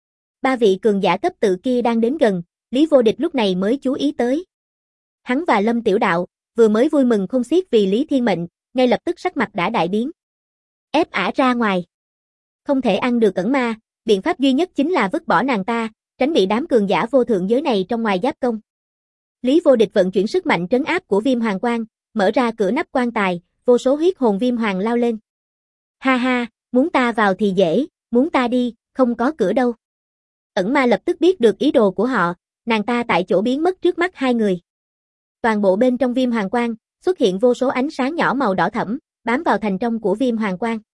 Ba vị cường giả cấp tự kia đang đến gần, Lý Vô Địch lúc này mới chú ý tới. Hắn và Lâm Tiểu Đạo, vừa mới vui mừng không xiết vì Lý Thiên Mệnh, ngay lập tức sắc mặt đã đại biến. Ép ả ra ngoài. Không thể ăn được ẩn ma, biện pháp duy nhất chính là vứt bỏ nàng ta, tránh bị đám cường giả vô thượng giới này trong ngoài giáp công. Lý Vô Địch vận chuyển sức mạnh trấn áp của viêm hoàng quang, mở ra cửa nắp quan tài, vô số huyết hồn viêm hoàng lao lên. Ha ha, muốn ta vào thì dễ, muốn ta đi, không có cửa đâu. Ẩn ma lập tức biết được ý đồ của họ, nàng ta tại chỗ biến mất trước mắt hai người. Toàn bộ bên trong viêm hoàng quang, xuất hiện vô số ánh sáng nhỏ màu đỏ thẫm, bám vào thành trong của viêm hoàng quang.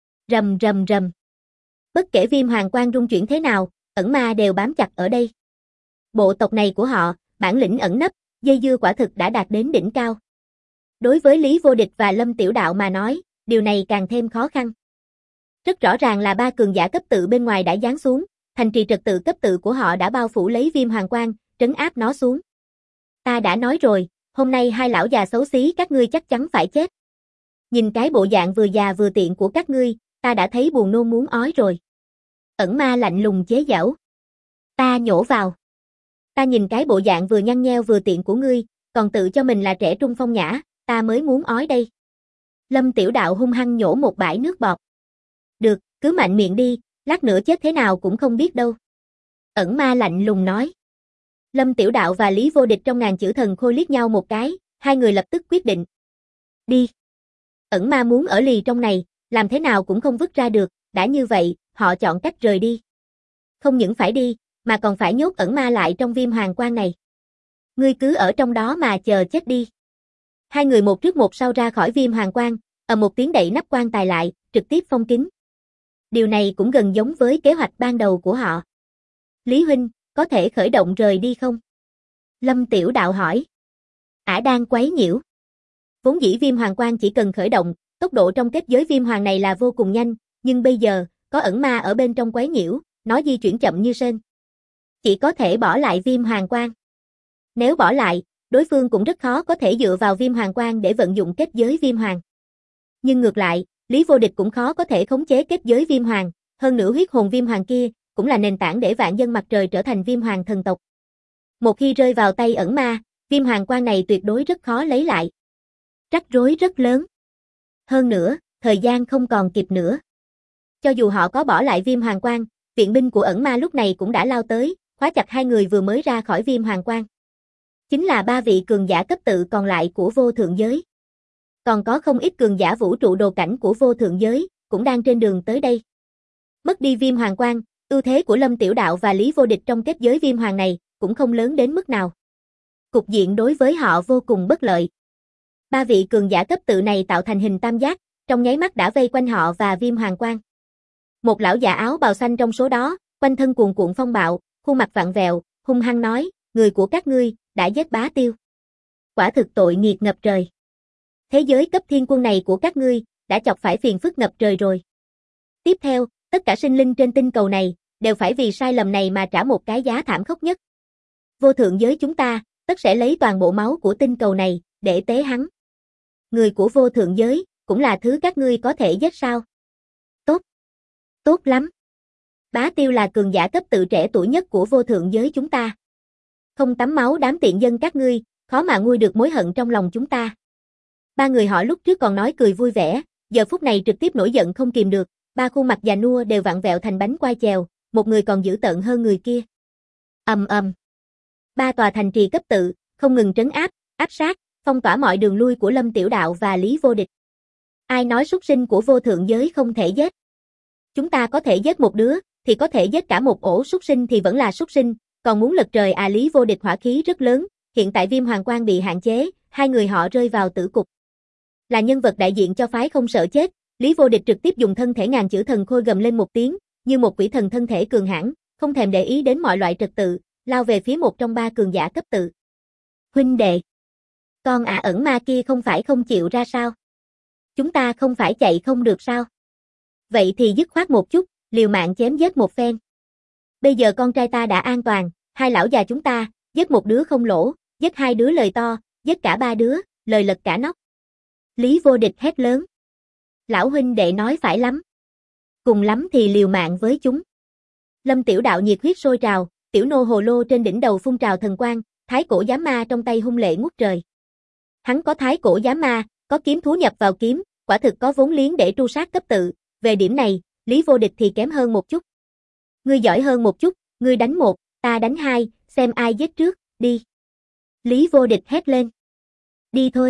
Rầm rầm rầm. Bất kể viêm hoàng quang rung chuyển thế nào, ẩn ma đều bám chặt ở đây. Bộ tộc này của họ, bản lĩnh ẩn nấp, dây dưa quả thực đã đạt đến đỉnh cao. Đối với Lý Vô Địch và Lâm Tiểu Đạo mà nói, điều này càng thêm khó khăn. Rất rõ ràng là ba cường giả cấp tự bên ngoài đã giáng xuống, thành trì trật tự cấp tự của họ đã bao phủ lấy Viêm Hoàng Quang, trấn áp nó xuống. Ta đã nói rồi, hôm nay hai lão già xấu xí các ngươi chắc chắn phải chết. Nhìn cái bộ dạng vừa già vừa tiện của các ngươi, ta đã thấy buồn nôn muốn ói rồi. Ẩn Ma lạnh lùng chế giễu. Ta nhổ vào. Ta nhìn cái bộ dạng vừa nhăn nheo vừa tiện của ngươi, còn tự cho mình là trẻ trung phong nhã, ta mới muốn ói đây. Lâm Tiểu Đạo hung hăng nhổ một bãi nước bọt. Được, cứ mạnh miệng đi, lát nữa chết thế nào cũng không biết đâu. Ẩn Ma lạnh lùng nói. Lâm Tiểu Đạo và Lý Vô Địch trong ngàn chữ thần khôi liếc nhau một cái, hai người lập tức quyết định. Đi. Ẩn Ma muốn ở lì trong này, làm thế nào cũng không vứt ra được, đã như vậy, họ chọn cách rời đi. Không những phải đi, mà còn phải nhốt Ẩn Ma lại trong Viêm Hoàng Quang này. Ngươi cứ ở trong đó mà chờ chết đi. Hai người một trước một sau ra khỏi Viêm Hoàng Quang, một tiếng đậy nắp quan tài lại, trực tiếp phong kín. Điều này cũng gần giống với kế hoạch ban đầu của họ. Lý huynh, có thể khởi động rời đi không? Lâm Tiểu Đạo hỏi. Ả đang quấy nhiễu. Vốn dĩ Viêm Hoàng Quang chỉ cần khởi động, tốc độ trong kết giới Viêm Hoàng này là vô cùng nhanh, nhưng bây giờ, có Ẩn Ma ở bên trong quấy nhiễu, nó di chuyển chậm như sên. Chỉ có thể bỏ lại Viêm Hoàng Quang. Nếu bỏ lại, đối phương cũng rất khó có thể dựa vào Viêm Hoàng Quang để vận dụng kết giới Viêm Hoàng. Nhưng ngược lại, Lý Vô Địch cũng khó có thể khống chế kết giới Viêm Hoàng, hơn nữa huyết hồn Viêm Hoàng kia, cũng là nền tảng để vạn dân mặt trời trở thành Viêm Hoàng thần tộc. Một khi rơi vào tay Ẩn Ma, Viêm Hoàng Quang này tuyệt đối rất khó lấy lại. Rắc rối rất lớn. Hơn nữa, thời gian không còn kịp nữa. Cho dù họ có bỏ lại Viêm Hoàng Quang, viện binh của Ẩn Ma lúc này cũng đã lao tới, khóa chặt hai người vừa mới ra khỏi Viêm Hoàng Quang. Chính là ba vị cường giả cấp tự còn lại của vô thượng giới. Còn có không ít cường giả vũ trụ đồ cảnh của vô thượng giới, cũng đang trên đường tới đây. Mất đi Viêm Hoàng Quang, ưu thế của Lâm Tiểu Đạo và Lý Vô Địch trong kết giới Viêm Hoàng này, cũng không lớn đến mức nào. Cục diện đối với họ vô cùng bất lợi. Ba vị cường giả cấp tự này tạo thành hình tam giác, trong nháy mắt đã vây quanh họ và Viêm Hoàng Quang. Một lão già áo bào xanh trong số đó, quanh thân cuồn cuộn phong bạo, khuôn mặt vặn vẹo, hung hăng nói, người của các ngươi, đã giết Bá Tiêu. Quả thực tội nghiệt ngập trời. Thế giới cấp thiên quân này của các ngươi, đã chọc phải phiền phức ngập trời rồi. Tiếp theo, tất cả sinh linh trên tinh cầu này, đều phải vì sai lầm này mà trả một cái giá thảm khốc nhất. Vô thượng giới chúng ta, tất sẽ lấy toàn bộ máu của tinh cầu này, để tế hắn. Người của vô thượng giới, cũng là thứ các ngươi có thể giết sao? Tốt. Tốt lắm. Bá Tiêu là cường giả cấp tự trẻ tuổi nhất của vô thượng giới chúng ta. Không tắm máu đám tiện dân các ngươi, khó mà nguôi được mối hận trong lòng chúng ta. Ba người họ lúc trước còn nói cười vui vẻ, giờ phút này trực tiếp nổi giận không kìm được, ba khuôn mặt già nua đều vặn vẹo thành bánh quai chèo, một người còn dữ tợn hơn người kia. Ầm ầm. Ba tòa thành trì cấp tự, không ngừng trấn áp, áp sát, phong tỏa mọi đường lui của Lâm Tiểu Đạo và Lý Vô Địch. Ai nói súc sinh của vô thượng giới không thể giết? Chúng ta có thể giết một đứa, thì có thể giết cả một ổ súc sinh thì vẫn là súc sinh, còn muốn lật trời à? Lý Vô Địch hỏa khí rất lớn, hiện tại Viêm Hoàng Quang bị hạn chế, hai người họ rơi vào tử cục. Là nhân vật đại diện cho phái không sợ chết, Lý Vô Địch trực tiếp dùng thân thể ngàn chữ thần khôi gầm lên một tiếng, như một quỷ thần thân thể cường hãn, không thèm để ý đến mọi loại trật tự, lao về phía một trong ba cường giả cấp tự. Huynh đệ, con Ẩn Ma kia không phải không chịu ra sao? Chúng ta không phải chạy không được sao? Vậy thì dứt khoát một chút, liều mạng chém giết một phen. Bây giờ con trai ta đã an toàn, hai lão già chúng ta, giết một đứa không lỗ, giết hai đứa lời to, giết cả ba đứa, lời lật cả nóc. Lý Vô Địch hét lớn. Lão huynh đệ nói phải lắm. Cùng lắm thì liều mạng với chúng. Lâm Tiểu Đạo nhiệt huyết sôi trào, tiểu nô hồ lô trên đỉnh đầu phun trào thần quang, thái cổ giám ma trong tay hung lệ ngút trời. Hắn có thái cổ giám ma, có kiếm thú nhập vào kiếm, quả thực có vốn liếng để tru sát cấp tự, về điểm này, Lý Vô Địch thì kém hơn một chút. Ngươi giỏi hơn một chút, ngươi đánh một, ta đánh hai, xem ai giết trước, đi. Lý Vô Địch hét lên. Đi thôi.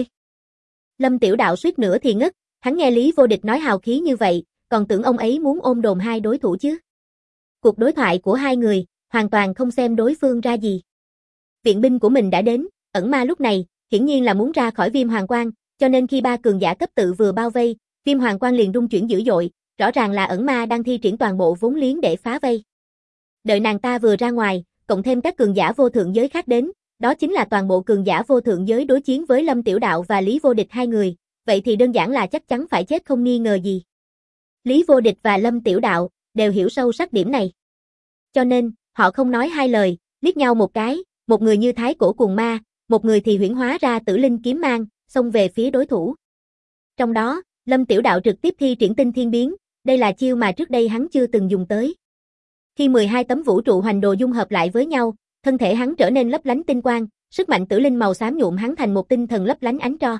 Lâm Tiểu Đạo suýt nữa thì ngất, hắn nghe Lý Vô Địch nói hào khí như vậy, còn tưởng ông ấy muốn ôm đồm hai đối thủ chứ. Cuộc đối thoại của hai người, hoàn toàn không xem đối phương ra gì. Viện binh của mình đã đến, Ẩn Ma lúc này, hiển nhiên là muốn ra khỏi Viêm Hoàng Quang, cho nên khi ba cường giả cấp tự vừa bao vây, Viêm Hoàng Quang liền rung chuyển dữ dội, rõ ràng là Ẩn Ma đang thi triển toàn bộ vốn liếng để phá vây. Đợi nàng ta vừa ra ngoài, cộng thêm các cường giả vô thượng giới khác đến, đó chính là toàn bộ cường giả vô thượng giới đối chiến với Lâm Tiểu Đạo và Lý Vô Địch hai người, vậy thì đơn giản là chắc chắn phải chết không nghi ngờ gì. Lý Vô Địch và Lâm Tiểu Đạo đều hiểu sâu sắc điểm này. Cho nên, họ không nói hai lời, liếc nhau một cái, một người như Thái Cổ Cuồng Ma, một người thì huyễn hóa ra Tử Linh kiếm mang, xông về phía đối thủ. Trong đó, Lâm Tiểu Đạo trực tiếp thi triển Tinh Thiên biến, đây là chiêu mà trước đây hắn chưa từng dùng tới. Khi 12 tấm vũ trụ hoành đồ dung hợp lại với nhau, thân thể hắn trở nên lấp lánh tinh quang, sức mạnh tử linh màu xám nhuộm hắn thành một tinh thần lấp lánh ánh tro.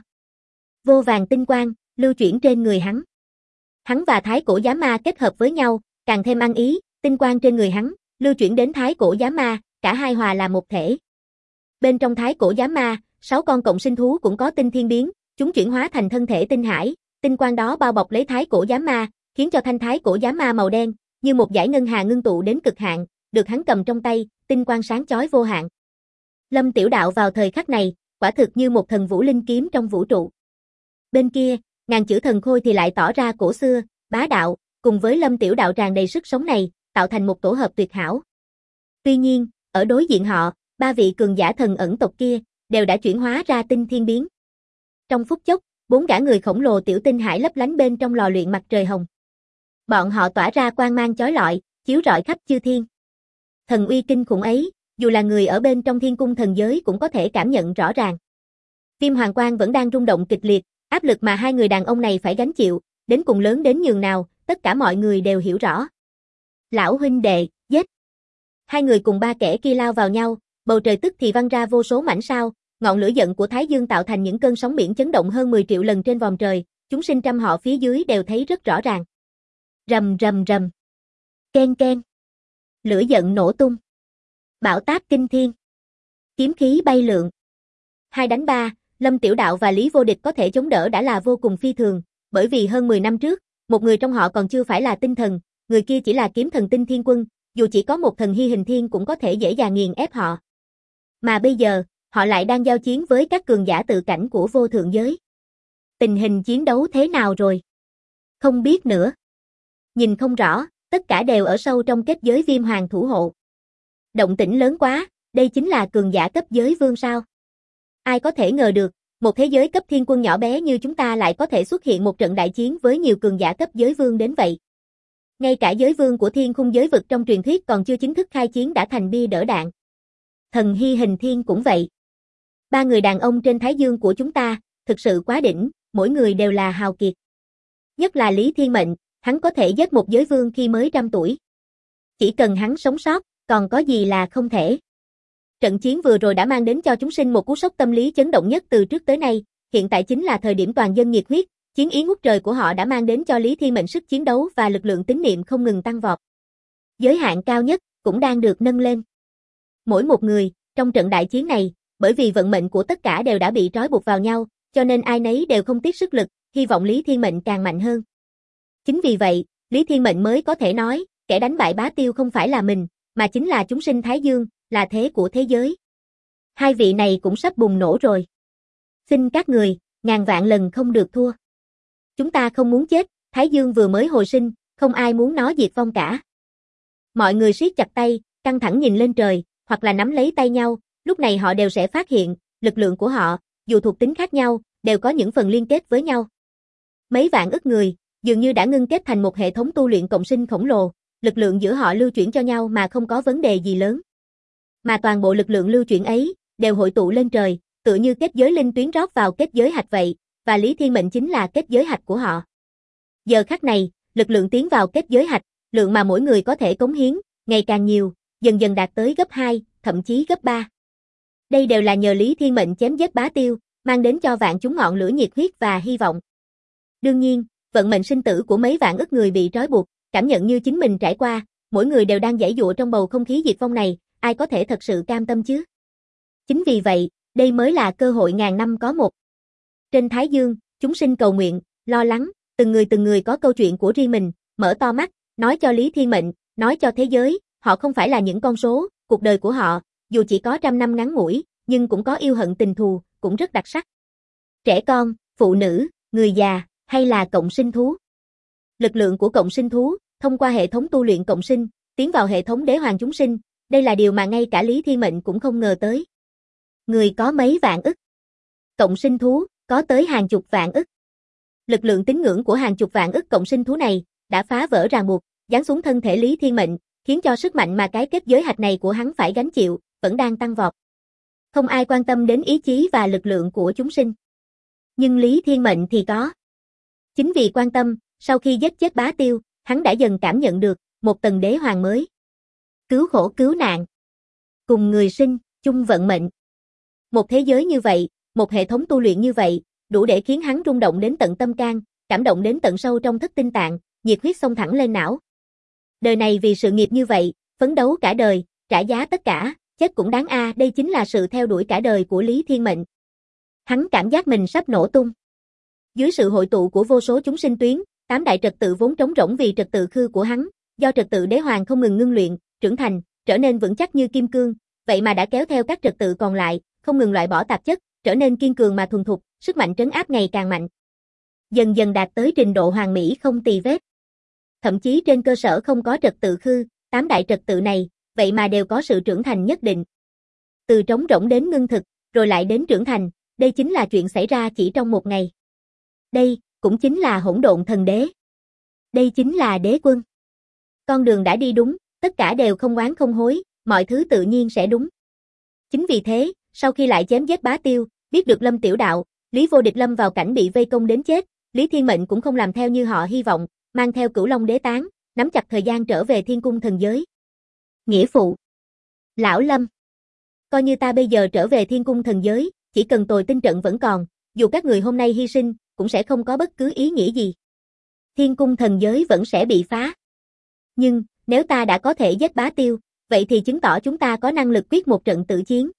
Vô vàng tinh quang lưu chuyển trên người hắn. Hắn và Thái Cổ Giá Ma kết hợp với nhau, càng thêm ăn ý, tinh quang trên người hắn lưu chuyển đến Thái Cổ Giá Ma, cả hai hòa là một thể. Bên trong Thái Cổ Giá Ma, 6 con cộng sinh thú cũng có tinh thiên biến, chúng chuyển hóa thành thân thể tinh hải, tinh quang đó bao bọc lấy Thái Cổ Giá Ma, khiến cho thanh Thái Cổ Giá Ma màu đen, như một dải ngân hà ngưng tụ đến cực hạn, được hắn cầm trong tay, tinh quang sáng chói vô hạn. Lâm Tiểu Đạo vào thời khắc này, quả thực như một thần vũ linh kiếm trong vũ trụ. Bên kia, ngàn chữ thần khôi thì lại tỏ ra cổ xưa, bá đạo, cùng với Lâm Tiểu Đạo tràn đầy sức sống này, tạo thành một tổ hợp tuyệt hảo. Tuy nhiên, ở đối diện họ, ba vị cường giả thần ẩn tộc kia, đều đã chuyển hóa ra tinh thiên biến. Trong phút chốc, 4 gã người khổng lồ tiểu tinh hải lấp lánh bên trong lò luyện mặt trời hồng. Bọn họ tỏa ra quang mang chói lọi, chiếu rọi khắp chư thiên. Thần uy kinh khủng ấy, dù là người ở bên trong thiên cung thần giới cũng có thể cảm nhận rõ ràng. Viêm hoàng quang vẫn đang rung động kịch liệt, áp lực mà hai người đàn ông này phải gánh chịu, đến cùng lớn đến nhường nào, tất cả mọi người đều hiểu rõ. Lão huynh đệ, giết! Hai người cùng ba kẻ kia lao vào nhau, bầu trời tức thì văng ra vô số mảnh sao, ngọn lửa giận của Thái Dương tạo thành những cơn sóng biển chấn động hơn 10 triệu lần trên vòm trời, chúng sinh trăm họ phía dưới đều thấy rất rõ ràng. Rầm rầm rầm. Ken ken. Lửa giận nổ tung. Bão táp kinh thiên. Kiếm khí bay lượn. 2 đánh 3, Lâm Tiểu Đạo và Lý Vô Địch có thể chống đỡ đã là vô cùng phi thường, bởi vì hơn 10 năm trước, một người trong họ còn chưa phải là tinh thần, người kia chỉ là kiếm thần Tinh Thiên Quân, dù chỉ có một thần hy hình thiên cũng có thể dễ dàng nghiền ép họ. Mà bây giờ, họ lại đang giao chiến với các cường giả tự cảnh của vô thượng giới. Tình hình chiến đấu thế nào rồi? Không biết nữa. Nhìn không rõ, tất cả đều ở sâu trong kết giới viêm hoàng thủ hộ. Động tĩnh lớn quá, đây chính là cường giả cấp giới vương sao? Ai có thể ngờ được, một thế giới cấp thiên quân nhỏ bé như chúng ta lại có thể xuất hiện một trận đại chiến với nhiều cường giả cấp giới vương đến vậy. Ngay cả giới vương của thiên khung giới vực trong truyền thuyết còn chưa chính thức khai chiến đã thành bia đỡ đạn. Thần hy hình thiên cũng vậy. 3 người đàn ông trên thái dương của chúng ta, thực sự quá đỉnh, mỗi người đều là hào kiệt. Nhất là Lý Thiên Mệnh, hắn có thể giết một giới vương khi mới 100 tuổi. Chỉ cần hắn sống sót, còn có gì là không thể. Trận chiến vừa rồi đã mang đến cho chúng sinh một cú sốc tâm lý chấn động nhất từ trước tới nay, hiện tại chính là thời điểm toàn dân nhiệt huyết, chiến ý ngút trời của họ đã mang đến cho Lý Thiên Mệnh sức chiến đấu và lực lượng tín niệm không ngừng tăng vọt. Giới hạn cao nhất cũng đang được nâng lên. Mỗi một người, trong trận đại chiến này, bởi vì vận mệnh của tất cả đều đã bị trói buộc vào nhau, cho nên ai nấy đều không tiếc sức lực, hy vọng Lý Thiên Mệnh càng mạnh hơn. Chính vì vậy, Lý Thiên Mệnh mới có thể nói, kẻ đánh bại Bá Tiêu không phải là mình, mà chính là chúng sinh Thái Dương, là thế của thế giới. Hai vị này cũng sắp bùng nổ rồi. Xin các người, ngàn vạn lần không được thua. Chúng ta không muốn chết, Thái Dương vừa mới hồi sinh, không ai muốn nó diệt vong cả. Mọi người siết chặt tay, căng thẳng nhìn lên trời, hoặc là nắm lấy tay nhau, lúc này họ đều sẽ phát hiện, lực lượng của họ, dù thuộc tính khác nhau, đều có những phần liên kết với nhau. Mấy vạn ức người, dường như đã ngưng kết thành một hệ thống tu luyện cộng sinh khổng lồ, lực lượng giữa họ lưu chuyển cho nhau mà không có vấn đề gì lớn. Mà toàn bộ lực lượng lưu chuyển ấy, đều hội tụ lên trời, tựa như kết giới linh tuyến rót vào kết giới hạch vậy, và Lý Thiên Mệnh chính là kết giới hạch của họ. Giờ khắc này, lực lượng tiến vào kết giới hạch, lượng mà mỗi người có thể cống hiến, ngày càng nhiều, dần dần đạt tới gấp 2, thậm chí gấp 3. Đây đều là nhờ Lý Thiên Mệnh chém giết Bá Tiêu, mang đến cho vạn chúng ngọn lửa nhiệt huyết và hy vọng. Đương nhiên, vận mệnh sinh tử của mấy vạn ức người bị trói buộc, cảm nhận như chính mình trải qua, mỗi người đều đang giãy giụa trong bầu không khí diệt vong này, ai có thể thật sự cam tâm chứ? Chính vì vậy, đây mới là cơ hội ngàn năm có một. Trên Thái Dương, chúng sinh cầu nguyện, lo lắng, từng người có câu chuyện của riêng mình, mở to mắt, nói cho Lý Thiên Mệnh, nói cho thế giới, họ không phải là những con số, cuộc đời của họ, dù chỉ có 100 năm ngắn ngủi, nhưng cũng có yêu hận tình thù, cũng rất đặc sắc. Trẻ con, phụ nữ, người già, hay là cộng sinh thú. Lực lượng của cộng sinh thú, thông qua hệ thống tu luyện cộng sinh, tiến vào hệ thống đế hoàng chúng sinh, Đây là điều mà ngay cả Lý Thiên Mệnh cũng không ngờ tới. Người có mấy vạn ức. Cộng sinh thú, có tới hàng chục vạn ức. Lực lượng tín ngưỡng của hàng chục vạn ức cộng sinh thú này, đã phá vỡ ràng buộc, giáng xuống thân thể Lý Thiên Mệnh, khiến cho sức mạnh mà cái kết giới hạch này của hắn phải gánh chịu, vẫn đang tăng vọt. Không ai quan tâm đến ý chí và lực lượng của chúng sinh. Nhưng Lý Thiên Mệnh thì có. Chính vì quan tâm, sau khi giết chết Bá Tiêu, hắn đã dần cảm nhận được một tầng đế hoàng mới. Cứu khổ cứu nạn. Cùng người sinh, chung vận mệnh. Một thế giới như vậy, một hệ thống tu luyện như vậy, đủ để khiến hắn rung động đến tận tâm can, cảm động đến tận sâu trong thất tinh tạng, nhiệt huyết xông thẳng lên não. Đời này vì sự nghiệp như vậy, phấn đấu cả đời, trả giá tất cả, chết cũng đáng a, đây chính là sự theo đuổi cả đời của Lý Thiên Mệnh. Hắn cảm giác mình sắp nổ tung. Dưới sự hội tụ của vô số chúng sinh tuyến, 8 đại trật tự vốn trống rỗng vì trật tự khư của hắn, do trật tự đế hoàng không ngừng ngưng luyện, trưởng thành, trở nên vững chắc như kim cương, vậy mà đã kéo theo các trật tự còn lại, không ngừng loại bỏ tạp chất, trở nên kiên cường mà thuần thục, sức mạnh trấn áp ngày càng mạnh. Dần dần đạt tới trình độ hoàn mỹ không tì vết. Thậm chí trên cơ sở không có trật tự khư, 8 đại trật tự này, vậy mà đều có sự trưởng thành nhất định. Từ trống rỗng đến ngưng thực, rồi lại đến trưởng thành, đây chính là chuyện xảy ra chỉ trong một ngày. Đây, cũng chính là hỗn độn thần đế. Đây chính là đế quân. Con đường đã đi đúng, tất cả đều không oán không hối, mọi thứ tự nhiên sẽ đúng. Chính vì thế, sau khi lại chém giết Bá Tiêu, biết được Lâm Tiểu Đạo, Lý Vô Địch lâm vào cảnh bị vây công đến chết, Lý Thiên Mệnh cũng không làm theo như họ hy vọng, mang theo Cửu Long Đế Tán, nắm chặt thời gian trở về Thiên Cung thần giới. Nghĩa phụ. Lão Lâm. Coi như ta bây giờ trở về Thiên Cung thần giới, chỉ cần tồi tinh trận vẫn còn, dù các người hôm nay hy sinh, cũng sẽ không có bất cứ ý nghĩa gì. Thiên Cung thần giới vẫn sẽ bị phá. Nhưng, nếu ta đã có thể giết Bá Tiêu, vậy thì chứng tỏ chúng ta có năng lực quyết một trận tử chiến.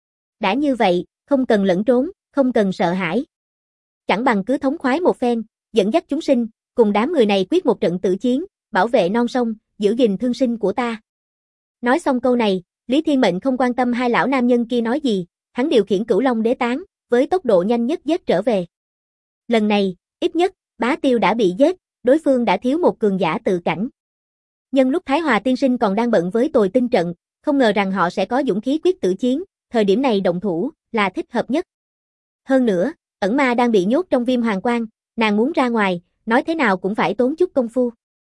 Đã như vậy, không cần lẫn trốn, không cần sợ hãi. Chẳng bằng cứ thống khoái một phen, dẫn dắt chúng sinh, cùng đám người này quyết một trận tử chiến, bảo vệ non sông, giữ gìn thương sinh của ta. Nói xong câu này, Lý Thiên Mệnh không quan tâm hai lão nam nhân kia nói gì, hắn điều khiển Cửu Long Đế Tán, với tốc độ nhanh nhất giết trở về. Lần này, ít nhất, Bá Tiêu đã bị giết, đối phương đã thiếu một cường giả tự cảnh. Nhân lúc Thái Hòa tiên sinh còn đang bận với tồi tinh trận, không ngờ rằng họ sẽ có dũng khí quyết tử chiến, thời điểm này động thủ, là thích hợp nhất. Hơn nữa, ẩn ma đang bị nhốt trong Viêm Hoàng Quan, nàng muốn ra ngoài, nói thế nào cũng phải tốn chút công phu.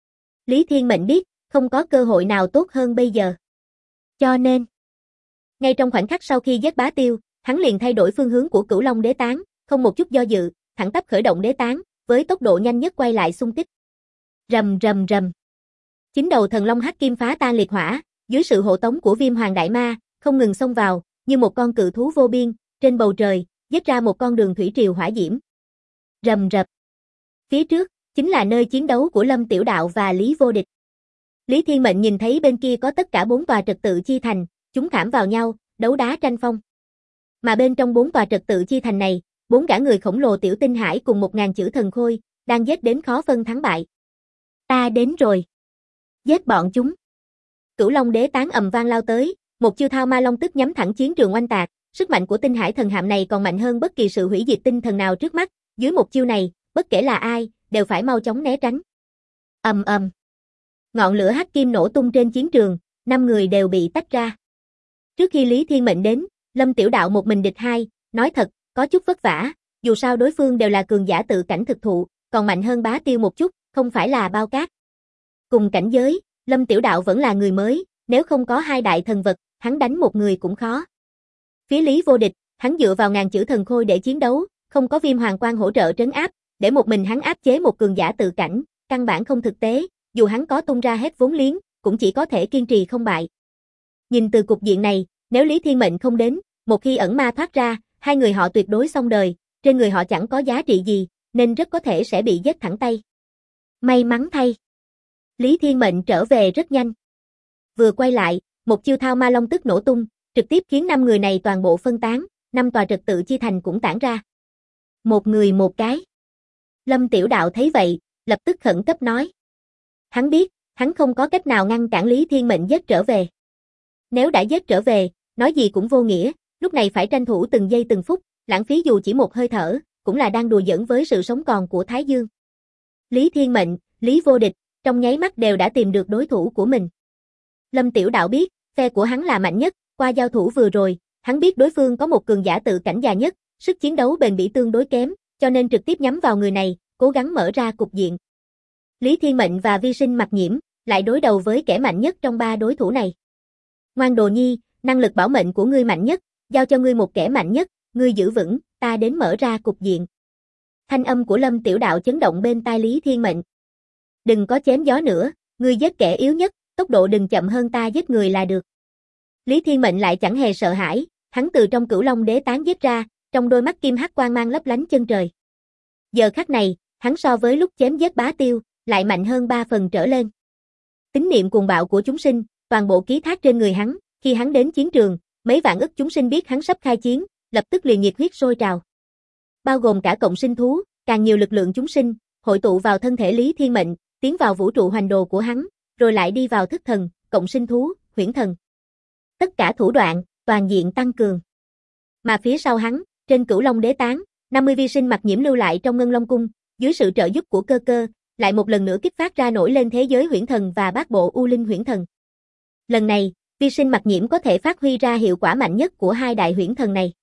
Lý Thiên Mệnh biết, không có cơ hội nào tốt hơn bây giờ. Cho nên, ngay trong khoảnh khắc sau khi giết Bá Tiêu, hắn liền thay đổi phương hướng của Cửu Long Đế Tán, không một chút do dự, thẳng tắp khởi động Đế Tán, với tốc độ nhanh nhất quay lại xung kích. Rầm rầm rầm. Chín đầu thần long hắc kim phá tan liệt hỏa, dưới sự hộ tống của Viêm Hoàng Đại Ma, không ngừng xông vào, như một con cự thú vô biên, trên bầu trời, giết ra một con đường thủy triều hỏa diễm. Rầm rập. Phía trước, chính là nơi chiến đấu của Lâm Tiểu Đạo và Lý Vô Địch. Lý Thiên Mệnh nhìn thấy bên kia có tất cả 4 tòa trật tự chi thành, chúng khảm vào nhau, đấu đá tranh phong. Mà bên trong 4 tòa trật tự chi thành này, 4 gã người khổng lồ Tiểu Tinh Hải cùng 1000 chữ thần khôi, đang giết đến khó phân thắng bại. Ta đến rồi. Giết bọn chúng. Cửu Long Đế Tán ầm vang lao tới, một chiêu thao ma long tức nhắm thẳng chiến trường oanh tạc, sức mạnh của Tinh Hải thần hạm này còn mạnh hơn bất kỳ sự hủy diệt tinh thần nào trước mắt, dưới một chiêu này, bất kể là ai, đều phải mau chóng né tránh. Ầm ầm. Ngọn lửa hắc kim nổ tung trên chiến trường, 5 người đều bị tách ra. Trước khi Lý Thiên Mệnh đến, Lâm Tiểu Đạo một mình địch hai, nói thật, có chút vất vả, dù sao đối phương đều là cường giả tự cảnh thực thụ, còn mạnh hơn Bá Tiêu một chút, không phải là bao cát. Cùng cảnh giới, Lâm Tiểu Đạo vẫn là người mới, nếu không có hai đại thần vật, hắn đánh một người cũng khó. Phía Lý Vô Địch, hắn dựa vào 1000 chữ thần khôi để chiến đấu, không có Viêm Hoàng Quan hỗ trợ trấn áp, để một mình hắn áp chế một cường giả tự cảnh, căn bản không thực tế, dù hắn có tung ra hết vốn liếng, cũng chỉ có thể kiên trì không bại. Nhìn từ cục diện này, nếu Lý Thiên Mệnh không đến, một khi ẩn ma thoát ra, hai người họ tuyệt đối xong đời, trên người họ chẳng có giá trị gì, nên rất có thể sẽ bị giết thẳng tay. May mắn thay, Lý Thiên Mệnh trở về rất nhanh. Vừa quay lại, một chiêu thao ma long tức nổ tung, trực tiếp khiến 5 người này toàn bộ phân tán, 5 tòa trật tự chi thành cũng tản ra. Một người một cái. Lâm Tiểu Đạo thấy vậy, lập tức khẩn cấp nói. Hắn biết, hắn không có cách nào ngăn cản Lý Thiên Mệnh giết trở về. Nếu đã giết trở về, nói gì cũng vô nghĩa, lúc này phải tranh thủ từng giây từng phút, lãng phí dù chỉ một hơi thở, cũng là đang đùa giỡn với sự sống còn của Thái Dương. Lý Thiên Mệnh, Lý Vô Địch, trong nháy mắt đều đã tìm được đối thủ của mình. Lâm Tiểu Đạo biết, phe của hắn là mạnh nhất, qua giao thủ vừa rồi, hắn biết đối phương có một cường giả tự cảnh già nhất, sức chiến đấu bền bỉ tương đối kém, cho nên trực tiếp nhắm vào người này, cố gắng mở ra cục diện. Lý Thiên Mệnh và Vi Sinh Mặc Nhiễm lại đối đầu với kẻ mạnh nhất trong ba đối thủ này. Ngoan Đồ Nhi, năng lực bảo mệnh của ngươi mạnh nhất, giao cho ngươi một kẻ mạnh nhất, ngươi giữ vững, ta đến mở ra cục diện. Thanh âm của Lâm Tiểu Đạo chấn động bên tai Lý Thiên Mệnh. Đừng có chém gió nữa, ngươi giết kẻ yếu nhất, tốc độ đừng chậm hơn ta giết người là được. Lý Thiên Mệnh lại chẳng hề sợ hãi, hắn từ trong Cửu Long Đế Tán giết ra, trong đôi mắt kim hắc quang mang lấp lánh chân trời. Giờ khắc này, hắn so với lúc chém giết Bá Tiêu, lại mạnh hơn 3 phần trở lên. Tín niệm cuồng bạo của chúng sinh, toàn bộ ký thác trên người hắn, khi hắn đến chiến trường, mấy vạn ức chúng sinh biết hắn sắp khai chiến, lập tức liền nhiệt huyết sôi trào. Bao gồm cả cộng sinh thú, càng nhiều lực lượng chúng sinh, hội tụ vào thân thể Lý Thiên Mệnh, tiến vào vũ trụ hoành đồ của hắn, rồi lại đi vào thức thần, cộng sinh thú, huyễn thần. Tất cả thủ đoạn, toàn diện tăng cường. Mà phía sau hắn, trên Cửu Long Đế Tán, 50 Vi Sinh Mặc Nhiễm lưu lại trong Ngân Long Cung, dưới sự trợ giúp của Cơ Cơ, lại một lần nữa kích phát ra nổi lên thế giới huyễn thần và bát bộ U Linh huyễn thần. Lần này, Vi Sinh Mặc Nhiễm có thể phát huy ra hiệu quả mạnh nhất của hai đại huyễn thần này.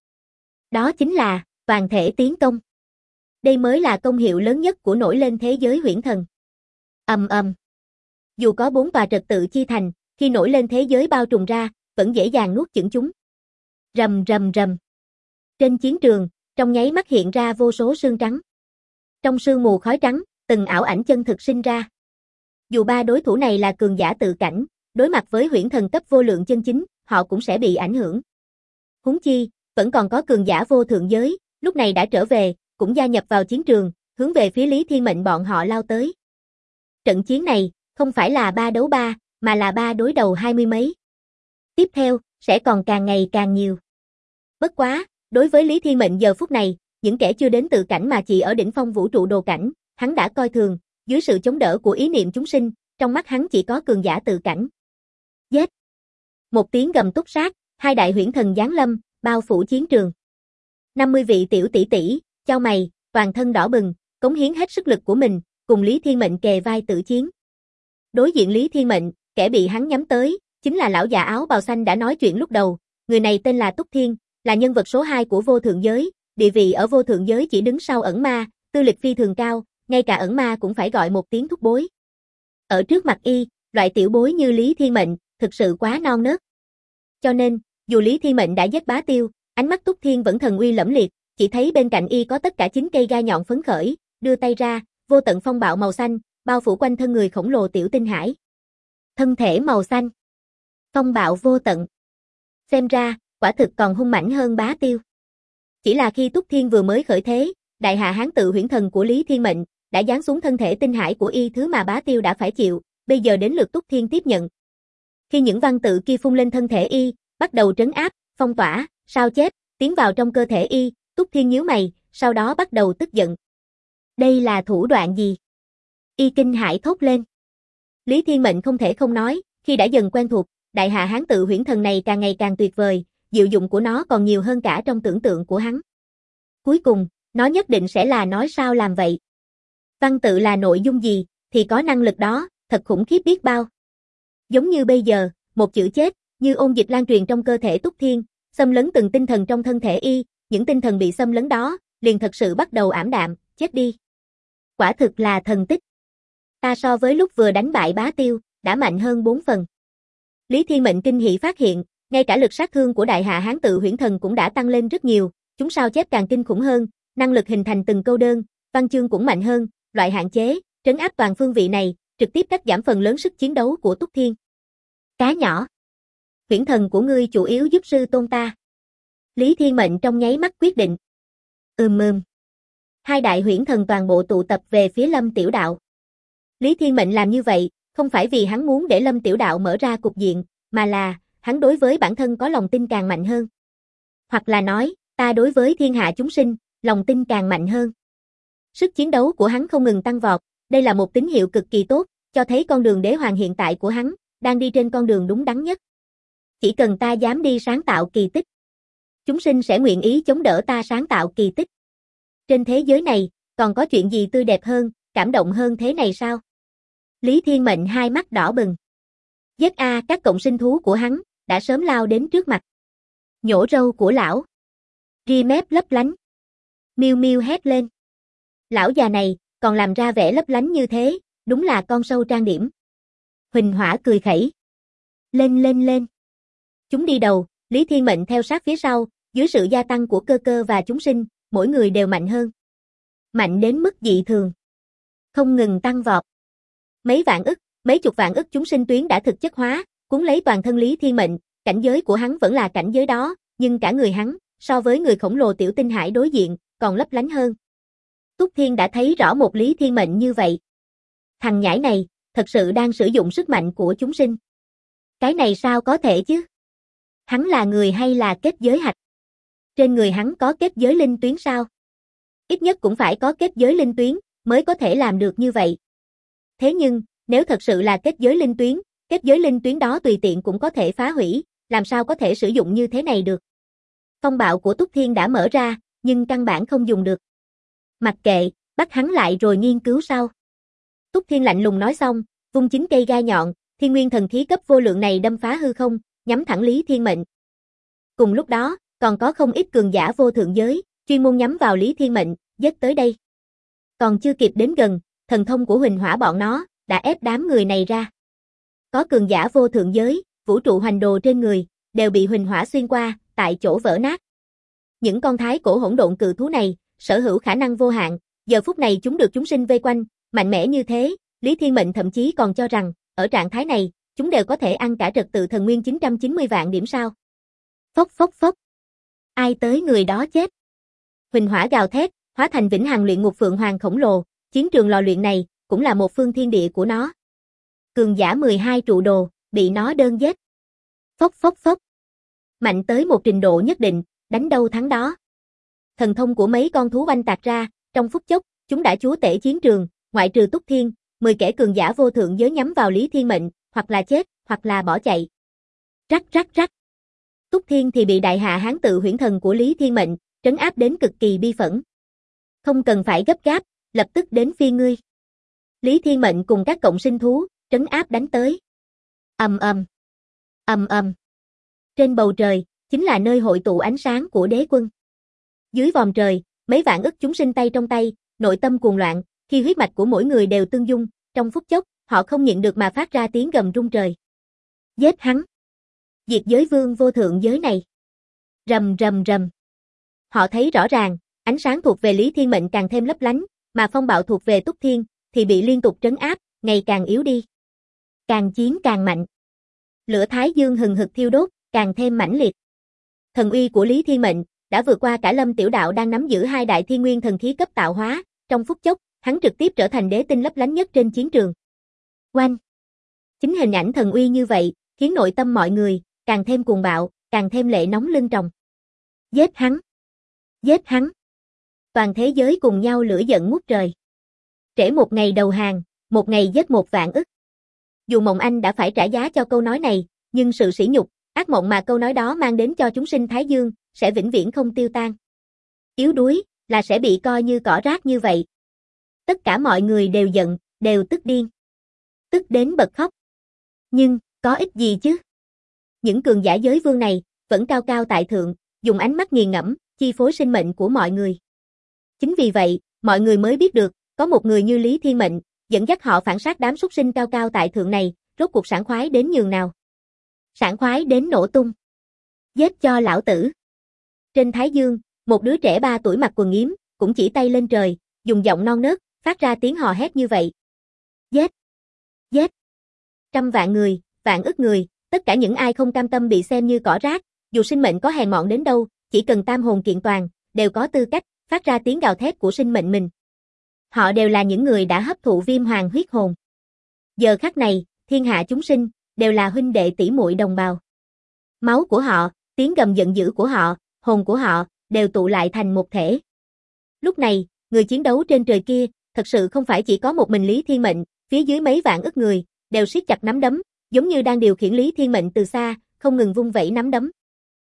Đó chính là toàn thể tiến công. Đây mới là công hiệu lớn nhất của nổi lên thế giới huyễn thần. Ầm ầm. Dù có 4 tòa trật tự chi thành, khi nổi lên thế giới bao trùm ra, vẫn dễ dàng nuốt chửng chúng. Rầm rầm rầm. Trên chiến trường, trong nháy mắt hiện ra vô số sương trắng. Trong sương mù khói trắng, từng ảo ảnh chân thực sinh ra. Dù ba đối thủ này là cường giả tự cảnh, đối mặt với huyễn thần cấp vô lượng chân chính, họ cũng sẽ bị ảnh hưởng. Huống chi, vẫn còn có cường giả vô thượng giới, lúc này đã trở về, cũng gia nhập vào chiến trường, hướng về phía Lý Thiên Mệnh bọn họ lao tới. Trận chiến này, không phải là 3 đấu 3, mà là 3 đối đầu 20 mấy. Tiếp theo, sẽ còn càng ngày càng nhiều. Bất quá, đối với Lý Thiên Mệnh giờ phút này, những kẻ chưa đến tự cảnh mà chỉ ở đỉnh phong vũ trụ đồ cảnh, hắn đã coi thường, dưới sự chống đỡ của ý niệm chúng sinh, trong mắt hắn chỉ có cường giả tự cảnh. Giết! Một tiếng gầm túc sát, hai đại huyễn thần giáng lâm, bao phủ chiến trường. 50 vị tiểu tỷ tỷ, chau mày, toàn thân đỏ bừng, cống hiến hết sức lực của mình, cùng Lý Thiên Mệnh kề vai tử chiến. Đối diện Lý Thiên Mệnh, kẻ bị hắn nhắm tới, chính là lão già áo bào xanh đã nói chuyện lúc đầu, người này tên là Túc Thiên, là nhân vật số 2 của vô thượng giới, địa vị ở vô thượng giới chỉ đứng sau ẩn ma, tư lịch phi thường cao, ngay cả ẩn ma cũng phải gọi một tiếng thúc bối. Ở trước mặt y, loại tiểu bối như Lý Thiên Mệnh, thực sự quá non nớt. Cho nên, dù Lý Thiên Mệnh đã giết Bá Tiêu, ánh mắt Túc Thiên vẫn thần uy lẫm liệt, chỉ thấy bên cạnh y có tất cả 9 cây gai nhọn phấn khởi, đưa tay ra, vô tận phong bạo màu xanh, bao phủ quanh thân người khổng lồ Tiểu Tinh Hải. Thân thể màu xanh, phong bạo vô tận. Xem ra, quả thực còn hung mãnh hơn Bá Tiêu. Chỉ là khi Túc Thiên vừa mới khởi thế, đại hạ hán tự huyễn thần của Lý Thiên Mệnh đã giáng xuống thân thể tinh hải của y, thứ mà Bá Tiêu đã phải chịu, bây giờ đến lượt Túc Thiên tiếp nhận. Khi những văn tự kia phun lên thân thể y, bắt đầu trấn áp, phong tỏa, sao chép, tiến vào trong cơ thể y, Túc Thiên nhíu mày, sau đó bắt đầu tức giận. Đây là thủ đoạn gì? Y kinh hãi thốt lên. Lý Thiên Mệnh không thể không nói, khi đã dần quen thuộc, đại hạ hán tự huyễn thần này càng ngày càng tuyệt vời, diệu dụng của nó còn nhiều hơn cả trong tưởng tượng của hắn. Cuối cùng, nó nhất định sẽ là nói sao làm vậy. Văn tự là nội dung gì, thì có năng lực đó, thật khủng khiếp biết bao. Giống như bây giờ, một chữ chết, như ôn dịch lan truyền trong cơ thể Túc Thiên, xâm lấn từng tinh thần trong thân thể y, những tinh thần bị xâm lấn đó, liền thật sự bắt đầu ảm đạm, chết đi. Quả thực là thần tích. Ta so với lúc vừa đánh bại Bá Tiêu, đã mạnh hơn 4 phần. Lý Thiên Mệnh kinh hỉ phát hiện, ngay cả lực sát thương của đại hạ hán tự huyễn thần cũng đã tăng lên rất nhiều, chúng sao chép càng kinh khủng hơn, năng lực hình thành từng câu đơn, văn chương cũng mạnh hơn, loại hạn chế, trấn áp toàn phương vị này, trực tiếp cắt giảm phần lớn sức chiến đấu của Túc Thiên. Cá nhỏ, huyễn thần của ngươi chủ yếu giúp sư tôn ta. Lý Thiên Mệnh trong nháy mắt quyết định. Hai đại huyễn thần toàn bộ tụ tập về phía Lâm Tiểu Đạo. Lý Thiên Mệnh làm như vậy, không phải vì hắn muốn để Lâm Tiểu Đạo mở ra cục diện, mà là, hắn đối với bản thân có lòng tin càng mạnh hơn. Hoặc là nói, ta đối với thiên hạ chúng sinh, lòng tin càng mạnh hơn. Sức chiến đấu của hắn không ngừng tăng vọt, đây là một tín hiệu cực kỳ tốt, cho thấy con đường đế hoàng hiện tại của hắn, đang đi trên con đường đúng đắn nhất. Chỉ cần ta dám đi sáng tạo kỳ tích, chúng sinh sẽ nguyện ý chống đỡ ta sáng tạo kỳ tích. Trên thế giới này, còn có chuyện gì tươi đẹp hơn, cảm động hơn thế này sao? Lý Thiên Mệnh hai mắt đỏ bừng. Giết các cộng sinh thú của hắn, đã sớm lao đến trước mặt. Nhổ râu của lão. Ria mép lấp lánh. Miu Miu hét lên. Lão già này, còn làm ra vẻ lấp lánh như thế, đúng là con sâu trang điểm. Huỳnh Hỏa cười khẩy. Lên lên lên. Chúng đi đầu, Lý Thiên Mệnh theo sát phía sau, dưới sự gia tăng của cơ cơ và chúng sinh, mỗi người đều mạnh hơn. Mạnh đến mức dị thường. Không ngừng tăng vọt. Mấy vạn ức, mấy chục vạn ức chúng sinh tuyến đã thực chất hóa, cuốn lấy toàn thân Lý Thiên Mệnh, cảnh giới của hắn vẫn là cảnh giới đó, nhưng cả người hắn, so với người khổng lồ Tiểu Tinh Hải đối diện, còn lấp lánh hơn. Túc Thiên đã thấy rõ một Lý Thiên Mệnh như vậy. Thằng nhãi này, thật sự đang sử dụng sức mạnh của chúng sinh. Cái này sao có thể chứ? Hắn là người hay là kết giới hạch? Trên người hắn có kết giới linh tuyến sao? Ít nhất cũng phải có kết giới linh tuyến, mới có thể làm được như vậy. Thế nhưng, nếu thật sự là kết giới linh tuyến đó tùy tiện cũng có thể phá hủy, làm sao có thể sử dụng như thế này được? Phong bạo của Túc Thiên đã mở ra, nhưng căn bản không dùng được. Mặc kệ, bắt hắn lại rồi nghiên cứu sau. Túc Thiên lạnh lùng nói xong, vung chính cây gai nhọn, thiên nguyên thần khí cấp vô lượng này đâm phá hư không, nhắm thẳng Lý Thiên Mệnh. Cùng lúc đó, còn có không ít cường giả vô thượng giới, chuyên môn nhắm vào Lý Thiên Mệnh, giết tới đây. Còn chưa kịp đến gần, thần thông của Huỳnh Hỏa bọn nó, đã ép đám người này ra. Có cường giả vô thượng giới, vũ trụ hoành đồ trên người, đều bị Huỳnh Hỏa xuyên qua, tại chỗ vỡ nát. Những con thái cổ hỗn độn cự thú này, sở hữu khả năng vô hạn, giờ phút này chúng được chúng sinh vây quanh, mạnh mẽ như thế, Lý Thiên Mệnh thậm chí còn cho rằng, ở trạng thái này, chúng đều có thể ăn cả trật tự thần nguyên 990 vạn điểm sao. Phốc phốc phốc. Ai tới người đó chết. Huỳnh Hỏa gào thét, hóa thành vĩnh hằng luyện ngục phượng hoàng khổng lồ, chiến trường lò luyện này, cũng là một phương thiên địa của nó. Cường giả 12 trụ đồ, bị nó đơn giết. Phốc phốc phốc. Mạnh tới một trình độ nhất định, đánh đâu thắng đó. Thần thông của mấy con thú oanh tạc ra, trong phút chốc, chúng đã chúa tể chiến trường, ngoại trừ Túc Thiên, 10 kẻ cường giả vô thượng giới nhắm vào Lý Thiên Mệnh, hoặc là chết, hoặc là bỏ chạy. Rắc rắc rắc. Túc Thiên thì bị đại hạ hán tự huyễn thần của Lý Thiên Mệnh, trấn áp đến cực kỳ bi phẫn. Không cần phải gấp gáp, lập tức đến phiên ngươi. Lý Thiên Mệnh cùng các cộng sinh thú, trấn áp đánh tới. Ầm ầm. Ầm ầm. Trên bầu trời, chính là nơi hội tụ ánh sáng của đế quân. Dưới vòm trời, mấy vạn ức chúng sinh tay trong tay, nội tâm cuồng loạn, khi huyết mạch của mỗi người đều tương dung, trong phút chốc, họ không nhịn được mà phát ra tiếng gầm rung trời. Giết hắn. Diệt giới vương vô thượng giới này. Rầm rầm rầm. Họ thấy rõ ràng, ánh sáng thuộc về Lý Thiên Mệnh càng thêm lấp lánh, mà phong bạo thuộc về Túc Thiên, thì bị liên tục trấn áp, ngày càng yếu đi. Càng chiến càng mạnh. Lửa Thái Dương hừng hực thiêu đốt, càng thêm mãnh liệt. Thần uy của Lý Thiên Mệnh đã vượt qua cả Lâm Tiểu Đạo đang nắm giữ hai đại thiên nguyên thần khí cấp tạo hóa, trong phút chốc, hắn trực tiếp trở thành đế tinh lấp lánh nhất trên chiến trường. Oanh! Chính hình ảnh thần uy như vậy, khiến nội tâm mọi người càng thêm cuồng bạo, càng thêm lệ nóng lưng tròng. Giết hắn! Giết hắn! Toàn thế giới cùng nhau lửa giận ngút trời. Trễ một ngày đầu hàng, một ngày giết một vạn ức. Dù Mộng Anh đã phải trả giá cho câu nói này, nhưng sự sỉ nhục, ác mộng mà câu nói đó mang đến cho chúng sinh Thái Dương, sẽ vĩnh viễn không tiêu tan. Yếu đuối, là sẽ bị coi như cỏ rác như vậy. Tất cả mọi người đều giận, đều tức điên. Tức đến bật khóc. Nhưng, có ích gì chứ? Những cường giả giới vương này, vẫn cao cao tại thượng, dùng ánh mắt nghiền ngẫm, chi phối sinh mệnh của mọi người. Chính vì vậy, mọi người mới biết được, có một người như Lý Thiên Mệnh, dẫn dắt họ phản sát đám súc sinh cao cao tại thượng này, rốt cuộc sảng khoái đến nhường nào. Sảng khoái đến nổ tung. Giết cho lão tử. Trên Thái Dương, một đứa trẻ 3 tuổi mặc quần yếm, cũng chỉ tay lên trời, dùng giọng non nớt, phát ra tiếng hò hét như vậy. Giết! Giết! Trăm vạn người, vạn ức người, tất cả những ai không cam tâm bị xem như cỏ rác, dù sinh mệnh có hèn mọn đến đâu, chỉ cần tam hồn kiện toàn, đều có tư cách, phát ra tiếng gào thét của sinh mệnh mình. Họ đều là những người đã hấp thụ viêm hoàng huyết hồn. Giờ khắc này, thiên hạ chúng sinh, đều là huynh đệ tỷ muội đồng bào. Máu của họ, tiếng gầm giận dữ của họ, hồn của họ, đều tụ lại thành một thể. Lúc này, người chiến đấu trên trời kia, thật sự không phải chỉ có một mình Lý Thiên Mệnh, phía dưới mấy vạn ức người, đều siết chặt nắm đấm, giống như đang điều khiển Lý Thiên Mệnh từ xa, không ngừng vung vẩy nắm đấm.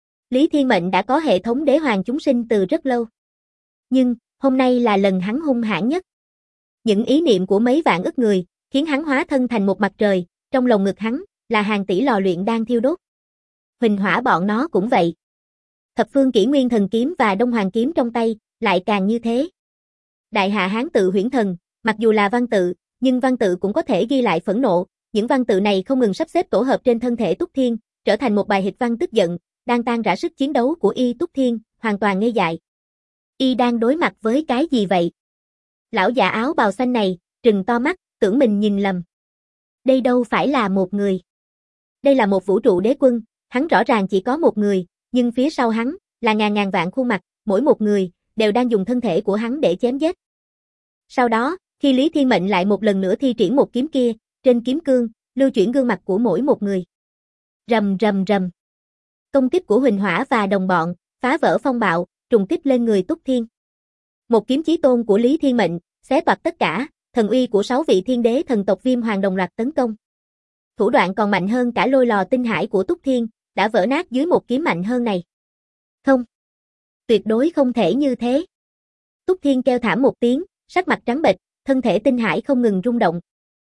Lý Thiên Mệnh đã có hệ thống đế hoàng chúng sinh từ rất lâu. Nhưng, hôm nay là lần hắn hung hãn nhất. Những ý niệm của mấy vạn ức người, khiến hắn hóa thân thành một mặt trời, trong lồng ngực hắn, là hàng tỷ lò luyện đang thiêu đốt. Huỳnh Hỏa bọn nó cũng vậy. Thập phương kỷ nguyên thần kiếm và đông hoàng kiếm trong tay, lại càng như thế. Đại hạ Hán tự huyễn thần, mặc dù là văn tự, nhưng văn tự cũng có thể ghi lại phẫn nộ, những văn tự này không ngừng sắp xếp tổ hợp trên thân thể Túc Thiên, trở thành một bài hịch văn tức giận, đang tan rã sức chiến đấu của Túc Thiên, hoàn toàn ngây dại. Đang đối mặt với cái gì vậy? Lão già áo bào xanh này, trừng to mắt, tưởng mình nhìn lầm. Đây đâu phải là một người. Đây là một vũ trụ đế quân, hắn rõ ràng chỉ có một người, nhưng phía sau hắn, là ngàn ngàn vạn khuôn mặt, mỗi một người, đều đang dùng thân thể của hắn để chém giết. Sau đó, khi Lý Thiên Mệnh lại một lần nữa thi triển một kiếm kia, trên kiếm cương, lưu chuyển gương mặt của mỗi một người. Rầm rầm rầm. Công kích của Huỳnh Hỏa và đồng bọn, phá vỡ phong bạo, trùng kích lên người Túc Thiên. Một kiếm chí tôn của Lý Thiên Mệnh, xé toạc tất cả, thần uy của 6 vị thiên đế thần tộc Viêm Hoàng đồng loạt tấn công. Thủ đoạn còn mạnh hơn cả lôi lò tinh hải của Túc Thiên, đã vỡ nát dưới một kiếm mạnh hơn này. Không. Tuyệt đối không thể như thế. Túc Thiên kêu thảm một tiếng, sắc mặt trắng bệch, thân thể tinh hải không ngừng rung động.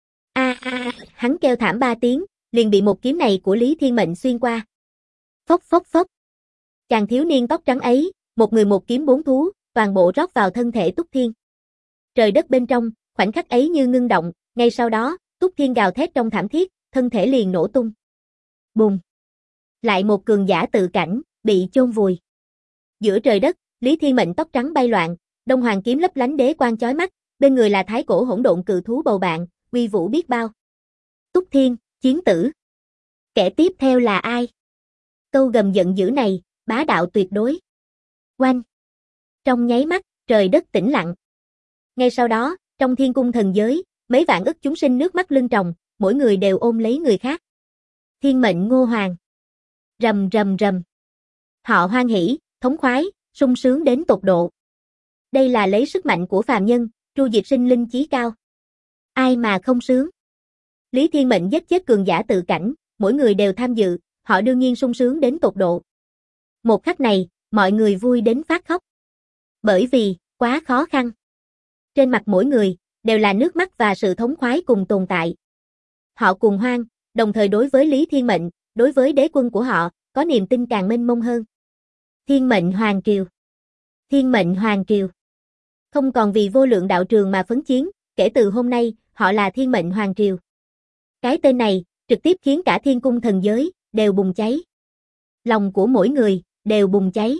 Hắn kêu thảm 3 tiếng, liền bị một kiếm này của Lý Thiên Mệnh xuyên qua. Phốc phốc phốc. Chàng thiếu niên tóc trắng ấy, một người một kiếm 4 thú, toàn bộ rót vào thân thể Túc Thiên. Trời đất bên trong, khoảnh khắc ấy như ngưng động, ngay sau đó, Túc Thiên gào thét trong thảm thiết, thân thể liền nổ tung. Bùng. Lại một cường giả tự cảnh, bị chôn vùi. Giữa trời đất, Lý Thiên Mệnh tóc trắng bay loạn, đông hoàng kiếm lấp lánh đế quang chói mắt, bên người là thái cổ hỗn độn cự thú bầu bạn, uy vũ biết bao. Túc Thiên, chiến tử. Kẻ tiếp theo là ai? Câu gầm giận dữ này, bá đạo tuyệt đối. Oanh. Trong nháy mắt, trời đất tĩnh lặng. Ngay sau đó, trong thiên cung thần giới, mấy vạn ức chúng sinh nước mắt lưng tròng, mỗi người đều ôm lấy người khác. Thiên mệnh Ngô Hoàng. Rầm rầm rầm. Họ hoan hỉ, thống khoái, sung sướng đến tột độ. Đây là lấy sức mạnh của phàm nhân, tru diệt sinh linh chí cao. Ai mà không sướng? Lý Thiên Mệnh giết chết cường giả tự cảnh, mỗi người đều tham dự, họ đương nhiên sung sướng đến tột độ. Một khắc này, mọi người vui đến phát khóc. Bởi vì, quá khó khăn. Trên mặt mỗi người, đều là nước mắt và sự thống khoái cùng tồn tại. Họ cùng hoan, đồng thời đối với Lý Thiên Mệnh, đối với đế quân của họ, có niềm tin càng mênh mông hơn. Thiên mệnh Hoàng Triều. Thiên mệnh Hoàng Triều. Không còn vì vô lượng đạo trường mà phấn chiến, kể từ hôm nay, họ là Thiên mệnh Hoàng Triều. Cái tên này, trực tiếp khiến cả thiên cung thần giới, đều bùng cháy. Lòng của mỗi người, đều bùng cháy.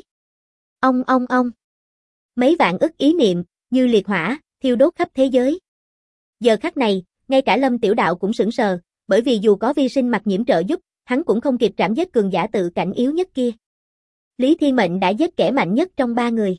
Ông. Mấy vạn ức ý niệm, như liệt hỏa, thiêu đốt khắp thế giới. Giờ khắc này, ngay cả Lâm Tiểu Đạo cũng sững sờ, bởi vì dù có vi sinh mặc nhiễm trợ giúp, hắn cũng không kịp trảm giết cường giả tự cảnh yếu nhất kia. Lý Thiên Mệnh đã giết kẻ mạnh nhất trong 3 người.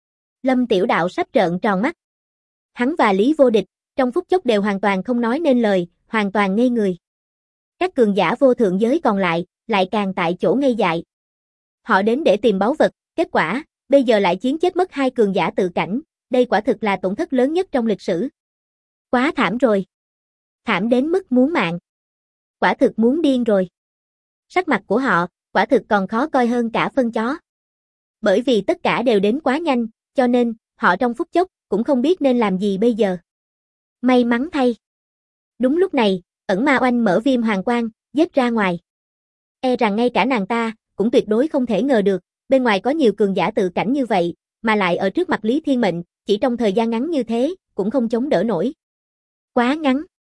Lâm Tiểu Đạo sắp trợn tròn mắt. Hắn và Lý Vô Địch, trong phút chốc đều hoàn toàn không nói nên lời, hoàn toàn ngây người. Các cường giả vô thượng giới còn lại càng tại chỗ ngây dại. Họ đến để tìm báu vật, kết quả, bây giờ lại chiến chết mất 2 cường giả tự cảnh, đây quả thực là tổn thất lớn nhất trong lịch sử. Quá thảm rồi. Thảm đến mức muốn mạng. Quả thực muốn điên rồi. Sắc mặt của họ, quả thực còn khó coi hơn cả phân chó. Bởi vì tất cả đều đến quá nhanh, cho nên, họ trong phút chốc, cũng không biết nên làm gì bây giờ. May mắn thay. Đúng lúc này, ẩn ma oanh mở viêm hoàng quang, giết ra ngoài. E rằng ngay cả nàng ta, cũng tuyệt đối không thể ngờ được, bên ngoài có nhiều cường giả tự cảnh như vậy, mà lại ở trước mặt Lý Thiên Mệnh, chỉ trong thời gian ngắn như thế, cũng không chống đỡ nổi. Quá ngắn.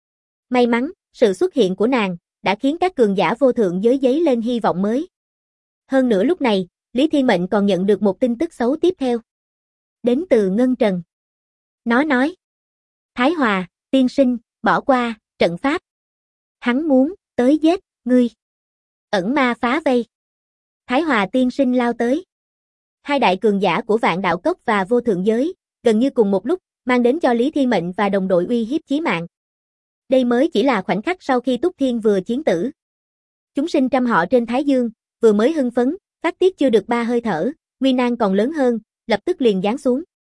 May mắn, sự xuất hiện của nàng, đã khiến các cường giả vô thượng giới dấy lên hy vọng mới. Hơn nữa lúc này, Lý Thiên Mệnh còn nhận được một tin tức xấu tiếp theo. Đến từ Ngân Trần. Nó nói. Thái Hòa, tiên sinh, bỏ qua, trận pháp. Hắn muốn, tới giết, ngươi. Ẩn ma phá vây. Thái Hòa tiên sinh lao tới. 2 đại cường giả của Vạn Đạo Cốc và vô thượng giới, gần như cùng một lúc, mang đến cho Lý Thiên Mệnh và đồng đội uy hiếp chí mạng. Đây mới chỉ là khoảnh khắc sau khi Túc Thiên vừa chiến tử. Chúng sinh trăm họ trên Thái Dương, vừa mới hưng phấn, phát tiết chưa được 3 hơi thở, nguy nan còn lớn hơn, lập tức liền giáng xuống.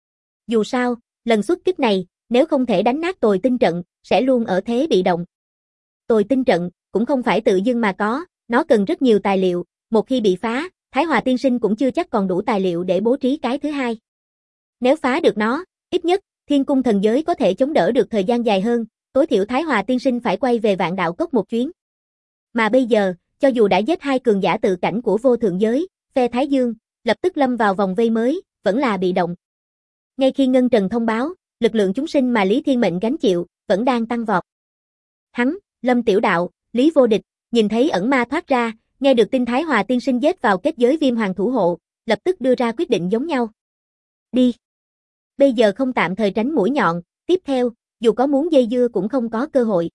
Dù sao, lần xuất kích này, nếu không thể đánh nát tồi tinh trận, sẽ luôn ở thế bị động. Tồi tinh trận, cũng không phải tự dưng mà có, nó cần rất nhiều tài liệu, một khi bị phá, Thái Hòa tiên sinh cũng chưa chắc còn đủ tài liệu để bố trí cái thứ hai. Nếu phá được nó, ít nhất, thiên cung thần giới có thể chống đỡ được thời gian dài hơn, tối thiểu Thái Hòa tiên sinh phải quay về Vạn Đạo Cốc một chuyến. Mà bây giờ, cho dù đã giết hai cường giả tự cảnh của vô thượng giới, phe Thái Dương, lập tức lâm vào vòng vây mới, vẫn là bị động. Ngay khi Ngân Trần thông báo, lực lượng chúng sinh mà Lý Thiên Mệnh gánh chịu, vẫn đang tăng vọt. Hắn, Lâm Tiểu Đạo, Lý Vô Địch, nhìn thấy ẩn ma thoát ra, nghe được tin Thái Hòa tiên sinh giết vào kết giới Viêm Hoàng thủ hộ, lập tức đưa ra quyết định giống nhau. Đi. Bây giờ không tạm thời tránh mũi nhọn, tiếp theo, dù có muốn dây dưa cũng không có cơ hội.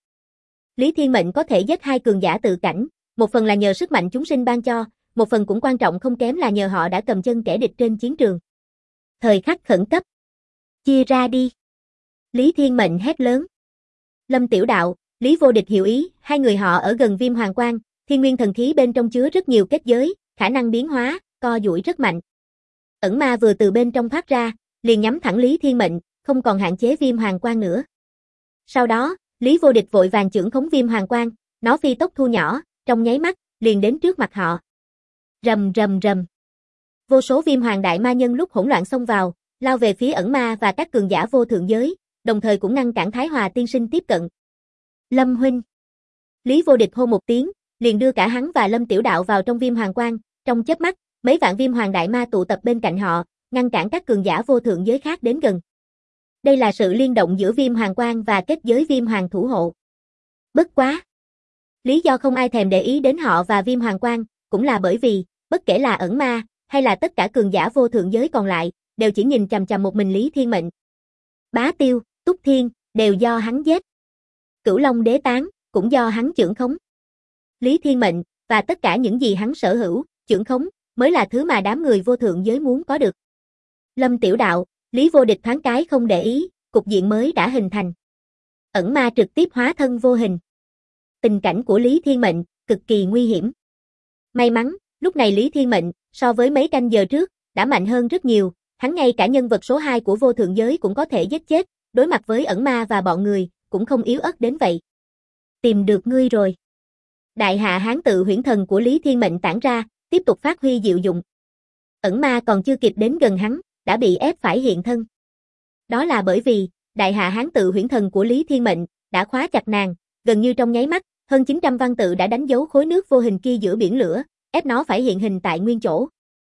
Lý Thiên Mệnh có thể giết hai cường giả tự cảnh, một phần là nhờ sức mạnh chúng sinh ban cho, một phần cũng quan trọng không kém là nhờ họ đã cầm chân kẻ địch trên chiến trường. Thời khắc khẩn cấp. Chia ra đi. Lý Thiên Mệnh hét lớn. Lâm Tiểu Đạo, Lý Vô Địch hiểu ý, hai người họ ở gần Viêm Hoàng Quang, thiên nguyên thần khí bên trong chứa rất nhiều kết giới, khả năng biến hóa, co duỗi rất mạnh. Ẩn ma vừa từ bên trong thoát ra, liền nhắm thẳng Lý Thiên Mệnh, không còn hạn chế Viêm Hoàng Quang nữa. Sau đó, Lý Vô Địch vội vàng chưởng khống Viêm Hoàng Quang, nó phi tốc thu nhỏ, trong nháy mắt, liền đến trước mặt họ. Rầm rầm rầm. Vô số Viêm Hoàng đại ma nhân lúc hỗn loạn xông vào, lao về phía ẩn ma và các cường giả vô thượng giới, đồng thời cũng ngăn cản Thái Hòa tiên sinh tiếp cận. Lâm huynh. Lý Vô Địch hô một tiếng, liền đưa cả hắn và Lâm Tiểu Đạo vào trong Viêm Hoàng Quang, trong chớp mắt, mấy vạn Viêm Hoàng đại ma tụ tập bên cạnh họ, ngăn cản các cường giả vô thượng giới khác đến gần. Đây là sự liên động giữa Viêm Hoàng Quang và kết giới Viêm Hoàng thủ hộ. Bất quá. Lý do không ai thèm để ý đến họ và Viêm Hoàng Quang, cũng là bởi vì, bất kể là ẩn ma, hay là tất cả cường giả vô thượng giới còn lại, đều chỉ nhìn chằm chằm một mình Lý Thiên Mệnh. Bá Tiêu, Túc Thiên, đều do hắn giết. Cửu Long Đế Tán, cũng do hắn chưởng khống. Lý Thiên Mệnh, và tất cả những gì hắn sở hữu, chưởng khống, mới là thứ mà đám người vô thượng giới muốn có được. Lâm Tiểu Đạo, Lý Vô Địch thoáng cái không để ý, cục diện mới đã hình thành. Ẩn ma trực tiếp hóa thân vô hình. Tình cảnh của Lý Thiên Mệnh, cực kỳ nguy hiểm. May mắn, lúc này Lý Thiên Mệnh, so với mấy canh giờ trước, đã mạnh hơn rất nhiều, hắn ngay cả nhân vật số 2 của vô thượng giới cũng có thể giết chết, đối mặt với ẩn ma và bọn người, cũng không yếu ớt đến vậy. Tìm được ngươi rồi. Đại hạ hán tự huyễn thần của Lý Thiên Mệnh tản ra, tiếp tục phát huy diệu dụng. Ẩn ma còn chưa kịp đến gần hắn, đã bị ép phải hiện thân. Đó là bởi vì, đại hạ hán tự huyễn thần của Lý Thiên Mệnh, đã khóa chặt nàng, gần như trong nháy mắt, hơn 900 văn tự đã đánh dấu khối nước vô hình kia giữa biển lửa, ép nó phải hiện hình tại nguyên chỗ.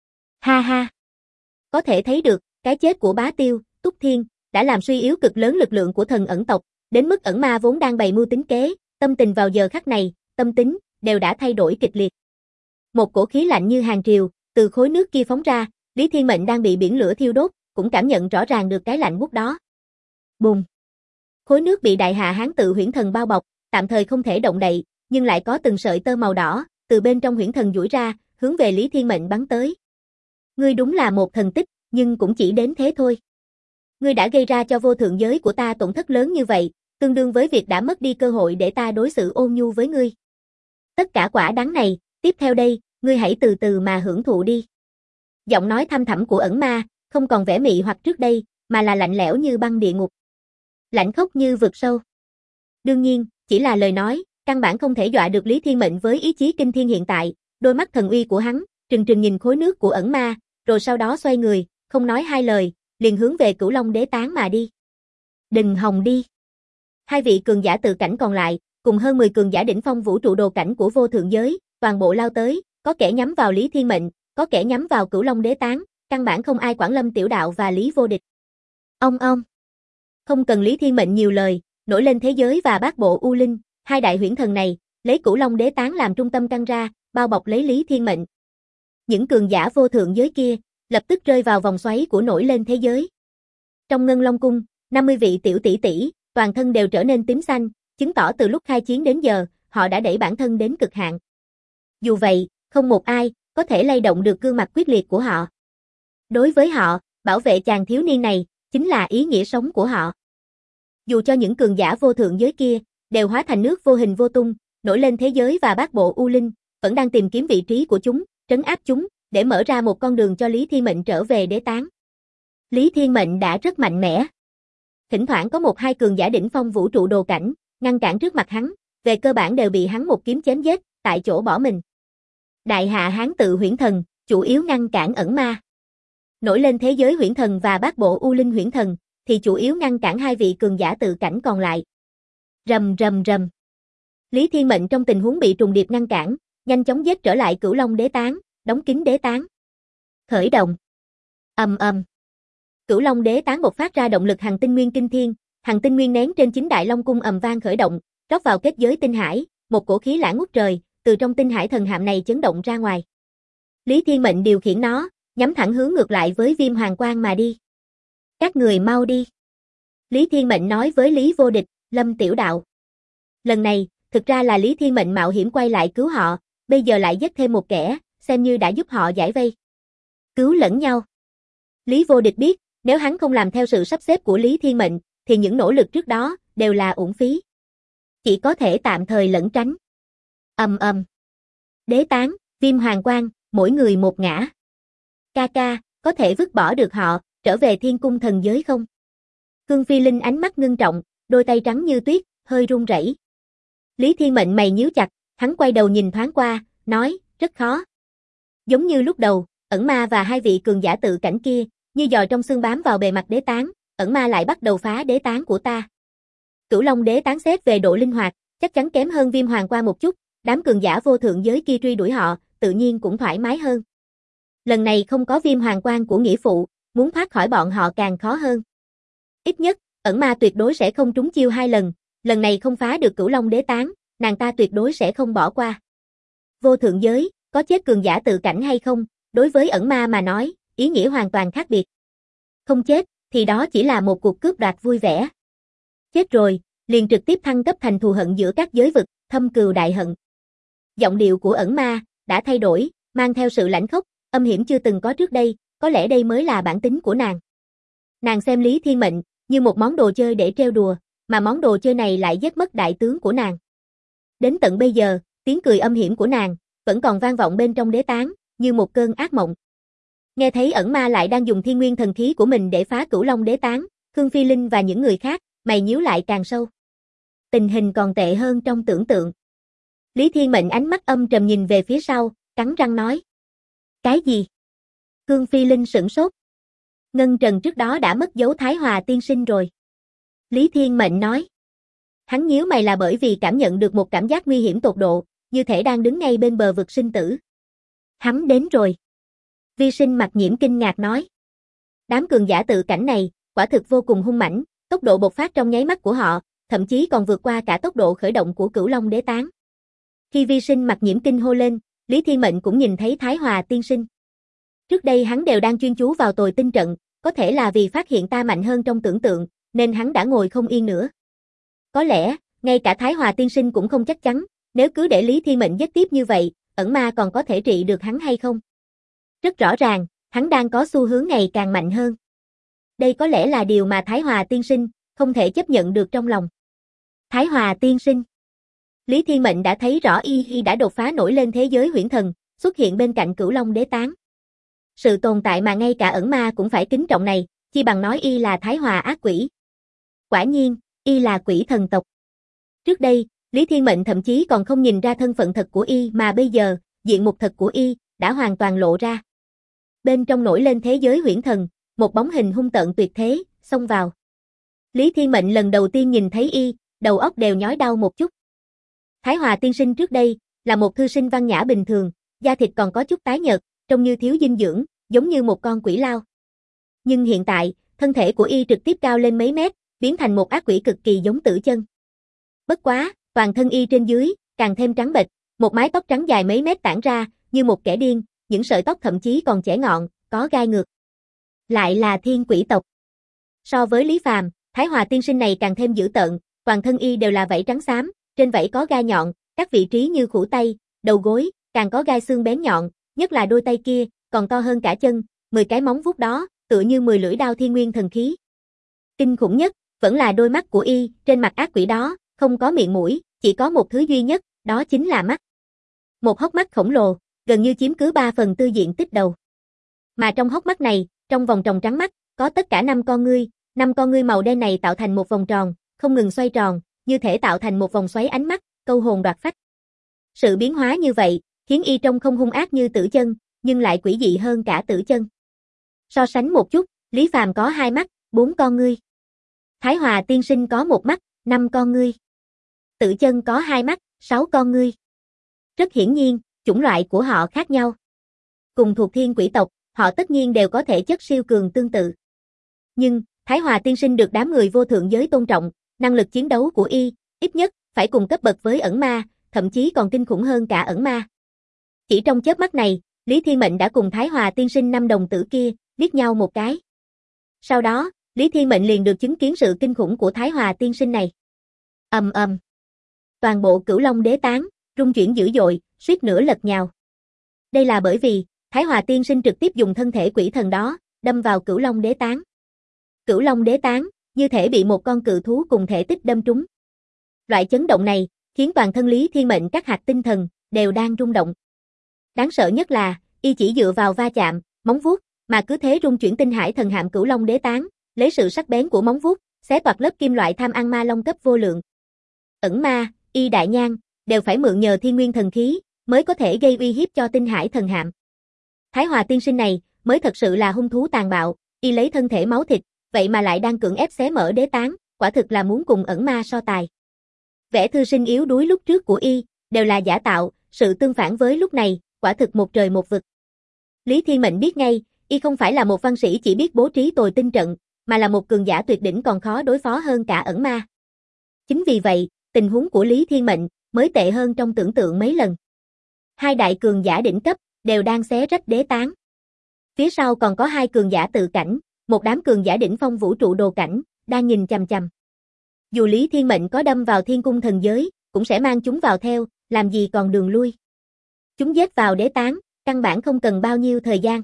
Ha ha! Có thể thấy được, cái chết của Bá Tiêu, Túc Thiên, đã làm suy yếu cực lớn lực lượng của thần ẩn tộc, đến mức ẩn ma vốn đang bày mưu tính kế, tâm tình vào giờ khắc này, tâm tính, đều đã thay đổi kịch liệt. Một cổ khí lạnh như hàng triều, từ khối nước kia phóng ra, Lý Thiên Mệnh đang bị biển lửa thiêu đốt, cũng cảm nhận rõ ràng được cái lạnh buốt đó. Bùng! Khối nước bị đại hạ hán tự huyễn thần bao bọc, tạm thời không thể động đậy, nhưng lại có từng sợi tơ màu đỏ, từ bên trong huyễn thần duỗi ra, hướng về Lý Thiên Mệnh bắn tới. Ngươi đúng là một thần tích, nhưng cũng chỉ đến thế thôi. Ngươi đã gây ra cho vô thượng giới của ta tổn thất lớn như vậy, tương đương với việc đã mất đi cơ hội để ta đối xử ôn nhu với ngươi. Tất cả quả đắng này, tiếp theo đây, ngươi hãy từ từ mà hưởng thụ đi. Giọng nói thâm thẳm của ẩn ma, không còn vẻ mị hoặc trước đây, mà là lạnh lẽo như băng địa ngục. Lạnh khốc như vực sâu. Đương nhiên, chỉ là lời nói, căn bản không thể dọa được Lý Thiên Mệnh với ý chí kinh thiên hiện tại, đôi mắt thần uy của hắn, trừng trừng nhìn khối nước của ẩn ma, rồi sau đó xoay người, không nói hai lời, liền hướng về Cửu Long Đế Tán mà đi. Đừng hòng đi. Hai vị cường giả tự cảnh còn lại, cùng hơn 10 cường giả đỉnh phong vũ trụ đồ cảnh của vô thượng giới, toàn bộ lao tới, có kẻ nhắm vào Lý Thiên Mệnh, có kẻ nhắm vào Cửu Long Đế Tán, căn bản không ai quản Lâm Tiểu Đạo và Lý Vô Địch. Ông. Không cần Lý Thiên Mệnh nhiều lời, nổi lên thế giới và bát bộ U Linh, hai đại huyễn thần này, lấy Cửu Long Đế Tán làm trung tâm căng ra, bao bọc lấy Lý Thiên Mệnh. Những cường giả vô thượng giới kia, lập tức rơi vào vòng xoáy của nổi lên thế giới. Trong Ngân Long Cung, 50 vị tiểu tỷ tỷ, toàn thân đều trở nên tím xanh, chứng tỏ từ lúc khai chiến đến giờ, họ đã đẩy bản thân đến cực hạn. Dù vậy, không một ai có thể lay động được gương mặt quyết liệt của họ. Đối với họ, bảo vệ chàng thiếu niên này chính là ý nghĩa sống của họ. Dù cho những cường giả vô thượng giới kia đều hóa thành nước vô hình vô tung, nổi lên thế giới và bát bộ U Linh, vẫn đang tìm kiếm vị trí của chúng, trấn áp chúng, để mở ra một con đường cho Lý Thiên Mệnh trở về đế tán. Lý Thiên Mệnh đã rất mạnh mẽ. Thỉnh thoảng có một hai cường giả đỉnh phong vũ trụ đồ cảnh, ngăn cản trước mặt hắn, về cơ bản đều bị hắn một kiếm chém giết, tại chỗ bỏ mình. Đại hạ hán tự huyễn thần, chủ yếu ngăn cản ẩn ma. Nổi lên thế giới huyễn thần và bát bộ U Linh huyễn thần, thì chủ yếu ngăn cản hai vị cường giả tự cảnh còn lại. Rầm rầm rầm. Lý Thiên Mệnh trong tình huống bị trùng điệp ngăn cản, nhanh chóng giết trở lại Cửu Long Đế Tán, đóng kín đế tán. Khởi động. Ầm ầm. Cửu Long Đế Tán bộc phát ra động lực hằng tinh nguyên kinh thiên, hằng tinh nguyên nén trên chính đại long cung ầm vang khởi động, rót vào kết giới tinh hải, một cổ khí lãng ngút trời, từ trong tinh hải thần hạm này chấn động ra ngoài. Lý Thiên Mệnh điều khiển nó, nhắm thẳng hướng ngược lại với Viêm Hoàng Quang mà đi. Các người mau đi. Lý Thiên Mệnh nói với Lý Vô Địch, Lâm Tiểu Đạo. Lần này, thực ra là Lý Thiên Mệnh mạo hiểm quay lại cứu họ, bây giờ lại giết thêm một kẻ, xem như đã giúp họ giải vây. Cứu lẫn nhau. Lý Vô Địch biết, nếu hắn không làm theo sự sắp xếp của Lý Thiên Mệnh, thì những nỗ lực trước đó đều là uổng phí. Chỉ có thể tạm thời lẩn tránh. Ầm ầm. Đế tán, Viêm Hoàng Quang, mỗi người một ngã. Ca ca, có thể vứt bỏ được họ, trở về Thiên Cung thần giới không? Khương Phi Linh ánh mắt ngưng trọng, đôi tay trắng như tuyết, hơi run rẩy. Lý Thiên Mệnh mày nhíu chặt, hắn quay đầu nhìn thoáng qua, nói, rất khó. Giống như lúc đầu, ẩn ma và hai vị cường giả tự cảnh kia, như giò trong xương bám vào bề mặt đế tán, ẩn ma lại bắt đầu phá đế tán của ta. Cửu Long Đế Tán xét về độ linh hoạt, chắc chắn kém hơn Viêm Hoàng qua một chút, đám cường giả vô thượng giới kia truy đuổi họ, tự nhiên cũng thoải mái hơn. Lần này không có Viêm Hoàng Quang của nghĩa phụ, muốn thoát khỏi bọn họ càng khó hơn. Ít nhất, ẩn ma tuyệt đối sẽ không trúng chiêu 2 lần này không phá được Cửu Long Đế Tán, nàng ta tuyệt đối sẽ không bỏ qua. Vô thượng giới, có chết cường giả tự cảnh hay không, đối với ẩn ma mà nói, ý nghĩa hoàn toàn khác biệt. Không chết, thì đó chỉ là một cuộc cướp đoạt vui vẻ. Chết rồi, liền trực tiếp thăng cấp thành thù hận giữa các giới vực, thâm cừu đại hận. Giọng điệu của ẩn ma đã thay đổi, mang theo sự lãnh khốc, âm hiểm chưa từng có trước đây, có lẽ đây mới là bản tính của nàng. Nàng xem Lý Thiên Mệnh như một món đồ chơi để trêu đùa, mà món đồ chơi này lại giết mất đại tướng của nàng. Đến tận bây giờ, tiếng cười âm hiểm của nàng vẫn còn vang vọng bên trong đế tán, như một cơn ác mộng. Nghe thấy ẩn ma lại đang dùng thiên nguyên thần khí của mình để phá Cửu Long Đế Tán, Khương Phi Linh và những người khác, mày nhíu lại càng sâu. Tình hình còn tệ hơn trong tưởng tượng. Lý Thiên Mệnh ánh mắt âm trầm nhìn về phía sau, cắn răng nói. Cái gì? Khương Phi Linh sửng sốt. Ngân Trần trước đó đã mất dấu Thái Hòa tiên sinh rồi. Lý Thiên Mệnh nói. Hắn nhíu mày là bởi vì cảm nhận được một cảm giác nguy hiểm tột độ, như thể đang đứng ngay bên bờ vực sinh tử. Hắn đến rồi. Vi Sinh Mặc Nhiễm kinh ngạc nói. Đám cường giả tự cảnh này, quả thực vô cùng hung mãnh, tốc độ bộc phát trong nháy mắt của họ, thậm chí còn vượt qua cả tốc độ khởi động của Cửu Long Đế Tán. Khi Vi Sinh Mặc Nhiễm kinh hô lên, Lý Thiên Mệnh cũng nhìn thấy Thái Hòa tiên sinh. Trước đây hắn đều đang chuyên chú vào Tồi Tinh trận, có thể là vì phát hiện ta mạnh hơn trong tưởng tượng, nên hắn đã ngồi không yên nữa. Có lẽ, ngay cả Thái Hòa tiên sinh cũng không chắc chắn, nếu cứ để Lý Thiên Mệnh giết tiếp như vậy, ẩn ma còn có thể trị được hắn hay không? Rất rõ ràng, hắn đang có xu hướng ngày càng mạnh hơn. Đây có lẽ là điều mà Thái Hòa tiên sinh không thể chấp nhận được trong lòng. Thái Hòa tiên sinh. Lý Thiên Mệnh đã thấy rõ y đã đột phá nổi lên thế giới huyễn thần, xuất hiện bên cạnh Cửu Long Đế Tán. Sự tồn tại mà ngay cả ẩn ma cũng phải kính trọng này, chi bằng nói y là Thái Hòa ác quỷ. Quả nhiên, y là quỷ thần tộc. Trước đây, Lý Thiên Mệnh thậm chí còn không nhìn ra thân phận thật của y mà bây giờ, diện mục thật của y đã hoàn toàn lộ ra. Bên trong nổi lên thế giới huyễn thần, một bóng hình hung tợn tuyệt thế, xông vào. Lý Thiên Mệnh lần đầu tiên nhìn thấy y, đầu óc đều nhói đau một chút. Thái Hòa tiên sinh trước đây, là một thư sinh văn nhã bình thường, da thịt còn có chút tái nhợt, trông như thiếu dinh dưỡng, giống như một con quỷ lao. Nhưng hiện tại, thân thể của y trực tiếp cao lên mấy mét, biến thành một ác quỷ cực kỳ giống Tử Chân. Bất quá, toàn thân y trên dưới, càng thêm trắng bệch, một mái tóc trắng dài mấy mét tản ra, như một kẻ điên, những sợi tóc thậm chí còn chẻ ngọn, có gai ngược. Lại là thiên quỷ tộc. So với Lý Phàm, Thái Hòa tiên sinh này càng thêm dữ tợn, toàn thân y đều là vảy trắng xám, trên vảy có gai nhọn, các vị trí như khuỷu tay, đầu gối, càng có gai xương bén nhọn, nhất là đôi tay kia, còn to hơn cả chân, 10 cái móng vuốt đó, tựa như 10 lưỡi đao thiên nguyên thần khí. Kinh khủng nhất, vẫn là đôi mắt của y, trên mặt ác quỷ đó, không có miệng mũi, chỉ có một thứ duy nhất, đó chính là mắt. Một hốc mắt khổng lồ, gần như chiếm cứ 3/4 diện tích đầu. Mà trong hốc mắt này, trong vòng tròn trắng mắt, có tất cả 5 con ngươi màu đen này tạo thành một vòng tròn, không ngừng xoay tròn, như thể tạo thành một vòng xoáy ánh mắt, câu hồn đoạt phách. Sự biến hóa như vậy, khiến y trông không hung ác như Tử Chân, nhưng lại quỷ dị hơn cả Tử Chân. So sánh một chút, Lý Phàm có 2 mắt, 4 con ngươi. Thái Hòa tiên sinh có 1 mắt, 5 con ngươi. Tử Chân có 2 mắt, 6 con ngươi. Rất hiển nhiên, Chủng loại của họ khác nhau. Cùng thuộc thiên quỷ tộc, họ tất nhiên đều có thể chất siêu cường tương tự. Nhưng, Thái Hòa tiên sinh được đám người vô thượng giới tôn trọng, năng lực chiến đấu của y, ít nhất, phải cùng cấp bậc với ẩn ma, thậm chí còn kinh khủng hơn cả ẩn ma. Chỉ trong chớp mắt này, Lý Thiên Mệnh đã cùng Thái Hòa tiên sinh năm đồng tử kia, liếc nhau một cái. Sau đó, Lý Thiên Mệnh liền được chứng kiến sự kinh khủng của Thái Hòa tiên sinh này. Ầm ầm. Toàn bộ Cửu Long đế tán, rung chuyển dữ dội, suýt nữa lật nhào. Đây là bởi vì, Thái Hòa tiên sinh trực tiếp dùng thân thể quỷ thần đó, đâm vào Cửu Long đế tán. Cửu Long đế tán, như thể bị một con cự thú cùng thể tích đâm trúng. Loại chấn động này, khiến toàn thân Lý Thiên Mệnh các hạt tinh thần, đều đang rung động. Đáng sợ nhất là, y chỉ dựa vào va chạm, móng vuốt, mà cứ thế rung chuyển tinh hải thần hạm Cửu Long đế tán, lấy sự sắc bén của móng vuốt, xé toạc lớp kim loại tham ăn ma long cấp vô lượng. Ẩn ma, y đại nhang, đều phải mượn nhờ thiên nguyên thần khí, mới có thể gây uy hiếp cho tinh hải thần hạm. Thái Hòa tiên sinh này, mới thật sự là hung thú tàn bạo, y lấy thân thể máu thịt, vậy mà lại đang cưỡng ép xé mở đế tán, quả thực là muốn cùng ẩn ma so tài. Vẻ thư sinh yếu đuối lúc trước của y, đều là giả tạo, sự tương phản với lúc này, quả thực một trời một vực. Lý Thiên Mệnh biết ngay, y không phải là một văn sĩ chỉ biết bố trí tồi tinh trận, mà là một cường giả tuyệt đỉnh còn khó đối phó hơn cả ẩn ma. Chính vì vậy, tình huống của Lý Thiên Mệnh mới tệ hơn trong tưởng tượng mấy lần. Hai đại cường giả đỉnh cấp đều đang xé rách đế tán. Phía sau còn có hai cường giả tự cảnh, một đám cường giả đỉnh phong vũ trụ đồ cảnh đang nhìn chằm chằm. Dù Lý Thiên Mệnh có đâm vào thiên cung thần giới, cũng sẽ mang chúng vào theo, làm gì còn đường lui. Chúng giết vào đế tán, căn bản không cần bao nhiêu thời gian.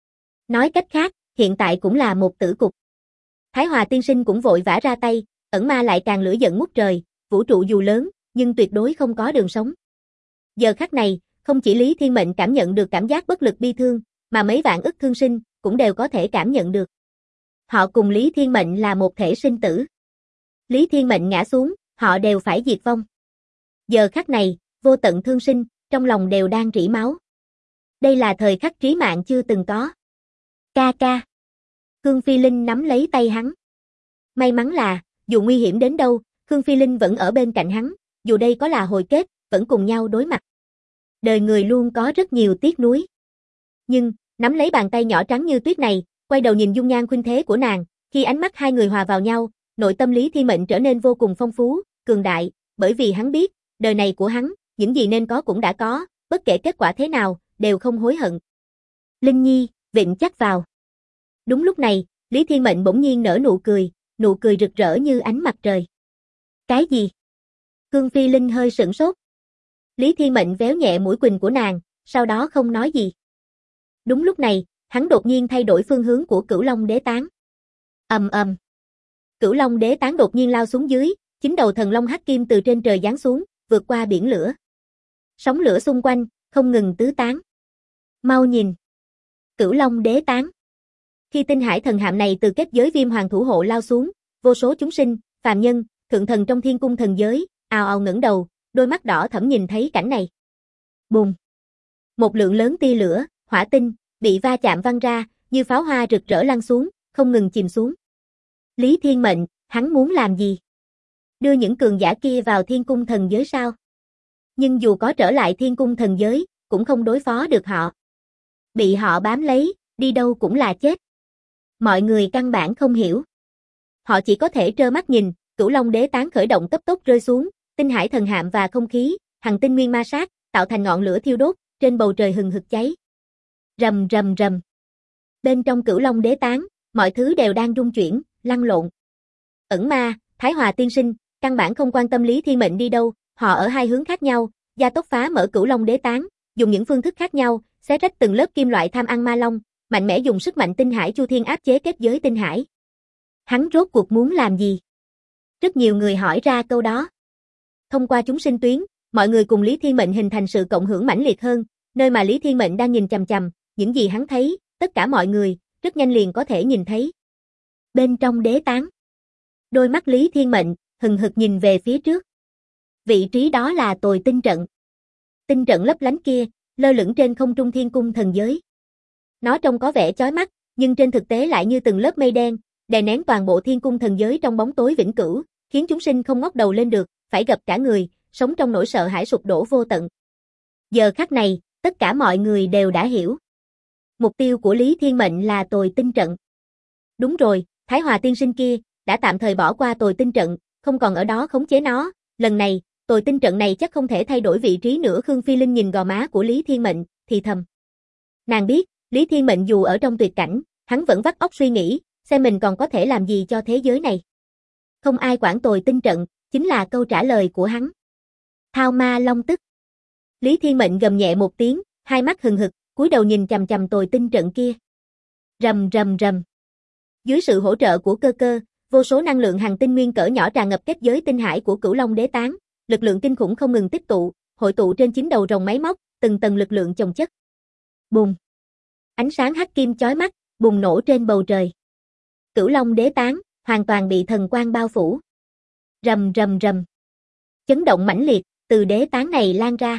Nói cách khác, hiện tại cũng là một tử cục. Thái Hòa tiên sinh cũng vội vã ra tay, ẩn ma lại càng lửa giận ngút trời, vũ trụ dù lớn, nhưng tuyệt đối không có đường sống. Giờ khắc này, không chỉ Lý Thiên Mệnh cảm nhận được cảm giác bất lực bi thương, mà mấy vạn ức thương sinh cũng đều có thể cảm nhận được. Họ cùng Lý Thiên Mệnh là một thể sinh tử. Lý Thiên Mệnh ngã xuống, họ đều phải diệt vong. Giờ khắc này, vô tận thương sinh, trong lòng đều đang rỉ máu. Đây là thời khắc trí mạng chưa từng có. Ca ca. Khương Phi Linh nắm lấy tay hắn. May mắn là, dù nguy hiểm đến đâu, Khương Phi Linh vẫn ở bên cạnh hắn, dù đây có là hồi kết, vẫn cùng nhau đối mặt. Đời người luôn có rất nhiều tiếc nuối. Nhưng, nắm lấy bàn tay nhỏ trắng như tuyết này, quay đầu nhìn dung nhan khuynh thế của nàng, khi ánh mắt hai người hòa vào nhau, nội tâm Lý Thiên Mệnh trở nên vô cùng phong phú, cường đại, bởi vì hắn biết, đời này của hắn, những gì nên có cũng đã có, bất kể kết quả thế nào, đều không hối hận. Linh Nhi, vịn chắc vào. Đúng lúc này, Lý Thiên Mệnh bỗng nhiên nở nụ cười rực rỡ như ánh mặt trời. Cái gì? Khương Phi Linh hơi sửng sốt. Lý Thiên Mệnh véo nhẹ mũi quỳnh của nàng, sau đó không nói gì. Đúng lúc này, hắn đột nhiên thay đổi phương hướng của Cửu Long đế tán. Ầm ầm. Cửu Long đế tán đột nhiên lao xuống dưới, chính đầu thần long hắc kim từ trên trời giáng xuống, vượt qua biển lửa. Sóng lửa xung quanh không ngừng tứ tán. Mau nhìn. Cửu Long đế tán. Khi tinh hải thần hạm này từ kết giới Viêm Hoàng thủ hộ lao xuống, vô số chúng sinh, phàm nhân, thượng thần trong thiên cung thần giới, ào ào ngẩng đầu, đôi mắt đỏ thẫm nhìn thấy cảnh này. Bùng. Một lượng lớn tia lửa, hỏa tinh, bị va chạm văng ra, như pháo hoa rực rỡ lăn xuống, không ngừng chìm xuống. Lý Thiên Mệnh, hắn muốn làm gì? Đưa những cường giả kia vào thiên cung thần giới sao? Nhưng dù có trở lại thiên cung thần giới, cũng không đối phó được họ. Bị họ bám lấy, đi đâu cũng là chết. Mọi người căn bản không hiểu. Họ chỉ có thể trơ mắt nhìn, Cửu Long đế tán khởi động cấp tốc rơi xuống, tinh hải thần hạm và không khí, hằng tinh nguyên ma sát, tạo thành ngọn lửa thiêu đốt, trên bầu trời hừng hực cháy. Rầm rầm rầm. Bên trong Cửu Long đế tán, mọi thứ đều đang rung chuyển, lăn lộn. Ẩn ma, Thái Hòa tiên sinh, căn bản không quan tâm Lý Thiên Mệnh đi đâu, họ ở hai hướng khác nhau, gia tốc phá mở Cửu Long đế tán, dùng những phương thức khác nhau, xé rách từng lớp kim loại tham ăn ma long, mạnh mẽ dùng sức mạnh tinh hải chu thiên áp chế kết giới tinh hải. Hắn rốt cuộc muốn làm gì? Rất nhiều người hỏi ra câu đó. Thông qua chúng sinh tuyến, mọi người cùng Lý Thiên Mệnh hình thành sự cộng hưởng mãnh liệt hơn, nơi mà Lý Thiên Mệnh đang nhìn chằm chằm, những gì hắn thấy, tất cả mọi người, rất nhanh liền có thể nhìn thấy. Bên trong đế tán, đôi mắt Lý Thiên Mệnh, hừng hực nhìn về phía trước. Vị trí đó là tồi tinh trận. Tinh trận lấp lánh kia, lơ lửng trên không trung thiên cung thần giới. Nó trông có vẻ chói mắt, nhưng trên thực tế lại như từng lớp mây đen, đè nén toàn bộ thiên cung thần giới trong bóng tối vĩnh cửu, khiến chúng sinh không ngóc đầu lên được, phải gập cả người, sống trong nỗi sợ hãi sụp đổ vô tận. Giờ khắc này, Tất cả mọi người đều đã hiểu. Mục tiêu của Lý Thiên Mệnh là tồi tinh trận. Đúng rồi, Thái Hòa tiên sinh kia, đã tạm thời bỏ qua tồi tinh trận, không còn ở đó khống chế nó. Lần này, tồi tinh trận này chắc không thể thay đổi vị trí nữa. Khương Phi Linh nhìn gò má của Lý Thiên Mệnh, thì thầm. Nàng biết, Lý Thiên Mệnh dù ở trong tuyệt cảnh, hắn vẫn vắt óc suy nghĩ, xem mình còn có thể làm gì cho thế giới này. Không ai quản tồi tinh trận, chính là câu trả lời của hắn. Thao ma long tức. Lý Thiên Mệnh gầm nhẹ một tiếng, hai mắt hừng hực, cúi đầu nhìn chằm chằm tồi tinh trận kia. Rầm rầm rầm. Dưới sự hỗ trợ của cơ cơ, vô số năng lượng hành tinh nguyên cỡ nhỏ tràn ngập kết giới tinh hải của Cửu Long Đế Tán, lực lượng kinh khủng không ngừng tích tụ, hội tụ trên 9 đầu rồng máy móc, từng tầng lực lượng chồng chất. Bùng. Ánh sáng hắc kim chói mắt, bùng nổ trên bầu trời. Cửu Long Đế Tán hoàn toàn bị thần quang bao phủ. Rầm rầm rầm. Chấn động mãnh liệt từ đế tán này lan ra.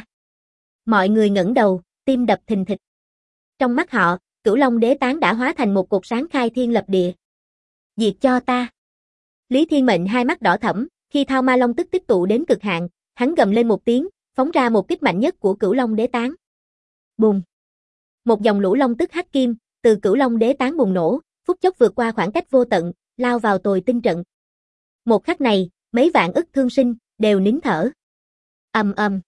Mọi người ngẩng đầu, tim đập thình thịch. Trong mắt họ, Cửu Long Đế Tán đã hóa thành một cột sáng khai thiên lập địa. Diệt cho ta. Lý Thiên Mệnh hai mắt đỏ thẫm, khi thao ma long tức tích tụ đến cực hạn, hắn gầm lên một tiếng, phóng ra một kích mạnh nhất của Cửu Long Đế Tán. Bùng. Một dòng lũ long tức hắc kim từ Cửu Long Đế Tán bùng nổ, phút chốc vượt qua khoảng cách vô tận, lao vào tồi tinh trận. Một khắc này, mấy vạn ức thương sinh đều nín thở. Ầm ầm.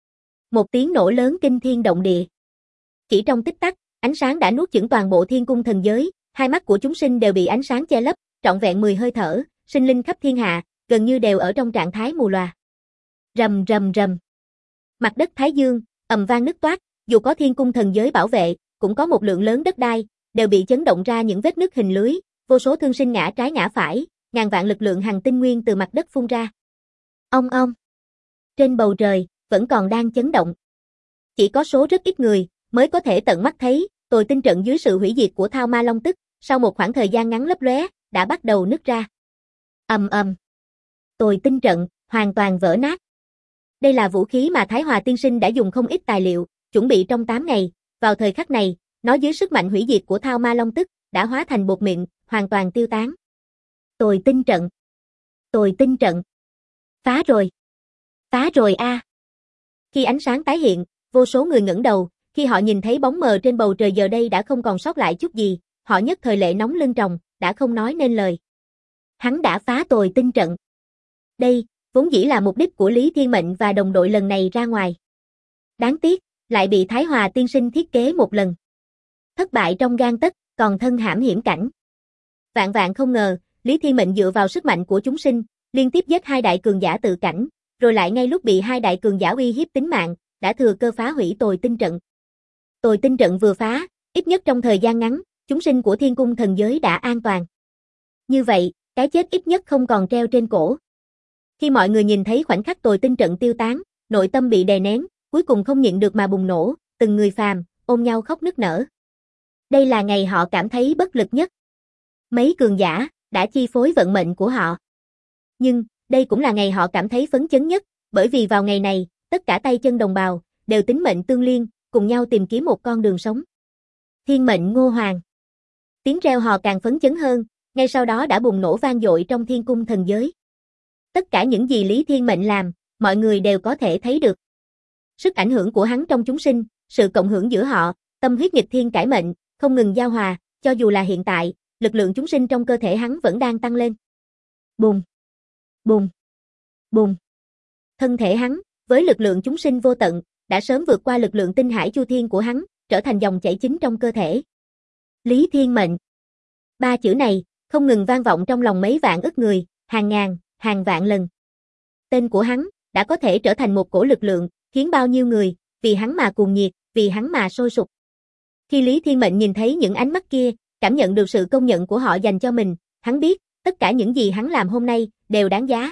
Một tiếng nổ lớn kinh thiên động địa. Chỉ trong tích tắc, ánh sáng đã nuốt chửng toàn bộ thiên cung thần giới, hai mắt của chúng sinh đều bị ánh sáng che lấp, trọn vẹn 10 hơi thở, sinh linh khắp thiên hạ, gần như đều ở trong trạng thái mù lòa. Rầm rầm rầm. Mặt đất Thái Dương ầm vang nứt toác, dù có thiên cung thần giới bảo vệ, cũng có một lượng lớn đất đai đều bị chấn động ra những vết nứt hình lưới, vô số thương sinh ngã trái ngã phải, ngàn vạn lực lượng hành tinh nguyên từ mặt đất phun ra. Ong ong. Trên bầu trời vẫn còn đang chấn động. Chỉ có số rất ít người mới có thể tận mắt thấy, tồi tinh trận dưới sự hủy diệt của thao ma long tức, sau một khoảng thời gian ngắn lấp lóe, đã bắt đầu nứt ra. Ầm ầm. Tồi tinh trận hoàn toàn vỡ nát. Đây là vũ khí mà Thái Hòa tiên sinh đã dùng không ít tài liệu, chuẩn bị trong 8 ngày, vào thời khắc này, nó dưới sức mạnh hủy diệt của thao ma long tức, đã hóa thành bột mịn, hoàn toàn tiêu tán. Tồi tinh trận. Tồi tinh trận. Phá rồi. Phá rồi a. Khi ánh sáng tái hiện, vô số người ngẩng đầu, khi họ nhìn thấy bóng mờ trên bầu trời giờ đây đã không còn sót lại chút gì, họ nhất thời lệ nóng lưng tròng, đã không nói nên lời. Hắn đã phá tồi tinh trận. Đây, vốn dĩ là mục đích của Lý Thiên Mệnh và đồng đội lần này ra ngoài. Đáng tiếc, lại bị Thái Hòa tiên sinh thiết kế một lần. Thất bại trong gang tấc, còn thân hãm hiểm cảnh. Vạn vạn không ngờ, Lý Thiên Mệnh dựa vào sức mạnh của chúng sinh, liên tiếp giết hai đại cường giả tự cảnh, rồi lại ngay lúc bị hai đại cường giả uy hiếp tính mạng, đã thừa cơ phá hủy tồi tinh trận. Tồi tinh trận vừa phá, ít nhất trong thời gian ngắn, chúng sinh của thiên cung thần giới đã an toàn. Như vậy, cái chết ít nhất không còn treo trên cổ. Khi mọi người nhìn thấy khoảnh khắc tồi tinh trận tiêu tán, nội tâm bị đè nén, cuối cùng không nhịn được mà bùng nổ, từng người phàm, ôm nhau khóc nức nở. Đây là ngày họ cảm thấy bất lực nhất. Mấy cường giả đã chi phối vận mệnh của họ. Nhưng, đây cũng là ngày họ cảm thấy phấn chấn nhất, bởi vì vào ngày này, tất cả tay chân đồng bào đều tính mệnh tương liên, cùng nhau tìm kiếm một con đường sống. Thiên mệnh Ngô Hoàng. Tiếng reo hò càng phấn chấn hơn, ngay sau đó đã bùng nổ vang dội trong thiên cung thần giới. Tất cả những gì Lý Thiên Mệnh làm, mọi người đều có thể thấy được. Sức ảnh hưởng của hắn trong chúng sinh, sự cộng hưởng giữa họ, tâm huyết nghịch thiên cải mệnh, không ngừng giao hòa, cho dù là hiện tại, lực lượng chúng sinh trong cơ thể hắn vẫn đang tăng lên. Bùng, bùng, bùng. Thân thể hắn, với lực lượng chúng sinh vô tận, đã sớm vượt qua lực lượng tinh hải chu thiên của hắn, trở thành dòng chảy chính trong cơ thể. Lý Thiên Mệnh. Ba chữ này, không ngừng vang vọng trong lòng mấy vạn ức người, hàng ngàn, hàng vạn lần. Tên của hắn, đã có thể trở thành một cổ lực lượng, khiến bao nhiêu người, vì hắn mà cuồng nhiệt, vì hắn mà sôi sục. Khi Lý Thiên Mệnh nhìn thấy những ánh mắt kia, cảm nhận được sự công nhận của họ dành cho mình, hắn biết, tất cả những gì hắn làm hôm nay, đều đáng giá.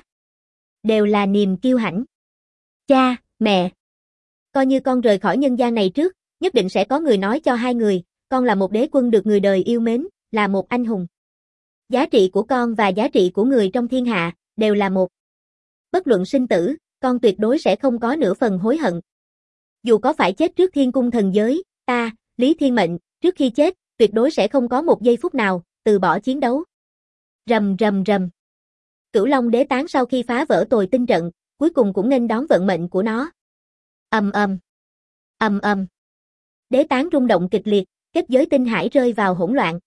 Đều là niềm kiêu hãnh. Cha, mẹ. Coi như con rời khỏi nhân gian này trước, nhất định sẽ có người nói cho hai người, con là một đế quân được người đời yêu mến, là một anh hùng. Giá trị của con và giá trị của người trong thiên hạ, đều là một. Bất luận sinh tử, con tuyệt đối sẽ không có nửa phần hối hận. Dù có phải chết trước thiên cung thần giới, ta, Lý Thiên Mệnh, trước khi chết, tuyệt đối sẽ không có một giây phút nào, từ bỏ chiến đấu. Rầm rầm rầm. Cửu Long Đế Tán sau khi phá vỡ tồi tinh trận, cuối cùng cũng nghênh đón vận mệnh của nó. Ầm ầm. Ầm ầm. Đế tán rung động kịch liệt, kết giới tinh hải rơi vào hỗn loạn.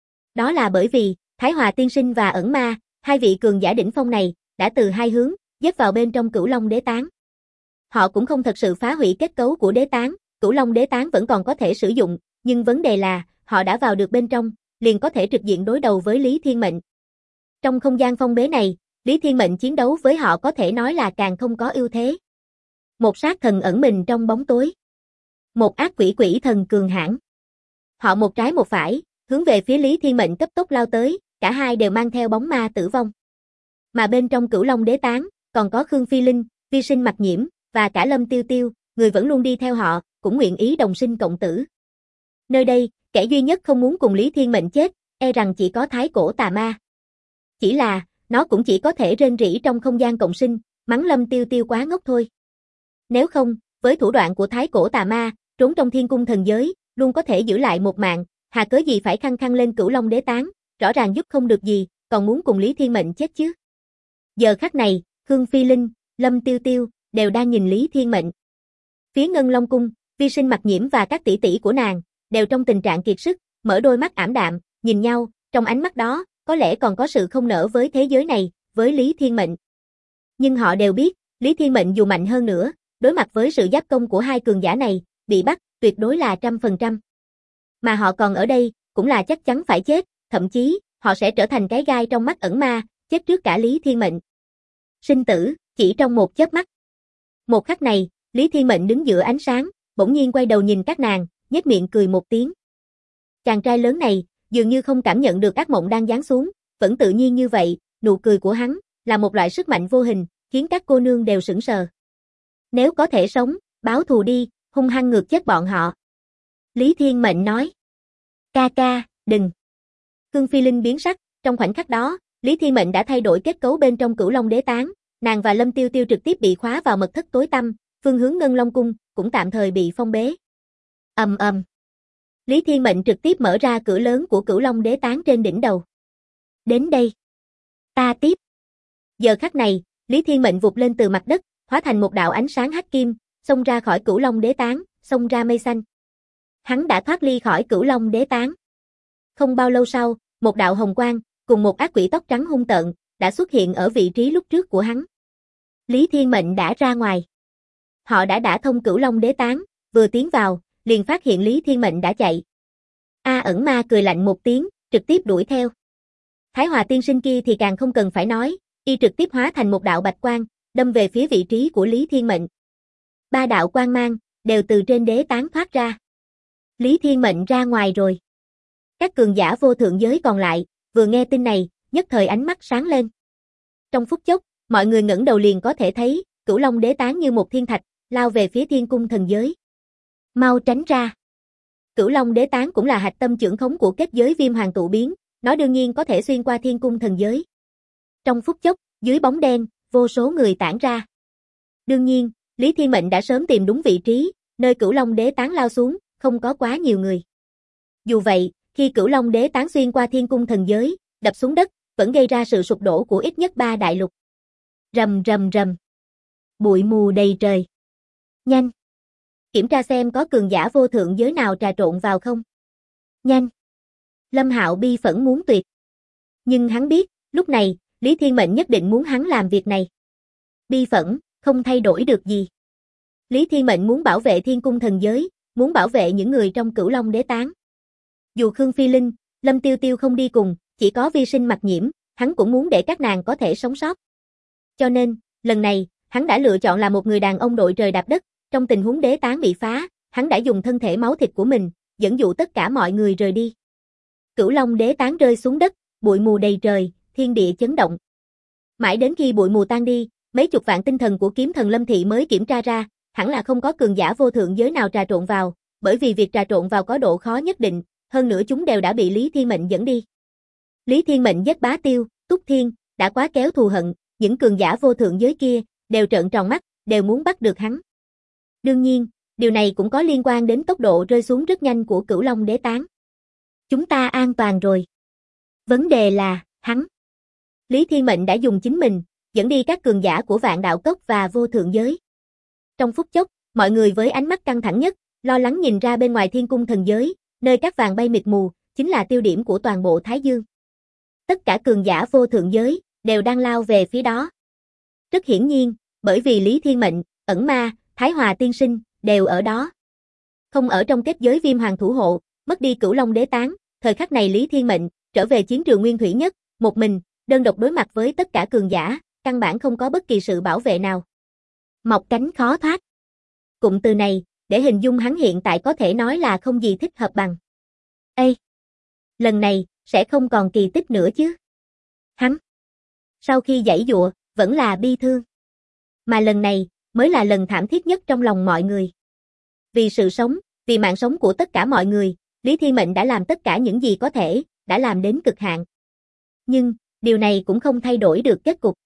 Đó là bởi vì, Thái Hòa Tiên Sinh và Ẩn Ma, hai vị cường giả đỉnh phong này, đã từ hai hướng, dết vào bên trong Cửu Long Đế tán. Họ cũng không thật sự phá hủy kết cấu của đế tán, Cửu Long Đế tán vẫn còn có thể sử dụng, nhưng vấn đề là, họ đã vào được bên trong, liền có thể trực diện đối đầu với Lý Thiên Mệnh. Trong không gian phong bế này, Lý Thiên Mệnh chiến đấu với họ có thể nói là càng không có ưu thế. Một sát thần ẩn mình trong bóng tối. Một ác quỷ thần cường hãn. Họ một trái một phải, hướng về phía Lý Thiên Mệnh cấp tốc lao tới, cả hai đều mang theo bóng ma tử vong. Mà bên trong Cửu Long Đế tán, còn có Khương Phi Linh, Vi Sinh Mặc Nhiễm, và cả Lâm Tiêu Tiêu, người vẫn luôn đi theo họ, cũng nguyện ý đồng sinh cộng tử. Nơi đây, kẻ duy nhất không muốn cùng Lý Thiên Mệnh chết, e rằng chỉ có Thái Cổ Tà Ma. Chỉ là, nó cũng chỉ có thể rên rỉ trong không gian cộng sinh, mắng Lâm Tiêu Tiêu quá ngốc thôi. Nếu không, với thủ đoạn của Thái Cổ Tà Ma, trốn trong thiên cung thần giới, luôn có thể giữ lại một mạng, hà cớ gì phải khăng khăng lên Cửu Long Đế tán, rõ ràng giúp không được gì, còn muốn cùng Lý Thiên Mệnh chết chứ. Giờ khắc này, Khương Phi Linh, Lâm Tiêu Tiêu, đều đang nhìn Lý Thiên Mệnh. Phía Ngân Long Cung, Vi Sinh Mặc Nhiễm và các tỷ tỷ của nàng, đều trong tình trạng kiệt sức, mở đôi mắt ảm đạm, nhìn nhau, trong ánh mắt đó, có lẽ còn có sự không nỡ với thế giới này, với Lý Thiên Mệnh. Nhưng họ đều biết, Lý Thiên Mệnh dù mạnh hơn nữa, đối mặt với sự giáp công của hai cường giả này, bị bắt, tuyệt đối là 100%. Mà họ còn ở đây, cũng là chắc chắn phải chết, thậm chí, họ sẽ trở thành cái gai trong mắt Ẩn Ma, chết trước cả Lý Thiên Mệnh. Sinh tử, chỉ trong một chớp mắt. Một khắc này, Lý Thiên Mệnh đứng giữa ánh sáng, bỗng nhiên quay đầu nhìn các nàng, nhếch miệng cười một tiếng. Chàng trai lớn này, dường như không cảm nhận được ác mộng đang giáng xuống, vẫn tự nhiên như vậy, nụ cười của hắn, là một loại sức mạnh vô hình, khiến các cô nương đều sững sờ. Nếu có thể sống, báo thù đi, hung hăng ngược chết bọn họ. Lý Thiên Mệnh nói. Ca ca, đừng. Khương Phi Linh biến sắc, trong khoảnh khắc đó, Lý Thiên Mệnh đã thay đổi kết cấu bên trong Cửu Long Đế tán, nàng và Lâm Tiêu Tiêu trực tiếp bị khóa vào mật thất tối tăm, phương hướng Ngân Long Cung cũng tạm thời bị phong bế. Ầm ầm. Lý Thiên Mệnh trực tiếp mở ra cửa lớn của Cửu Long Đế tán trên đỉnh đầu. Đến đây. Ta tiếp. Giờ khắc này, Lý Thiên Mệnh vụt lên từ mặt đất, hóa thành một đạo ánh sáng hắc kim, xông ra khỏi Cửu Long Đế tán, xông ra mây xanh. Hắn đã thoát ly khỏi Cửu Long Đế tán. Không bao lâu sau, một đạo hồng quang, cùng một ác quỷ tóc trắng hung tợn, đã xuất hiện ở vị trí lúc trước của hắn. Lý Thiên Mệnh đã ra ngoài. Họ đã thông Cửu Long Đế tán, vừa tiến vào, liền phát hiện Lý Thiên Mệnh đã chạy. Ẩn Ma cười lạnh một tiếng, trực tiếp đuổi theo. Thái Hòa Tiên Sinh kia thì càng không cần phải nói, y trực tiếp hóa thành một đạo bạch quang, đâm về phía vị trí của Lý Thiên Mệnh. Ba đạo quang mang, đều từ trên đế tán thoát ra. Lý Thiên Mệnh ra ngoài rồi. Các cường giả vô thượng giới còn lại, vừa nghe tin này, nhất thời ánh mắt sáng lên. Trong phút chốc, mọi người ngẩng đầu liền có thể thấy, Cửu Long Đế tán như một thiên thạch, lao về phía thiên cung thần giới. Mau tránh ra. Cửu Long Đế tán cũng là hạch tâm chưởng khống của kết giới Viêm Hoàng tụ biến, nó đương nhiên có thể xuyên qua thiên cung thần giới. Trong phút chốc, dưới bóng đen, vô số người tản ra. Đương nhiên, Lý Thiên Mệnh đã sớm tìm đúng vị trí, nơi Cửu Long Đế tán lao xuống, không có quá nhiều người. Dù vậy, khi Cửu Long Đế tán xuyên qua thiên cung thần giới, đập xuống đất, vẫn gây ra sự sụp đổ của ít nhất 3 đại lục. Rầm rầm rầm. Bụi mù đầy trời. Nhanh. Kiểm tra xem có cường giả vô thượng giới nào trà trộn vào không. Nhanh. Lâm Hạo bi phẫn muốn tuyệt. Nhưng hắn biết, lúc này, Lý Thiên Mệnh nhất định muốn hắn làm việc này. Bi phẫn, không thay đổi được gì. Lý Thiên Mệnh muốn bảo vệ thiên cung thần giới, muốn bảo vệ những người trong Cửu Long Đế tán. Dù Khương Phi Linh, Lâm Tiêu Tiêu không đi cùng, chỉ có Vi Sinh Mặc Nhiễm, hắn cũng muốn để các nàng có thể sống sót. Cho nên, lần này, hắn đã lựa chọn là một người đàn ông đội trời đạp đất, trong tình huống đế tán bị phá, hắn đã dùng thân thể máu thịt của mình, dẫn dụ tất cả mọi người rời đi. Cửu Long Đế tán rơi xuống đất, bụi mù đầy trời, thiên địa chấn động. Mãi đến khi bụi mù tan đi, mấy chục vạn tinh thần của kiếm thần Lâm Thị mới kiểm tra ra, hẳn là không có cường giả vô thượng giới nào trà trộn vào, bởi vì việc trà trộn vào có độ khó nhất định, hơn nữa chúng đều đã bị Lý Thiên Mệnh dẫn đi. Lý Thiên Mệnh giết Bá Tiêu, Túc Thiên, đã quá kéo thù hận, những cường giả vô thượng giới kia, đều trợn tròn mắt, đều muốn bắt được hắn. Đương nhiên, điều này cũng có liên quan đến tốc độ rơi xuống rất nhanh của Cửu Long Đế tán. Chúng ta an toàn rồi. Vấn đề là, hắn. Lý Thiên Mệnh đã dùng chính mình, dẫn đi các cường giả của Vạn Đạo Cốc và vô thượng giới. Trong phút chốc, mọi người với ánh mắt căng thẳng nhất, lo lắng nhìn ra bên ngoài thiên cung thần giới, nơi cát vàng bay mịt mù, chính là tiêu điểm của toàn bộ Thái Dương. Tất cả cường giả vô thượng giới, đều đang lao về phía đó. Rất hiển nhiên, bởi vì Lý Thiên Mệnh, Ẩn Ma, Thái Hòa Tiên Sinh, đều ở đó. Không ở trong kết giới Viêm Hoàng thủ hộ, mất đi Cửu Long đế tán, thời khắc này Lý Thiên Mệnh, trở về chiến trường nguyên thủy nhất, một mình, đơn độc đối mặt với tất cả cường giả, căn bản không có bất kỳ sự bảo vệ nào. Mọc cánh khó thoát. Cụm từ này, để hình dung hắn hiện tại có thể nói là không gì thích hợp bằng. Ê! Lần này, sẽ không còn kỳ tích nữa chứ. Hắn, sau khi giãy giụa, vẫn là bi thương. Mà lần này, mới là lần thảm thiết nhất trong lòng mọi người. Vì sự sống, vì mạng sống của tất cả mọi người, Lý Thiên Mệnh đã làm tất cả những gì có thể, đã làm đến cực hạn. Nhưng, điều này cũng không thay đổi được kết cục.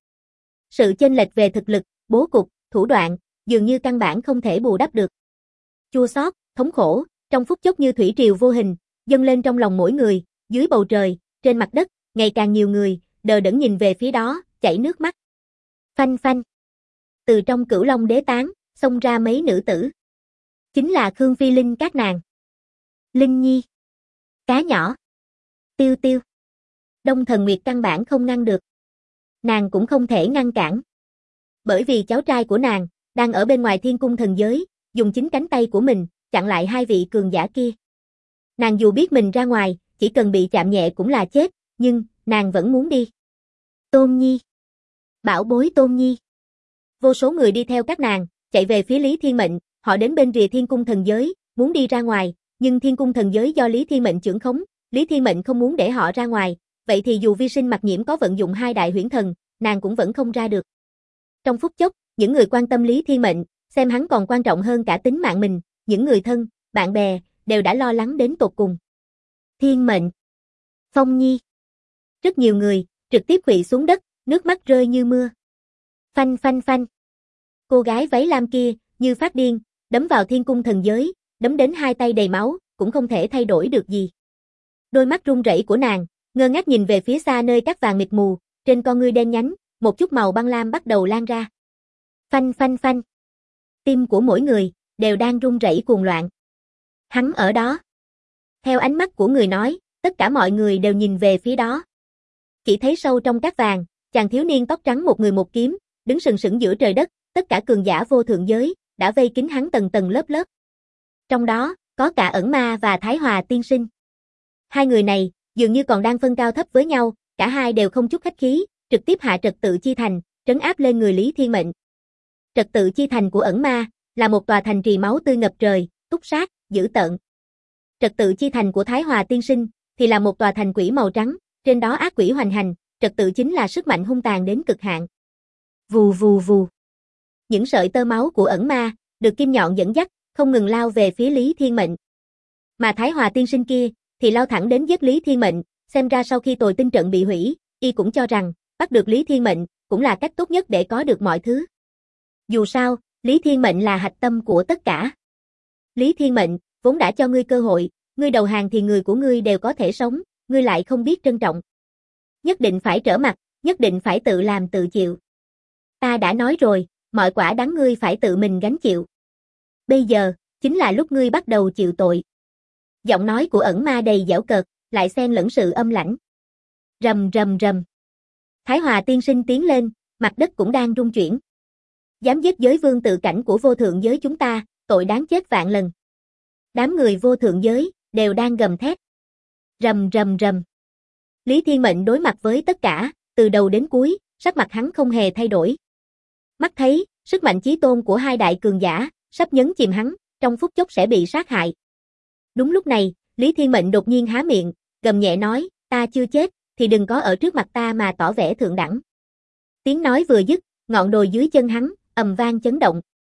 Sự chênh lệch về thực lực, bố cục, thủ đoạn, dường như căn bản không thể bù đắp được. Chua xót, thống khổ, trong phút chốc như thủy triều vô hình, dâng lên trong lòng mỗi người, dưới bầu trời, trên mặt đất, ngày càng nhiều người, đờ đẫn nhìn về phía đó, chảy nước mắt. Phanh phanh. Từ trong Cửu Long đế tán, xông ra mấy nữ tử. Chính là Khương Phi Linh các nàng. Linh Nhi. Cá nhỏ. Tiêu Tiêu. Đông Thần Nguyệt căn bản không ngăn được. Nàng cũng không thể ngăn cản. Bởi vì cháu trai của nàng, đang ở bên ngoài thiên cung thần giới, dùng chính cánh tay của mình, chặn lại hai vị cường giả kia. Nàng dù biết mình ra ngoài, chỉ cần bị chạm nhẹ cũng là chết, nhưng, nàng vẫn muốn đi. Tôn Nhi. Bảo bối Tôn Nhi. Vô số người đi theo các nàng, chạy về phía Lý Thiên Mệnh, họ đến bên rìa thiên cung thần giới, muốn đi ra ngoài, nhưng thiên cung thần giới do Lý Thiên Mệnh trưởng khống, Lý Thiên Mệnh không muốn để họ ra ngoài, vậy thì dù Vi Sinh Mặc Nhiễm có vận dụng hai đại huyễn thần, nàng cũng vẫn không ra được. Trong phút chốc, những người quan tâm Lý Thiên Mệnh, xem hắn còn quan trọng hơn cả tính mạng mình, những người thân, bạn bè, đều đã lo lắng đến tột cùng. Thiên Mệnh. Phong Nhi. Rất nhiều người, trực tiếp quỵ xuống đất, nước mắt rơi như mưa. Phanh phanh phanh. Cô gái váy lam kia, như phát điên, đấm vào thiên cung thần giới, đấm đến hai tay đầy máu, cũng không thể thay đổi được gì. Đôi mắt run rẩy của nàng, ngơ ngác nhìn về phía xa nơi cát vàng mịt mù, trên con ngươi đen nhánh, một chút màu băng lam bắt đầu lan ra. Phanh phanh phanh. Tim của mỗi người, đều đang run rẩy cuồng loạn. Hắn ở đó. Theo ánh mắt của người nói, tất cả mọi người đều nhìn về phía đó. Chỉ thấy sâu trong cát vàng, chàng thiếu niên tóc trắng một người một kiếm, đứng sừng sững giữa trời đất, tất cả cường giả vô thượng giới, đã vây kín hắn tầng tầng lớp lớp. Trong đó, có cả Ẩn Ma và Thái Hòa Tiên Sinh. Hai người này, dường như còn đang phân cao thấp với nhau, cả hai đều không chút khách khí, trực tiếp hạ trật tự chi thành, trấn áp lên người Lý Thiên Mệnh. Trật tự chi thành của Ẩn Ma, là một tòa thành trì máu tươi ngập trời, túc sát, dữ tợn. Trật tự chi thành của Thái Hòa Tiên Sinh, thì là một tòa thành quỷ màu trắng, trên đó ác quỷ hoành hành, trật tự chính là sức mạnh hung tàn đến cực hạn. Vù vù vù. Những sợi tơ máu của Ẩn Ma, được kim nhọn dẫn dắt, không ngừng lao về phía Lý Thiên Mệnh. Mà Thái Hòa Tiên Sinh kia, thì lao thẳng đến giết Lý Thiên Mệnh, xem ra sau khi tồi tinh trận bị hủy, y cũng cho rằng, bắt được Lý Thiên Mệnh, cũng là cách tốt nhất để có được mọi thứ. Dù sao, Lý Thiên Mệnh là hạch tâm của tất cả. Lý Thiên Mệnh, vốn đã cho ngươi cơ hội, ngươi đầu hàng thì người của ngươi đều có thể sống, ngươi lại không biết trân trọng. Nhất định phải trở mặt, nhất định phải tự làm tự chịu. Ta đã nói rồi, mọi quả đắng ngươi phải tự mình gánh chịu. Bây giờ, chính là lúc ngươi bắt đầu chịu tội. Giọng nói của Ẩn Ma đầy giễu cợt, lại xen lẫn sự âm lãnh. Rầm rầm rầm. Thái Hòa Tiên Sinh tiến lên, mặt đất cũng đang rung chuyển. Dám giết giới vương tự cảnh của vô thượng giới chúng ta, tội đáng chết vạn lần. Đám người vô thượng giới, đều đang gầm thét. Rầm rầm rầm. Lý Thiên Mệnh đối mặt với tất cả, từ đầu đến cuối, sắc mặt hắn không hề thay đổi. Mắt thấy, sức mạnh chí tôn của hai đại cường giả, sắp nhấn chìm hắn, trong phút chốc sẽ bị sát hại. Đúng lúc này, Lý Thiên Mệnh đột nhiên há miệng, gầm nhẹ nói, ta chưa chết, thì đừng có ở trước mặt ta mà tỏ vẻ thượng đẳng. Tiếng nói vừa dứt, ngọn đồi dưới chân hắn, ầm vang chấn động.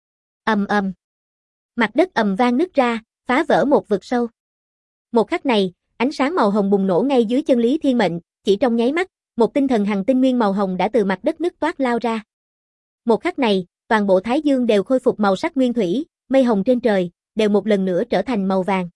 Ầm ầm. Mặt đất ầm vang nứt ra, phá vỡ một vực sâu. Một khắc này, ánh sáng màu hồng bùng nổ ngay dưới chân Lý Thiên Mệnh, chỉ trong nháy mắt, một tinh thần hằng tinh nguyên màu hồng đã từ mặt đất nứt toát lao ra. Một khắc này, toàn bộ Thái Dương đều khôi phục màu sắc nguyên thủy, mây hồng trên trời, đều một lần nữa trở thành màu vàng.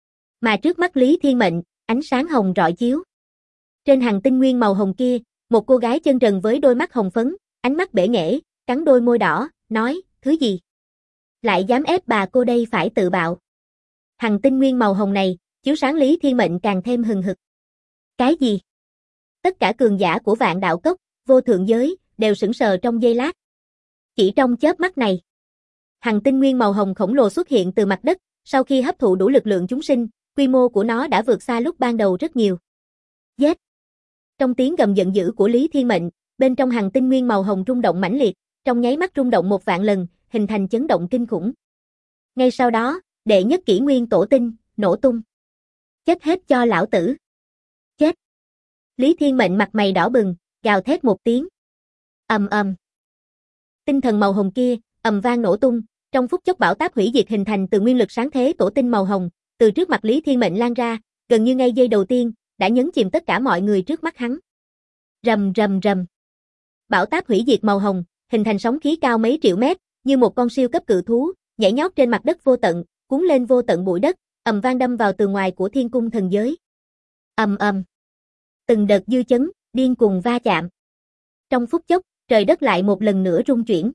Mà trước mắt Lý Thiên Mệnh, ánh sáng hồng rọi chiếu. Trên hằng tinh nguyên màu hồng kia, một cô gái chân trần với đôi mắt hồng phấn, ánh mắt bể nghễ, cắn đôi môi đỏ, nói, thứ gì? Lại dám ép bà cô đây phải tự bạo. Hằng tinh nguyên màu hồng này, chiếu sáng Lý Thiên Mệnh càng thêm hừng hực. Cái gì? Tất cả cường giả của Vạn Đạo Cốc, vô thượng giới, đều sững sờ trong giây lát. Chỉ trong chớp mắt này, hằng tinh nguyên màu hồng khổng lồ xuất hiện từ mặt đất, sau khi hấp thụ đủ lực lượng chúng sinh, quy mô của nó đã vượt xa lúc ban đầu rất nhiều. Giết! Trong tiếng gầm giận dữ của Lý Thiên Mệnh, bên trong hằng tinh nguyên màu hồng rung động mãnh liệt, trong nháy mắt rung động 1.000 lần, hình thành chấn động kinh khủng. Ngay sau đó, đệ nhất kỷ nguyên tổ tinh, nổ tung. Chết hết cho lão tử. Chết! Lý Thiên Mệnh mặt mày đỏ bừng, gào thét một tiếng. Ầm ầm. Tinh thần màu hồng kia, ầm vang nổ tung, trong phút chốc bão táp hủy diệt hình thành từ nguyên lực sáng thế tổ tinh màu hồng, từ trước mặt Lý Thiên Mệnh lan ra, gần như ngay giây đầu tiên, đã nhấn chìm tất cả mọi người trước mắt hắn. Rầm rầm rầm. Bão táp hủy diệt màu hồng, hình thành sóng khí cao mấy triệu mét, như một con siêu cấp cự thú, nhảy nhót trên mặt đất vô tận, cuốn lên vô tận bụi đất, ầm vang đâm vào tường ngoài của Thiên Cung thần giới. Ầm ầm. Từng đợt dư chấn, điên cuồng va chạm. Trong phút chốc, trời đất lại một lần nữa rung chuyển.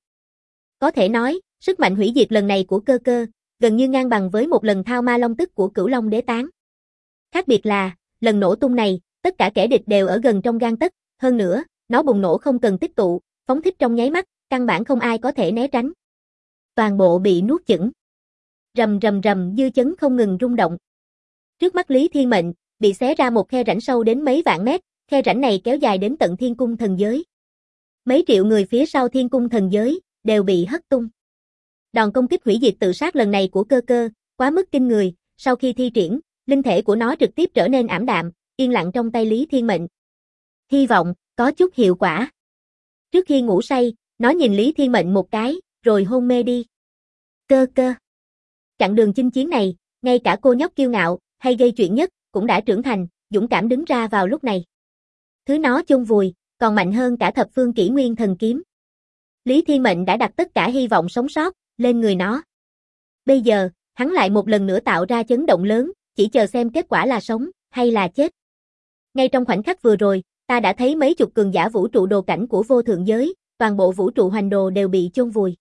Có thể nói, sức mạnh hủy diệt lần này của cơ cơ, gần như ngang bằng với một lần thao ma long tức của Cửu Long Đế Tán. Khác biệt là, lần nổ tung này, tất cả kẻ địch đều ở gần trong gang tấc, hơn nữa, nó bùng nổ không cần tích tụ, phóng thích trong nháy mắt, căn bản không ai có thể né tránh. Toàn bộ bị nuốt chửng. Rầm rầm rầm dư chấn không ngừng rung động. Trước mắt Lý Thiên Mệnh, bị xé ra một khe rãnh sâu đến mấy vạn mét, khe rãnh này kéo dài đến tận Thiên Cung thần giới. Mấy triệu người phía sau Thiên Cung thần giới, đều bị hất tung. Đòn công kích hủy diệt tự sát lần này của cơ cơ, quá mức kinh người, sau khi thi triển, linh thể của nó trực tiếp trở nên ảm đạm, yên lặng trong tay Lý Thiên Mệnh. Hy vọng, có chút hiệu quả. Trước khi ngủ say, nó nhìn Lý Thiên Mệnh một cái, rồi hôn mê đi. Cơ cơ. Chặng đường chinh chiến này, ngay cả cô nhóc kiêu ngạo, hay gây chuyện nhất, cũng đã trưởng thành, dũng cảm đứng ra vào lúc này. Thứ nó chôn vùi, còn mạnh hơn cả thập phương kỷ nguyên thần kiếm. Lý Thiên Mệnh đã đặt tất cả hy vọng sống sót, lên người nó. Bây giờ, hắn lại một lần nữa tạo ra chấn động lớn, chỉ chờ xem kết quả là sống, hay là chết. Ngay trong khoảnh khắc vừa rồi, ta đã thấy mấy chục cường giả vũ trụ đồ cảnh của vô thượng giới, toàn bộ vũ trụ hoành đồ đều bị chôn vùi.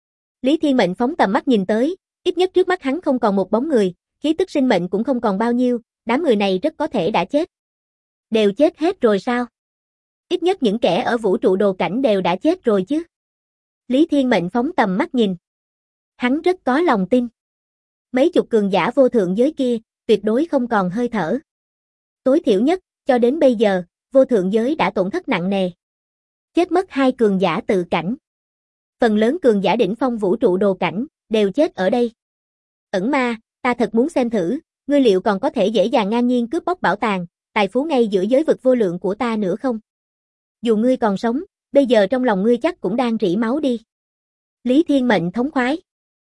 Lý Thiên Mệnh phóng tầm mắt nhìn tới, ít nhất trước mắt hắn không còn một bóng người, khí tức sinh mệnh cũng không còn bao nhiêu, đám người này rất có thể đã chết. Đều chết hết rồi sao? Ít nhất những kẻ ở vũ trụ đồ cảnh đều đã chết rồi chứ. Lý Thiên Mệnh phóng tầm mắt nhìn. Hắn rất có lòng tin. Mấy chục cường giả vô thượng giới kia, tuyệt đối không còn hơi thở. Tối thiểu nhất, cho đến bây giờ, vô thượng giới đã tổn thất nặng nề. Chết mất 2 cường giả tự cảnh. Phần lớn cường giả đỉnh phong vũ trụ đồ cảnh, đều chết ở đây. Ẩn ma, ta thật muốn xem thử, ngươi liệu còn có thể dễ dàng ngang nhiên cướp bóc bảo tàng, tài phú ngay giữa giới vực vô lượng của ta nữa không? Dù ngươi còn sống, bây giờ trong lòng ngươi chắc cũng đang rỉ máu đi. Lý Thiên Mệnh thống khoái.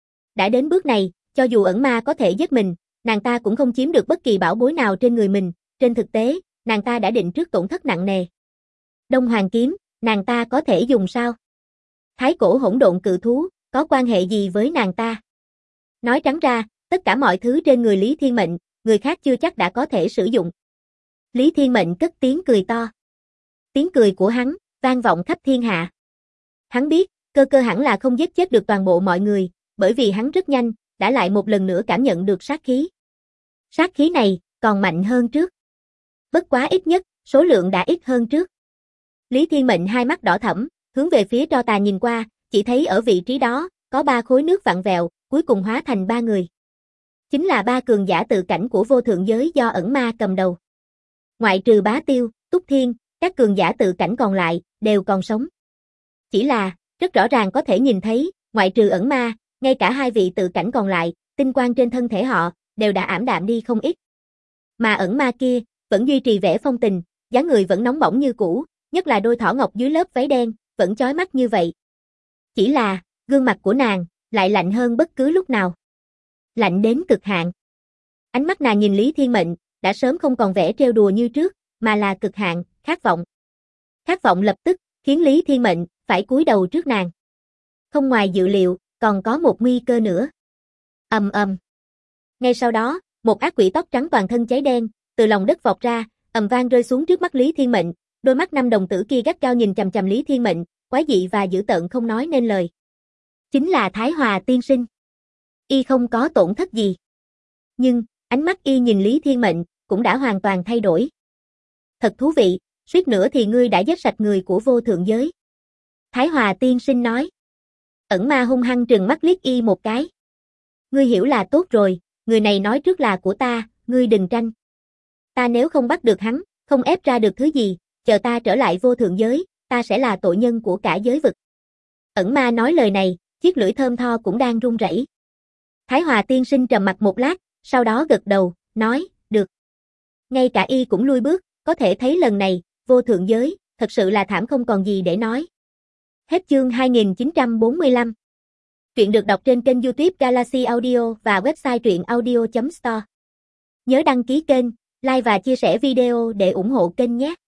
Đã đến bước này, cho dù ẩn ma có thể giết mình, nàng ta cũng không chiếm được bất kỳ bảo bối nào trên người mình, trên thực tế, nàng ta đã định trước tổn thất nặng nề. Đông Hoàng kiếm, nàng ta có thể dùng sao? Thái cổ hỗn độn cự thú, có quan hệ gì với nàng ta? Nói trắng ra, tất cả mọi thứ trên người Lý Thiên Mệnh, người khác chưa chắc đã có thể sử dụng. Lý Thiên Mệnh cất tiếng cười to. Tiếng cười của hắn, vang vọng khắp thiên hạ. Hắn biết, cơ cơ hẳn là không giết chết được toàn bộ mọi người, bởi vì hắn rất nhanh, đã lại một lần nữa cảm nhận được sát khí. Sát khí này, còn mạnh hơn trước. Bất quá ít nhất, số lượng đã ít hơn trước. Lý Thiên Mệnh hai mắt đỏ thẫm, hướng về phía tro tàn nhìn qua, chỉ thấy ở vị trí đó, có 3 khối nước vặn vẹo, cuối cùng hóa thành 3 người. Chính là 3 cường giả tự cảnh của vô thượng giới do ẩn ma cầm đầu. Ngoại trừ Bá Tiêu, Túc Thiên, các cường giả tự cảnh còn lại, đều còn sống. Chỉ là, rất rõ ràng có thể nhìn thấy, ngoại trừ ẩn ma, ngay cả 2 vị tự cảnh còn lại, tinh quang trên thân thể họ, đều đã ảm đạm đi không ít. Mà ẩn ma kia, vẫn duy trì vẻ phong tình, dáng người vẫn nóng bỏng như cũ, nhất là đôi thỏ ngọc dưới lớp váy đen, vẫn chói mắt như vậy. Chỉ là, gương mặt của nàng, lại lạnh hơn bất cứ lúc nào. Lạnh đến cực hạn. Ánh mắt nàng nhìn Lý Thiên Mệnh, đã sớm không còn vẻ trêu đùa như trước, mà là cực hạn, khát vọng. Khát vọng lập tức, khiến Lý Thiên Mệnh, phải cúi đầu trước nàng. Không ngoài dự liệu, còn có một nguy cơ nữa. Ầm ầm. Ngay sau đó, một ác quỷ tóc trắng toàn thân cháy đen, từ lòng đất vọt ra, ầm vang rơi xuống trước mắt Lý Thiên Mệnh, đôi mắt 5 đồng tử kia gắt gao nhìn chằm chằm Lý Thiên Mệnh, quái dị và dữ tợn không nói nên lời. Chính là Thái Hòa tiên sinh. Y không có tổn thất gì. Nhưng, ánh mắt y nhìn Lý Thiên Mệnh, cũng đã hoàn toàn thay đổi. Thật thú vị, suýt nữa thì ngươi đã giết sạch người của vô thượng giới. Thái Hòa tiên sinh nói. Ẩn ma hung hăng trừng mắt liếc y một cái. Ngươi hiểu là tốt rồi, người này nói trước là của ta, ngươi đừng tranh. Ta nếu không bắt được hắn, không ép ra được thứ gì, chờ ta trở lại vô thượng giới, ta sẽ là tội nhân của cả giới vực. Ẩn ma nói lời này, chiếc lưỡi thơm tho cũng đang run rẩy. Thái Hòa tiên sinh trầm mặt một lát, sau đó gật đầu, nói, được. Ngay cả y cũng lui bước, có thể thấy lần này, vô thượng giới, thật sự là thảm không còn gì để nói. Hết chương 2945. Truyện được đọc trên kênh YouTube Galaxy Audio và website truyệnaudio.store. Nhớ đăng ký kênh, like và chia sẻ video để ủng hộ kênh nhé.